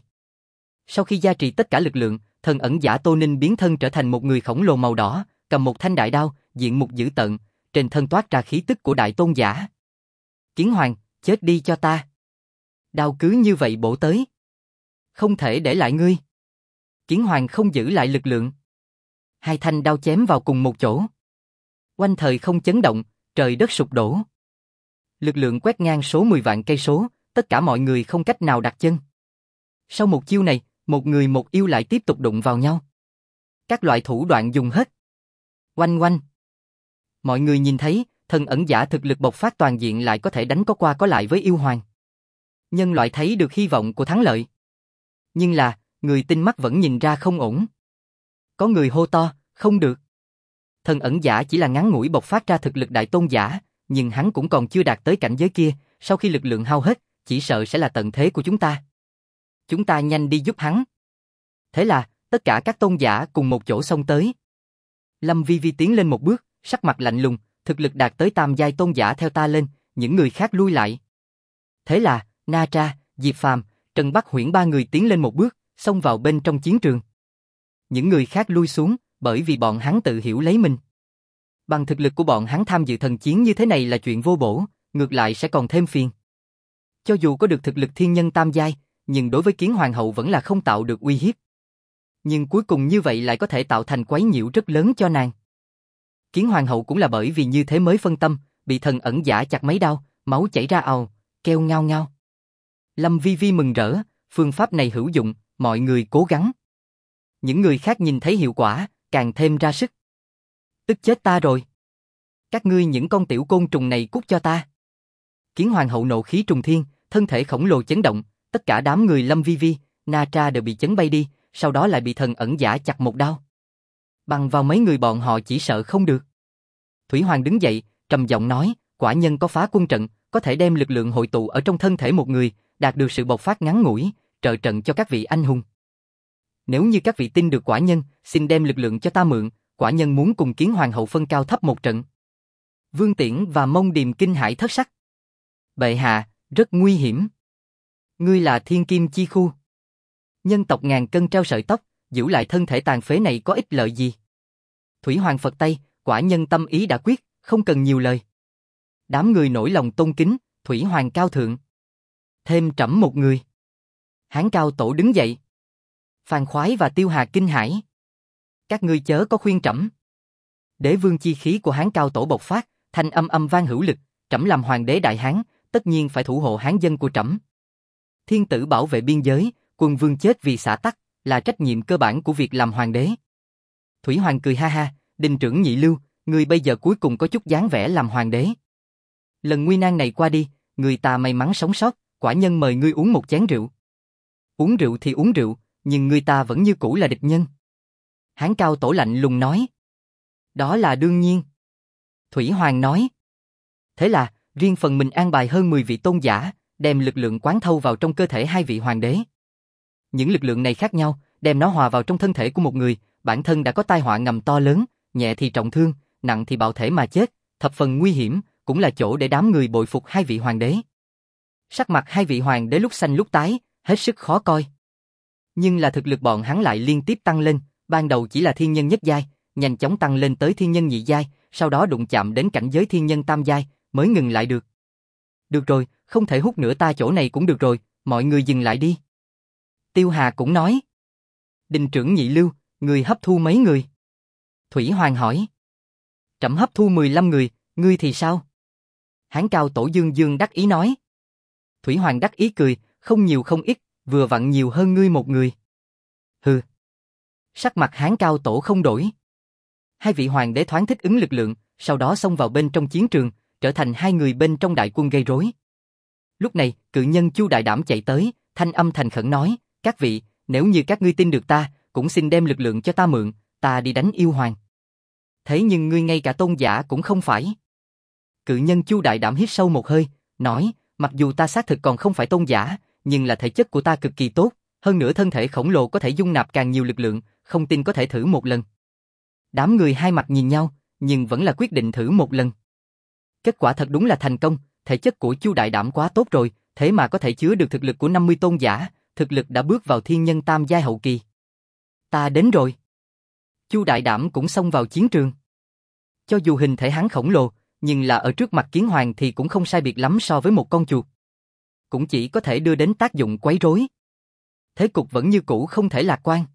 Sau khi gia trì tất cả lực lượng, thần ẩn giả Tô Ninh biến thân trở thành một người khổng lồ màu đỏ, cầm một thanh đại đao, diện mục dữ tợn, trên thân toát ra khí tức của đại tôn giả. Kiến Hoàng, chết đi cho ta. Đao cứ như vậy bổ tới. Không thể để lại ngươi. Kiến Hoàng không giữ lại lực lượng. Hai thanh đao chém vào cùng một chỗ. Oanh thời không chấn động, trời đất sụp đổ. Lực lượng quét ngang số 10 vạn cây số, tất cả mọi người không cách nào đặt chân. Sau một chiêu này, một người một yêu lại tiếp tục đụng vào nhau. Các loại thủ đoạn dùng hết. Oanh oanh. Mọi người nhìn thấy, thần ẩn giả thực lực bộc phát toàn diện lại có thể đánh có qua có lại với yêu hoàng. Nhân loại thấy được hy vọng của thắng lợi. Nhưng là, người tinh mắt vẫn nhìn ra không ổn. Có người hô to, không được. Thần ẩn giả chỉ là ngắn ngủi bộc phát ra thực lực đại tôn giả, nhưng hắn cũng còn chưa đạt tới cảnh giới kia, sau khi lực lượng hao hết, chỉ sợ sẽ là tận thế của chúng ta. Chúng ta nhanh đi giúp hắn. Thế là, tất cả các tôn giả cùng một chỗ xông tới. Lâm Vi Vi tiến lên một bước, sắc mặt lạnh lùng, thực lực đạt tới tam giai tôn giả theo ta lên, những người khác lui lại. Thế là, Na Tra, Diệp Phàm, Trần Bắc Huyễn ba người tiến lên một bước, xông vào bên trong chiến trường. Những người khác lui xuống, bởi vì bọn hắn tự hiểu lấy mình. Bằng thực lực của bọn hắn tham dự thần chiến như thế này là chuyện vô bổ, ngược lại sẽ còn thêm phiền. Cho dù có được thực lực thiên nhân tam giai, nhưng đối với Kiến Hoàng hậu vẫn là không tạo được uy hiếp. Nhưng cuối cùng như vậy lại có thể tạo thành quấy nhiễu rất lớn cho nàng. Kiến Hoàng hậu cũng là bởi vì như thế mới phân tâm, bị thần ẩn giả chặt mấy đao, máu chảy ra ào, kêu ngao ngao. Lâm Vi Vi mừng rỡ, phương pháp này hữu dụng, mọi người cố gắng. Những người khác nhìn thấy hiệu quả, càng thêm ra sức. Tức chết ta rồi. Các ngươi những con tiểu côn trùng này cút cho ta. Kiến Hoàng hậu nộ khí trùng thiên, thân thể khổng lồ chấn động, tất cả đám người Lâm Vi Vi, Na Tra đều bị chấn bay đi, sau đó lại bị thần ẩn giả chặt một đao. Bằng vào mấy người bọn họ chỉ sợ không được. Thủy Hoàng đứng dậy, trầm giọng nói, quả nhân có phá quân trận, có thể đem lực lượng hội tụ ở trong thân thể một người, đạt được sự bộc phát ngắn ngủi, trợ trận cho các vị anh hùng. Nếu như các vị tin được quả nhân, xin đem lực lượng cho ta mượn, quả nhân muốn cùng Kiến Hoàng hậu phân cao thấp một trận. Vương Tiễn và Mông Điềm kinh hãi thất sắc. Bệ hạ, rất nguy hiểm. Ngươi là thiên kim chi khu. Nhân tộc ngàn cân treo sợi tóc, giữ lại thân thể tàn phế này có ích lợi gì? Thủy Hoàng phật tay, quả nhân tâm ý đã quyết, không cần nhiều lời. Đám người nổi lòng tôn kính, Thủy Hoàng cao thượng. Thêm trẫm một người. Hán Cao Tổ đứng dậy. Phan Khoái và Tiêu Hà kinh hãi. Các ngươi chớ có khuyên trẫm. Đế vương chi khí của Hán Cao Tổ bộc phát, thanh âm âm vang hữu lực, trẫm làm hoàng đế đại Hán, tất nhiên phải thủ hộ Hán dân của trẫm. Thiên tử bảo vệ biên giới, quân vương chết vì xã tắc, là trách nhiệm cơ bản của việc làm hoàng đế. Thủy Hoàng cười ha ha, Đình trưởng nhị lưu, ngươi bây giờ cuối cùng có chút dáng vẻ làm hoàng đế. Lần nguy nan này qua đi, người ta may mắn sống sót, quả nhân mời ngươi uống một chén rượu. Uống rượu thì uống rượu, nhưng người ta vẫn như cũ là địch nhân. Hán Cao Tổ lạnh lùng nói. Đó là đương nhiên. Thủy Hoàng nói. Thế là, riêng phần mình an bài hơn 10 vị tôn giả, đem lực lượng quán thâu vào trong cơ thể hai vị hoàng đế. Những lực lượng này khác nhau, đem nó hòa vào trong thân thể của một người, bản thân đã có tai họa ngầm to lớn, nhẹ thì trọng thương, nặng thì bạo thể mà chết, thập phần nguy hiểm, cũng là chỗ để đám người bội phục hai vị hoàng đế. Sắc mặt hai vị hoàng đế lúc xanh lúc tái, hết sức khó coi. Nhưng là thực lực bọn hắn lại liên tiếp tăng lên, ban đầu chỉ là thiên nhân nhất giai, nhanh chóng tăng lên tới thiên nhân nhị giai, sau đó đụng chạm đến cảnh giới thiên nhân tam giai, mới ngừng lại được. Được rồi, không thể hút nữa ta chỗ này cũng được rồi, mọi người dừng lại đi. Tiêu Hà cũng nói. Đình trưởng nhị lưu, người hấp thu mấy người? Thủy Hoàng hỏi. Trẫm hấp thu 15 người, ngươi thì sao? Hán Cao Tổ dương dương đắc ý nói. Thủy Hoàng đắc ý cười, không nhiều không ít, vừa vặn nhiều hơn ngươi một người. Hừ. Sắc mặt Hán Cao Tổ không đổi. Hai vị hoàng đế thoáng thích ứng lực lượng, sau đó xông vào bên trong chiến trường, trở thành hai người bên trong đại quân gây rối. Lúc này, cự nhân Chu Đại Đảm chạy tới, thanh âm thành khẩn nói, các vị, nếu như các ngươi tin được ta, cũng xin đem lực lượng cho ta mượn, ta đi đánh yêu hoàng. Thế nhưng ngươi ngay cả tôn giả cũng không phải. Cự nhân Chu Đại Đảm hít sâu một hơi, nói, mặc dù ta xác thực còn không phải tôn giả, nhưng là thể chất của ta cực kỳ tốt, hơn nữa thân thể khổng lồ có thể dung nạp càng nhiều lực lượng, không tin có thể thử một lần. Đám người hai mặt nhìn nhau, nhưng vẫn là quyết định thử một lần. Kết quả thật đúng là thành công, thể chất của Chu Đại Đảm quá tốt rồi, thế mà có thể chứa được thực lực của 50 tôn giả, thực lực đã bước vào thiên nhân tam giai hậu kỳ. Ta đến rồi. Chu Đại Đảm cũng xông vào chiến trường. Cho dù hình thể hắn khổng lồ, nhưng là ở trước mặt Kiến Hoàng thì cũng không sai biệt lắm so với một con chuột. Cũng chỉ có thể đưa đến tác dụng quấy rối. Thế cục vẫn như cũ không thể lạc quan.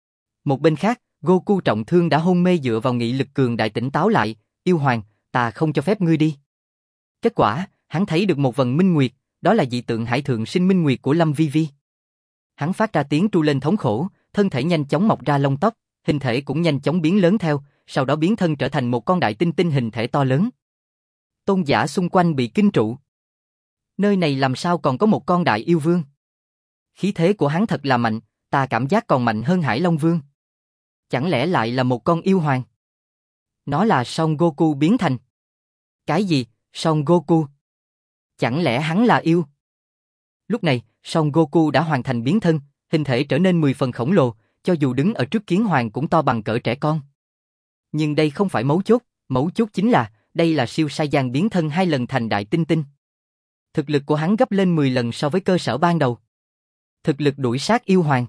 Một bên khác, Goku trọng thương đã hôn mê dựa vào nghị lực cường đại tỉnh táo lại, yêu hoàng, ta không cho phép ngươi đi. Kết quả, hắn thấy được một vần minh nguyệt, đó là dị tượng hải thượng sinh minh nguyệt của Lâm Vi Vi. Hắn phát ra tiếng tru lên thống khổ, thân thể nhanh chóng mọc ra lông tóc, hình thể cũng nhanh chóng biến lớn theo, sau đó biến thân trở thành một con đại tinh tinh hình thể to lớn. Tôn giả xung quanh bị kinh trụ. Nơi này làm sao còn có một con đại yêu vương? Khí thế của hắn thật là mạnh, ta cảm giác còn mạnh hơn Hải Long Vương. Chẳng lẽ lại là một con yêu hoàng? Nó là Son Goku biến thành. Cái gì? Son Goku? Chẳng lẽ hắn là yêu? Lúc này, Son Goku đã hoàn thành biến thân, hình thể trở nên 10 phần khổng lồ, cho dù đứng ở trước Kiến Hoàng cũng to bằng cỡ trẻ con. Nhưng đây không phải mấu chốt chính là, đây là siêu Saiyan biến thân 2 lần thành đại tinh tinh. Thực lực của hắn gấp lên 10 lần so với cơ sở ban đầu. Thực lực đuổi sát yêu hoàng.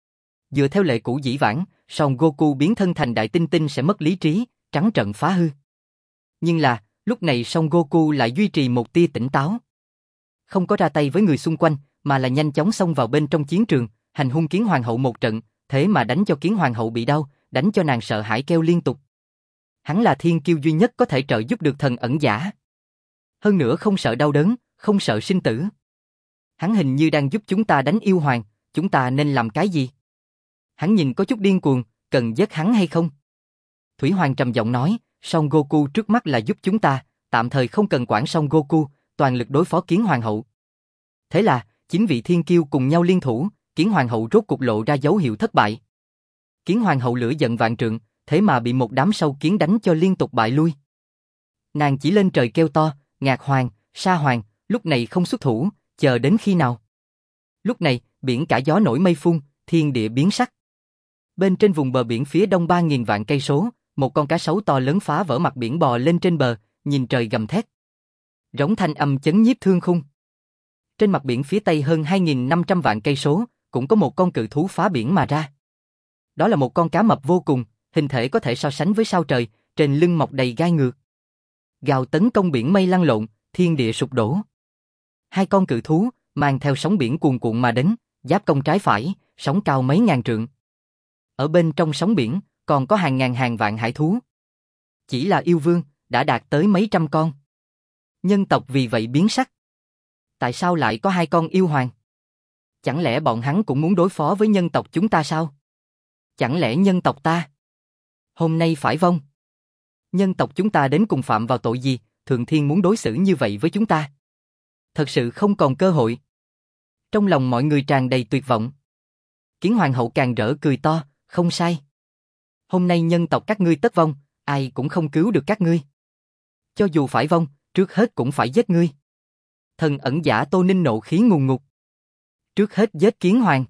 Dựa theo lệ cũ dĩ vãng, Son Goku biến thân thành đại tinh tinh sẽ mất lý trí, trắng trợn phá hư. Nhưng là, lúc này Son Goku lại duy trì một tia tỉnh táo. Không có ra tay với người xung quanh, mà là nhanh chóng xông vào bên trong chiến trường, hành hung Kiến Hoàng hậu một trận, thế mà đánh cho Kiến Hoàng hậu bị đau, đánh cho nàng sợ hãi kêu liên tục. Hắn là thiên kiêu duy nhất có thể trợ giúp được thần ẩn giả. Hơn nữa không sợ đau đớn, không sợ sinh tử. Hắn hình như đang giúp chúng ta đánh yêu hoàng, chúng ta nên làm cái gì? Hắn nhìn có chút điên cuồng, cần giết hắn hay không? Thủy Hoàng trầm giọng nói, Son Goku trước mắt là giúp chúng ta, tạm thời không cần quản Son Goku, toàn lực đối phó Kiến Hoàng hậu. Thế là, 9 vị thiên kiêu cùng nhau liên thủ, Kiến Hoàng hậu rốt cục lộ ra dấu hiệu thất bại. Kiến Hoàng hậu lửa giận vạn trượng, thế mà bị một đám sâu kiến đánh cho liên tục bại lui. Nàng chỉ lên trời kêu to, Ngạc Hoàng, Sa Hoàng, lúc này không xuất thủ, chờ đến khi nào? Lúc này, biển cả gió nổi mây phun, thiên địa biến sắc. Bên trên vùng bờ biển phía đông 3.000 vạn cây số, một con cá sấu to lớn phá vỡ mặt biển bò lên trên bờ, nhìn trời gầm thét. Rống thanh âm chấn nhiếp thương khung. Trên mặt biển phía tây hơn 2.500 vạn cây số, cũng có một con cự thú phá biển mà ra. Đó là một con cá mập vô cùng, hình thể có thể so sánh với sao trời, trên lưng mọc đầy gai ngược. Gào tấn công biển mây lăn lộn, thiên địa sụp đổ. Hai con cự thú mang theo sóng biển cuồn cuộn mà đến, giáp công trái phải, sóng cao mấy ngàn trượng. Ở bên trong sóng biển còn có hàng ngàn hàng vạn hải thú. Chỉ là yêu vương đã đạt tới mấy trăm con. Nhân tộc vì vậy biến sắc. Tại sao lại có 2 con yêu hoàng? Chẳng lẽ bọn hắn cũng muốn đối phó với nhân tộc chúng ta sao? Chẳng lẽ nhân tộc ta hôm nay phải vong? Nhân tộc chúng ta đến cùng phạm vào tội gì, Thượng Thiên muốn đối xử như vậy với chúng ta? Thật sự không còn cơ hội. Trong lòng mọi người tràn đầy tuyệt vọng. Kiến Hoàng hậu càng rỡ cười to, không sai. Hôm nay nhân tộc các ngươi tất vong, ai cũng không cứu được các ngươi. Cho dù phải vong, trước hết cũng phải giết ngươi. Thần ẩn giả Tô Ninh nộ khí ngùn ngụt. Trước hết giết Kiến Hoàng.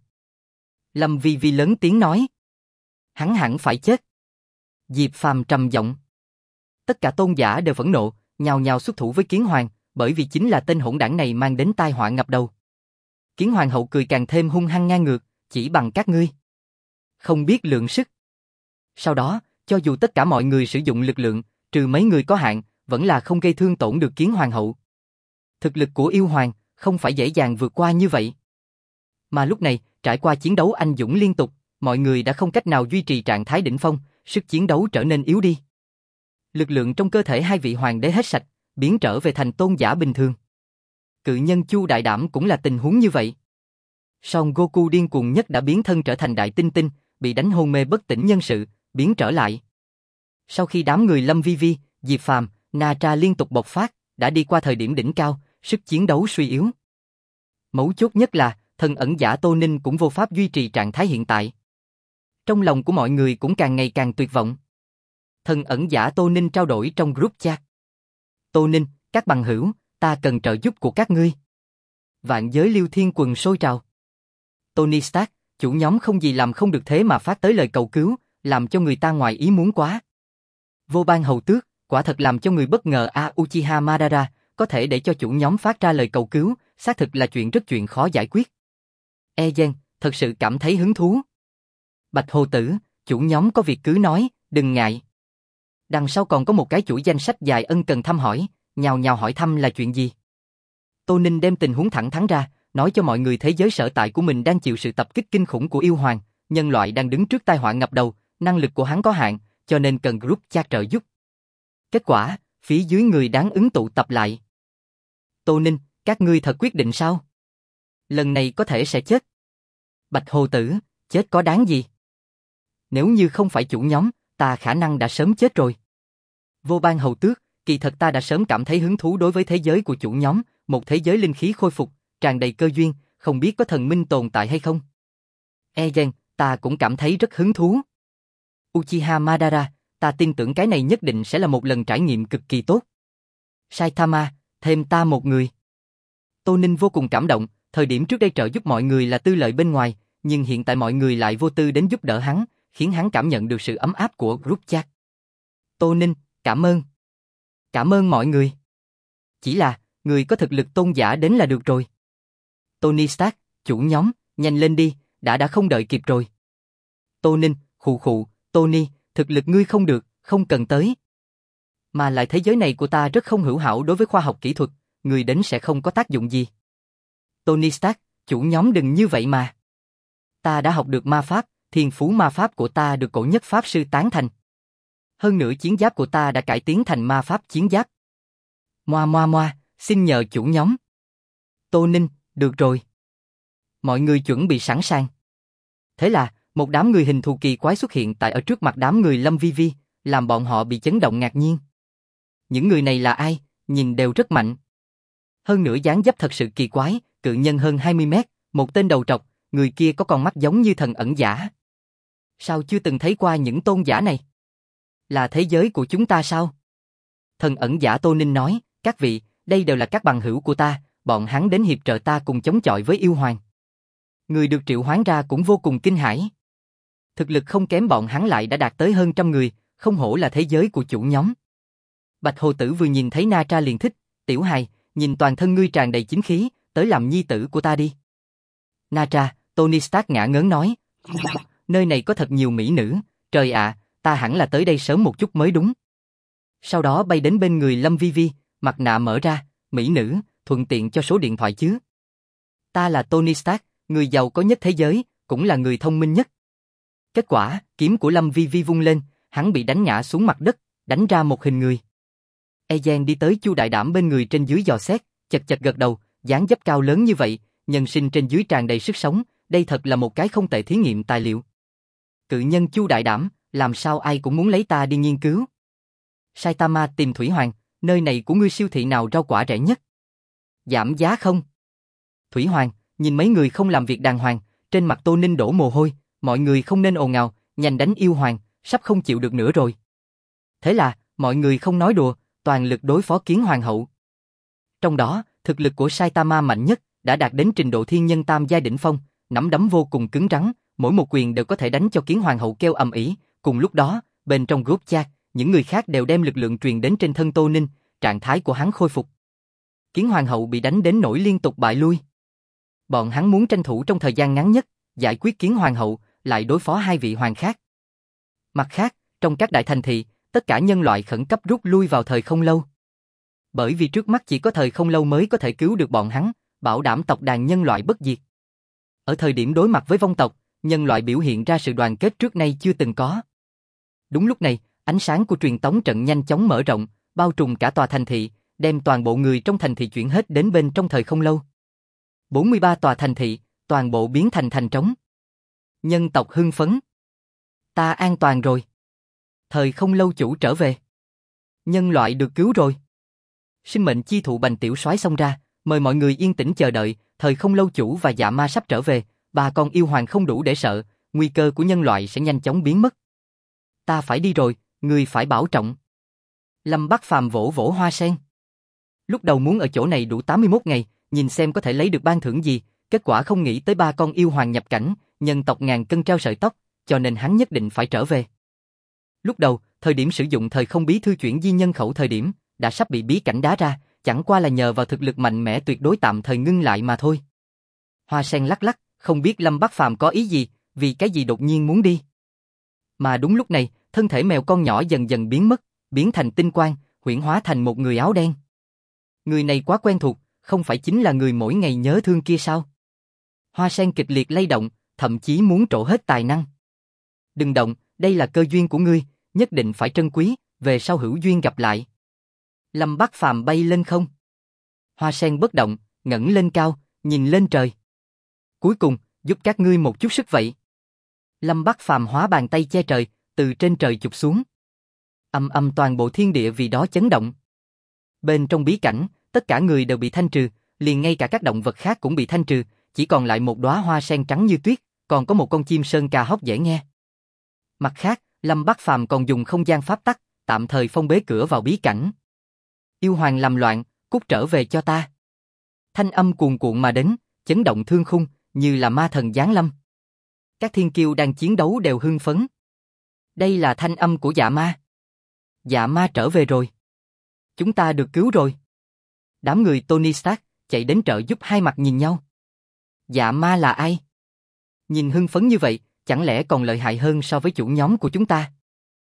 Lâm Vi Vi lớn tiếng nói. Hắn hẳn phải chết. Diệp Phàm trầm giọng. Tất cả tôn giả đều phẫn nộ, nhào nhào xuất thủ với Kiến Hoàng, bởi vì chính là tên hỗn đảng này mang đến tai họa ngập đầu. Kiến Hoàng hậu cười càng thêm hung hăng ngang ngược, chỉ bằng các ngươi không biết lượng sức. Sau đó, cho dù tất cả mọi người sử dụng lực lượng, trừ mấy người có hạn, vẫn là không gây thương tổn được Kiến Hoàng hậu. Thực lực của yêu hoàng không phải dễ dàng vượt qua như vậy. Mà lúc này, trải qua chiến đấu anh dũng liên tục, mọi người đã không cách nào duy trì trạng thái đỉnh phong, sức chiến đấu trở nên yếu đi. Lực lượng trong cơ thể hai vị hoàng đế hết sạch, biến trở về thành tôn giả bình thường. Cự nhân Chu Đại Đảm cũng là tình huống như vậy. Son Goku điên cuồng nhất đã biến thân trở thành đại tinh tinh, bị đánh hôn mê bất tỉnh nhân sự, biến trở lại. Sau khi đám người Lâm Vi Vi, Diệp Phàm, Na Tra liên tục bộc phát, đã đi qua thời điểm đỉnh cao, sức chiến đấu suy yếu. Mấu chốt nhất là, thần ẩn giả Tô Ninh cũng vô pháp duy trì trạng thái hiện tại. Trong lòng của mọi người cũng càng ngày càng tuyệt vọng. Thần ẩn giả Tô Ninh trao đổi trong group chat. Tô Ninh, các bằng hữu, ta cần trợ giúp của các ngươi. Vạn giới Liêu Thiên quần sôi trào. Tony Stark, chủ nhóm không gì làm không được thế mà phát tới lời cầu cứu, làm cho người ta ngoài ý muốn quá. Vô Ban hầu tước, quả thật làm cho người bất ngờ. Uchiha Madara có thể để cho chủ nhóm phát ra lời cầu cứu, xác thực là chuyện khó giải quyết. Ezen, thật sự cảm thấy hứng thú. Bạch Hồ Tử, chủ nhóm có việc cứ nói, đừng ngại. Đằng sau còn có một cái chuỗi danh sách dài ân cần thăm hỏi, nhào nhào hỏi thăm là chuyện gì. Tô Ninh đem tình huống thẳng thắn ra, nói cho mọi người thế giới sở tại của mình đang chịu sự tập kích kinh khủng của yêu hoàng, nhân loại đang đứng trước tai họa ngập đầu, năng lực của hắn có hạn, cho nên cần group chat trợ giúp. Kết quả, phía dưới người đáng ứng tụ tập lại. Tô Ninh, các ngươi thật quyết định sao? Lần này có thể sẽ chết. Bạch Hồ Tử, chết có đáng gì? Nếu như không phải chủ nhóm, ta khả năng đã sớm chết rồi. Vô Ban hầu tước, kỳ thật ta đã sớm cảm thấy hứng thú đối với thế giới của chủ nhóm, một thế giới linh khí khôi phục, tràn đầy cơ duyên, không biết có thần minh tồn tại hay không. Ezen, ta cũng cảm thấy rất hứng thú. Uchiha Madara, ta tin tưởng cái này nhất định sẽ là một lần trải nghiệm cực kỳ tốt. Saitama, thêm ta một người. Tô Ninh vô cùng cảm động, thời điểm trước đây trợ giúp mọi người là tư lợi bên ngoài, nhưng hiện tại mọi người lại vô tư đến giúp đỡ hắn, khiến hắn cảm nhận được sự ấm áp của group chat. Tô Ninh, cảm ơn. Cảm ơn mọi người. Chỉ là, người có thực lực tôn giả đến là được rồi. Tony Stark, chủ nhóm, nhanh lên đi, đã không đợi kịp rồi. Tô Ninh, khụ khụ, Tony, thực lực ngươi không được, không cần tới. Mà lại thế giới này của ta rất không hữu hảo đối với khoa học kỹ thuật, người đến sẽ không có tác dụng gì. Tony Stark, chủ nhóm đừng như vậy mà. Ta đã học được ma pháp, thiên phú ma pháp của ta được cổ nhất pháp sư tán thành. Hơn nữa chiến giáp của ta đã cải tiến thành ma pháp chiến giáp. Moa, xin nhờ chủ nhóm. Tô Ninh, được rồi. Mọi người chuẩn bị sẵn sàng. Thế là, một đám người hình thù kỳ quái xuất hiện tại ở trước mặt đám người Lâm Vi Vi, làm bọn họ bị chấn động ngạc nhiên. Những người này là ai, nhìn đều rất mạnh. Hơn nữa dáng dấp thật sự kỳ quái, cự nhân hơn 20 mét, một tên đầu trọc, người kia có con mắt giống như thần ẩn giả. Sao chưa từng thấy qua những tôn giả này? Là thế giới của chúng ta sao? Thần ẩn giả Tô Ninh nói, các vị, đây đều là các bằng hữu của ta, bọn hắn đến hiệp trợ ta cùng chống chọi với yêu hoàng. Người được triệu hoán ra cũng vô cùng kinh hãi. Thực lực không kém bọn hắn lại đã đạt tới hơn 100 người, không hổ là thế giới của chủ nhóm. Bạch Hồ Tử vừa nhìn thấy Na Tra liền thích, tiểu hài, nhìn toàn thân ngươi tràn đầy chính khí, tới làm nhi tử của ta đi. Na Tra, Tony Stark ngã ngớn nói, nơi này có thật nhiều mỹ nữ, trời ạ, ta hẳn là tới đây sớm một chút mới đúng. Sau đó bay đến bên người Lâm Vi Vi, mặt nạ mở ra, mỹ nữ, thuận tiện cho số điện thoại chứ. Ta là Tony Stark, người giàu có nhất thế giới, cũng là người thông minh nhất. Kết quả, kiếm của Lâm Vi Vi vung lên, hắn bị đánh ngã xuống mặt đất, đánh ra một hình người. Ezen đi tới Chu Đại Đảm bên người trên dưới dò xét, chật chật gật đầu, dáng dấp cao lớn như vậy, nhân sinh trên dưới tràn đầy sức sống, đây thật là một cái không tệ thí nghiệm tài liệu. Cự nhân Chu Đại Đảm, làm sao ai cũng muốn lấy ta đi nghiên cứu. Saitama tìm Thủy Hoàng, nơi này của ngươi siêu thị nào rau quả rẻ nhất? Giảm giá không? Thủy Hoàng, nhìn mấy người không làm việc đàng hoàng, trên mặt Tô Ninh đổ mồ hôi, mọi người không nên ồn ào, nhanh đánh yêu hoàng, sắp không chịu được nữa rồi. Thế là, mọi người không nói đùa, toàn lực đối phó Kiến Hoàng hậu. Trong đó, thực lực của Saitama mạnh nhất, đã đạt đến trình độ thiên nhân tam giai đỉnh phong, nắm đấm vô cùng cứng rắn, mỗi một quyền đều có thể đánh cho Kiến Hoàng hậu kêu ầm ĩ. Cùng lúc đó, bên trong group chat, những người khác đều đem lực lượng truyền đến trên thân Tô Ninh, trạng thái của hắn khôi phục. Kiến Hoàng hậu bị đánh đến nỗi liên tục bại lui. Bọn hắn muốn tranh thủ trong thời gian ngắn nhất, giải quyết Kiến Hoàng hậu, lại đối phó hai vị hoàng khác. Mặt khác, trong các đại thành thị, tất cả nhân loại khẩn cấp rút lui vào thời không lâu. Bởi vì trước mắt chỉ có thời không lâu mới có thể cứu được bọn hắn, bảo đảm tộc đàn nhân loại bất diệt. Ở thời điểm đối mặt với vong tộc, nhân loại biểu hiện ra sự đoàn kết trước nay chưa từng có. Đúng lúc này, ánh sáng của truyền tống trận nhanh chóng mở rộng, bao trùm cả tòa thành thị, đem toàn bộ người trong thành thị chuyển hết đến bên trong thời không lâu. 43 tòa thành thị, toàn bộ biến thành thành trống. Nhân tộc hưng phấn. Ta an toàn rồi. Thời không lâu chủ trở về. Nhân loại được cứu rồi. Sinh mệnh chi thụ Bành tiểu soái xông ra, mời mọi người yên tĩnh chờ đợi, thời không lâu chủ và dạ ma sắp trở về, bà con yêu hoàng không đủ để sợ, nguy cơ của nhân loại sẽ nhanh chóng biến mất. Ta phải đi rồi, ngươi phải bảo trọng. Lâm Bắc Phàm vỗ vỗ Hoa Sen. Lúc đầu muốn ở chỗ này đủ 81 ngày, nhìn xem có thể lấy được ban thưởng gì, kết quả không nghĩ tới 3 con yêu hoàng nhập cảnh, nhân tộc ngàn cân treo sợi tóc, cho nên hắn nhất định phải trở về. Lúc đầu, thời điểm sử dụng thời không bí thư chuyển di nhân khẩu thời điểm, đã sắp bị bí cảnh đá ra, chẳng qua là nhờ vào thực lực mạnh mẽ tuyệt đối tạm thời ngưng lại mà thôi. Hoa Sen lắc lắc, không biết Lâm Bắc Phàm có ý gì, vì cái gì đột nhiên muốn đi. Mà đúng lúc này, thân thể mèo con nhỏ dần dần biến mất, biến thành tinh quang, huyễn hóa thành một người áo đen. Người này quá quen thuộc, không phải chính là người mỗi ngày nhớ thương kia sao? Hoa Sen kịch liệt lay động, thậm chí muốn trổ hết tài năng. Đừng động, đây là cơ duyên của ngươi, nhất định phải trân quý, về sau hữu duyên gặp lại. Lâm Bắc Phàm bay lên không. Hoa Sen bất động, ngẩng lên cao, nhìn lên trời. Cuối cùng, giúp các ngươi một chút sức vậy. Lâm Bắc Phàm hóa bàn tay che trời, từ trên trời chụp xuống. Âm âm toàn bộ thiên địa vì đó chấn động. Bên trong bí cảnh, tất cả người đều bị thanh trừ, liền ngay cả các động vật khác cũng bị thanh trừ, chỉ còn lại một đóa hoa sen trắng như tuyết, còn có một con chim sơn ca hót dễ nghe. Mặt khác, Lâm Bắc Phàm còn dùng không gian pháp tắc, tạm thời phong bế cửa vào bí cảnh. Yêu hoàng làm loạn, cút trở về cho ta. Thanh âm cuồn cuộn mà đến, chấn động thương khung, như là ma thần giáng lâm. Các thiên kiêu đang chiến đấu đều hưng phấn. Đây là thanh âm của dạ ma. Dạ ma trở về rồi. Chúng ta được cứu rồi. Đám người Tony Stark chạy đến trợ giúp, hai mặt nhìn nhau. Dạ ma là ai? Nhìn hưng phấn như vậy, chẳng lẽ còn lợi hại hơn so với chủ nhóm của chúng ta?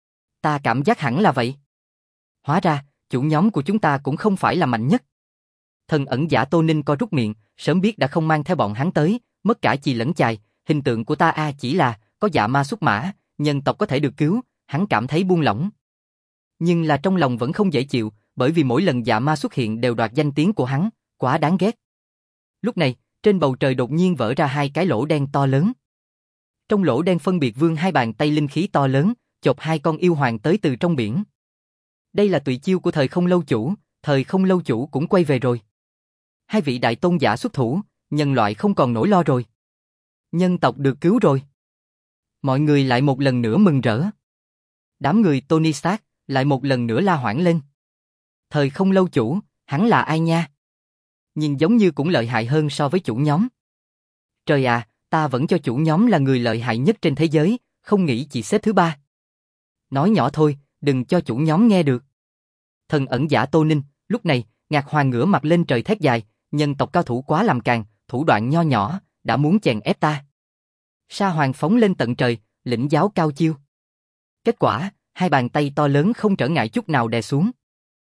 Ta cảm giác hẳn là vậy. Hóa ra, chủ nhóm của chúng ta cũng không phải là mạnh nhất. Thần ẩn giả Tô Ninh co rút miệng, sớm biết đã không mang theo bọn hắn tới, mất cả chì lẫn chài, hình tượng của ta chỉ là, có dạ ma xuất mã, nhân tộc có thể được cứu, hắn cảm thấy buông lỏng. Nhưng là trong lòng vẫn không dễ chịu, bởi vì mỗi lần dạ ma xuất hiện đều đoạt danh tiếng của hắn, quá đáng ghét. Lúc này, trên bầu trời đột nhiên vỡ ra hai cái lỗ đen to lớn. Trong lỗ đen phân biệt vươn hai bàn tay linh khí to lớn, chộp hai con yêu hoàng tới từ trong biển. Đây là tùy chiêu của thời không lâu chủ, thời không lâu chủ cũng quay về rồi. Hai vị đại tôn giả xuất thủ, nhân loại không còn nỗi lo rồi. Nhân tộc được cứu rồi. Mọi người lại một lần nữa mừng rỡ. Đám người Tony Stark lại một lần nữa la hoảng lên. Thời không lâu chủ, hắn là ai nha? Nhìn giống như cũng lợi hại hơn so với chủ nhóm. Trời à, ta vẫn cho chủ nhóm là người lợi hại nhất trên thế giới, không nghĩ chỉ xếp thứ 3. Nói nhỏ thôi, đừng cho chủ nhóm nghe được. Thần ẩn giả Tô Ninh, lúc này, Ngạc Hoàng ngửa mặt lên trời thét dài, nhân tộc cao thủ quá làm càn, thủ đoạn nho nhỏ, đã muốn chèn ép ta. Sa Hoàng phóng lên tận trời, lĩnh giáo cao chiêu. Kết quả, hai bàn tay to lớn không trở ngại chút nào đè xuống.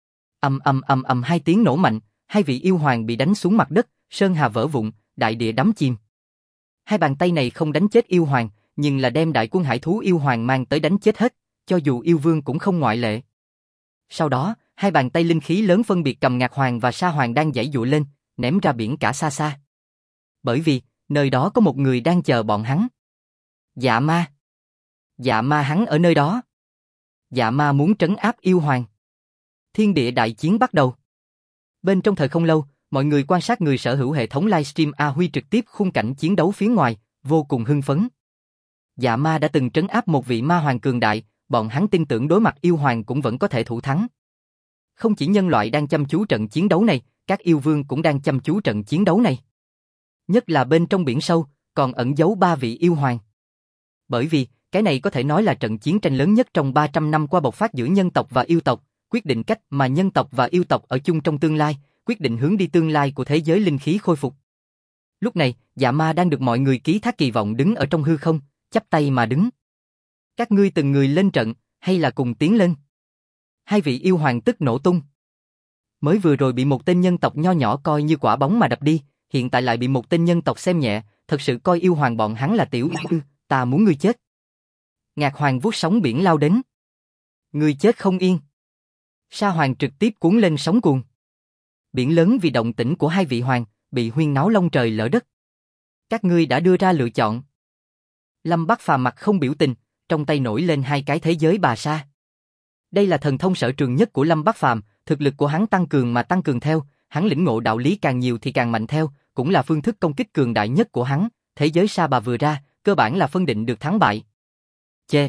Ầm hai tiếng nổ mạnh, hai vị yêu hoàng bị đánh xuống mặt đất, sơn hà vỡ vụn, đại địa đắm chìm. Hai bàn tay này không đánh chết yêu hoàng, nhưng là đem đại quân hải thú yêu hoàng mang tới đánh chết hết, cho dù yêu vương cũng không ngoại lệ. Sau đó, hai bàn tay linh khí lớn phân biệt cầm Ngạc Hoàng và Sa Hoàng đang giãy giụa lên, ném ra biển cả xa xa. Bởi vì, nơi đó có một người đang chờ bọn hắn. Dạ ma. Dạ ma hắn ở nơi đó. Dạ ma muốn trấn áp yêu hoàng. Thiên địa đại chiến bắt đầu. Bên trong thời không lâu, mọi người quan sát người sở hữu hệ thống livestream A Huy trực tiếp khung cảnh chiến đấu phía ngoài, vô cùng hưng phấn. Dạ ma đã từng trấn áp một vị ma hoàng cường đại, bọn hắn tin tưởng đối mặt yêu hoàng cũng vẫn có thể thủ thắng. Không chỉ nhân loại đang chăm chú trận chiến đấu này, các yêu vương cũng đang chăm chú trận chiến đấu này. Nhất là bên trong biển sâu, còn ẩn giấu 3 vị yêu hoàng. Bởi vì, cái này có thể nói là trận chiến tranh lớn nhất trong 300 năm qua bộc phát giữa nhân tộc và yêu tộc, quyết định cách mà nhân tộc và yêu tộc ở chung trong tương lai, quyết định hướng đi tương lai của thế giới linh khí khôi phục. Lúc này, dạ ma đang được mọi người ký thác kỳ vọng đứng ở trong hư không, chắp tay mà đứng. Các ngươi từng người lên trận, hay là cùng tiến lên? Hai vị yêu hoàng tức nổ tung. Mới vừa rồi bị một tên nhân tộc nho nhỏ coi như quả bóng mà đập đi, hiện tại lại bị một tên nhân tộc xem nhẹ, thật sự coi yêu hoàng bọn hắn là tiểu ta muốn ngươi chết. Ngạc Hoàng vuốt sóng biển lao đến. Ngươi chết không yên. Sa Hoàng trực tiếp cuốn lên sóng cuồng. Biển lớn vì động tĩnh của hai vị hoàng, bị huyên náo long trời lở đất. Các ngươi đã đưa ra lựa chọn. Lâm Bắc Phàm mặt không biểu tình, trong tay nổi lên hai cái thế giới bà sa. Đây là thần thông sở trường nhất của Lâm Bắc Phàm, thực lực của hắn tăng cường mà tăng cường theo, hắn lĩnh ngộ đạo lý càng nhiều thì càng mạnh theo, cũng là phương thức công kích cường đại nhất của hắn. Thế giới sa bà vừa ra, cơ bản là phân định được thắng bại. Chê!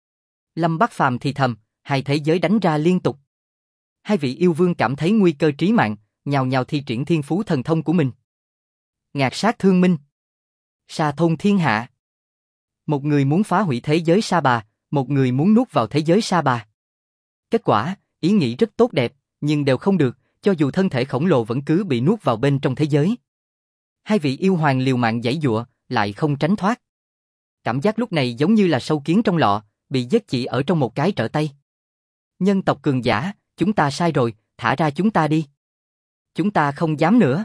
Lâm Bắc Phàm thì thầm, hai thế giới đánh ra liên tục. Hai vị yêu vương cảm thấy nguy cơ trí mạng, nhào nhào thi triển thiên phú thần thông của mình. Ngạt sát thương minh. Sa thôn thiên hạ. Một người muốn phá hủy thế giới Sa Bà, một người muốn nuốt vào thế giới Sa Bà. Kết quả, ý nghĩ rất tốt đẹp, nhưng đều không được, cho dù thân thể khổng lồ vẫn cứ bị nuốt vào bên trong thế giới. Hai vị yêu hoàng liều mạng giãy giụa, lại không tránh thoát. Cảm giác lúc này giống như là sâu kiến trong lọ, bị giết chỉ ở trong một cái trở tay. Nhân tộc cường giả, chúng ta sai rồi, thả ra chúng ta đi. Chúng ta không dám nữa.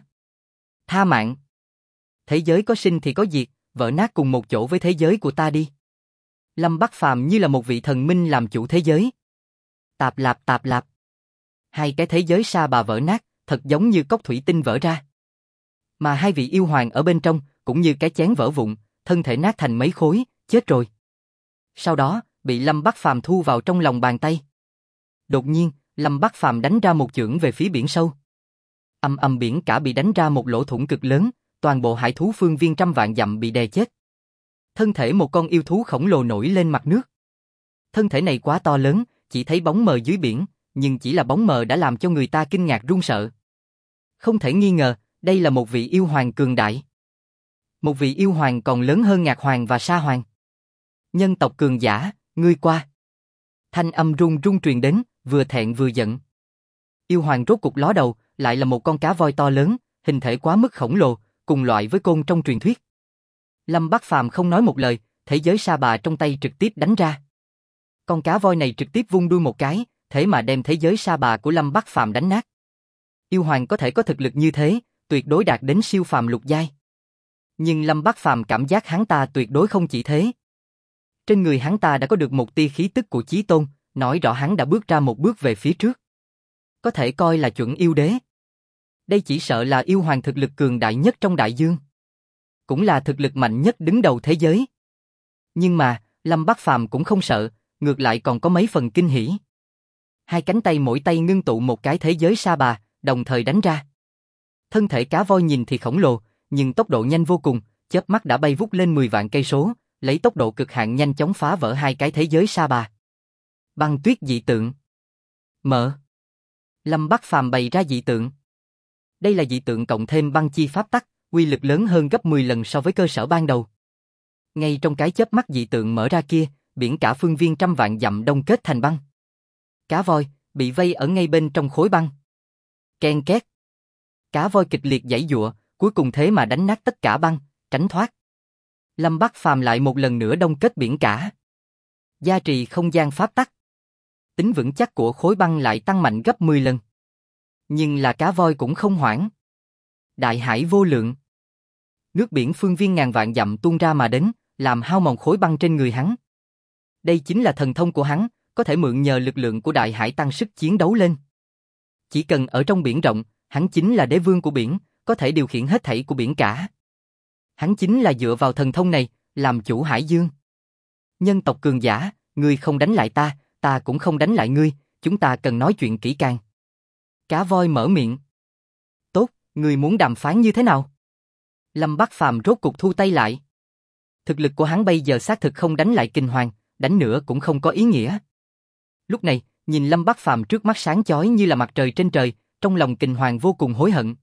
Tha mạng. Thế giới có sinh thì có diệt, vỡ nát cùng một chỗ với thế giới của ta đi. Lâm Bắc Phàm như là một vị thần minh làm chủ thế giới. Tạp lạp tạp lạp. Hai cái thế giới Sa Bà vỡ nát, thật giống như cốc thủy tinh vỡ ra. Mà hai vị yêu hoàng ở bên trong, cũng như cái chén vỡ vụn, thân thể nát thành mấy khối, chết rồi. Sau đó, bị Lâm Bắc Phàm thu vào trong lòng bàn tay. Đột nhiên, Lâm Bắc Phàm đánh ra một chưởng về phía biển sâu. Ầm ầm biển cả bị đánh ra một lỗ thủng cực lớn, toàn bộ hải thú phương viên trăm vạn dặm bị đè chết. Thân thể một con yêu thú khổng lồ nổi lên mặt nước. Thân thể này quá to lớn, chỉ thấy bóng mờ dưới biển, nhưng chỉ là bóng mờ đã làm cho người ta kinh ngạc run sợ. Không thể nghi ngờ, đây là một vị yêu hoàng cường đại. Một vị yêu hoàng còn lớn hơn Ngạc Hoàng và Sa Hoàng. Nhân tộc cường giả, ngươi qua. Thanh âm run run truyền đến, vừa thẹn vừa giận. Yêu hoàng rốt cục ló đầu, lại là một con cá voi to lớn, hình thể quá mức khổng lồ, cùng loại với côn trong truyền thuyết. Lâm Bắc Phàm không nói một lời, thế giới Sa Bà trong tay trực tiếp đánh ra. Con cá voi này trực tiếp vung đuôi một cái, thế mà đem thế giới Sa Bà của Lâm Bắc Phàm đánh nát. Yêu hoàng có thể có thực lực như thế, tuyệt đối đạt đến siêu phàm lục giai. Nhưng Lâm Bắc Phàm cảm giác hắn ta tuyệt đối không chỉ thế. Trên người hắn ta đã có được một tia khí tức của chí tôn, nói rõ hắn đã bước ra một bước về phía trước. Có thể coi là chuẩn yêu đế. Đây chỉ sợ là yêu hoàng thực lực cường đại nhất trong đại dương. Cũng là thực lực mạnh nhất đứng đầu thế giới. Nhưng mà, Lâm Bắc Phàm cũng không sợ, ngược lại còn có mấy phần kinh hỉ. Hai cánh tay mỗi tay ngưng tụ một cái thế giới Sa Bà, đồng thời đánh ra. Thân thể cá voi nhìn thì khổng lồ, nhưng tốc độ nhanh vô cùng, chớp mắt đã bay vút lên 10 vạn cây số, lấy tốc độ cực hạn nhanh chóng phá vỡ hai cái thế giới Sa Bà. Băng tuyết dị tượng. Mở. Lâm Bắc Phàm bày ra dị tượng. Đây là dị tượng cộng thêm băng chi pháp tắc, uy lực lớn hơn gấp 10 lần so với cơ sở ban đầu. Ngay trong cái chớp mắt dị tượng mở ra kia, biển cả phương viên trăm vạn dặm đông kết thành băng. Cá voi bị vây ở ngay bên trong khối băng. Ken két. Cá voi kịch liệt giãy giụa, cuối cùng thế mà đánh nát tất cả băng, tránh thoát. Lâm Bắc Phàm lại một lần nữa đông kết biển cả. Gia trì không gian pháp tắc. Tính vững chắc của khối băng lại tăng mạnh gấp 10 lần. Nhưng là cá voi cũng không hoảng. Đại hải vô lượng. Nước biển phương viên ngàn vạn dặm tuôn ra mà đến, làm hao mòn khối băng trên người hắn. Đây chính là thần thông của hắn, có thể mượn nhờ lực lượng của đại hải tăng sức chiến đấu lên. Chỉ cần ở trong biển rộng, hắn chính là đế vương của biển, có thể điều khiển hết thảy của biển cả. Hắn chính là dựa vào thần thông này, làm chủ hải dương. Nhân tộc cường giả, ngươi không đánh lại ta, ta cũng không đánh lại ngươi, chúng ta cần nói chuyện kỹ càng. Cá voi mở miệng. Tốt, ngươi muốn đàm phán như thế nào? Lâm Bắc Phàm rốt cục thu tay lại. Thực lực của hắn bây giờ xác thực không đánh lại Kình Hoàng, đánh nữa cũng không có ý nghĩa. Lúc này, nhìn Lâm Bắc Phàm trước mắt sáng chói như là mặt trời trên trời, trong lòng Kình Hoàng vô cùng hối hận.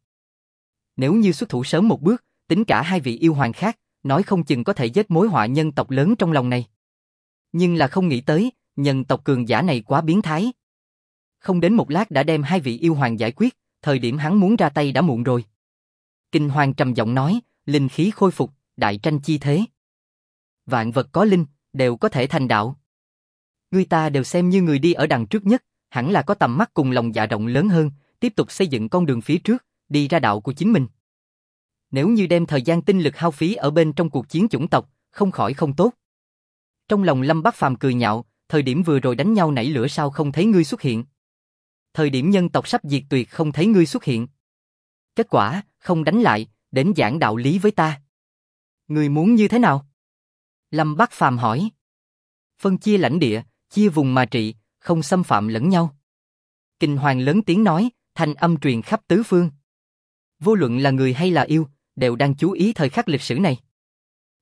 Nếu như xuất thủ sớm một bước, tính cả hai vị yêu hoàng khác, nói không chừng có thể giết mối họa nhân tộc lớn trong lòng này. Nhưng là không nghĩ tới, nhân tộc cường giả này quá biến thái. Không đến một lát đã đem hai vị yêu hoàng giải quyết, thời điểm hắn muốn ra tay đã muộn rồi. Kình Hoàng trầm giọng nói, linh khí khôi phục, đại tranh chi thế. Vạn vật có linh, đều có thể thành đạo. Người ta đều xem như người đi ở đằng trước nhất, hẳn là có tầm mắt cùng lòng dạ rộng lớn hơn, tiếp tục xây dựng con đường phía trước, đi ra đạo của chính mình. Nếu như đem thời gian tinh lực hao phí ở bên trong cuộc chiến chủng tộc, không khỏi không tốt. Trong lòng Lâm Bắc Phàm cười nhạo, thời điểm vừa rồi đánh nhau nảy lửa sao không thấy ngươi xuất hiện. Thời điểm nhân tộc sắp diệt tuyệt không thấy ngươi xuất hiện. Kết quả, không đánh lại, đến giảng đạo lý với ta. Ngươi muốn như thế nào? Lâm Bắc Phàm hỏi. Phân chia lãnh địa, chia vùng mà trị, không xâm phạm lẫn nhau. Kình Hoàng lớn tiếng nói, thanh âm truyền khắp tứ phương. Vô luận là người hay là yêu, đều đang chú ý thời khắc lịch sử này.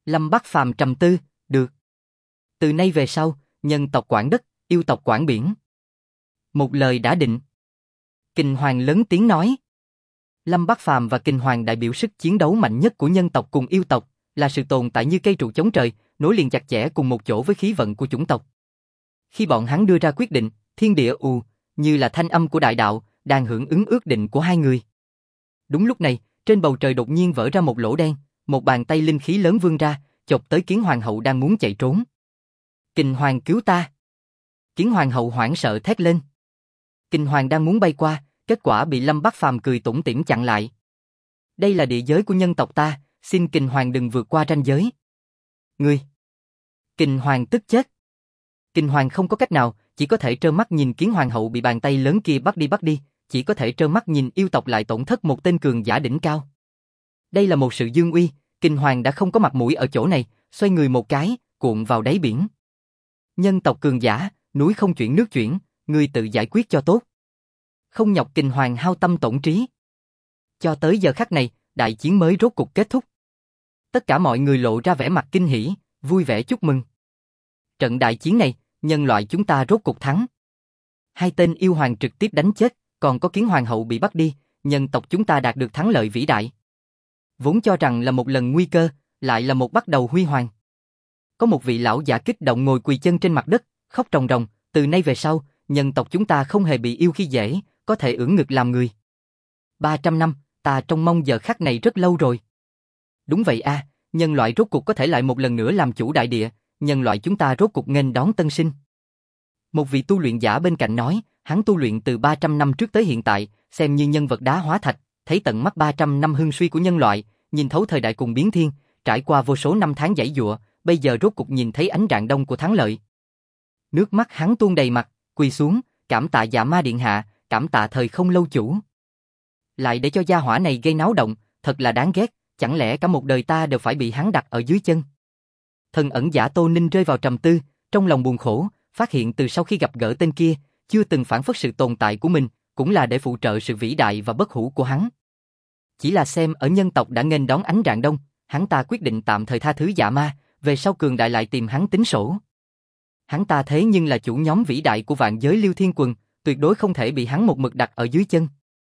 Lâm Bắc Phàm trầm tư, được. Từ nay về sau, nhân tộc quản đất, yêu tộc quản biển. Một lời đã định. Kình Hoàng lớn tiếng nói. Lâm Bắc Phàm và Kình Hoàng đại biểu sức chiến đấu mạnh nhất của nhân tộc cùng yêu tộc, là sự tồn tại như cây trụ chống trời, nối liền chặt chẽ cùng một chỗ với khí vận của chủng tộc. Khi bọn hắn đưa ra quyết định, thiên địa như là thanh âm của đại đạo, đang hưởng ứng ước định của hai người. Đúng lúc này, trên bầu trời đột nhiên vỡ ra một lỗ đen, một bàn tay linh khí lớn vươn ra, chộp tới Kiến Hoàng hậu đang muốn chạy trốn. Kình Hoàng cứu ta! Kiến Hoàng hậu hoảng sợ thét lên. Kình Hoàng đang muốn bay qua, kết quả bị Lâm Bắc Phàm cười tủm tỉm chặn lại. Đây là địa giới của nhân tộc ta, xin Kình Hoàng đừng vượt qua ranh giới. Ngươi! Kình Hoàng tức chết. Kình Hoàng không có cách nào, chỉ có thể trơ mắt nhìn Kiến Hoàng hậu bị bàn tay lớn kia bắt đi, chỉ có thể trơ mắt nhìn yêu tộc lại tổn thất một tên cường giả đỉnh cao. Đây là một sự dương uy, Kình Hoàng đã không có mặt mũi ở chỗ này, xoay người một cái, cuộn vào đáy biển. Nhân tộc cường giả, núi không chuyển nước chuyển, ngươi tự giải quyết cho tốt. Không nhọc Kình Hoàng hao tâm tổn trí. Cho tới giờ khắc này, đại chiến mới rốt cục kết thúc. Tất cả mọi người lộ ra vẻ mặt kinh hỉ, vui vẻ chúc mừng. Trận đại chiến này, nhân loại chúng ta rốt cục thắng. Hai tên yêu hoàng trực tiếp đánh chết, còn có Kiến Hoàng hậu bị bắt đi, nhân tộc chúng ta đạt được thắng lợi vĩ đại. Vốn cho rằng là một lần nguy cơ, lại là một bắt đầu huy hoàng. Có một vị lão giả kích động ngồi quỳ chân trên mặt đất, khóc ròng ròng, từ nay về sau, nhân tộc chúng ta không hề bị yêu khi dễ, có thể ưỡn ngực làm người. 300 năm, ta trông mong giờ khắc này rất lâu rồi. Đúng vậy a, nhân loại rốt cục có thể lại một lần nữa làm chủ đại địa, nhân loại chúng ta rốt cục nghênh đón tân sinh. Một vị tu luyện giả bên cạnh nói, hắn tu luyện từ 300 năm trước tới hiện tại, xem như nhân vật đá hóa thạch, thấy tận mắt 300 năm hưng suy của nhân loại, nhìn thấu thời đại cùng biến thiên, trải qua vô số năm tháng giãy giụa, bây giờ rốt cục nhìn thấy ánh rạng đông của thắng lợi. Nước mắt hắn tuôn đầy mặt, quỳ xuống, cảm tạ Dạ Ma điện hạ, cảm tạ thời không lâu chủ. Lại để cho gia hỏa này gây náo động, thật là đáng ghét, chẳng lẽ cả một đời ta đều phải bị hắn đặt ở dưới chân. Thần ẩn giả Tô Ninh rơi vào trầm tư, trong lòng buồn khổ, phát hiện từ sau khi gặp gỡ tên kia, chưa từng phản phất sự tồn tại của mình, cũng là để phụ trợ sự vĩ đại và bất hủ của hắn. Chỉ là xem ở nhân tộc đã nghênh đón ánh rạng đông, hắn ta quyết định tạm thời tha thứ Dạ Ma, về sau cường đại lại tìm hắn tính sổ. Hắn ta thế nhưng là chủ nhóm vĩ đại của vạn giới Liêu Thiên Quần, tuyệt đối không thể bị hắn một mực đặt ở dưới chân.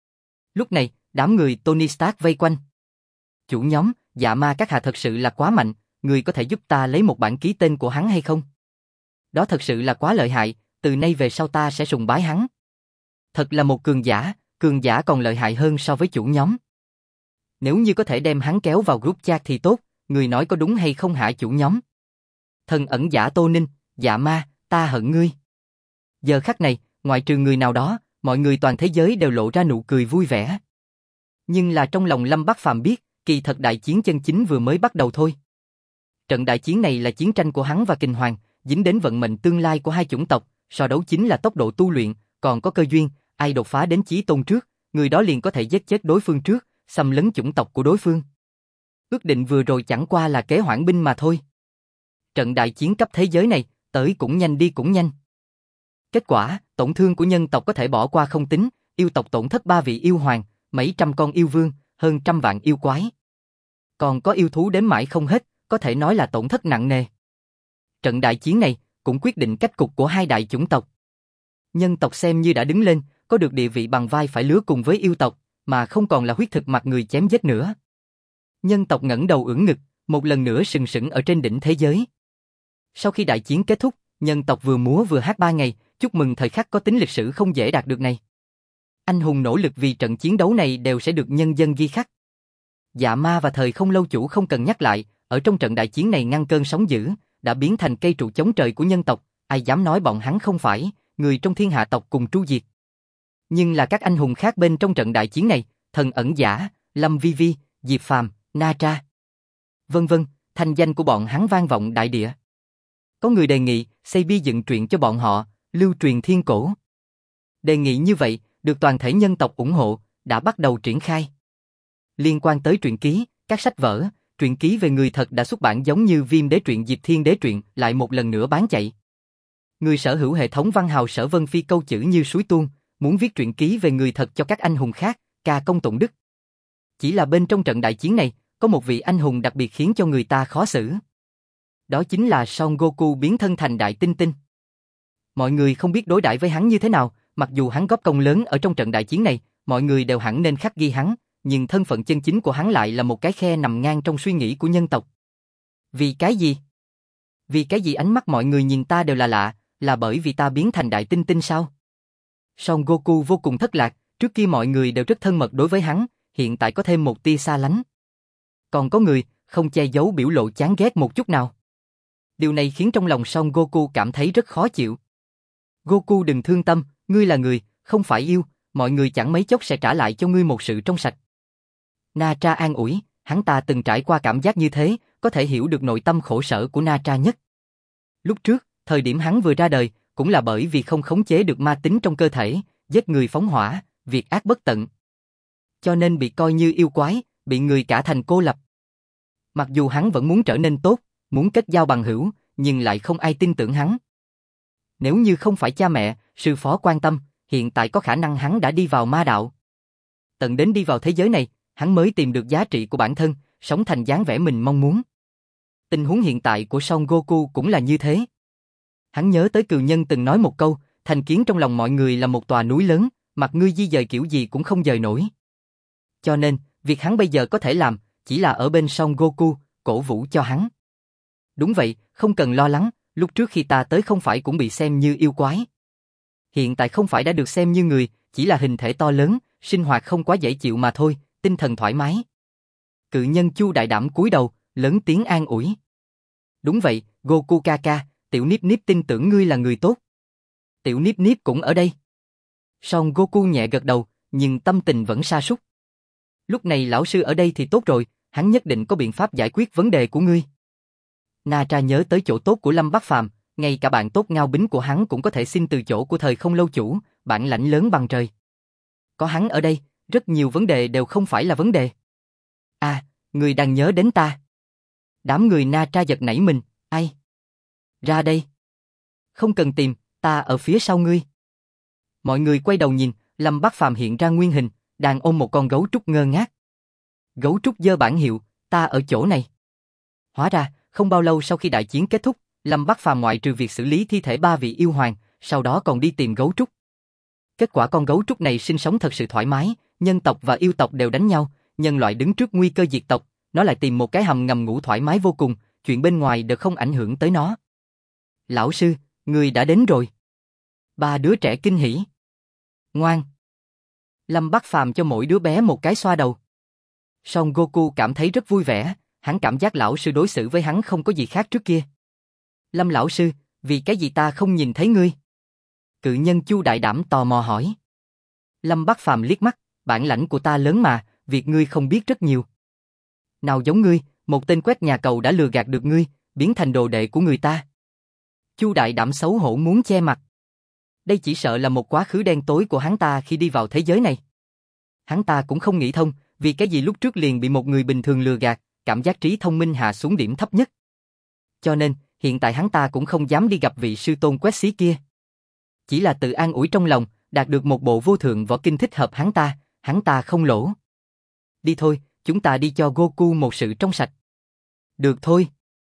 Lúc này, đám người Tony Stark vây quanh. Chủ nhóm, Dạ Ma các hạ thật sự là quá mạnh, người có thể giúp ta lấy một bản ký tên của hắn hay không? Đó thật sự là quá lợi hại, từ nay về sau ta sẽ sùng bái hắn. Thật là một cường giả còn lợi hại hơn so với chủ nhóm. Nếu như có thể đem hắn kéo vào group chat thì tốt, người nói có đúng hay không hả chủ nhóm? Thần ẩn giả Tô Ninh, Dạ Ma, ta hận ngươi. Giờ khắc này, ngoại trừ người nào đó, mọi người toàn thế giới đều lộ ra nụ cười vui vẻ. Nhưng là trong lòng Lâm Bắc Phàm biết, kỳ thật đại chiến chân chính vừa mới bắt đầu thôi. Trận đại chiến này là chiến tranh của hắn và Kình Hoàng, dính đến vận mệnh tương lai của hai chủng tộc, so đấu chính là tốc độ tu luyện, còn có cơ duyên, ai đột phá đến chí tôn trước, người đó liền có thể giết chết đối phương trước, xâm lấn chủng tộc của đối phương. Ước định vừa rồi chẳng qua là kế hoãn binh mà thôi. Trận đại chiến cấp thế giới này, tới cũng nhanh đi cũng nhanh. Kết quả, tổn thương của nhân tộc có thể bỏ qua không tính, yêu tộc tổn thất 3 vị yêu hoàng, mấy trăm con yêu vương, hơn 100 vạn yêu quái. Còn có yêu thú đếm mãi không hết, có thể nói là tổn thất nặng nề. Trận đại chiến này cũng quyết định cách cục của hai đại chủng tộc. Nhân tộc xem như đã đứng lên, có được địa vị bằng vai phải lứa cùng với yêu tộc, mà không còn là huyết thực mặt người chém giết nữa. Nhân tộc ngẩng đầu ưỡn ngực, một lần nữa sừng sững ở trên đỉnh thế giới. Sau khi đại chiến kết thúc, nhân tộc vừa múa vừa hát 3 ngày, chúc mừng thời khắc có tính lịch sử không dễ đạt được này. Anh hùng nỗ lực vì trận chiến đấu này đều sẽ được nhân dân ghi khắc. Dạ Ma và thời không lâu chủ không cần nhắc lại, ở trong trận đại chiến này ngăn cơn sóng dữ, đã biến thành cây trụ chống trời của nhân tộc, ai dám nói bọn hắn không phải người trong thiên hạ tộc cùng tru diệt. Nhưng là các anh hùng khác bên trong trận đại chiến này, thần ẩn giả, Lâm Vi Vi, Diệp Phàm, Na Tra, vân vân, thanh danh của bọn hắn vang vọng đại địa. Có người đề nghị xây bia dựng truyện cho bọn họ, lưu truyền thiên cổ. Đề nghị như vậy, được toàn thể nhân tộc ủng hộ, đã bắt đầu triển khai. Liên quan tới truyện ký, các sách vở, truyện ký về người thật đã xuất bản giống như Viêm Đế truyện, Diệp Thiên Đế truyện, lại một lần nữa bán chạy. Người sở hữu hệ thống văn hào Sở Vân Phi câu chữ như suối tuôn, muốn viết truyện ký về người thật cho các anh hùng khác, ca công tụng đức. Chỉ là bên trong trận đại chiến này, có một vị anh hùng đặc biệt khiến cho người ta khó xử. Đó chính là Son Goku biến thân thành Đại Tinh Tinh. Mọi người không biết đối đãi với hắn như thế nào, mặc dù hắn góp công lớn ở trong trận đại chiến này, mọi người đều hẳn nên khắc ghi hắn, nhưng thân phận chân chính của hắn lại là một cái khe nằm ngang trong suy nghĩ của nhân tộc. Vì cái gì? Vì cái gì ánh mắt mọi người nhìn ta đều là lạ, là bởi vì ta biến thành Đại Tinh Tinh sao? Son Goku vô cùng thất lạc, trước kia mọi người đều rất thân mật đối với hắn, hiện tại có thêm một tia xa lánh. Còn có người, không che giấu biểu lộ chán ghét một chút nào. Điều này khiến trong lòng Son Goku cảm thấy rất khó chịu. Goku đừng thương tâm, ngươi là người, không phải yêu, mọi người chẳng mấy chốc sẽ trả lại cho ngươi một sự trong sạch. Nacha an ủi, hắn ta từng trải qua cảm giác như thế, có thể hiểu được nội tâm khổ sở của Nacha nhất. Lúc trước, thời điểm hắn vừa ra đời, cũng là bởi vì không khống chế được ma tính trong cơ thể, giết người phóng hỏa, việc ác bất tận. Cho nên bị coi như yêu quái, bị người cả thành cô lập. Mặc dù hắn vẫn muốn trở nên tốt, muốn kết giao bằng hữu, nhưng lại không ai tin tưởng hắn. Nếu như không phải cha mẹ, sư phó quan tâm, hiện tại có khả năng hắn đã đi vào ma đạo. Tận đến đi vào thế giới này, hắn mới tìm được giá trị của bản thân, sống thành dáng vẻ mình mong muốn. Tình huống hiện tại của Son Goku cũng là như thế. Hắn nhớ tới cừu nhân từng nói một câu, thành kiến trong lòng mọi người là một tòa núi lớn, mặc ngươi di dời kiểu gì cũng không dời nổi. Cho nên, việc hắn bây giờ có thể làm, chỉ là ở bên Son Goku, cổ vũ cho hắn. Đúng vậy, không cần lo lắng, lúc trước khi ta tới không phải cũng bị xem như yêu quái. Hiện tại không phải đã được xem như người, chỉ là hình thể to lớn, sinh hoạt không quá dễ chịu mà thôi, tinh thần thoải mái. Cự nhân Chu đại đảm cúi đầu, lớn tiếng an ủi. Đúng vậy, Goku Kaka, Tiểu Niếp Niếp tin tưởng ngươi là người tốt. Tiểu Niếp Niếp cũng ở đây. Son Goku nhẹ gật đầu, nhưng tâm tình vẫn sa sút. Lúc này lão sư ở đây thì tốt rồi, hắn nhất định có biện pháp giải quyết vấn đề của ngươi. Nacha nhớ tới chỗ tốt của Lâm Bắc Phàm, ngay cả bạn tốt Ngao Bính của hắn cũng có thể xin từ chỗ của thời không lâu chủ, bản lãnh lớn bằng trời. Có hắn ở đây, rất nhiều vấn đề đều không phải là vấn đề. À, người đang nhớ đến ta. Đám người Nacha giật nảy mình, ai? Ra đây. Không cần tìm, ta ở phía sau ngươi. Mọi người quay đầu nhìn, Lâm Bắc Phàm hiện ra nguyên hình, đang ôm một con gấu trúc ngơ ngác. Gấu trúc giơ bản hiệu, ta ở chỗ này. Hóa ra, không bao lâu sau khi đại chiến kết thúc, Lâm Bắc Phàm ngoại trừ việc xử lý thi thể 3 vị yêu hoàng, sau đó còn đi tìm gấu trúc. Kết quả con gấu trúc này sinh sống thật sự thoải mái, nhân tộc và yêu tộc đều đánh nhau, nhân loại đứng trước nguy cơ diệt tộc, nó lại tìm một cái hầm ngầm ngủ thoải mái vô cùng, chuyện bên ngoài đều không ảnh hưởng tới nó. Lão sư, người đã đến rồi. 3 đứa trẻ kinh hỉ. Ngoan. Lâm Bắc Phàm cho mỗi đứa bé một cái xoa đầu. Son Goku cảm thấy rất vui vẻ, hắn cảm giác lão sư đối xử với hắn không có gì khác trước kia. Lâm lão sư, vì cái gì ta không nhìn thấy ngươi? Cự nhân Chu đại đảm tò mò hỏi. Lâm Bắc Phàm liếc mắt, bản lãnh của ta lớn mà, việc ngươi không biết rất nhiều. Nào giống ngươi, một tên quét nhà cầu đã lừa gạt được ngươi, biến thành đồ đệ của người ta. Chu đại đảm xấu hổ muốn che mặt. Đây chỉ sợ là một quá khứ đen tối của hắn ta khi đi vào thế giới này. Hắn ta cũng không nghĩ thông, vì cái gì lúc trước liền bị một người bình thường lừa gạt, cảm giác trí thông minh hạ xuống điểm thấp nhất. Cho nên, hiện tại hắn ta cũng không dám đi gặp vị sư tôn quét xí kia. Chỉ là tự an ủi trong lòng, đạt được một bộ vô thượng võ kinh thích hợp hắn ta không lỗ. Đi thôi, chúng ta đi cho Goku một sự trong sạch. Được thôi.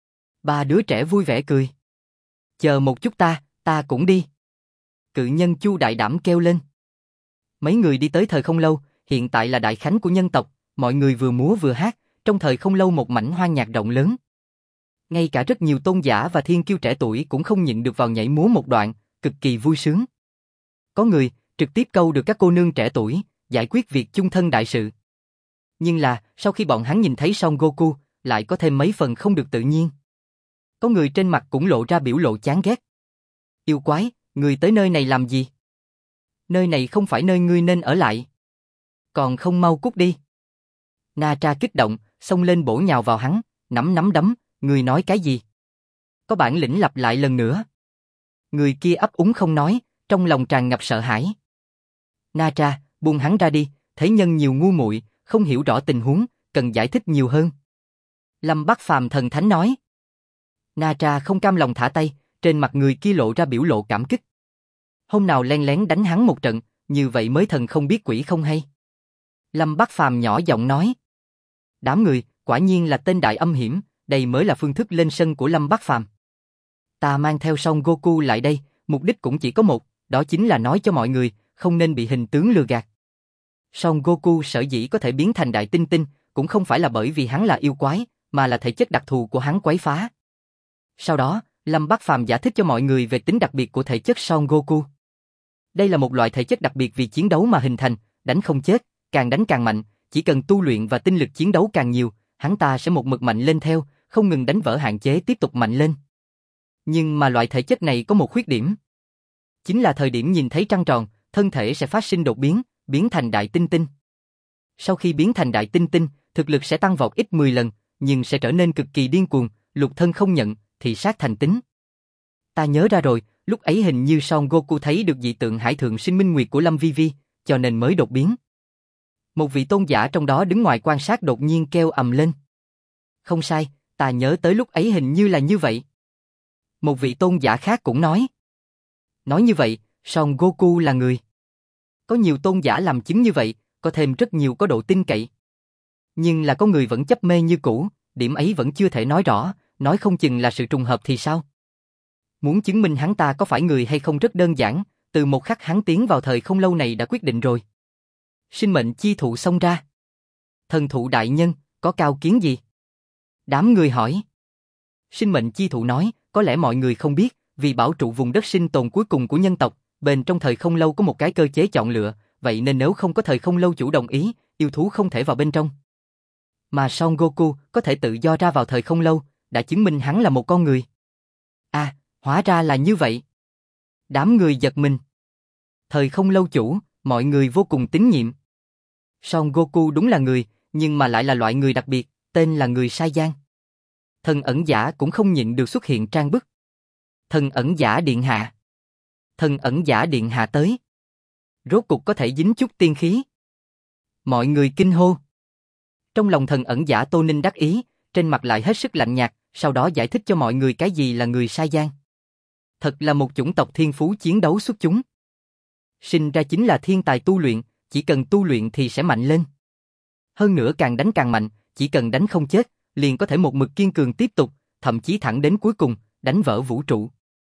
3 đứa trẻ vui vẻ cười. Chờ một chút ta cũng đi. Cự nhân Chu đại đảm kêu lên. Mấy người đi tới thời không lâu, hiện tại là đại khánh của nhân tộc, mọi người vừa múa vừa hát, trong thời không lâu một mảnh hoang nhạc rộng lớn. Ngay cả rất nhiều tôn giả và thiên kiêu trẻ tuổi cũng không nhịn được vào nhảy múa một đoạn, cực kỳ vui sướng. Có người trực tiếp câu được các cô nương trẻ tuổi, giải quyết việc chung thân đại sự. Nhưng là, sau khi bọn hắn nhìn thấy Son Goku, lại có thêm mấy phần không được tự nhiên. Có người trên mặt cũng lộ ra biểu lộ chán ghét. Yêu quái, người tới nơi này làm gì? Nơi này không phải nơi ngươi nên ở lại. Còn không mau cút đi. Nacha kích động, xông lên bổ nhào vào hắn, nắm đấm, ngươi nói cái gì? Có bản lĩnh lặp lại lần nữa. Người kia ấp úng không nói, trong lòng tràn ngập sợ hãi. Nacha, buông hắn ra đi, thấy nhân nhiều ngu muội, không hiểu rõ tình huống, cần giải thích nhiều hơn. Lâm Bắc Phàm thần thánh nói. Nacha không cam lòng thả tay, trên mặt người kia lộ ra biểu lộ cảm kích. Hôm nào len lén đánh hắn một trận, như vậy mới thần không biết quỷ không hay. Lâm Bắc Phàm nhỏ giọng nói. Đám người, quả nhiên là tên đại âm hiểm, đây mới là phương thức lên sân của Lâm Bắc Phàm. Ta mang theo Son Goku lại đây, mục đích cũng chỉ có một, đó chính là nói cho mọi người, không nên bị hình tướng lừa gạt. Son Goku sở dĩ có thể biến thành Đại Tinh Tinh, cũng không phải là bởi vì hắn là yêu quái, mà là thể chất đặc thù của hắn quấy phá. Sau đó, Lâm Bắc Phàm giải thích cho mọi người về tính đặc biệt của thể chất Son Goku. Đây là một loại thể chất đặc biệt vì chiến đấu mà hình thành, đánh không chết, càng đánh càng mạnh, chỉ cần tu luyện và tinh lực chiến đấu càng nhiều, hắn ta sẽ một mực mạnh lên theo, không ngừng đánh vỡ hạn chế tiếp tục mạnh lên. Nhưng mà loại thể chất này có một khuyết điểm. Chính là thời điểm nhìn thấy trăng tròn, thân thể sẽ phát sinh đột biến, biến thành Đại Tinh Tinh. Sau khi biến thành Đại Tinh Tinh, thực lực sẽ tăng vọt ít 10 lần, nhưng sẽ trở nên cực kỳ điên cuồng, lục thân không nhận, thị sát thành tính. Ta nhớ ra rồi, lúc ấy hình như Son Goku thấy được dị tượng Hải Thượng Sinh Minh Nguyệt của Lâm Vi Vi, cho nên mới đột biến. Một vị tôn giả trong đó đứng ngoài quan sát đột nhiên kêu ầm lên. Không sai, ta nhớ tới lúc ấy hình như là như vậy. Một vị tôn giả khác cũng nói. Nói như vậy, Son Goku là người. Có nhiều tôn giả làm chứng như vậy, có thêm rất nhiều có độ tin cậy. Nhưng là có người vẫn chấp mê như cũ, điểm ấy vẫn chưa thể nói rõ, nói không chừng là sự trùng hợp thì sao? Muốn chứng minh hắn ta có phải người hay không rất đơn giản, từ một khắc hắn tiến vào thời không lâu này đã quyết định rồi. Sinh mệnh chi thụ xông ra. Thần thụ đại nhân, có cao kiến gì? Đám người hỏi. Sinh mệnh chi thụ nói, có lẽ mọi người không biết, vì bảo trụ vùng đất sinh tồn cuối cùng của nhân tộc, bên trong thời không lâu có một cái cơ chế chọn lựa, vậy nên nếu không có thời không lâu chủ đồng ý, yêu thú không thể vào bên trong. Mà Son Goku có thể tự do ra vào thời không lâu, đã chứng minh hắn là một con người. À, hóa ra là như vậy. Đám người giật mình. Thời không lâu chủ, mọi người vô cùng tín nhiệm. Son Goku đúng là người, nhưng mà lại là loại người đặc biệt, tên là người Sai Gian. Thần ẩn giả cũng không nhịn được xuất hiện trang bức. Thần ẩn giả điện hạ. Thần ẩn giả điện hạ tới. Rốt cục có thể dính chút tiên khí. Mọi người kinh hô. Trong lòng thần ẩn giả Tô Ninh đắc ý, trên mặt lại hết sức lạnh nhạt, sau đó giải thích cho mọi người cái gì là người Sai Gian. Thật là một chủng tộc thiên phú chiến đấu xuất chúng. Sinh ra chính là thiên tài tu luyện, chỉ cần tu luyện thì sẽ mạnh lên. Hơn nữa càng đánh càng mạnh, chỉ cần đánh không chết, liền có thể một mực kiên cường tiếp tục, thậm chí thẳng đến cuối cùng, đánh vỡ vũ trụ.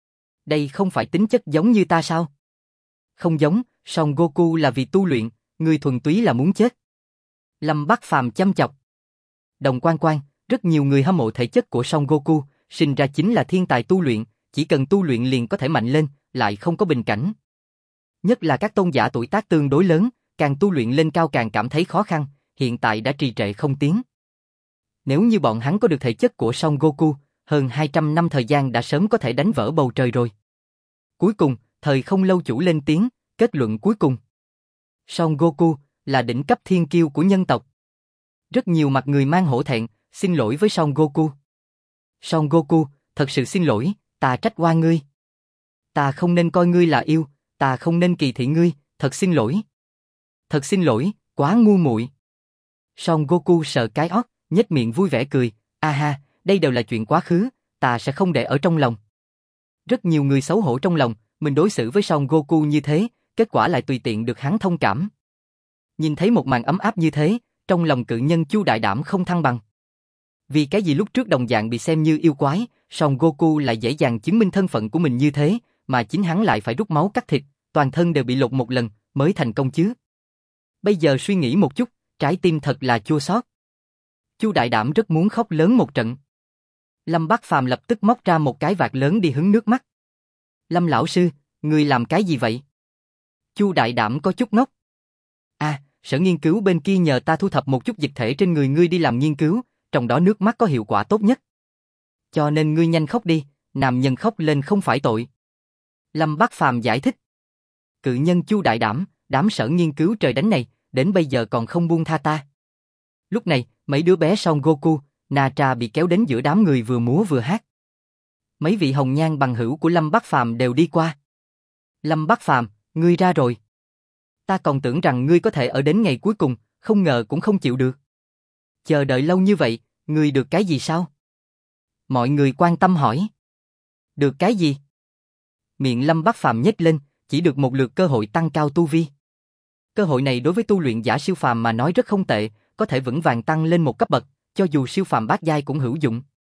Đây không phải tính chất giống như ta sao? Không giống, Son Goku là vì tu luyện, người thuần túy là muốn chết. Lâm Bắc Phàm chăm chọc. Đồng Quan Quan, rất nhiều người hâm mộ thể chất của Son Goku, sinh ra chính là thiên tài tu luyện, chỉ cần tu luyện liền có thể mạnh lên, lại không có bình cảnh. Nhất là các tôn giả tuổi tác tương đối lớn, càng tu luyện lên cao càng cảm thấy khó khăn, hiện tại đã trì trệ không tiến. Nếu như bọn hắn có được thể chất của Son Goku, hơn 200 năm thời gian đã sớm có thể đánh vỡ bầu trời rồi. Cuối cùng, thời không lâu chủ lên tiếng, kết luận cuối cùng. Son Goku là đỉnh cấp thiên kiêu của nhân tộc. Rất nhiều mặt người mang hổ thẹn, xin lỗi với Son Goku. Son Goku, thật sự xin lỗi, ta trách oan ngươi. Ta không nên coi ngươi là yêu, ta không nên kỳ thị ngươi, thật xin lỗi. Thật xin lỗi, quá ngu muội. Son Goku sờ cái ót, nhếch miệng vui vẻ cười, a ha, đây đều là chuyện quá khứ, ta sẽ không để ở trong lòng. Rất nhiều người xấu hổ trong lòng, mình đối xử với Son Goku như thế, kết quả lại tùy tiện được hắn thông cảm. Nhìn thấy một màn ấm áp như thế, trong lòng cự nhân Chu Đại Đảm không thăng bằng. Vì cái gì lúc trước đồng dạng bị xem như yêu quái, Son Goku lại dễ dàng chứng minh thân phận của mình như thế, mà chính hắn lại phải rút máu cắt thịt, toàn thân đều bị lột một lần, mới thành công chứ. Bây giờ suy nghĩ một chút, trái tim thật là chua xót. Chu Đại Đảm rất muốn khóc lớn một trận. Lâm Bắc Phàm lập tức móc ra một cái vạt lớn đi hứng nước mắt. Lâm lão sư, ngươi làm cái gì vậy? Chu Đại Đảm có chút ngốc. À, sở nghiên cứu bên kia nhờ ta thu thập một chút dịch thể trên người ngươi đi làm nghiên cứu, trong đó nước mắt có hiệu quả tốt nhất. Cho nên ngươi nhanh khóc đi, nam nhân khóc lên không phải tội. Lâm Bắc Phàm giải thích. Cự nhân Chu Đại Đảm, đám sở nghiên cứu trời đánh này, đến bây giờ còn không buông tha ta. Lúc này, mấy đứa bé Son Goku, Natra bị kéo đến giữa đám người vừa múa vừa hát. Mấy vị hồng nhan bằng hữu của Lâm Bắc Phàm đều đi qua. Lâm Bắc Phàm, ngươi ra rồi. Ta còn tưởng rằng ngươi có thể ở đến ngày cuối cùng, không ngờ cũng không chịu được. Chờ đợi lâu như vậy, ngươi được cái gì sao? Mọi người quan tâm hỏi. Được cái gì? Miệng Lâm Bắc Phàm nhếch lên, chỉ được một lượt cơ hội tăng cao tu vi. Cơ hội này đối với tu luyện giả siêu phàm mà nói rất không tệ, có thể vững vàng tăng lên một cấp bậc, cho dù siêu phàm bát giai cũng hữu dụng.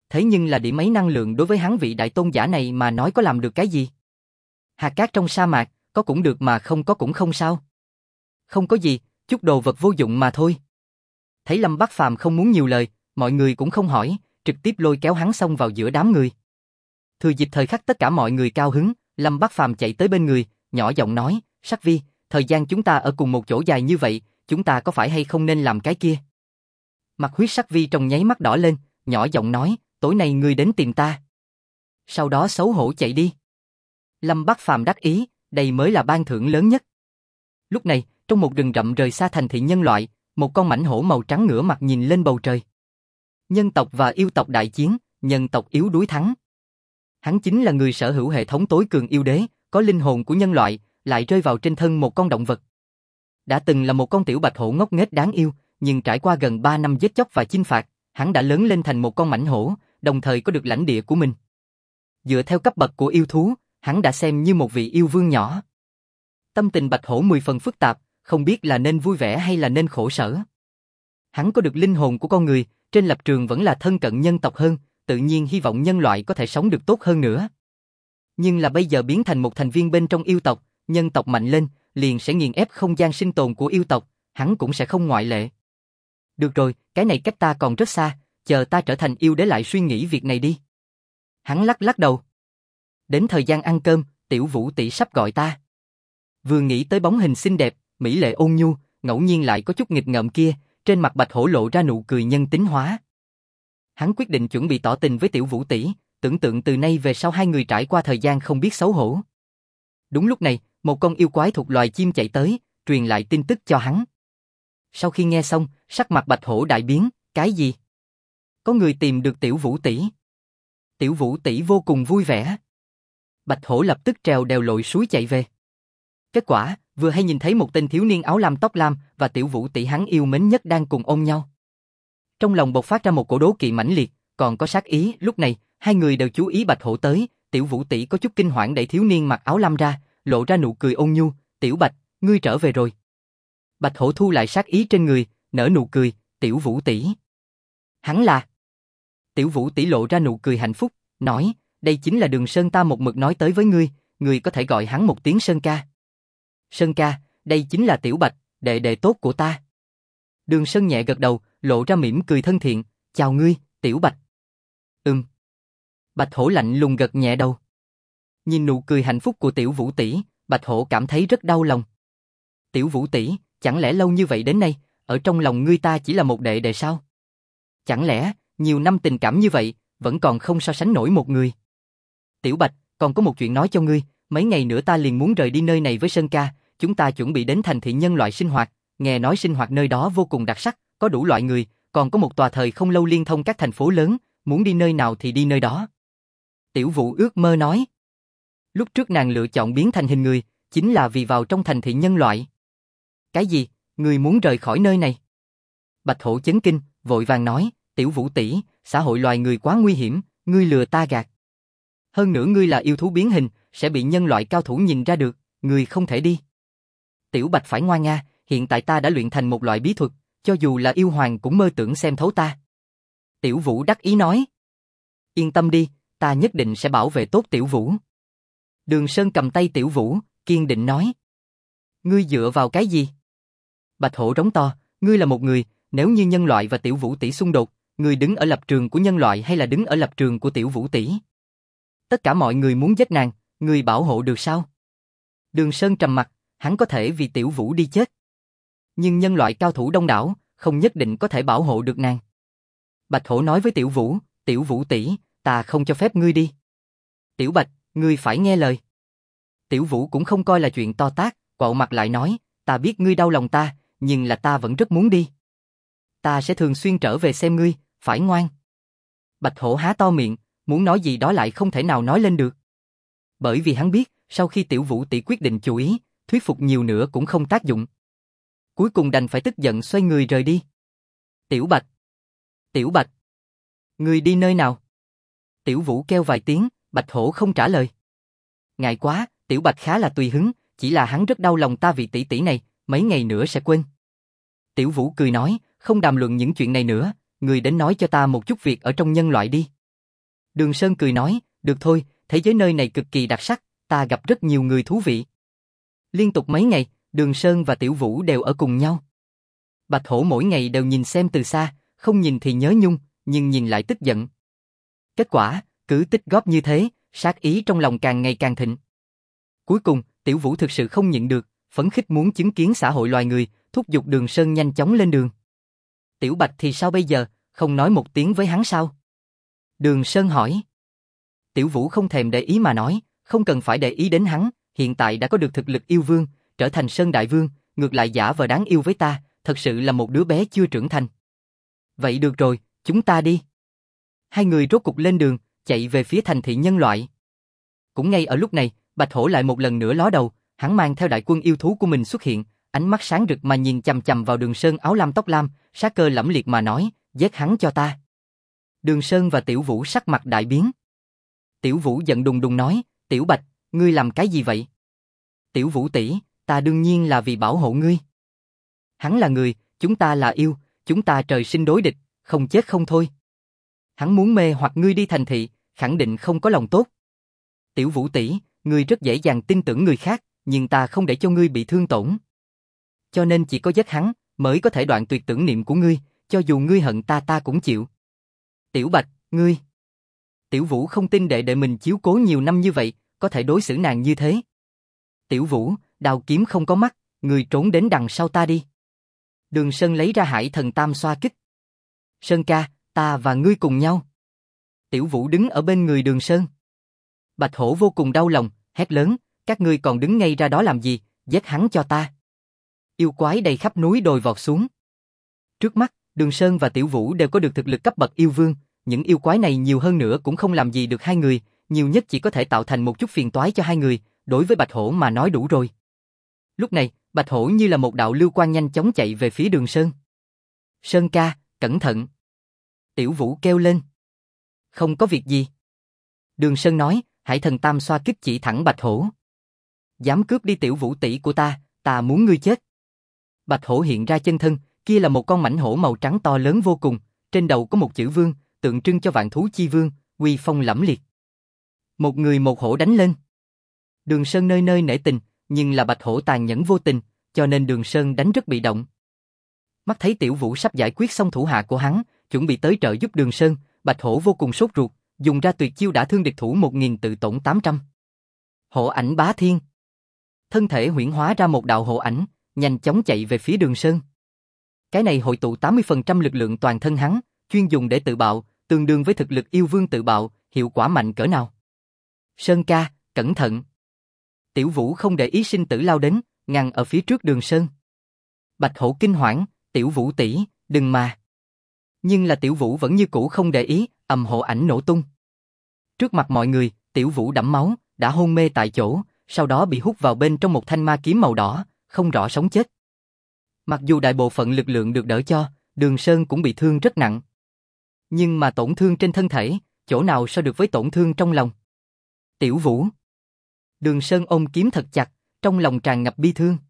thế nhưng là điểm ấy năng lượng đối với hắn vị đại tôn giả này mà nói có làm được cái gì? Hạt cát trong sa mạc, có cũng được mà không có cũng không sao. Không có gì, chút đồ vật vô dụng mà thôi. Thấy Lâm Bắc Phàm không muốn nhiều lời, mọi người cũng không hỏi, trực tiếp lôi kéo hắn xông vào giữa đám người. Thừa dịp thời khắc tất cả mọi người cao hứng, Lâm Bắc Phàm chạy tới bên người, nhỏ giọng nói, Sắc Vi, thời gian chúng ta ở cùng một chỗ dài như vậy, chúng ta có phải hay không nên làm cái kia? Mặt huyết Sắc Vi trong nháy mắt đỏ lên, nhỏ giọng nói, tối nay ngươi đến tìm ta. Sau đó xấu hổ chạy đi. Lâm Bắc Phàm đắc ý, đây mới là ban thưởng lớn nhất. Lúc này, trong một rừng rậm rời xa thành thị nhân loại, một con mãnh hổ màu trắng ngửa mặt nhìn lên bầu trời. Nhân tộc và yêu tộc đại chiến, nhân tộc yếu đuối thắng. Hắn chính là người sở hữu hệ thống tối cường yêu đế, có linh hồn của nhân loại, lại rơi vào trên thân một con động vật. Đã từng là một con tiểu bạch hổ ngốc nghếch đáng yêu, nhưng trải qua gần 3 năm giết chóc và chinh phạt, hắn đã lớn lên thành một con mãnh hổ, đồng thời có được lãnh địa của mình. Dựa theo cấp bậc của yêu thú, hắn đã xem như một vị yêu vương nhỏ. Tâm tình bạch hổ 10 phần phức tạp, không biết là nên vui vẻ hay là nên khổ sở. Hắn có được linh hồn của con người, trên lập trường vẫn là thân cận nhân tộc hơn, tự nhiên hy vọng nhân loại có thể sống được tốt hơn nữa. Nhưng là bây giờ biến thành một thành viên bên trong yêu tộc, nhân tộc mạnh lên, liền sẽ nghiền ép không gian sinh tồn của yêu tộc, hắn cũng sẽ không ngoại lệ. Được rồi, cái này cách ta còn rất xa, chờ ta trở thành yêu đế lại suy nghĩ việc này đi. Hắn lắc lắc đầu. Đến thời gian ăn cơm, Tiểu Vũ tỷ sắp gọi ta. Vừa nghĩ tới bóng hình xinh đẹp, mỹ lệ ôn nhu, ngẫu nhiên lại có chút nghịch ngợm kia, trên mặt bạch hổ lộ ra nụ cười nhân tính hóa. Hắn quyết định chuẩn bị tỏ tình với Tiểu Vũ tỷ, tưởng tượng từ nay về sau hai người trải qua thời gian không biết xấu hổ. Đúng lúc này, một con yêu quái thuộc loài chim chạy tới, truyền lại tin tức cho hắn. Sau khi nghe xong, sắc mặt bạch hổ đại biến, cái gì? Có người tìm được Tiểu Vũ tỷ. Tiểu Vũ tỷ vô cùng vui vẻ. Bạch hổ lập tức trèo đèo lội suối chạy về. Kết quả, vừa hay nhìn thấy một tên thiếu niên áo lam tóc lam và Tiểu Vũ tỷ hắn yêu mến nhất đang cùng ôm nhau. Trong lòng bộc phát ra một cổ đố kỵ mãnh liệt, còn có sát ý. Lúc này, hai người đều chú ý bạch hổ tới. Tiểu Vũ tỷ có chút kinh hoảng đẩy thiếu niên mặc áo lam ra, lộ ra nụ cười ôn nhu. Tiểu Bạch, ngươi trở về rồi. Bạch hổ thu lại sát ý trên người, nở nụ cười. Tiểu Vũ tỷ. Hắn là... Tiểu Vũ tỷ lộ ra nụ cười hạnh phúc, nói, đây chính là Đường Sơn ta một mực nói tới với ngươi có thể gọi hắn một tiếng Sơn ca. Sơn ca, đây chính là Tiểu Bạch, đệ đệ tốt của ta. Đường Sơn nhẹ gật đầu, lộ ra mỉm cười thân thiện, chào ngươi, Tiểu Bạch. Bạch hổ lạnh lùng gật nhẹ đầu. Nhìn nụ cười hạnh phúc của Tiểu Vũ tỷ, Bạch hổ cảm thấy rất đau lòng. Tiểu Vũ tỷ, chẳng lẽ lâu như vậy đến nay, ở trong lòng ngươi ta chỉ là một đệ đệ sao? Chẳng lẽ, nhiều năm tình cảm như vậy, vẫn còn không so sánh nổi một người? Tiểu Bạch, còn có một chuyện nói cho ngươi, mấy ngày nữa ta liền muốn rời đi nơi này với Sơn ca, chúng ta chuẩn bị đến thành thị nhân loại sinh hoạt, nghe nói sinh hoạt nơi đó vô cùng đặc sắc, có đủ loại người, còn có một tòa thời không lâu liên thông các thành phố lớn, muốn đi nơi nào thì đi nơi đó. Tiểu Vũ ước mơ nói. Lúc trước nàng lựa chọn biến thành hình người, chính là vì vào trong thành thị nhân loại. Cái gì, ngươi muốn rời khỏi nơi này? Bạch hổ chấn kinh, vội vàng nói, Tiểu Vũ tỷ, xã hội loài người quá nguy hiểm, ngươi lừa ta gạt. Hơn nữa ngươi là yêu thú biến hình, sẽ bị nhân loại cao thủ nhìn ra được, ngươi không thể đi. Tiểu Bạch phải ngoan nga, hiện tại ta đã luyện thành một loại bí thuật, cho dù là yêu hoàng cũng mơ tưởng xem thấu ta. Tiểu Vũ đắc ý nói. Yên tâm đi, ta nhất định sẽ bảo vệ tốt Tiểu Vũ. Đường Sơn cầm tay Tiểu Vũ, kiên định nói. Ngươi dựa vào cái gì? Bạch hổ rống to, ngươi là một người, nếu như nhân loại và Tiểu Vũ tỷ xung đột, ngươi đứng ở lập trường của nhân loại hay là đứng ở lập trường của Tiểu Vũ tỷ? Tất cả mọi người muốn giết nàng, ngươi bảo hộ được sao? Đường Sơn trầm mặt, hắn có thể vì Tiểu Vũ đi chết. Nhưng nhân loại cao thủ đông đảo, không nhất định có thể bảo hộ được nàng. Bạch hổ nói với Tiểu Vũ tỷ, ta không cho phép ngươi đi. Tiểu Bạch, ngươi phải nghe lời. Tiểu Vũ cũng không coi là chuyện to tát, quạo mặt lại nói, ta biết ngươi đau lòng ta, nhưng là ta vẫn rất muốn đi. Ta sẽ thường xuyên trở về xem ngươi, phải ngoan. Bạch hổ há to miệng, muốn nói gì đó lại không thể nào nói lên được. Bởi vì hắn biết, sau khi Tiểu Vũ tỷ quyết định chú ý, thuyết phục nhiều nữa cũng không tác dụng. Cuối cùng đành phải tức giận xoay người rời đi. Tiểu Bạch, ngươi đi nơi nào? Tiểu Vũ kêu vài tiếng, Bạch hổ không trả lời. Ngại quá, Tiểu Bạch khá là tùy hứng, chỉ là hắn rất đau lòng ta vì tỷ tỷ này, mấy ngày nữa sẽ quên. Tiểu Vũ cười nói, không đàm luận những chuyện này nữa, ngươi đến nói cho ta một chút việc ở trong nhân loại đi. Đường Sơn cười nói, được thôi, thế giới nơi này cực kỳ đặc sắc, ta gặp rất nhiều người thú vị. Liên tục mấy ngày, Đường Sơn và Tiểu Vũ đều ở cùng nhau. Bạch Hổ mỗi ngày đều nhìn xem từ xa, không nhìn thì nhớ nhung, nhưng nhìn lại tức giận. Kết quả, cứ tích góp như thế, sát ý trong lòng càng ngày càng thịnh. Cuối cùng, Tiểu Vũ thực sự không nhịn được, phấn khích muốn chứng kiến xã hội loài người, thúc giục Đường Sơn nhanh chóng lên đường. Tiểu Bạch thì sao bây giờ, không nói một tiếng với hắn sao? Đường Sơn hỏi. Tiểu Vũ không thèm để ý mà nói, không cần phải để ý đến hắn, hiện tại đã có được thực lực yêu vương, trở thành Sơn Đại Vương, ngược lại giả vờ đáng yêu với ta, thật sự là một đứa bé chưa trưởng thành. Vậy được rồi, chúng ta đi. Hai người rốt cục lên đường, chạy về phía thành thị nhân loại. Cũng ngay ở lúc này, Bạch Hổ lại một lần nữa ló đầu, hắn mang theo đại quân yêu thú của mình xuất hiện, ánh mắt sáng rực mà nhìn chằm chằm vào Đường Sơn áo lam tóc lam, sát cơ lẫm liệt mà nói, giết hắn cho ta. Đường Sơn và Tiểu Vũ sắc mặt đại biến. Tiểu Vũ giận đùng đùng nói, Tiểu Bạch, ngươi làm cái gì vậy? Tiểu Vũ tỷ, ta đương nhiên là vì bảo hộ ngươi. Hắn là người, chúng ta là yêu, chúng ta trời sinh đối địch, không chết không thôi. Hắn muốn mê hoặc ngươi đi thành thị, khẳng định không có lòng tốt. Tiểu Vũ tỷ, ngươi rất dễ dàng tin tưởng người khác, nhưng ta không để cho ngươi bị thương tổn. Cho nên chỉ có giết hắn, mới có thể đoạn tuyệt tưởng niệm của ngươi, cho dù ngươi hận ta ta cũng chịu. Tiểu Bạch, ngươi... Tiểu Vũ không tin đệ đệ mình chiếu cố nhiều năm như vậy, có thể đối xử nàng như thế. Tiểu Vũ, đao kiếm không có mắt, ngươi trốn đến đằng sau ta đi. Đường Sơn lấy ra Hải Thần Tam Xoa Kích. Sơn ca, ta và ngươi cùng nhau. Tiểu Vũ đứng ở bên người Đường Sơn. Bạch Hổ vô cùng đau lòng, hét lớn, các ngươi còn đứng ngay ra đó làm gì, giết hắn cho ta. Yêu quái đầy khắp núi đồi vọt xuống. Trước mắt, Đường Sơn và Tiểu Vũ đều có được thực lực cấp bậc yêu vương, những yêu quái này nhiều hơn nữa cũng không làm gì được hai người, nhiều nhất chỉ có thể tạo thành một chút phiền toái cho hai người, đối với Bạch Hổ mà nói đủ rồi. Lúc này, Bạch Hổ như là một đạo lưu quang nhanh chóng chạy về phía Đường Sơn. Sơn ca, cẩn thận. Tiểu Vũ kêu lên. Không có việc gì. Đường Sơn nói, Hải Thần Tam Xoa Kích chỉ thẳng Bạch Hổ. Dám cướp đi Tiểu Vũ tỷ của ta, ta muốn ngươi chết. Bạch Hổ hiện ra chân thân, kia là một con mãnh hổ màu trắng to lớn vô cùng, trên đầu có một chữ vương, tượng trưng cho vạn thú chi vương, uy phong lẫm liệt. Một người một hổ đánh lên. Đường Sơn nơi nơi nể tình, nhưng là Bạch Hổ tàn nhẫn vô tình, cho nên Đường Sơn đánh rất bị động. Mắt thấy Tiểu Vũ sắp giải quyết xong thủ hạ của hắn, chuẩn bị tới trợ giúp Đường Sơn, Bạch Hổ vô cùng sốt ruột, dùng ra tuyệt chiêu đả thương địch thủ 1000 tự tổn 800. Hộ ảnh bá thiên. Thân thể huyễn hóa ra một đạo hộ ảnh, nhanh chóng chạy về phía Đường Sơn. Cái này hội tụ 80% lực lượng toàn thân hắn, chuyên dùng để tự bạo, tương đương với thực lực yêu vương tự bạo, hiệu quả mạnh cỡ nào. Sơn ca, cẩn thận. Tiểu Vũ không để ý sinh tử lao đến, ngăn ở phía trước Đường Sơn. Bạch Hổ kinh hoảng, Tiểu Vũ tỷ, đừng mà. Nhưng là Tiểu Vũ vẫn như cũ không để ý, ầm hộ ảnh nổ tung. Trước mặt mọi người, Tiểu Vũ đẫm máu, đã hôn mê tại chỗ, sau đó bị hút vào bên trong một thanh ma kiếm màu đỏ, không rõ sống chết. Mặc dù đại bộ phận lực lượng được đỡ cho, Đường Sơn cũng bị thương rất nặng. Nhưng mà tổn thương trên thân thể, chỗ nào so được với tổn thương trong lòng. Tiểu Vũ. Đường Sơn ôm kiếm thật chặt, trong lòng tràn ngập bi thương.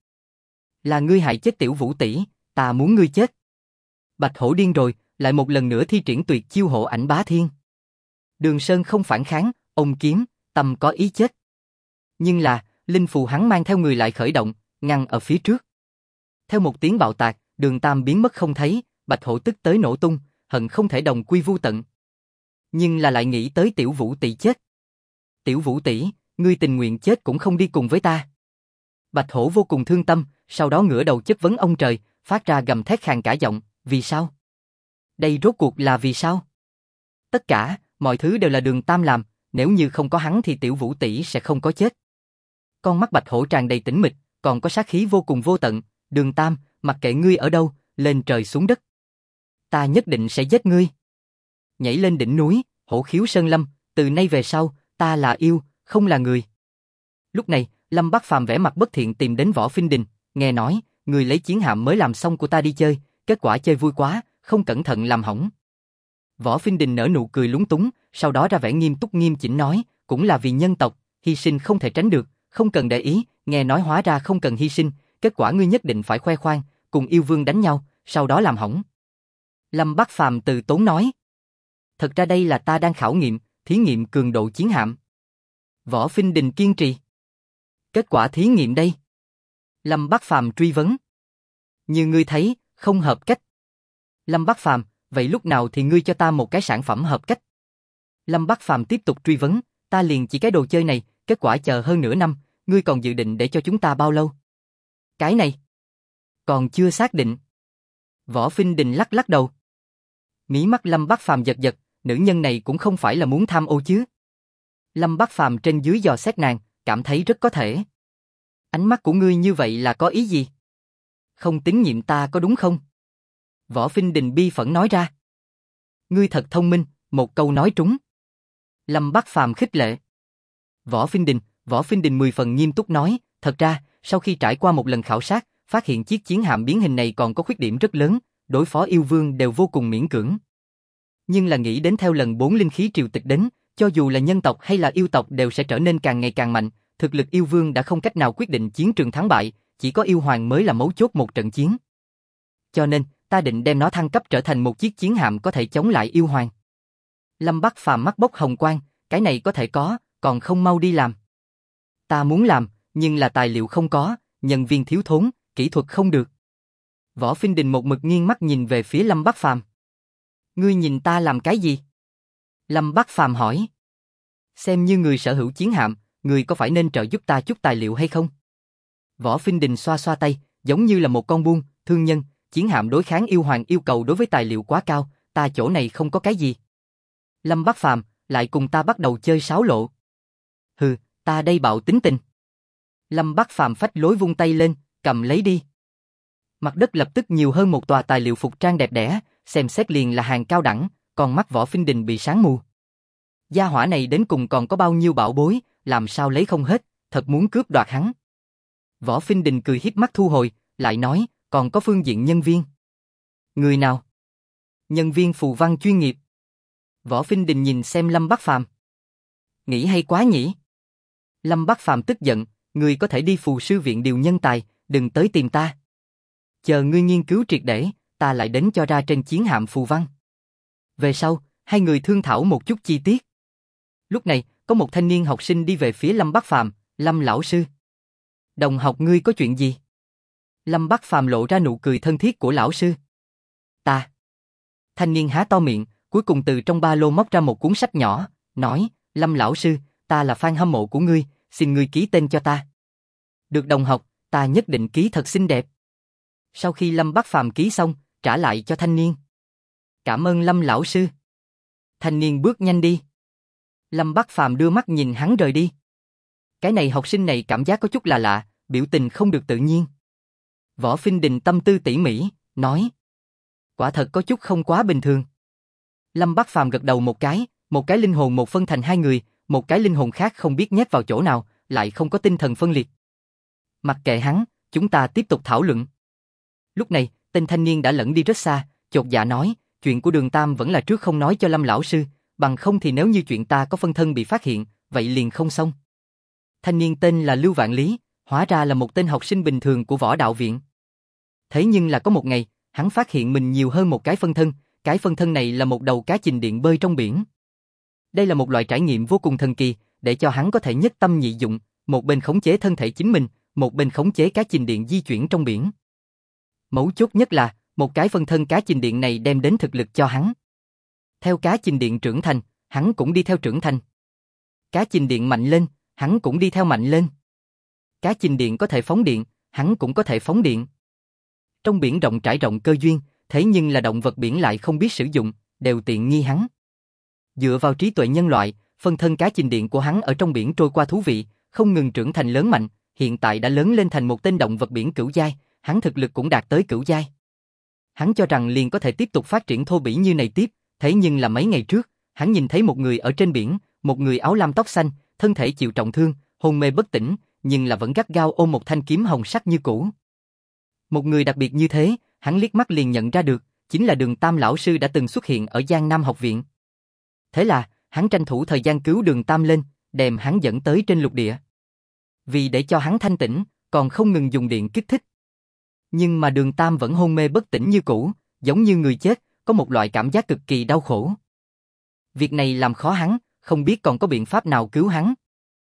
Là ngươi hại chết Tiểu Vũ tỷ, ta muốn ngươi chết. Bạch Hổ điên rồi, lại một lần nữa thi triển tuyệt chiêu hộ ảnh bá thiên. Đường Sơn không phản kháng, ôm kiếm, tâm có ý chết. Nhưng là, linh phù hắn mang theo người lại khởi động, ngăn ở phía trước. Theo một tiếng bạo tạc, Đường Tam biến mất không thấy, Bạch Hổ tức tới nổ tung, hận không thể đồng quy vu tận. Nhưng là lại nghĩ tới Tiểu Vũ tỷ chết. Tiểu Vũ tỷ, ngươi tình nguyện chết cũng không đi cùng với ta. Bạch Hổ vô cùng thương tâm, sau đó ngửa đầu chất vấn ông trời, phát ra gầm thét khàn cả giọng, vì sao? Đây rốt cuộc là vì sao? Tất cả, mọi thứ đều là Đường Tam làm, nếu như không có hắn thì Tiểu Vũ tỷ sẽ không có chết. Con mắt Bạch Hổ tràn đầy tĩnh mịch, còn có sát khí vô cùng vô tận, Đường Tam, mặc kệ ngươi ở đâu, lên trời xuống đất. Ta nhất định sẽ giết ngươi. Nhảy lên đỉnh núi, Hổ Khiếu Sơn Lâm, từ nay về sau, ta là yêu, không là người. Lúc này, Lâm Bắc Phàm vẻ mặt bất thiện tìm đến Võ Phinh Đình, nghe nói, người lấy chiến hạm mới làm xong của ta đi chơi, kết quả chơi vui quá, không cẩn thận làm hỏng. Võ Phinh Đình nở nụ cười lúng túng, sau đó ra vẻ nghiêm túc nghiêm chỉnh nói, cũng là vì nhân tộc, hy sinh không thể tránh được, không cần để ý, nghe nói hóa ra không cần hy sinh, kết quả ngươi nhất định phải khoe khoang, cùng yêu vương đánh nhau, sau đó làm hỏng. Lâm Bắc Phàm từ tốn nói, thật ra đây là ta đang khảo nghiệm, thí nghiệm cường độ chiến hạm. Võ Phinh Đình kiên trì. Kết quả thí nghiệm đây? Lâm Bắc Phàm truy vấn. Như ngươi thấy, không hợp cách. Lâm Bắc Phàm, vậy lúc nào thì ngươi cho ta một cái sản phẩm hợp cách? Lâm Bắc Phàm tiếp tục truy vấn, ta liền chỉ cái đồ chơi này, kết quả chờ hơn nửa năm, ngươi còn dự định để cho chúng ta bao lâu? Cái này còn chưa xác định. Võ Phinh Đình lắc lắc đầu. Mí mắt Lâm Bắc Phàm giật giật, nữ nhân này cũng không phải là muốn tham ô chứ. Lâm Bắc Phàm trên dưới dò xét nàng, cảm thấy rất có thể. Ánh mắt của ngươi như vậy là có ý gì? Không tín nhiệm ta có đúng không? Võ Phinh Đình bi phẫn nói ra. Ngươi thật thông minh, một câu nói trúng. Lâm Bắc Phàm khích lệ. Võ Phinh Đình 10 phần nghiêm túc nói, thật ra, sau khi trải qua một lần khảo sát, phát hiện chiếc chiến hạm biến hình này còn có khuyết điểm rất lớn, đối phó yêu vương đều vô cùng miễn cưỡng. Nhưng là nghĩ đến theo lần 4 linh khí triều tịch đến, cho dù là nhân tộc hay là yêu tộc đều sẽ trở nên càng ngày càng mạnh, thực lực yêu vương đã không cách nào quyết định chiến trường thắng bại, chỉ có yêu hoàng mới là mấu chốt một trận chiến. Cho nên, ta định đem nó thăng cấp trở thành một chiếc chiến hạm có thể chống lại yêu hoàng. Lâm Bắc Phàm mắt bốc hồng quang, cái này có thể có, còn không mau đi làm. Ta muốn làm, nhưng là tài liệu không có, nhân viên thiếu thốn, kỹ thuật không được. Võ Phinh Đình một mực nghiêng mắt nhìn về phía Lâm Bắc Phàm. Ngươi nhìn ta làm cái gì? Lâm Bắc Phàm hỏi. Xem như người sở hữu chiến hạm, ngươi có phải nên trợ giúp ta chút tài liệu hay không? Võ Phinh Đình xoa xoa tay, giống như là một con buôn, thương nhân, chiến hạm đối kháng yêu hoàng yêu cầu đối với tài liệu quá cao, ta chỗ này không có cái gì. Lâm Bắc Phàm lại cùng ta bắt đầu chơi sáo lộ. Hừ, ta đây bạo tính tình. Lâm Bắc Phàm phách lối vung tay lên, cầm lấy đi. Mặt đất lập tức nhiều hơn một tòa tài liệu phục trang đẹp đẽ, xem xét liền là hàng cao đẳng, còn mắt Võ Phinh Đình bị sáng mù. Gia hỏa này đến cùng còn có bao nhiêu bảo bối, làm sao lấy không hết, thật muốn cướp đoạt hắn. Võ Phinh Đình cười híp mắt thu hồi, lại nói, còn có phương diện nhân viên. Người nào? Nhân viên phù văn chuyên nghiệp. Võ Phinh Đình nhìn xem Lâm Bắc Phàm. Nghĩ hay quá nhỉ? Lâm Bắc Phàm tức giận, ngươi có thể đi phù sư viện điều nhân tài, đừng tới tìm ta. Chờ ngươi nghiên cứu triệt để, ta lại đến cho ra trên chiến hạm phù văn. Về sau, hai người thương thảo một chút chi tiết. Lúc này, có một thanh niên học sinh đi về phía Lâm Bắc Phàm, Lâm lão sư. Đồng học ngươi có chuyện gì? Lâm Bắc Phàm lộ ra nụ cười thân thiết của lão sư. Ta. Thanh niên há to miệng, cuối cùng từ trong ba lô móc ra một cuốn sách nhỏ, nói, Lâm lão sư, ta là fan hâm mộ của ngươi, xin ngươi ký tên cho ta. Được đồng học, ta nhất định ký thật xinh đẹp. Sau khi Lâm Bắc Phàm ký xong, trả lại cho thanh niên. Cảm ơn Lâm lão sư. Thanh niên bước nhanh đi. Lâm Bắc Phàm đưa mắt nhìn hắn rời đi. Cái này học sinh này cảm giác có chút là lạ, biểu tình không được tự nhiên. Võ Phinh Đình tâm tư tỉ mỉ, nói. Quả thật có chút không quá bình thường. Lâm Bắc Phàm gật đầu một cái linh hồn một phân thành hai người, một cái linh hồn khác không biết nhét vào chỗ nào, lại không có tinh thần phân liệt. Mặc kệ hắn, chúng ta tiếp tục thảo luận. Lúc này, tên thanh niên đã lẫn đi rất xa, chột dạ nói, chuyện của Đường Tam vẫn là trước không nói cho Lâm lão sư, bằng không thì nếu như chuyện ta có phân thân bị phát hiện, vậy liền không xong. Thanh niên tên là Lưu Vạn Lý, hóa ra là một tên học sinh bình thường của võ đạo viện. Thế nhưng là có một ngày, hắn phát hiện mình nhiều hơn một cái phân thân này là một đầu cá chình điện bơi trong biển. Đây là một loại trải nghiệm vô cùng thần kỳ, để cho hắn có thể nhất tâm nhị dụng, một bên khống chế thân thể chính mình, một bên khống chế cá chình điện di chuyển trong biển. Mấu chốt nhất là, một cái phân thân cá chình điện này đem đến thực lực cho hắn. Theo cá chình điện trưởng thành, hắn cũng đi theo trưởng thành. Cá chình điện mạnh lên, hắn cũng đi theo mạnh lên. Cá chình điện có thể phóng điện, hắn cũng có thể phóng điện. Trong biển rộng trải rộng cơ duyên, thế nhưng là động vật biển lại không biết sử dụng, đều tiện nghi hắn. Dựa vào trí tuệ nhân loại, phân thân cá chình điện của hắn ở trong biển trôi qua thú vị, không ngừng trưởng thành lớn mạnh, hiện tại đã lớn lên thành một tên động vật biển cửu giai, hắn thực lực cũng đạt tới cửu giai. Hắn cho rằng liền có thể tiếp tục phát triển thô bỉ như này tiếp, thế nhưng là mấy ngày trước, hắn nhìn thấy một người ở trên biển, một người áo lam tóc xanh, thân thể chịu trọng thương, hôn mê bất tỉnh, nhưng là vẫn gắt gao ôm một thanh kiếm hồng sắc như cũ. Một người đặc biệt như thế, hắn liếc mắt liền nhận ra được, chính là Đường Tam lão sư đã từng xuất hiện ở Giang Nam học viện. Thế là, hắn tranh thủ thời gian cứu Đường Tam lên, đem hắn dẫn tới trên lục địa. Vì để cho hắn thanh tỉnh, còn không ngừng dùng điện kích thích. Nhưng mà Đường Tam vẫn hôn mê bất tỉnh như cũ, giống như người chết, có một loại cảm giác cực kỳ đau khổ. Việc này làm khó hắn, không biết còn có biện pháp nào cứu hắn.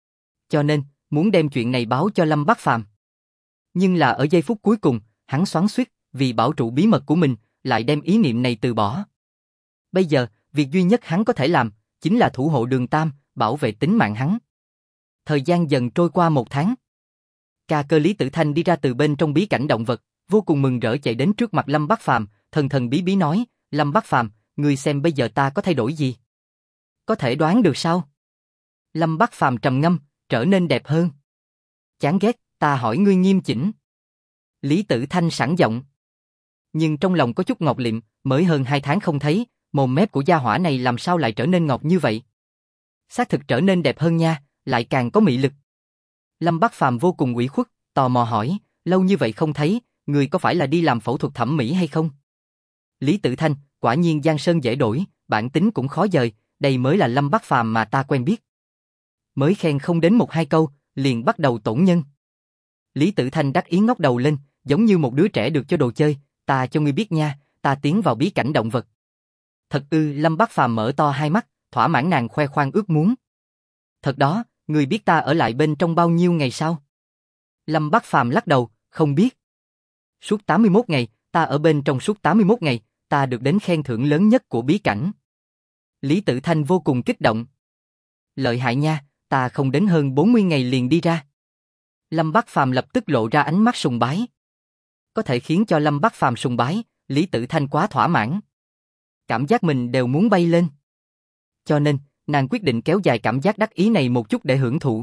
Cho nên, muốn đem chuyện này báo cho Lâm Bắc Phàm. Nhưng là ở giây phút cuối cùng, hắn xoắn xuýt, vì bảo trụ bí mật của mình, lại đem ý niệm này từ bỏ. Bây giờ, việc duy nhất hắn có thể làm, chính là thủ hộ Đường Tam, bảo vệ tính mạng hắn. Thời gian dần trôi qua 1 tháng. Ca Cơ Lý Tử Thanh đi ra từ bên trong bí cảnh động vật, vô cùng mừng rỡ chạy đến trước mặt Lâm Bắc Phàm, thần thần bí bí nói, Lâm Bắc Phàm, ngươi xem bây giờ ta có thay đổi gì? Có thể đoán được sao? Lâm Bắc Phàm trầm ngâm, trở nên đẹp hơn. Chán ghét, ta hỏi ngươi nghiêm chỉnh. Lý Tử Thanh sẵn giọng. Nhưng trong lòng có chút ngọt lịm, mới hơn 2 tháng không thấy, mồm mép của gia hỏa này làm sao lại trở nên ngọt như vậy? Xác thực trở nên đẹp hơn nha, lại càng có mị lực. Lâm Bắc Phàm vô cùng ủy khuất, tò mò hỏi, lâu như vậy không thấy, người có phải là đi làm phẫu thuật thẩm mỹ hay không? Lý Tử Thanh, quả nhiên giang sơn dễ đổi, bản tính cũng khó dời, đây mới là Lâm Bắc Phàm mà ta quen biết. Mới khen không đến 1-2 câu, liền bắt đầu tổn nhân. Lý Tử Thanh đắc ý ngóc đầu lên, giống như một đứa trẻ được cho đồ chơi, ta cho ngươi biết nha, ta tiến vào bí cảnh động vật. Thật ư? Lâm Bắc Phàm mở to hai mắt, thỏa mãn nàng khoe khoang ước muốn. Thật đó, ngươi biết ta ở lại bên trong bao nhiêu ngày sao? Lâm Bắc Phàm lắc đầu, không biết. Suốt 81 ngày, ta ở bên trong suốt 81 ngày, ta được đến khen thưởng lớn nhất của bí cảnh. Lý Tử Thanh vô cùng kích động. Lợi hại nha, ta không đến hơn 40 ngày liền đi ra. Lâm Bắc Phàm lập tức lộ ra ánh mắt sùng bái. Có thể khiến cho Lâm Bắc Phàm sùng bái, Lý Tử Thanh quá thỏa mãn. Cảm giác mình đều muốn bay lên. Cho nên, nàng quyết định kéo dài cảm giác đắc ý này một chút để hưởng thụ.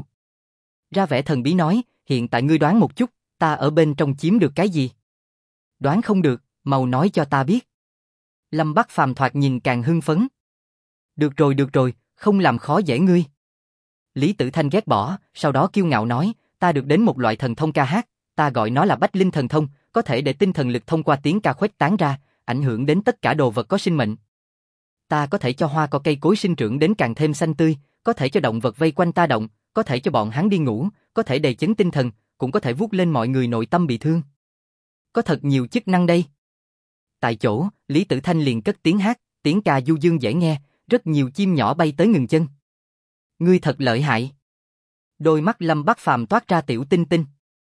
Ra vẻ thần bí nói, hiện tại ngươi đoán một chút, ta ở bên trong chiếm được cái gì? Đoán không được, mau nói cho ta biết. Lâm Bắc Phàm thoạt nhìn càng hưng phấn. Được rồi, không làm khó dễ ngươi. Lý Tử Thanh ghét bỏ, sau đó kiêu ngạo nói, ta được đến một loại thần thông ca hát, ta gọi nó là Bách Linh thần thông, có thể để tinh thần lực thông qua tiếng ca khuếch tán ra, ảnh hưởng đến tất cả đồ vật có sinh mệnh. Ta có thể cho hoa cỏ cây cối sinh trưởng đến càng thêm xanh tươi, có thể cho động vật vây quanh ta động, có thể cho bọn hắn đi ngủ, có thể đề chấn tinh thần, cũng có thể vuốt lên mọi người nội tâm bị thương. Có thật nhiều chức năng đây. Tại chỗ, Lý Tử Thanh liền cất tiếng hát, tiếng ca du dương dễ nghe, rất nhiều chim nhỏ bay tới ngừng chân. Ngươi thật lợi hại. Đôi mắt Lâm Bắc Phàm toát ra tiểu tinh tinh.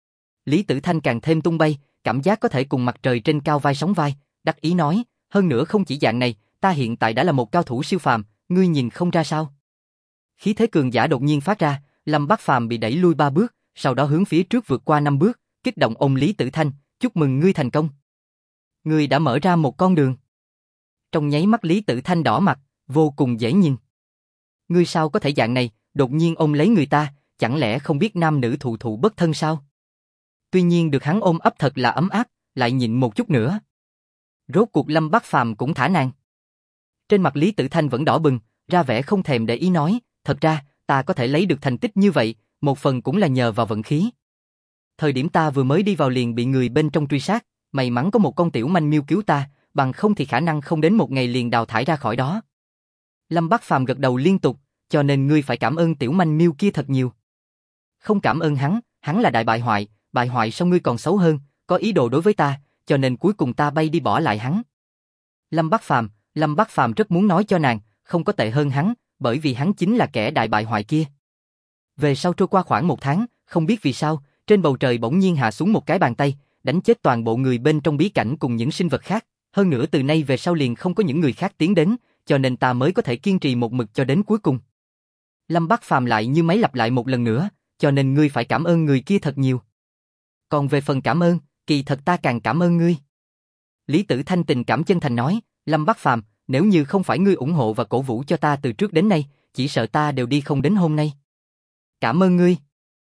Lý Tử Thanh càng thêm tung bay, cảm giác có thể cùng mặt trời trên cao vai sóng vai, đắc ý nói, hơn nữa không chỉ dạng này, ta hiện tại đã là một cao thủ siêu phàm, ngươi nhìn không ra sao? Khí thế cường giả đột nhiên phát ra, Lâm Bắc Phàm bị đẩy lui 3 bước, sau đó hướng phía trước vượt qua 5 bước, kích động ôm Lý Tử Thanh, chúc mừng ngươi thành công. Ngươi đã mở ra một con đường. Trong nháy mắt Lý Tử Thanh đỏ mặt, vô cùng dễ nhìn. Ngươi sao có thể dạng này, đột nhiên ôm lấy người ta, chẳng lẽ không biết nam nữ thụ thụ bất thân sao? Tuy nhiên được hắn ôm ấp thật là ấm áp, lại nhịn một chút nữa. Rốt cuộc Lâm Bắc Phàm cũng thả nàng. Trên mặt Lý Tử Thanh vẫn đỏ bừng, ra vẻ không thèm để ý nói, thật ra, ta có thể lấy được thành tích như vậy, một phần cũng là nhờ vào vận khí. Thời điểm ta vừa mới đi vào liền bị người bên trong truy sát, may mắn có một con tiểu manh miêu cứu ta, bằng không thì khả năng không đến một ngày liền đào thải ra khỏi đó. Lâm Bắc Phàm gật đầu liên tục, cho nên ngươi phải cảm ơn tiểu manh miêu kia thật nhiều. Không cảm ơn hắn là đại bại hoại sao ngươi còn xấu hơn, có ý đồ đối với ta, cho nên cuối cùng ta bay đi bỏ lại hắn. Lâm Bắc Phàm rất muốn nói cho nàng, không có tệ hơn hắn, bởi vì hắn chính là kẻ đại bại hoại kia. Về sau trôi qua khoảng 1 tháng, không biết vì sao, trên bầu trời bỗng nhiên hạ xuống một cái bàn tay, đánh chết toàn bộ người bên trong bí cảnh cùng những sinh vật khác, hơn nữa từ nay về sau liền không có những người khác tiến đến, cho nên ta mới có thể kiên trì một mực cho đến cuối cùng. Lâm Bắc Phàm lại như máy lặp lại một lần nữa, cho nên ngươi phải cảm ơn người kia thật nhiều. Còn về phần cảm ơn, kỳ thật ta càng cảm ơn ngươi. Lý Tử Thanh tình cảm chân thành nói, Lâm Bắc Phàm, nếu như không phải ngươi ủng hộ và cổ vũ cho ta từ trước đến nay, chỉ sợ ta đều đi không đến hôm nay. Cảm ơn ngươi.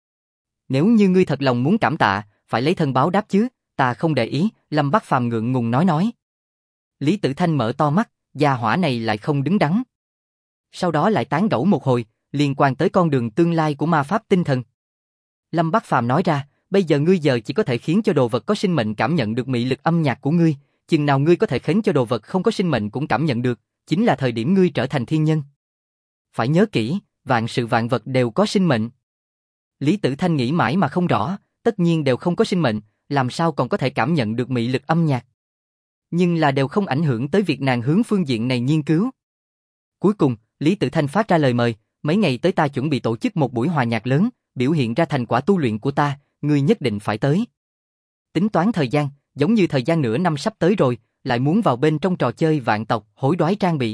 Nếu như ngươi thật lòng muốn cảm tạ, phải lấy thân báo đáp chứ, ta không để ý, Lâm Bắc Phàm ngượng ngùng nói. Lý Tử Thanh mở to mắt, gia hỏa này lại không đứng đắn. Sau đó lại tán gẫu một hồi, liên quan tới con đường tương lai của ma pháp tinh thần. Lâm Bắc Phàm nói ra, bây giờ ngươi chỉ có thể khiến cho đồ vật có sinh mệnh cảm nhận được mị lực âm nhạc của ngươi, chừng nào ngươi có thể khiến cho đồ vật không có sinh mệnh cũng cảm nhận được, chính là thời điểm ngươi trở thành thiên nhân. Phải nhớ kỹ, vạn sự vạn vật đều có sinh mệnh. Lý Tử Thanh nghĩ mãi mà không rõ, tất nhiên đều không có sinh mệnh, làm sao còn có thể cảm nhận được mị lực âm nhạc. Nhưng là đều không ảnh hưởng tới việc nàng hướng phương diện này nghiên cứu. Cuối cùng, Lý Tử Thanh phát ra lời mời, mấy ngày tới ta chuẩn bị tổ chức một buổi hòa nhạc lớn, biểu hiện ra thành quả tu luyện của ta, ngươi nhất định phải tới. Tính toán thời gian, giống như thời gian nửa năm sắp tới rồi, lại muốn vào bên trong trò chơi vạn tộc, hối đoái trang bị.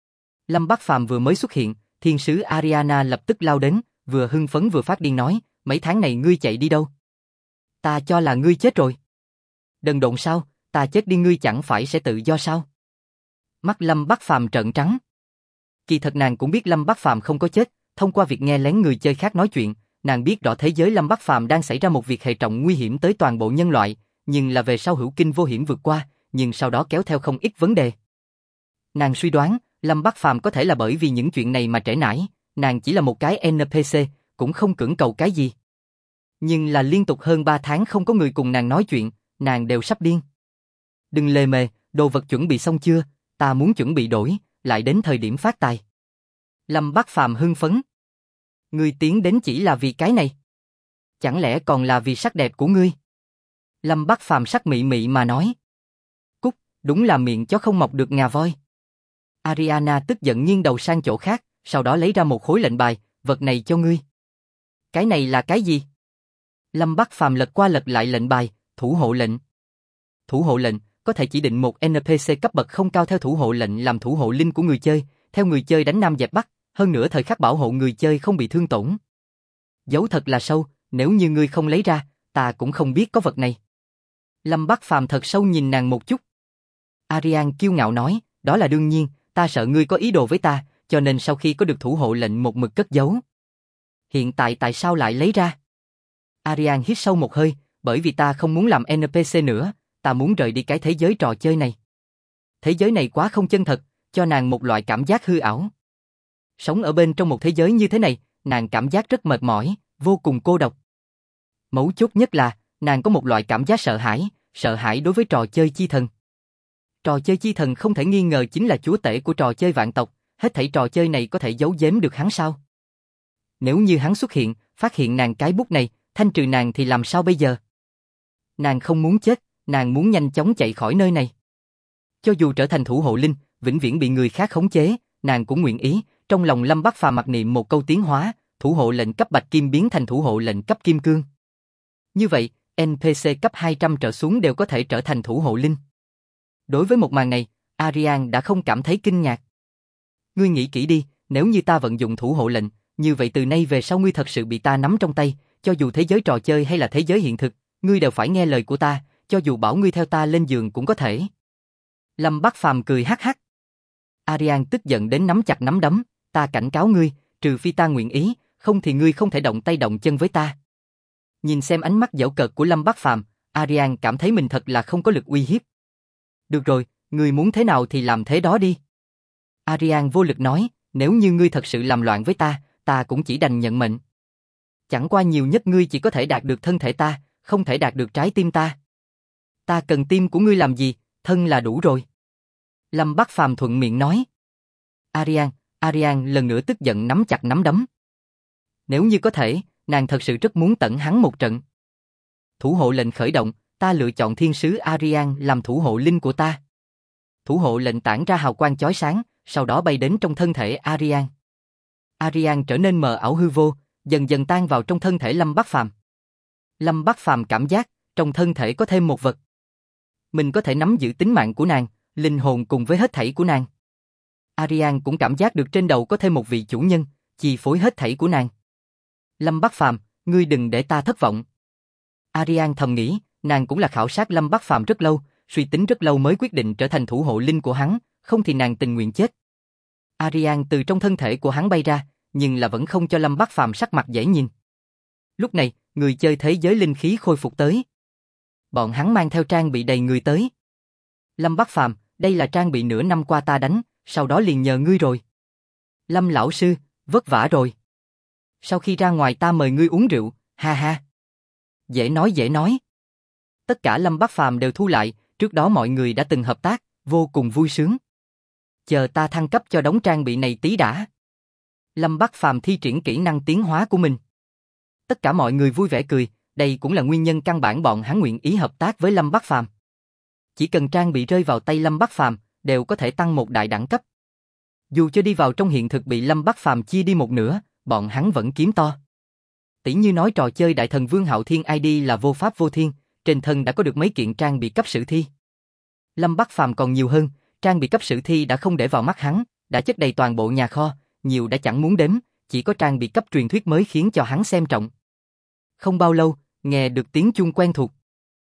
Lâm Bắc Phàm vừa mới xuất hiện, thiên sứ Ariana lập tức lao đến, vừa hưng phấn vừa phát điên nói, mấy tháng này ngươi chạy đi đâu? Ta cho là ngươi chết rồi. Đần độn sao, ta chết đi ngươi chẳng phải sẽ tự do sao? Mắt Lâm Bắc Phàm trợn trắng. Kỳ thật nàng cũng biết Lâm Bắc Phàm không có chết, thông qua việc nghe lén người chơi khác nói chuyện, nàng biết rõ thế giới Lâm Bắc Phàm đang xảy ra một việc hệ trọng nguy hiểm tới toàn bộ nhân loại, nhưng là về sau hữu kinh vô hiểm vượt qua, nhưng sau đó kéo theo không ít vấn đề. Nàng suy đoán, Lâm Bắc Phàm có thể là bởi vì những chuyện này mà trễ nải, nàng chỉ là một cái NPC, cũng không cưỡng cầu cái gì. Nhưng là liên tục hơn 3 tháng không có người cùng nàng nói chuyện, nàng đều sắp điên. Đừng lề mề, đồ vật chuẩn bị xong chưa, ta muốn chuẩn bị đổi, lại đến thời điểm phát tài. Lâm Bắc Phàm hưng phấn. Ngươi tiến đến chỉ là vì cái này? Chẳng lẽ còn là vì sắc đẹp của ngươi? Lâm Bắc Phàm sắc mị mị mà nói. Cút, đúng là miệng chó không mọc được ngà voi. Ariana tức giận nghiêng đầu sang chỗ khác, sau đó lấy ra một khối lệnh bài, vật này cho ngươi. Cái này là cái gì? Lâm Bắc Phàm lật qua lật lại lệnh bài, thủ hộ lệnh. Thủ hộ lệnh có thể chỉ định một NPC cấp bậc không cao theo thủ hộ lệnh làm thủ hộ linh của người chơi, theo người chơi đánh nam dẹp bắc, hơn nữa thời khắc bảo hộ người chơi không bị thương tổn. Giấu thật là sâu, nếu như ngươi không lấy ra, ta cũng không biết có vật này. Lâm Bắc Phàm thật sâu nhìn nàng một chút. Arian kiêu ngạo nói, đó là đương nhiên, ta sợ ngươi có ý đồ với ta, cho nên sau khi có được thủ hộ lệnh một mực cất giấu. Hiện tại tại sao lại lấy ra? Arian hít sâu một hơi, bởi vì ta không muốn làm NPC nữa, ta muốn rời đi cái thế giới trò chơi này. Thế giới này quá không chân thật, cho nàng một loại cảm giác hư ảo. Sống ở bên trong một thế giới như thế này, nàng cảm giác rất mệt mỏi, vô cùng cô độc. Mấu chốt nhất là, nàng có một loại cảm giác sợ hãi đối với trò chơi chi thần. Trò chơi chi thần không thể nghi ngờ chính là chúa tể của trò chơi vạn tộc, hết thảy trò chơi này có thể giấu giếm được hắn sao? Nếu như hắn xuất hiện, phát hiện nàng cái bút này, thanh trừ nàng thì làm sao bây giờ? Nàng không muốn chết, nàng muốn nhanh chóng chạy khỏi nơi này. Cho dù trở thành thủ hộ linh, vĩnh viễn bị người khác khống chế, nàng cũng nguyện ý. Trong lòng Lâm Bắc Phàm mặc niệm một câu tiến hóa, thủ hộ lệnh cấp bạch kim biến thành thủ hộ lệnh cấp kim cương. Như vậy, NPC cấp 200 trở xuống đều có thể trở thành thủ hộ linh. Đối với một màn này, Arian đã không cảm thấy kinh ngạc. Ngươi nghĩ kỹ đi, nếu như ta vận dụng thủ hộ lệnh, như vậy từ nay về sau ngươi thật sự bị ta nắm trong tay, cho dù thế giới trò chơi hay là thế giới hiện thực, ngươi đều phải nghe lời của ta, cho dù bảo ngươi theo ta lên giường cũng có thể. Lâm Bắc Phàm cười hắc hắc. Arian tức giận đến nắm chặt nắm đấm, ta cảnh cáo ngươi, trừ phi ta nguyện ý, không thì ngươi không thể động tay động chân với ta. Nhìn xem ánh mắt giễu cợt của Lâm Bắc Phàm, Arian cảm thấy mình thật là không có lực uy hiếp. Được rồi, ngươi muốn thế nào thì làm thế đó đi. Arian vô lực nói, nếu như ngươi thật sự làm loạn với ta, ta cũng chỉ đành nhận mệnh. Chẳng qua nhiều nhất ngươi chỉ có thể đạt được thân thể ta, không thể đạt được trái tim ta. Ta cần tim của ngươi làm gì, thân là đủ rồi. Lâm Bắc Phàm thuận miệng nói. Arian lần nữa tức giận nắm chặt nắm đấm. Nếu như có thể, nàng thật sự rất muốn tận hắn một trận. Thủ hộ lệnh khởi động, ta lựa chọn thiên sứ Arian làm thủ hộ linh của ta. Thủ hộ lệnh tản ra hào quang chói sáng, sau đó bay đến trong thân thể Arian. Arian trở nên mờ ảo hư vô, dần dần tan vào trong thân thể Lâm Bắc Phàm. Lâm Bắc Phàm cảm giác, trong thân thể có thêm một vật. Mình có thể nắm giữ tính mạng của nàng, linh hồn cùng với hết thảy của nàng. Arian cũng cảm giác được trên đầu có thêm một vị chủ nhân, chi phối hết thảy của nàng. Lâm Bắc Phàm, ngươi đừng để ta thất vọng. Arian thầm nghĩ, nàng cũng là khảo sát Lâm Bắc Phàm rất lâu, suy tính rất lâu mới quyết định trở thành thủ hộ linh của hắn, không thì nàng tình nguyện chết. Arian từ trong thân thể của hắn bay ra, nhưng là vẫn không cho Lâm Bắc Phàm sắc mặt dễ nhìn. Lúc này, người chơi thế giới linh khí khôi phục tới. Bọn hắn mang theo trang bị đầy người tới. Lâm Bắc Phàm, đây là trang bị nửa năm qua ta đánh, sau đó liền nhờ ngươi rồi. Lâm lão sư, vất vả rồi. Sau khi ra ngoài ta mời ngươi uống rượu, ha ha. Dễ nói dễ nói. Tất cả Lâm Bắc Phàm đều thu lại, trước đó mọi người đã từng hợp tác, vô cùng vui sướng. Chờ ta thăng cấp cho đống trang bị này tí đã. Lâm Bắc Phàm thi triển kỹ năng tiến hóa của mình. Tất cả mọi người vui vẻ cười, đây cũng là nguyên nhân căn bản bọn hắn nguyện ý hợp tác với Lâm Bắc Phàm. Chỉ cần trang bị rơi vào tay Lâm Bắc Phàm, đều có thể tăng một đại đẳng cấp. Dù cho đi vào trong hiện thực bị Lâm Bắc Phàm chia đi một nửa, bọn hắn vẫn kiếm to. Tỷ như nói trò chơi Đại Thần Vương Hạo Thiên ID là vô pháp vô thiên, trên thân đã có được mấy kiện trang bị cấp sử thi. Lâm Bắc Phàm còn nhiều hơn, trang bị cấp sử thi đã không để vào mắt hắn, đã chất đầy toàn bộ nhà kho, nhiều đã chẳng muốn đếm, chỉ có trang bị cấp truyền thuyết mới khiến cho hắn xem trọng. Không bao lâu, nghe được tiếng chuông quen thuộc.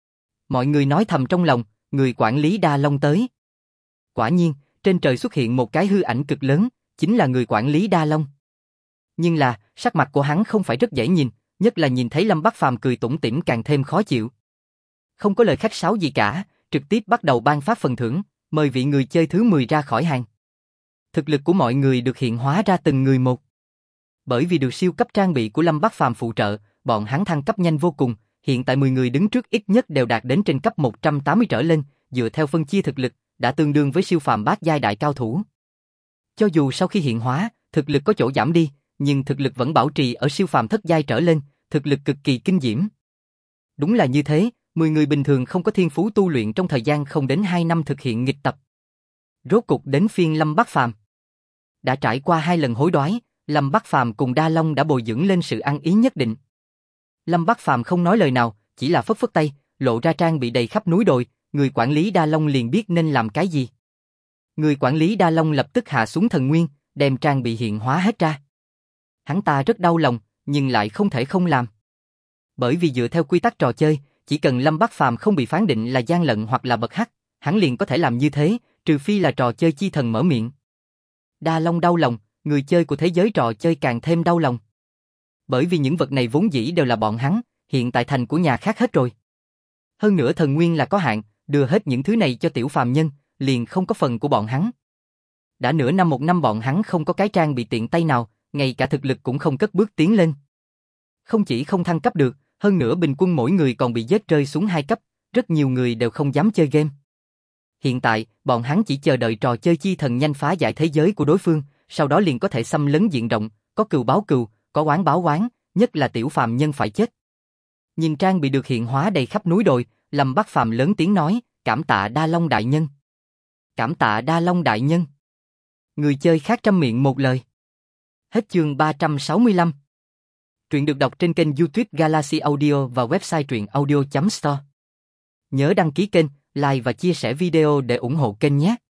Mọi người nói thầm trong lòng, người quản lý Đa Long tới. Quả nhiên, trên trời xuất hiện một cái hư ảnh cực lớn, chính là người quản lý Đa Long. Nhưng là, sắc mặt của hắn không phải rất dễ nhìn, nhất là nhìn thấy Lâm Bắc Phàm cười tủm tỉm càng thêm khó chịu. Không có lời khách sáo gì cả, trực tiếp bắt đầu ban phát phần thưởng, mời vị người chơi thứ 10 ra khỏi hàng. Thực lực của mọi người được hiện hóa ra từng người một. Bởi vì được siêu cấp trang bị của Lâm Bắc Phàm phụ trợ, bọn hắn thăng cấp nhanh vô cùng, hiện tại 10 người đứng trước ít nhất đều đạt đến trên cấp 180 trở lên, dựa theo phân chia thực lực, đã tương đương với siêu phàm bát giai đại cao thủ. Cho dù sau khi hiện hóa, thực lực có chỗ giảm đi, nhưng thực lực vẫn bảo trì ở siêu phàm thất giai trở lên, thực lực cực kỳ kinh diễm. Đúng là như thế, 10 người bình thường không có thiên phú tu luyện trong thời gian không đến 2 năm thực hiện nghịch tập. Rốt cục đến phiên Lâm Bắc Phàm. Đã trải qua 2 lần hối đoái, Lâm Bắc Phàm cùng Đa Long đã bồi dưỡng lên sự ăn ý nhất định. Lâm Bắc Phàm không nói lời nào, chỉ là phất phất tay, lộ ra trang bị đầy khắp núi đồi, người quản lý Đa Long liền biết nên làm cái gì. Người quản lý Đa Long lập tức hạ xuống thần nguyên, đem trang bị hiện hóa hết ra. Hắn ta rất đau lòng, nhưng lại không thể không làm. Bởi vì dựa theo quy tắc trò chơi, chỉ cần Lâm Bắc Phàm không bị phán định là gian lận hoặc là bật hắc, hắn liền có thể làm như thế, trừ phi là trò chơi chi thần mở miệng. Đa Long đau lòng, người chơi của thế giới trò chơi càng thêm đau lòng. Bởi vì những vật này vốn dĩ đều là bọn hắn, hiện tại thành của nhà khác hết rồi. Hơn nữa thần nguyên là có hạn, đưa hết những thứ này cho tiểu phàm nhân, liền không có phần của bọn hắn. Đã nửa năm một năm bọn hắn không có cái trang bị tiện tay nào, ngay cả thực lực cũng không cất bước tiến lên. Không chỉ không thăng cấp được, hơn nữa bình quân mỗi người còn bị giết rơi xuống 2 cấp, rất nhiều người đều không dám chơi game. Hiện tại, bọn hắn chỉ chờ đợi trò chơi chi thần nhanh phá giải thế giới của đối phương, sau đó liền có thể xâm lấn diện rộng, có cừu báo cừu, có oán báo oán, nhất là tiểu phàm nhân phải chết. Nhìn trang bị được hiện hóa đầy khắp núi đồi, Lâm Bắc Phàm lớn tiếng nói, cảm tạ Đa Long đại nhân. Cảm tạ Đa Long đại nhân. Người chơi khác trăm miệng một lời. Hết chương 365. Truyện được đọc trên kênh YouTube Galaxy Audio và website truyệnaudio.store. Nhớ đăng ký kênh, like và chia sẻ video để ủng hộ kênh nhé.